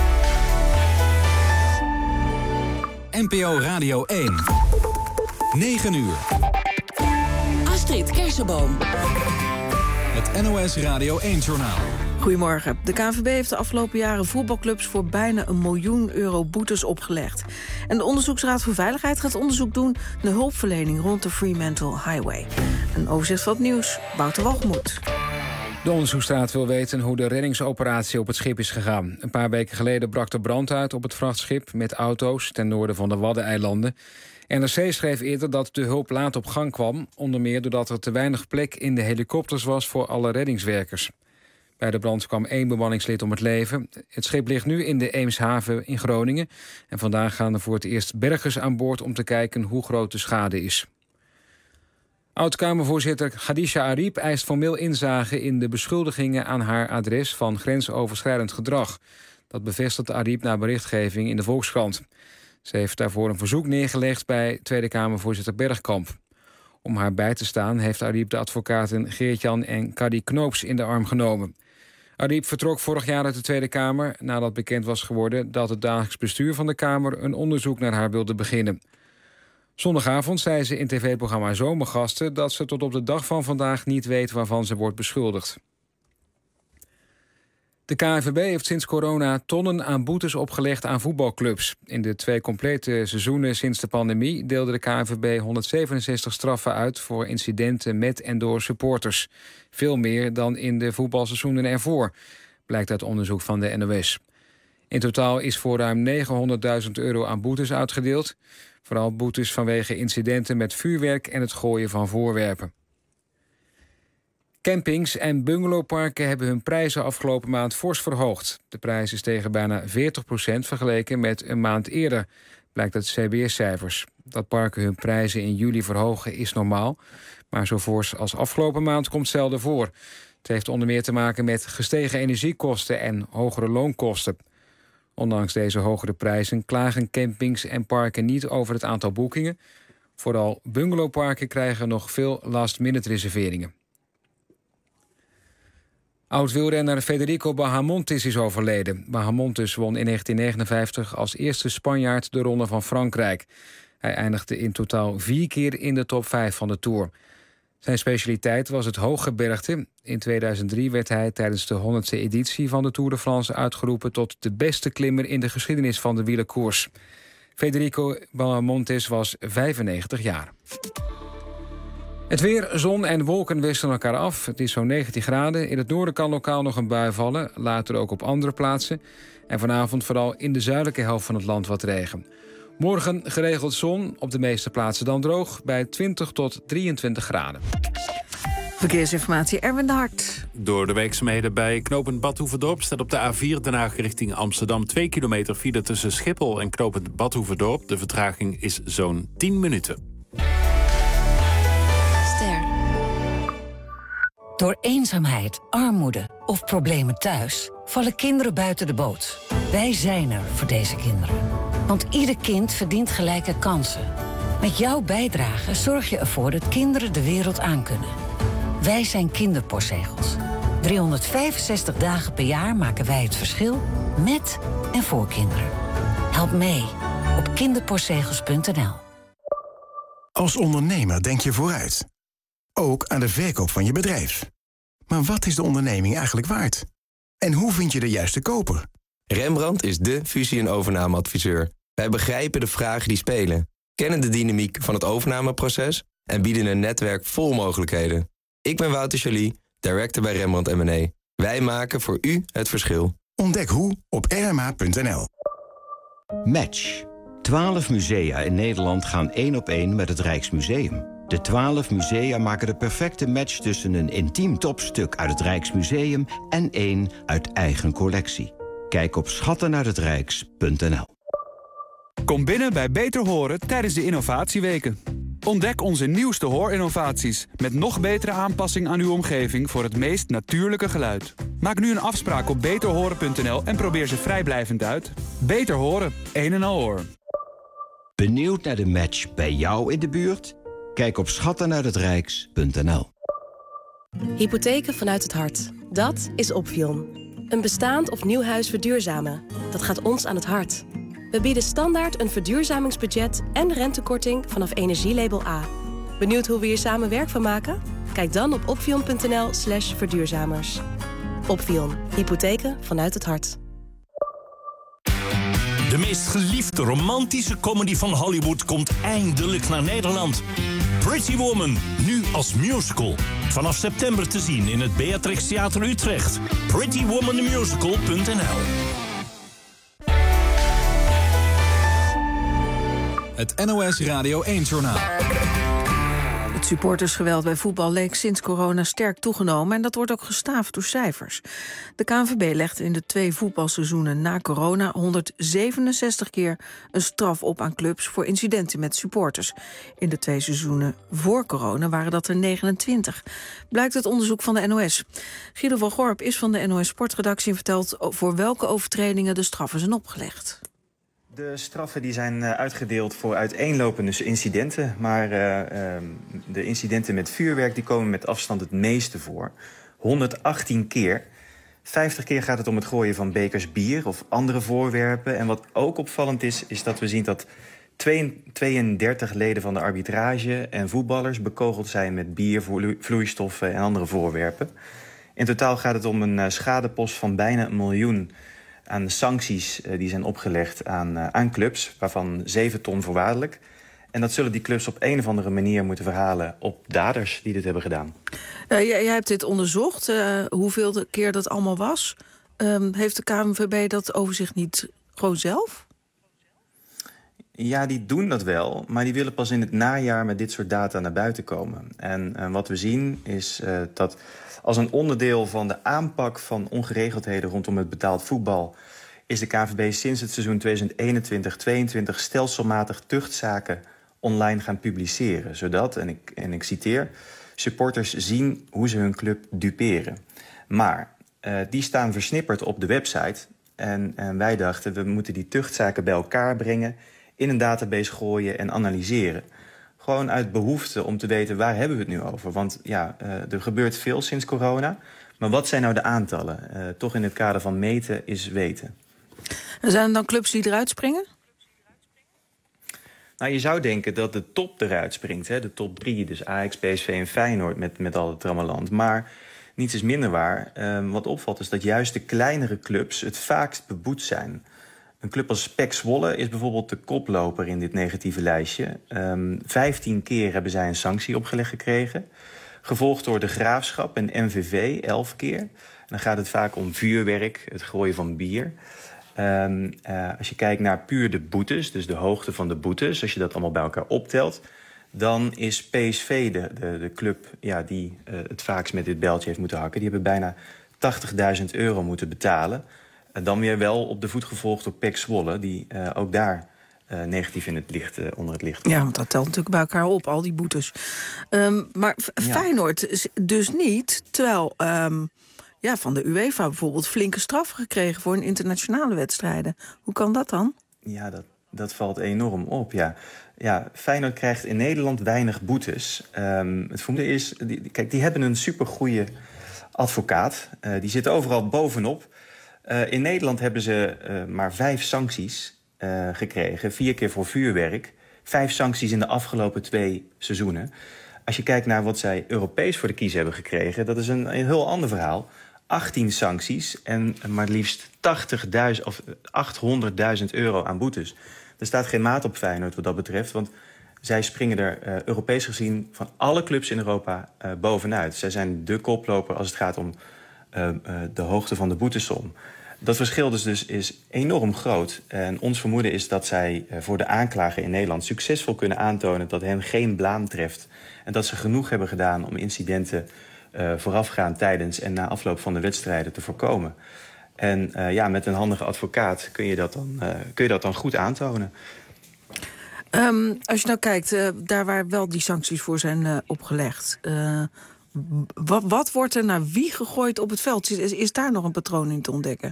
Speaker 22: N P O Radio één. negen uur.
Speaker 10: Astrid Kersenboom.
Speaker 22: Het N O S Radio één-journaal.
Speaker 3: Goedemorgen. De K N V B heeft de afgelopen jaren voetbalclubs voor bijna een miljoen euro boetes opgelegd. En de Onderzoeksraad voor Veiligheid gaat onderzoek doen naar hulpverlening rond de Fremantle Highway. Een overzicht van het nieuws, Wouter Walgemoed.
Speaker 4: De onderzoeksraad wil weten hoe de reddingsoperatie op het schip is gegaan. Een paar weken geleden brak er brand uit op het vrachtschip met auto's ten noorden van de Waddeneilanden. N R C schreef eerder dat de hulp laat op gang kwam, onder meer doordat er te weinig plek in de helikopters was voor alle reddingswerkers. Bij de brand kwam één bemanningslid om het leven. Het schip ligt nu in de Eemshaven in Groningen. En vandaag gaan er voor het eerst bergers aan boord om te kijken hoe groot de schade is. Oud-Kamervoorzitter Khadija Ariep eist formeel inzage in de beschuldigingen aan haar adres van grensoverschrijdend gedrag. Dat bevestigt Ariep na berichtgeving in de Volkskrant. Ze heeft daarvoor een verzoek neergelegd bij Tweede Kamervoorzitter Bergkamp. Om haar bij te staan heeft Ariep de advocaten Geert-Jan en Kadi Knoops in de arm genomen. Ariep vertrok vorig jaar uit de Tweede Kamer nadat bekend was geworden dat het dagelijks bestuur van de Kamer een onderzoek naar haar wilde beginnen. Zondagavond zei ze in tv-programma Zomergasten dat ze tot op de dag van vandaag niet weet waarvan ze wordt beschuldigd. De K N V B heeft sinds corona tonnen aan boetes opgelegd aan voetbalclubs. In de twee complete seizoenen sinds de pandemie deelde de K N V B honderdzevenenzestig straffen uit voor incidenten met en door supporters. Veel meer dan in de voetbalseizoenen ervoor, blijkt uit onderzoek van de N O S. In totaal is voor ruim negenhonderdduizend euro aan boetes uitgedeeld. Vooral boetes vanwege incidenten met vuurwerk en het gooien van voorwerpen. Campings en bungalowparken hebben hun prijzen afgelopen maand fors verhoogd. De prijs is tegen bijna veertig procent vergeleken met een maand eerder, blijkt uit C B S-cijfers. Dat parken hun prijzen in juli verhogen is normaal, maar zo fors als afgelopen maand komt zelden voor. Het heeft onder meer te maken met gestegen energiekosten en hogere loonkosten. Ondanks deze hogere prijzen klagen campings en parken niet over het aantal boekingen. Vooral bungalowparken krijgen nog veel last-minute reserveringen. Oud-wielrenner Federico Bahamontes is overleden. Bahamontes won in negentien negenenvijftig als eerste Spanjaard de Ronde van Frankrijk. Hij eindigde in totaal vier keer in de top vijf van de Tour. Zijn specialiteit was het hooggebergte. In tweeduizend drie werd hij tijdens de honderdste editie van de Tour de France uitgeroepen tot de beste klimmer in de geschiedenis van de wielerkoers. Federico Bahamontes was vijfennegentig jaar. Het weer, zon en wolken wisselen elkaar af. Het is zo'n negentien graden. In het noorden kan lokaal nog een bui vallen. Later ook op andere plaatsen. En vanavond vooral in de zuidelijke helft van het land wat regen. Morgen geregeld zon, op de meeste plaatsen dan droog. Bij twintig tot drieëntwintig graden.
Speaker 3: Verkeersinformatie, Erwin de Hart.
Speaker 5: Door de werkzaamheden bij knooppunt Bad Hoeverdorp staat op de A vier Den Haag richting Amsterdam twee kilometer file tussen Schiphol en knooppunt Bad Hoeverdorp. De vertraging is zo'n tien minuten.
Speaker 12: Door eenzaamheid, armoede of problemen thuis vallen kinderen buiten de boot. Wij zijn er voor deze kinderen. Want ieder kind verdient gelijke kansen. Met jouw bijdrage zorg je ervoor dat kinderen de wereld aankunnen. Wij zijn Kinderpostzegels. driehonderdvijfenzestig dagen per jaar maken wij het verschil met en voor kinderen. Help mee op kinderpostzegels punt n l.
Speaker 14: Als ondernemer denk je vooruit.
Speaker 2: ook aan de verkoop van je bedrijf. Maar wat is de onderneming eigenlijk waard? En hoe vind je de juiste koper?
Speaker 6: Rembrandt is de fusie- en overnameadviseur. Wij begrijpen de vragen die spelen, kennen de dynamiek van het overnameproces en bieden een netwerk vol mogelijkheden. Ik ben Wouter Joly, director bij Rembrandt en Mené. Wij maken voor u het verschil.
Speaker 2: Ontdek hoe op r m a punt n l.
Speaker 7: Match. Twaalf musea in Nederland gaan één op één met het Rijksmuseum. De twaalf musea maken de perfecte match tussen een intiem topstuk uit het Rijksmuseum en één uit eigen collectie. Kijk op schatten uit het rijks punt n l.
Speaker 14: Kom binnen bij Beter Horen tijdens de innovatieweken. Ontdek onze nieuwste hoorinnovaties met nog betere aanpassing aan uw omgeving voor het meest natuurlijke geluid. Maak nu een afspraak op beter horen punt n l en probeer ze vrijblijvend uit. Beter Horen, een en al hoor.
Speaker 7: Benieuwd naar de match bij jou in de buurt? Kijk op schatten uit het rijks punt n l.
Speaker 10: Hypotheken vanuit het hart. Dat is Opvion. Een bestaand of nieuw huis verduurzamen. Dat gaat ons aan het hart. We bieden standaard een verduurzamingsbudget en rentekorting vanaf Energielabel A. Benieuwd hoe we hier samen werk van maken? Kijk dan op opvion punt n l slash verduurzamers. Opvion. Hypotheken vanuit het hart.
Speaker 23: De meest geliefde romantische comedy van Hollywood komt eindelijk naar Nederland. Pretty Woman, nu als musical. Vanaf september te zien in het Beatrix Theater Utrecht. pretty woman the musical punt n l.
Speaker 22: Het N O S Radio één-journaal.
Speaker 3: Het supportersgeweld bij voetbal leek sinds corona sterk toegenomen en dat wordt ook gestaafd door cijfers. De K N V B legt in de twee voetbalseizoenen na corona honderdzevenenzestig keer een straf op aan clubs voor incidenten met supporters. In de twee seizoenen voor corona waren dat er negenentwintig. Blijkt uit onderzoek van de N O S. Guido van Gorp is van de N O S Sportredactie en vertelt voor welke overtredingen de straffen zijn opgelegd.
Speaker 15: De straffen die zijn uitgedeeld voor uiteenlopende incidenten. Maar uh, uh, de incidenten met vuurwerk die komen met afstand het meeste voor. honderdachttien keer. vijftig keer gaat het om het gooien van bekers bier of andere voorwerpen. En wat ook opvallend is, is dat we zien dat tweeëndertig leden van de arbitrage en voetballers bekogeld zijn met bier, vloeistoffen en andere voorwerpen. In totaal gaat het om een schadepost van bijna een miljoen aan sancties uh, die zijn opgelegd aan, uh, aan clubs, waarvan zeven ton voorwaardelijk. En dat zullen die clubs op een of andere manier moeten verhalen op daders die dit hebben gedaan.
Speaker 3: Uh, jij, jij hebt dit onderzocht, uh, hoeveel keer dat allemaal was. Um, heeft de K N V B dat overzicht niet gewoon zelf?
Speaker 15: Ja, die doen dat wel, maar die willen pas in het najaar met dit soort data naar buiten komen. En uh, wat we zien is uh, dat als een onderdeel van de aanpak van ongeregeldheden rondom het betaald voetbal is de K N V B sinds het seizoen tweeduizend eenentwintig tweeëntwintig stelselmatig tuchtzaken online gaan publiceren. Zodat, en ik, en ik citeer, supporters zien hoe ze hun club duperen. Maar uh, die staan versnipperd op de website. En, en wij dachten, we moeten die tuchtzaken bij elkaar brengen, in een database gooien en analyseren. Gewoon uit behoefte om te weten, waar hebben we het nu over? Want ja, uh, er gebeurt veel sinds corona. Maar wat zijn nou de aantallen? Uh, toch in het kader van meten is weten.
Speaker 3: En zijn er dan clubs die eruit springen?
Speaker 15: Nou, je zou denken dat de top eruit springt. Hè? De top drie, dus Ajax, P S V en Feyenoord met, met al het trammeland. Maar niets is minder waar. Uh, wat opvalt is dat juist de kleinere clubs het vaakst beboet zijn. Een club als P E C Zwolle is bijvoorbeeld de koploper in dit negatieve lijstje. Um, vijftien keer hebben zij een sanctie opgelegd gekregen. Gevolgd door de Graafschap en M V V, elf keer. En dan gaat het vaak om vuurwerk, het gooien van bier. Um, uh, als je kijkt naar puur de boetes, dus de hoogte van de boetes, als je dat allemaal bij elkaar optelt, dan is P S V de, de, de club ja, die uh, het vaakst met dit bijltje heeft moeten hakken. Die hebben bijna tachtigduizend euro moeten betalen. Uh, dan weer wel op de voet gevolgd door P E C Zwolle, die uh, ook daar uh, negatief in het licht, uh, onder het licht komt.
Speaker 3: Ja, want dat telt natuurlijk bij elkaar op, al die boetes. Um, maar ja. Feyenoord dus niet, terwijl um, ja, van de UEFA bijvoorbeeld flinke straffen gekregen voor een internationale wedstrijden. Hoe kan dat dan?
Speaker 15: Ja, dat, dat valt enorm op, ja. Ja, Feyenoord krijgt in Nederland weinig boetes. Um, het voelde is, die, kijk, die hebben een supergoeie advocaat. Uh, die zit overal bovenop. Uh, in Nederland hebben ze uh, maar vijf sancties uh, gekregen. Vier keer voor vuurwerk. Vijf sancties in de afgelopen twee seizoenen. Als je kijkt naar wat zij Europees voor de kiezer hebben gekregen, dat is een, een heel ander verhaal. achttien sancties en maar liefst tachtigduizend of achthonderdduizend euro aan boetes. Er staat geen maat op Feyenoord wat dat betreft, want zij springen er uh, Europees gezien van alle clubs in Europa uh, bovenuit. Zij zijn de koploper als het gaat om uh, uh, de hoogte van de boetesom. Dat verschil dus, dus is enorm groot. En ons vermoeden is dat zij uh, voor de aanklager in Nederland succesvol kunnen aantonen dat hen geen blaam treft. En dat ze genoeg hebben gedaan om incidenten uh, voorafgaand, tijdens en na afloop van de wedstrijden te voorkomen. En uh, ja, met een handige advocaat kun je dat dan, uh, kun je dat dan goed aantonen.
Speaker 3: Um, als je nou kijkt, uh, daar waar wel die sancties voor zijn uh, opgelegd, Uh, wat, wat wordt er naar wie gegooid op het veld? Is, is daar nog een patroon in te ontdekken?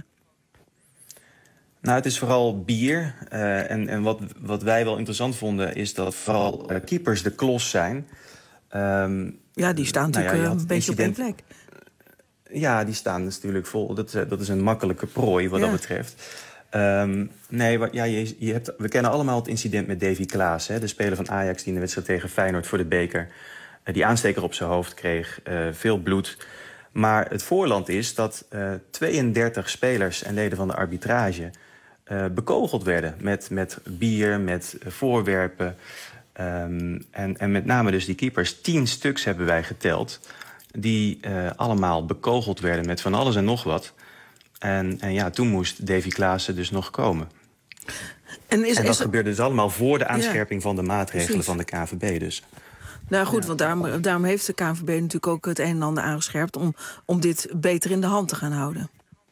Speaker 15: Nou, het is vooral bier. Uh, en en wat, wat wij wel interessant vonden, is dat vooral uh, keepers de klos zijn. Um,
Speaker 3: ja, die staan
Speaker 15: nou
Speaker 3: natuurlijk
Speaker 15: ja,
Speaker 3: een beetje
Speaker 15: incident...
Speaker 3: op één plek.
Speaker 15: Ja, die staan natuurlijk vol. Dat, dat is een makkelijke prooi wat ja. dat betreft. Um, nee, ja, je, je hebt, we kennen allemaal het incident met Davy Klaas. Hè, de speler van Ajax die in de wedstrijd tegen Feyenoord voor de beker uh, die aansteker op zijn hoofd kreeg. Uh, veel bloed. Maar het voorland is dat uh, tweeëndertig spelers en leden van de arbitrage uh, bekogeld werden. Met, met bier, met uh, voorwerpen. Um, en, en met name dus die keepers. Tien stuks hebben wij geteld. Die uh, allemaal bekogeld werden met van alles en nog wat. En, en ja, toen moest Davy Klaassen dus nog komen. En, is, en dat is gebeurde dus allemaal voor de aanscherping ja, van de maatregelen precies. van de K N V B dus.
Speaker 3: Nou goed, ja. want daarom, daarom heeft de K N V B natuurlijk ook het een en ander aangescherpt om, om dit beter in de hand te gaan houden.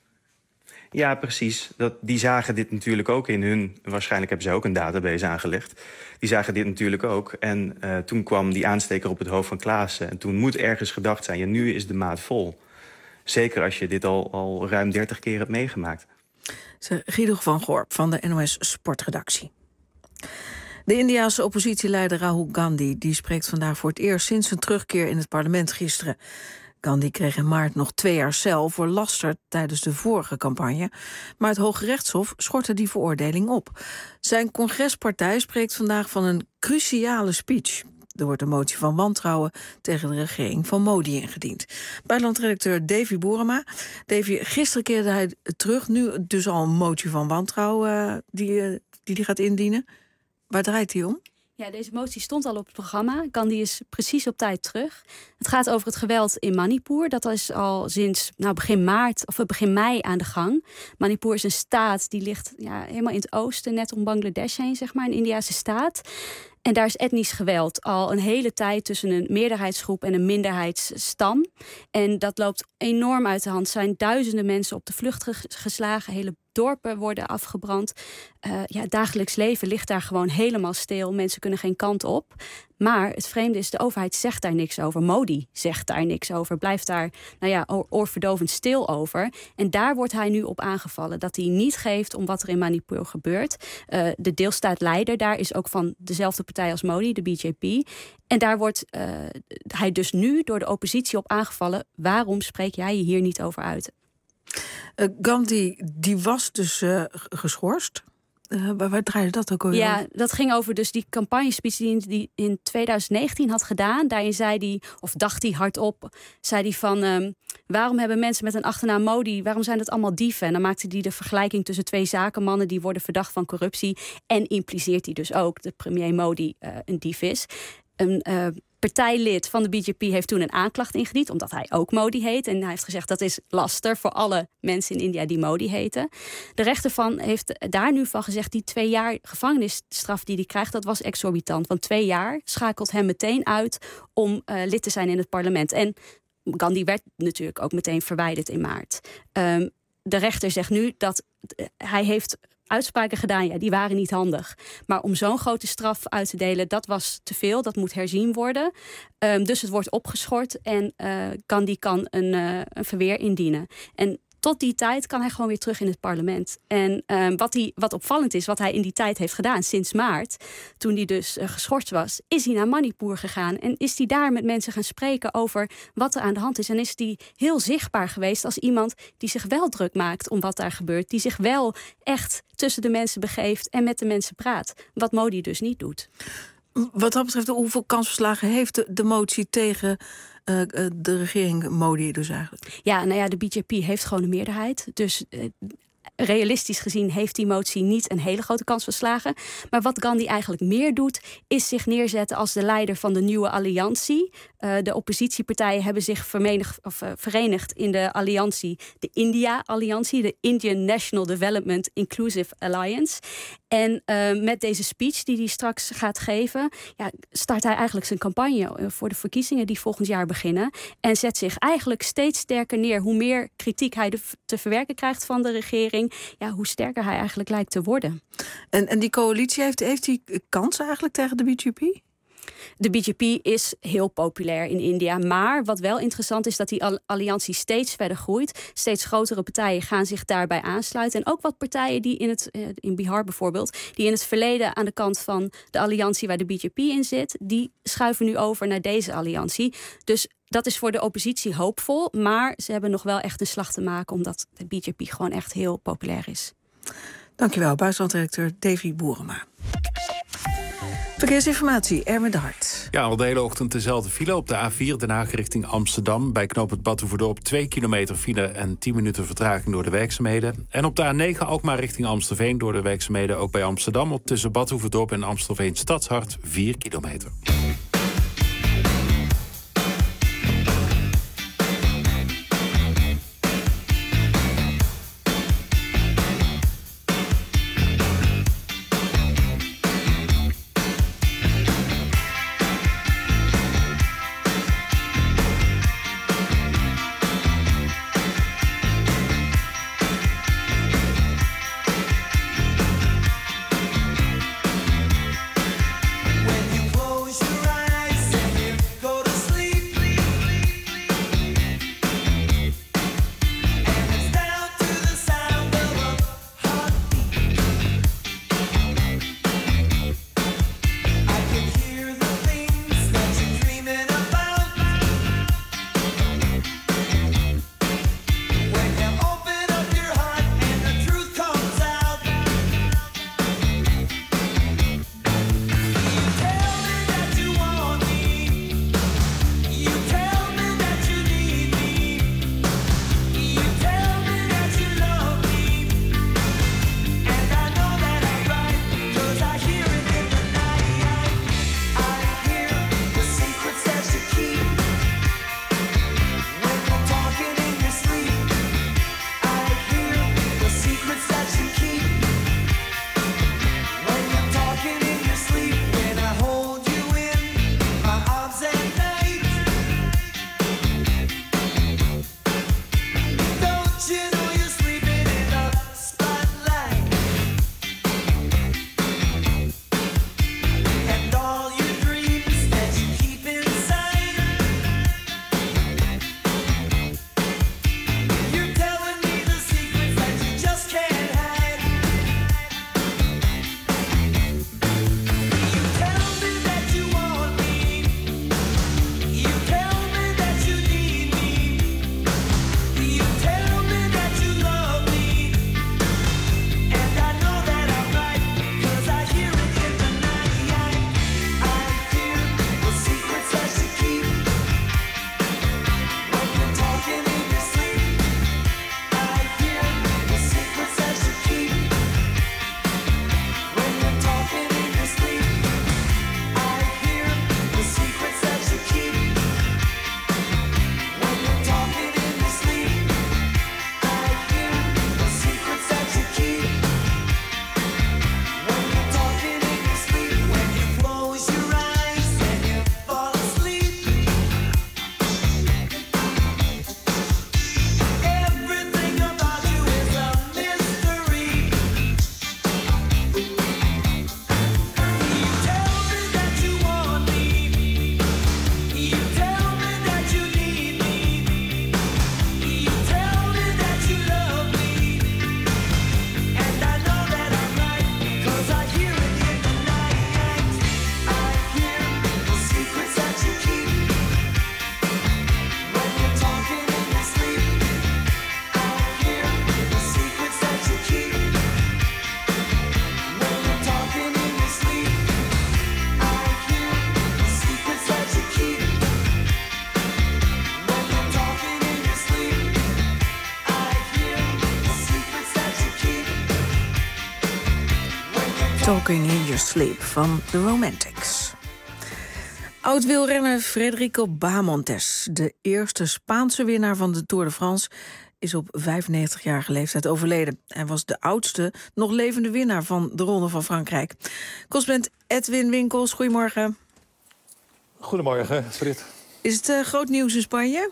Speaker 15: Ja, precies. Dat, die zagen dit natuurlijk ook in hun... Waarschijnlijk hebben ze ook een database aangelegd. Die zagen dit natuurlijk ook. En uh, toen kwam die aansteker op het hoofd van Klaassen. En toen moet ergens gedacht zijn, ja, nu is de maat vol. Zeker als je dit al, al ruim dertig keer hebt meegemaakt.
Speaker 3: Guido van Gorp van de N O S Sportredactie. De Indiase oppositieleider Rahul Gandhi die spreekt vandaag voor het eerst sinds zijn terugkeer in het parlement gisteren. Gandhi kreeg in maart nog twee jaar cel voor laster tijdens de vorige campagne. Maar het Hoge Rechtshof schortte die veroordeling op. Zijn congrespartij spreekt vandaag van een cruciale speech. Er wordt een motie van wantrouwen tegen de regering van Modi ingediend. Buitenlandredacteur Davy Boerema. Davy, gisteren keerde hij terug. Nu dus al een motie van wantrouwen uh, die hij die die gaat indienen. Waar draait hij om?
Speaker 8: Ja, deze motie stond al op het programma. Gandhi is precies op tijd terug. Het gaat over het geweld in Manipur. Dat is al sinds nou, begin maart of begin mei aan de gang. Manipur is een staat die ligt ja, helemaal in het oosten, net om Bangladesh heen, zeg maar, een Indiase staat. En daar is etnisch geweld al een hele tijd tussen een meerderheidsgroep en een minderheidsstam. En dat loopt enorm uit de hand. Er zijn duizenden mensen op de vlucht geslagen. Hele dorpen worden afgebrand. Uh, ja, het dagelijks leven ligt daar gewoon helemaal stil. Mensen kunnen geen kant op. Maar het vreemde is, de overheid zegt daar niks over. Modi zegt daar niks over. Blijft daar nou ja, oorverdovend stil over. En daar wordt hij nu op aangevallen. Dat hij niet geeft om wat er in Manipur gebeurt. Uh, de deelstaatleider daar is ook van dezelfde partij als Modi, de B J P. En daar wordt uh, hij dus nu door de oppositie op aangevallen. Waarom spreek jij je hier niet over uit?
Speaker 3: Uh, Gandhi, die was dus uh, geschorst. Uh, waar, waar draaide dat ook alweer?
Speaker 8: Ja, dat ging over dus die campagnespeech die hij in twintig negentien had gedaan. Daarin zei hij, of dacht hij hardop, zei hij van um, waarom hebben mensen met een achternaam Modi, waarom zijn dat allemaal dieven? En dan maakte hij de vergelijking tussen twee zakenmannen die worden verdacht van corruptie. En impliceert hij dus ook dat premier Modi uh, een dief is. Een uh, partijlid van de B J P heeft toen een aanklacht ingediend, omdat hij ook Modi heet. En hij heeft gezegd dat is laster voor alle mensen in India die Modi heten. De rechter van heeft daar nu van gezegd, die twee jaar gevangenisstraf die hij krijgt, dat was exorbitant. Want twee jaar schakelt hem meteen uit om uh, lid te zijn in het parlement. En Gandhi werd natuurlijk ook meteen verwijderd in maart. Um, de rechter zegt nu dat uh, hij heeft uitspraken gedaan, ja, die waren niet handig. Maar om zo'n grote straf uit te delen, dat was te veel. Dat moet herzien worden. Um, dus het wordt opgeschort en uh, Gandhi kan een, uh, een verweer indienen. En tot die tijd kan hij gewoon weer terug in het parlement. En um, wat, hij, wat opvallend is, wat hij in die tijd heeft gedaan, sinds maart, toen hij dus uh, geschorst was, is hij naar Manipur gegaan. En is hij daar met mensen gaan spreken over wat er aan de hand is. En is hij heel zichtbaar geweest als iemand die zich wel druk maakt om wat daar gebeurt. Die zich wel echt tussen de mensen begeeft en met de mensen praat. Wat Modi dus niet doet.
Speaker 3: Wat dat betreft, hoeveel kansverslagen heeft de, de motie tegen uh, de regering Modi dus eigenlijk?
Speaker 8: Ja, nou ja, de B J P heeft gewoon een meerderheid. Dus uh, realistisch gezien heeft die motie niet een hele grote kans van slagen. Maar wat Gandhi eigenlijk meer doet, is zich neerzetten als de leider van de nieuwe alliantie. Uh, de oppositiepartijen hebben zich vermenig, of, uh, verenigd in de alliantie, de India-alliantie, de Indian National Development Inclusive Alliance. En uh, met deze speech die hij straks gaat geven, ja, start hij eigenlijk zijn campagne voor de verkiezingen die volgend jaar beginnen. En zet zich eigenlijk steeds sterker neer. Hoe meer kritiek hij de, te verwerken krijgt van de regering, ja, hoe sterker hij eigenlijk lijkt te worden.
Speaker 3: En, en die coalitie, heeft, heeft die kans eigenlijk tegen de B J P?
Speaker 8: De B J P is heel populair in India. Maar wat wel interessant is dat die alliantie steeds verder groeit. Steeds grotere partijen gaan zich daarbij aansluiten. En ook wat partijen die in, het, in Bihar bijvoorbeeld, die in het verleden aan de kant van de alliantie waar de B J P in zit, die schuiven nu over naar deze alliantie. Dus dat is voor de oppositie hoopvol. Maar ze hebben nog wel echt een slag te maken, omdat de B J P gewoon echt heel populair is.
Speaker 3: Dankjewel, buitenlandredacteur Davy Boerema. Verkeersinformatie, Erwin de Hart.
Speaker 5: Ja, al de hele ochtend dezelfde file op de A vier Den Haag richting Amsterdam. Bij knooppunt Badhoevedorp twee kilometer file en tien minuten vertraging door de werkzaamheden. En op de A negen Alkmaar richting Amstelveen door de werkzaamheden ook bij Amsterdam. Op tussen Badhoevedorp en Amstelveen Stadshart vier kilometer.
Speaker 13: When you close your eyes
Speaker 3: Talking in Your Sleep van The Romantics. Oud-wielrenner Federico Bahamontes, de eerste Spaanse winnaar van de Tour de France, is op vijfennegentigjarige leeftijd overleden. Hij was de oudste nog levende winnaar van de Ronde van Frankrijk. Correspondent Edwin Winkels, goedemorgen.
Speaker 9: Goedemorgen, Frit.
Speaker 3: Is het uh, groot nieuws in Spanje?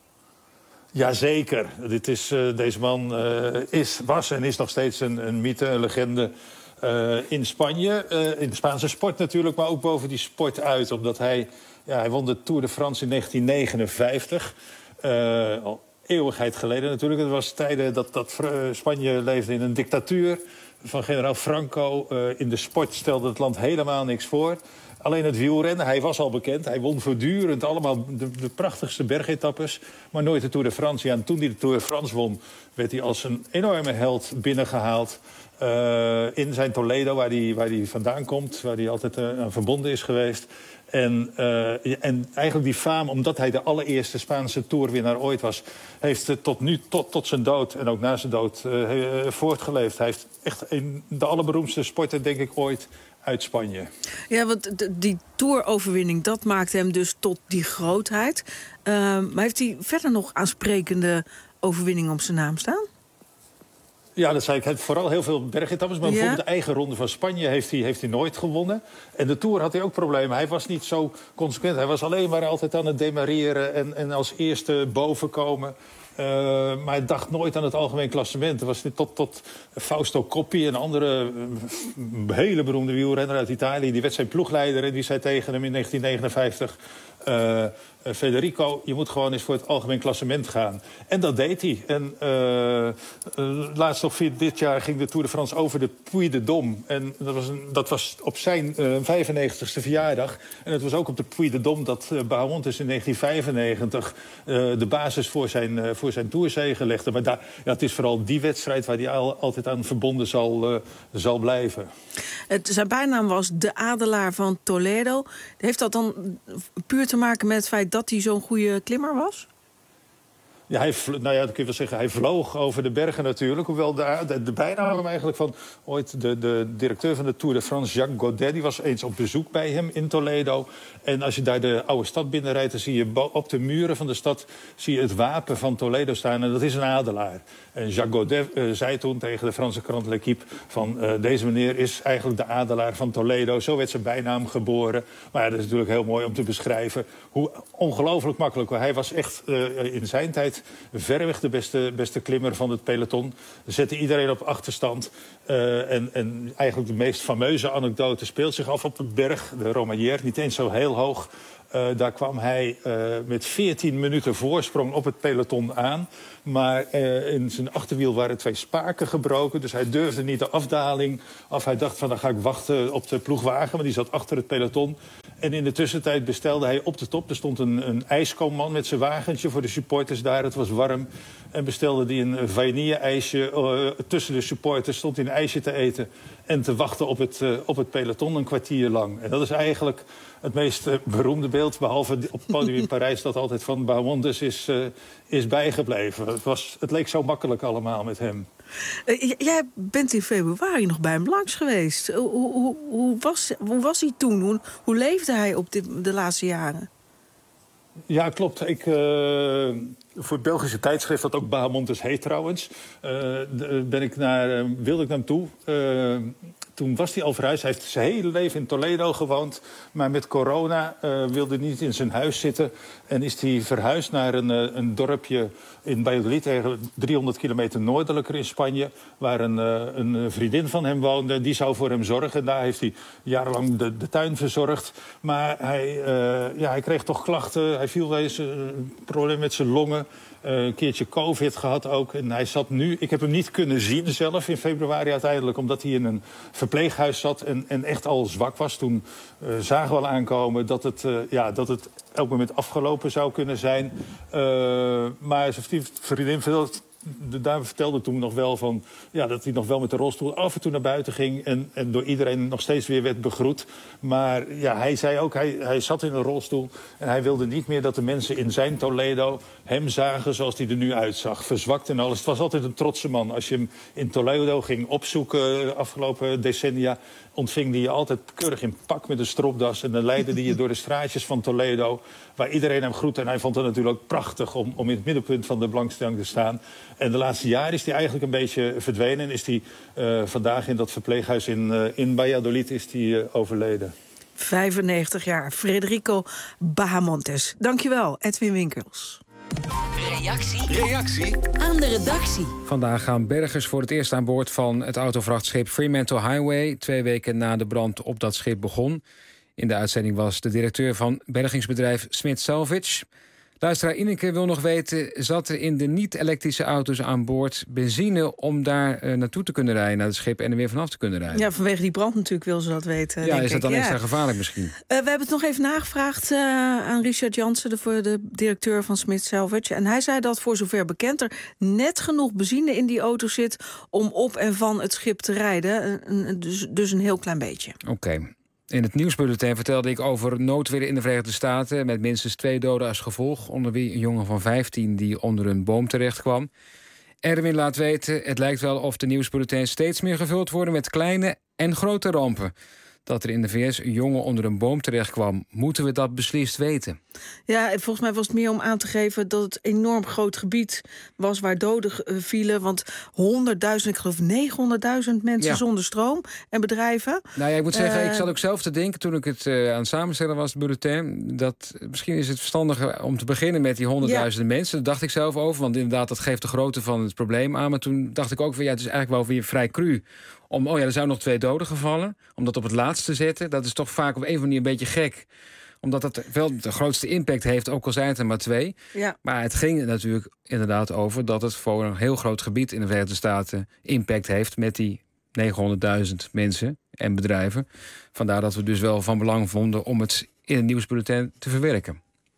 Speaker 9: Jazeker. Dit is, uh, deze man uh, is, was en is nog steeds een, een mythe, een legende uh, in Spanje. Uh, in de Spaanse sport natuurlijk, maar ook boven die sport uit. Omdat hij, ja, hij won de Tour de France in negentien negenenvijftig. Uh, al eeuwigheid geleden natuurlijk. Het was tijden dat, dat Spanje leefde in een dictatuur van generaal Franco. Uh, in de sport stelde het land helemaal niks voor. Alleen het wielrennen, hij was al bekend. Hij won voortdurend allemaal de, de prachtigste bergetappes. Maar nooit de Tour de France. Ja, en toen hij de Tour de France won, werd hij als een enorme held binnengehaald. Uh, in zijn Toledo, waar hij, waar hij vandaan komt. Waar hij altijd uh, aan verbonden is geweest. En, uh, en eigenlijk die faam, omdat hij de allereerste Spaanse toerwinnaar ooit was, heeft uh, tot nu, tot, tot zijn dood en ook na zijn dood, uh, uh, voortgeleefd. Hij heeft echt een, de allerberoemdste sporter, denk ik, ooit uit Spanje.
Speaker 3: Ja, want die toeroverwinning, dat maakt hem dus tot die grootheid. Uh, maar heeft hij verder nog aansprekende overwinningen op zijn naam staan?
Speaker 9: Ja, dat zei ik. Hij heeft vooral heel veel bergetappes. Maar ja. bijvoorbeeld de eigen ronde van Spanje heeft hij, heeft hij nooit gewonnen. En de Tour had hij ook problemen. Hij was niet zo consequent. Hij was alleen maar altijd aan het demareren en, en als eerste boven komen. Uh, maar hij dacht nooit aan het algemeen klassement. Er was tot, tot Fausto Coppi, een andere uh, hele beroemde wielrenner uit Italië. Die werd zijn ploegleider en die zei tegen hem in negentien negenenvijftig... Uh, Uh, Federico, je moet gewoon eens voor het algemeen klassement gaan. En dat deed hij. En uh, uh, laatst of dit jaar ging de Tour de France over de Puy de Dôme. En dat was, een, dat was op zijn uh, vijfennegentigste verjaardag. En het was ook op de Puy de Dôme dat uh, Bahamontes in negentien vijfennegentig uh, de basis voor zijn, uh, voor zijn Tourzege legde. Maar daar, ja, het is vooral die wedstrijd waar hij al, altijd aan verbonden zal, uh, zal blijven.
Speaker 3: Het, zijn bijnaam was de Adelaar van Toledo. Heeft dat dan puur te maken met het feit dat hij zo'n goede klimmer was?
Speaker 9: Ja, hij, nou ja, dat kun je wel zeggen. Hij vloog over de bergen natuurlijk. Hoewel de, de, de bijnaam eigenlijk van ooit de, de directeur van de Tour de France, Jacques Godet, die was eens op bezoek bij hem in Toledo. En als je daar de oude stad binnenrijdt, dan zie je op de muren van de stad zie je het wapen van Toledo staan. En dat is een adelaar. En Jacques Godet uh, zei toen tegen de Franse krant L'Équipe van uh, deze meneer is eigenlijk de adelaar van Toledo. Zo werd zijn bijnaam geboren. Maar ja, dat is natuurlijk heel mooi om te beschrijven hoe ongelooflijk makkelijk. Hij was echt uh, in zijn tijd verreweg de beste, beste klimmer van het peloton. Zette iedereen op achterstand. Uh, en, en eigenlijk de meest fameuze anekdote speelt zich af op de berg, de Romanière, niet eens zo heel hoog. Uh, daar kwam hij uh, met veertien minuten voorsprong op het peloton aan. Maar uh, in zijn achterwiel waren twee spaken gebroken. Dus hij durfde niet de afdaling af. Hij dacht van dan ga ik wachten op de ploegwagen. Maar die zat achter het peloton. En in de tussentijd bestelde hij op de top. Er stond een, een ijskoomman met zijn wagentje voor de supporters daar. Het was warm. En bestelde hij een vanille-ijsje. Uh, tussen de supporters stond hij een ijsje te eten. En te wachten op het, uh, op het peloton een kwartier lang. En dat is eigenlijk het meest uh, beroemde beeld. Behalve op het podium in Parijs dat altijd van Bahamontes is, uh, is bijgebleven. Het, was, het leek zo makkelijk allemaal met hem.
Speaker 3: Uh, jij bent in februari nog bij hem langs geweest. Hoe, hoe, hoe, was, hoe was hij toen? Hoe, hoe leefde hij op dit, de laatste jaren?
Speaker 9: Ja, klopt. Ik, uh, voor het Belgische tijdschrift, dat ook Bahamontes heet trouwens, uh, ben ik naar, uh, wilde ik naar hem toe. Uh, toen was hij al verhuisd. Hij heeft zijn hele leven in Toledo gewoond. Maar met corona uh, wilde hij niet in zijn huis zitten. En is hij verhuisd naar een, uh, een dorpje in Valladolid, driehonderd kilometer noordelijker in Spanje, waar een, uh, een vriendin van hem woonde. Die zou voor hem zorgen. En daar heeft hij jarenlang de, de tuin verzorgd. Maar hij, uh, ja, hij kreeg toch klachten. Hij viel wel eens uh, een probleem met zijn longen. Uh, een keertje COVID gehad ook. En hij zat nu... Ik heb hem niet kunnen zien zelf in februari uiteindelijk, omdat hij in een verpleeghuis zat en, en echt al zwak was. Toen uh, zagen we al aankomen dat het, uh, ja, dat het elk moment afgelopen zou kunnen zijn. Uh, maar zijn vriendin de dame vertelde toen nog wel van, ja, dat hij nog wel met de rolstoel af en toe naar buiten ging en, en door iedereen nog steeds weer werd begroet. Maar ja, hij zei ook, hij, hij zat in een rolstoel en hij wilde niet meer dat de mensen in zijn Toledo hem zagen zoals hij er nu uitzag. Verzwakt en alles. Het was altijd een trotse man. Als je hem in Toledo ging opzoeken de afgelopen decennia, ontving hij je altijd keurig in pak met een stropdas. En dan leidde hij je door de straatjes van Toledo, waar iedereen hem groette. En hij vond het natuurlijk ook prachtig om, om in het middenpunt van de belangstelling te staan. En de laatste jaren is hij eigenlijk een beetje verdwenen. En is hij uh, vandaag in dat verpleeghuis in, uh, in Valladolid is hij, uh, overleden.
Speaker 3: vijfennegentig jaar, Federico Bahamontes. Dankjewel, Edwin Winkels.
Speaker 22: Reactie. Reactie.
Speaker 10: Aan de redactie.
Speaker 4: Vandaag gaan bergers voor het eerst aan boord van het autovrachtschip Fremantle Highway. Twee weken na de brand op dat schip begon. In de uitzending was de directeur van bergingsbedrijf Smith Salvage. Luisteraar Ineke wil nog weten, zat er in de niet-elektrische auto's aan boord benzine om daar uh, naartoe te kunnen rijden, naar het schip en er weer vanaf te kunnen rijden?
Speaker 3: Ja, vanwege die brand natuurlijk wil ze dat weten.
Speaker 4: Ja, is dat dan
Speaker 3: ik.
Speaker 4: extra
Speaker 3: ja.
Speaker 4: gevaarlijk misschien?
Speaker 3: Uh, we hebben het nog even nagevraagd uh, aan Richard Jansen, de, voor de directeur van Smith Salvage. En hij zei dat voor zover bekend er net genoeg benzine in die auto zit om op en van het schip te rijden. Uh, dus, dus een heel klein beetje.
Speaker 4: Oké. Okay. In het nieuwsbulletin vertelde ik over noodweer in de Verenigde Staten met minstens twee doden als gevolg, onder wie een jongen van vijftien die onder een boom terecht kwam. Erwin laat weten, het lijkt wel of de nieuwsbulletins steeds meer gevuld worden met kleine en grote rampen. Dat er in de V S een jongen onder een boom terecht kwam, moeten we dat beslist weten?
Speaker 3: Ja, volgens mij was het meer om aan te geven dat het een enorm groot gebied was waar doden uh, vielen. Want honderdduizend, ik geloof negenhonderdduizend mensen ja. zonder stroom en bedrijven.
Speaker 4: Nou ja, ik moet zeggen,
Speaker 3: uh,
Speaker 4: ik zat ook zelf te denken toen ik het uh, aan het samenstellen was, het bulletin, dat misschien is het verstandiger om te beginnen met die honderdduizenden ja. mensen. Daar dacht ik zelf over, want inderdaad, dat geeft de grootte van het probleem aan. Maar toen dacht ik ook weer, ja, het is eigenlijk wel weer vrij cru. Om, oh ja, er zijn nog twee doden gevallen. Om dat op het laatst te zetten, dat is toch vaak op een of andere manier een beetje gek. Omdat dat wel de grootste impact heeft, ook al zijn het er maar twee.
Speaker 3: Ja.
Speaker 4: Maar het ging natuurlijk inderdaad over dat het voor een heel groot gebied in de Verenigde Staten impact heeft met die negenhonderdduizend mensen en bedrijven. Vandaar dat we dus wel van belang vonden om het in het nieuwsbulletin te verwerken.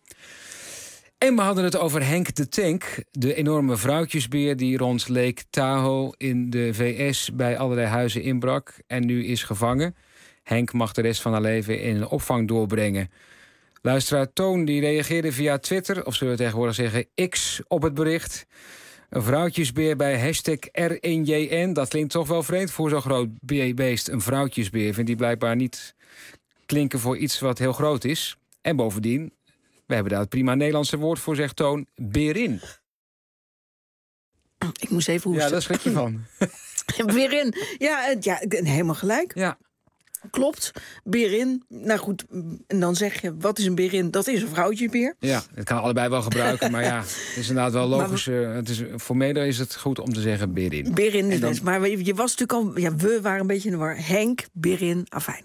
Speaker 4: En we hadden het over Henk de Tank, de enorme vrouwtjesbeer die rond Lake Tahoe in de V S bij allerlei huizen inbrak en nu is gevangen. Henk mag de rest van haar leven in een opvang doorbrengen. Luisteraar Toon die reageerde via Twitter, of zullen we tegenwoordig zeggen X, op het bericht. Een vrouwtjesbeer bij hashtag R één J N. Dat klinkt toch wel vreemd voor zo'n groot beest. Een vrouwtjesbeer vindt hij blijkbaar niet klinken voor iets wat heel groot is. En bovendien, we hebben daar het prima Nederlandse woord voor, zegt Toon, berin.
Speaker 3: Ik moest even hoesten.
Speaker 4: Ja, daar schrik je van.
Speaker 3: Berin. Ja, ja, helemaal gelijk.
Speaker 4: Ja.
Speaker 3: Klopt, berin. Nou goed, en dan zeg je, wat is een berin? Dat is een vrouwtjesbeer.
Speaker 4: Ja, het kan allebei wel gebruiken, maar ja, het is inderdaad wel logisch. Uh, het is, voor mij is het goed om te zeggen berin.
Speaker 3: Berin is
Speaker 4: dan...
Speaker 3: best, maar je was natuurlijk al, ja, we waren een beetje in de war. Henk, berin, afijn.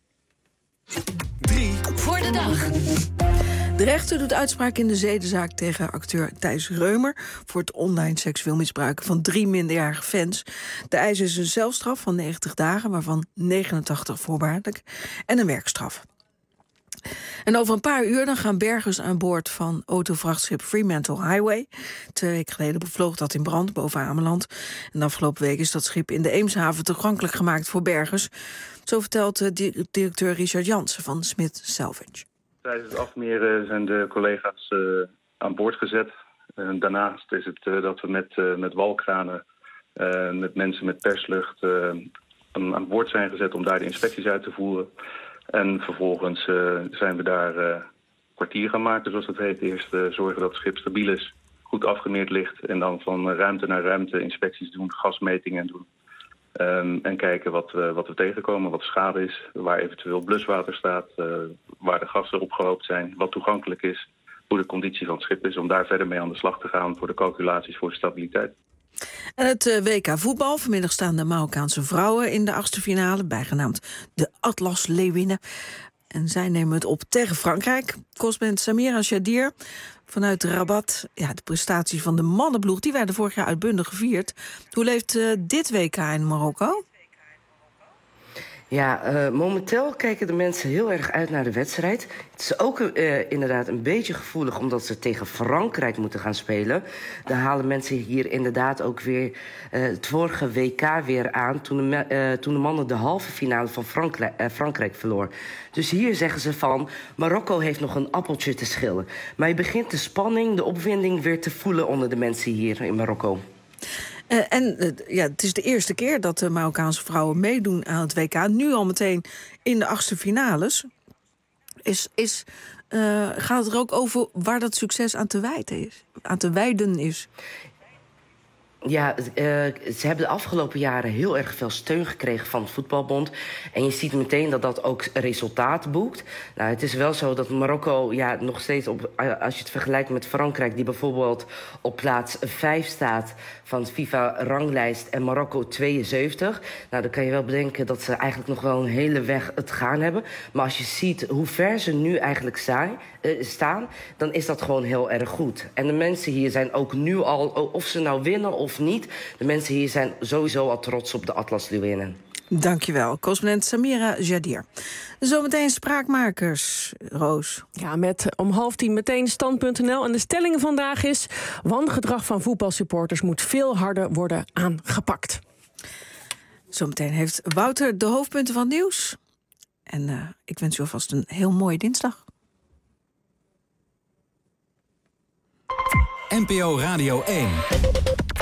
Speaker 22: Drie
Speaker 10: voor de dag.
Speaker 3: De rechter doet uitspraak in de zedenzaak tegen acteur Thijs Reumer voor het online seksueel misbruiken van drie minderjarige fans. De eis is een celstraf van negentig dagen, waarvan negenentachtig voorwaardelijk, en een werkstraf. En over een paar uur dan gaan bergers aan boord van autovrachtschip Fremantle Highway. Twee weken geleden bevloog dat in brand boven Ameland. En de afgelopen week is dat schip in de Eemshaven toegankelijk gemaakt voor bergers. Zo vertelt de directeur Richard Jansen van Smith Salvage.
Speaker 16: Tijdens het afmeren zijn de collega's uh, aan boord gezet. Uh, daarnaast is het uh, dat we met, uh, met walkranen, uh, met mensen met perslucht uh, aan, aan boord zijn gezet om daar de inspecties uit te voeren. En vervolgens uh, zijn we daar uh, kwartier gaan maken, zoals het heet. Eerst uh, zorgen dat het schip stabiel is, goed afgemeerd ligt. En dan van ruimte naar ruimte inspecties doen, gasmetingen doen. Um, en kijken wat we, wat we tegenkomen, wat de schade is, waar eventueel bluswater staat, uh, waar de gassen opgehoopt zijn, wat toegankelijk is, hoe de conditie van het schip is, om daar verder mee aan de slag te gaan voor de calculaties voor de stabiliteit.
Speaker 3: En het uh, W K voetbal. Vanmiddag staan de Marokkaanse vrouwen in de achtste finale, bijgenaamd de Atlas Leeuwinnen. En zij nemen het op tegen Frankrijk. Correspondent Samira Shadir vanuit Rabat. Ja, de prestaties van de mannenploeg die werden vorig jaar uitbundig gevierd. Hoe leeft uh, dit W K in Marokko?
Speaker 17: Ja, uh, momenteel kijken de mensen heel erg uit naar de wedstrijd. Het is ook uh, inderdaad een beetje gevoelig omdat ze tegen Frankrijk moeten gaan spelen. Daar halen mensen hier inderdaad ook weer uh, het vorige W K weer aan... toen de, uh, toen de mannen de halve finale van Frankrijk, uh, Frankrijk verloor. Dus hier zeggen ze van, Marokko heeft nog een appeltje te schillen. Maar je begint de spanning, de opwinding weer te voelen onder de mensen hier in Marokko.
Speaker 3: Uh, en uh, ja, het is de eerste keer dat de Marokkaanse vrouwen meedoen aan het W K. Nu al meteen in de achtste finales. Is, is, uh, gaat het er ook over waar dat succes aan te wijten is? Aan te wijden is?
Speaker 17: Ja, uh, ze hebben de afgelopen jaren heel erg veel steun gekregen van het voetbalbond. En je ziet meteen dat dat ook resultaat boekt. Nou, het is wel zo dat Marokko ja, nog steeds, op, als je het vergelijkt met Frankrijk... die bijvoorbeeld op plaats vijf staat van de FIFA-ranglijst... en Marokko tweeënzeventig. Nou, dan kan je wel bedenken dat ze eigenlijk nog wel een hele weg het gaan hebben. Maar als je ziet hoe ver ze nu eigenlijk staan... Uh, staan, dan is dat gewoon heel erg goed. En de mensen hier zijn ook nu al, of ze nou winnen of niet... de mensen hier zijn sowieso al trots op de Atlas Leeuwinnen.
Speaker 3: Dankjewel, correspondent Samira Jadir. Zometeen Spraakmakers, Roos.
Speaker 18: Ja, met om half tien meteen stand punt n l. En de stelling vandaag is... wangedrag van voetbalsupporters moet veel harder worden aangepakt.
Speaker 3: Zometeen heeft Wouter de hoofdpunten van nieuws. En uh, ik wens u alvast een heel mooie dinsdag.
Speaker 22: N P O Radio één.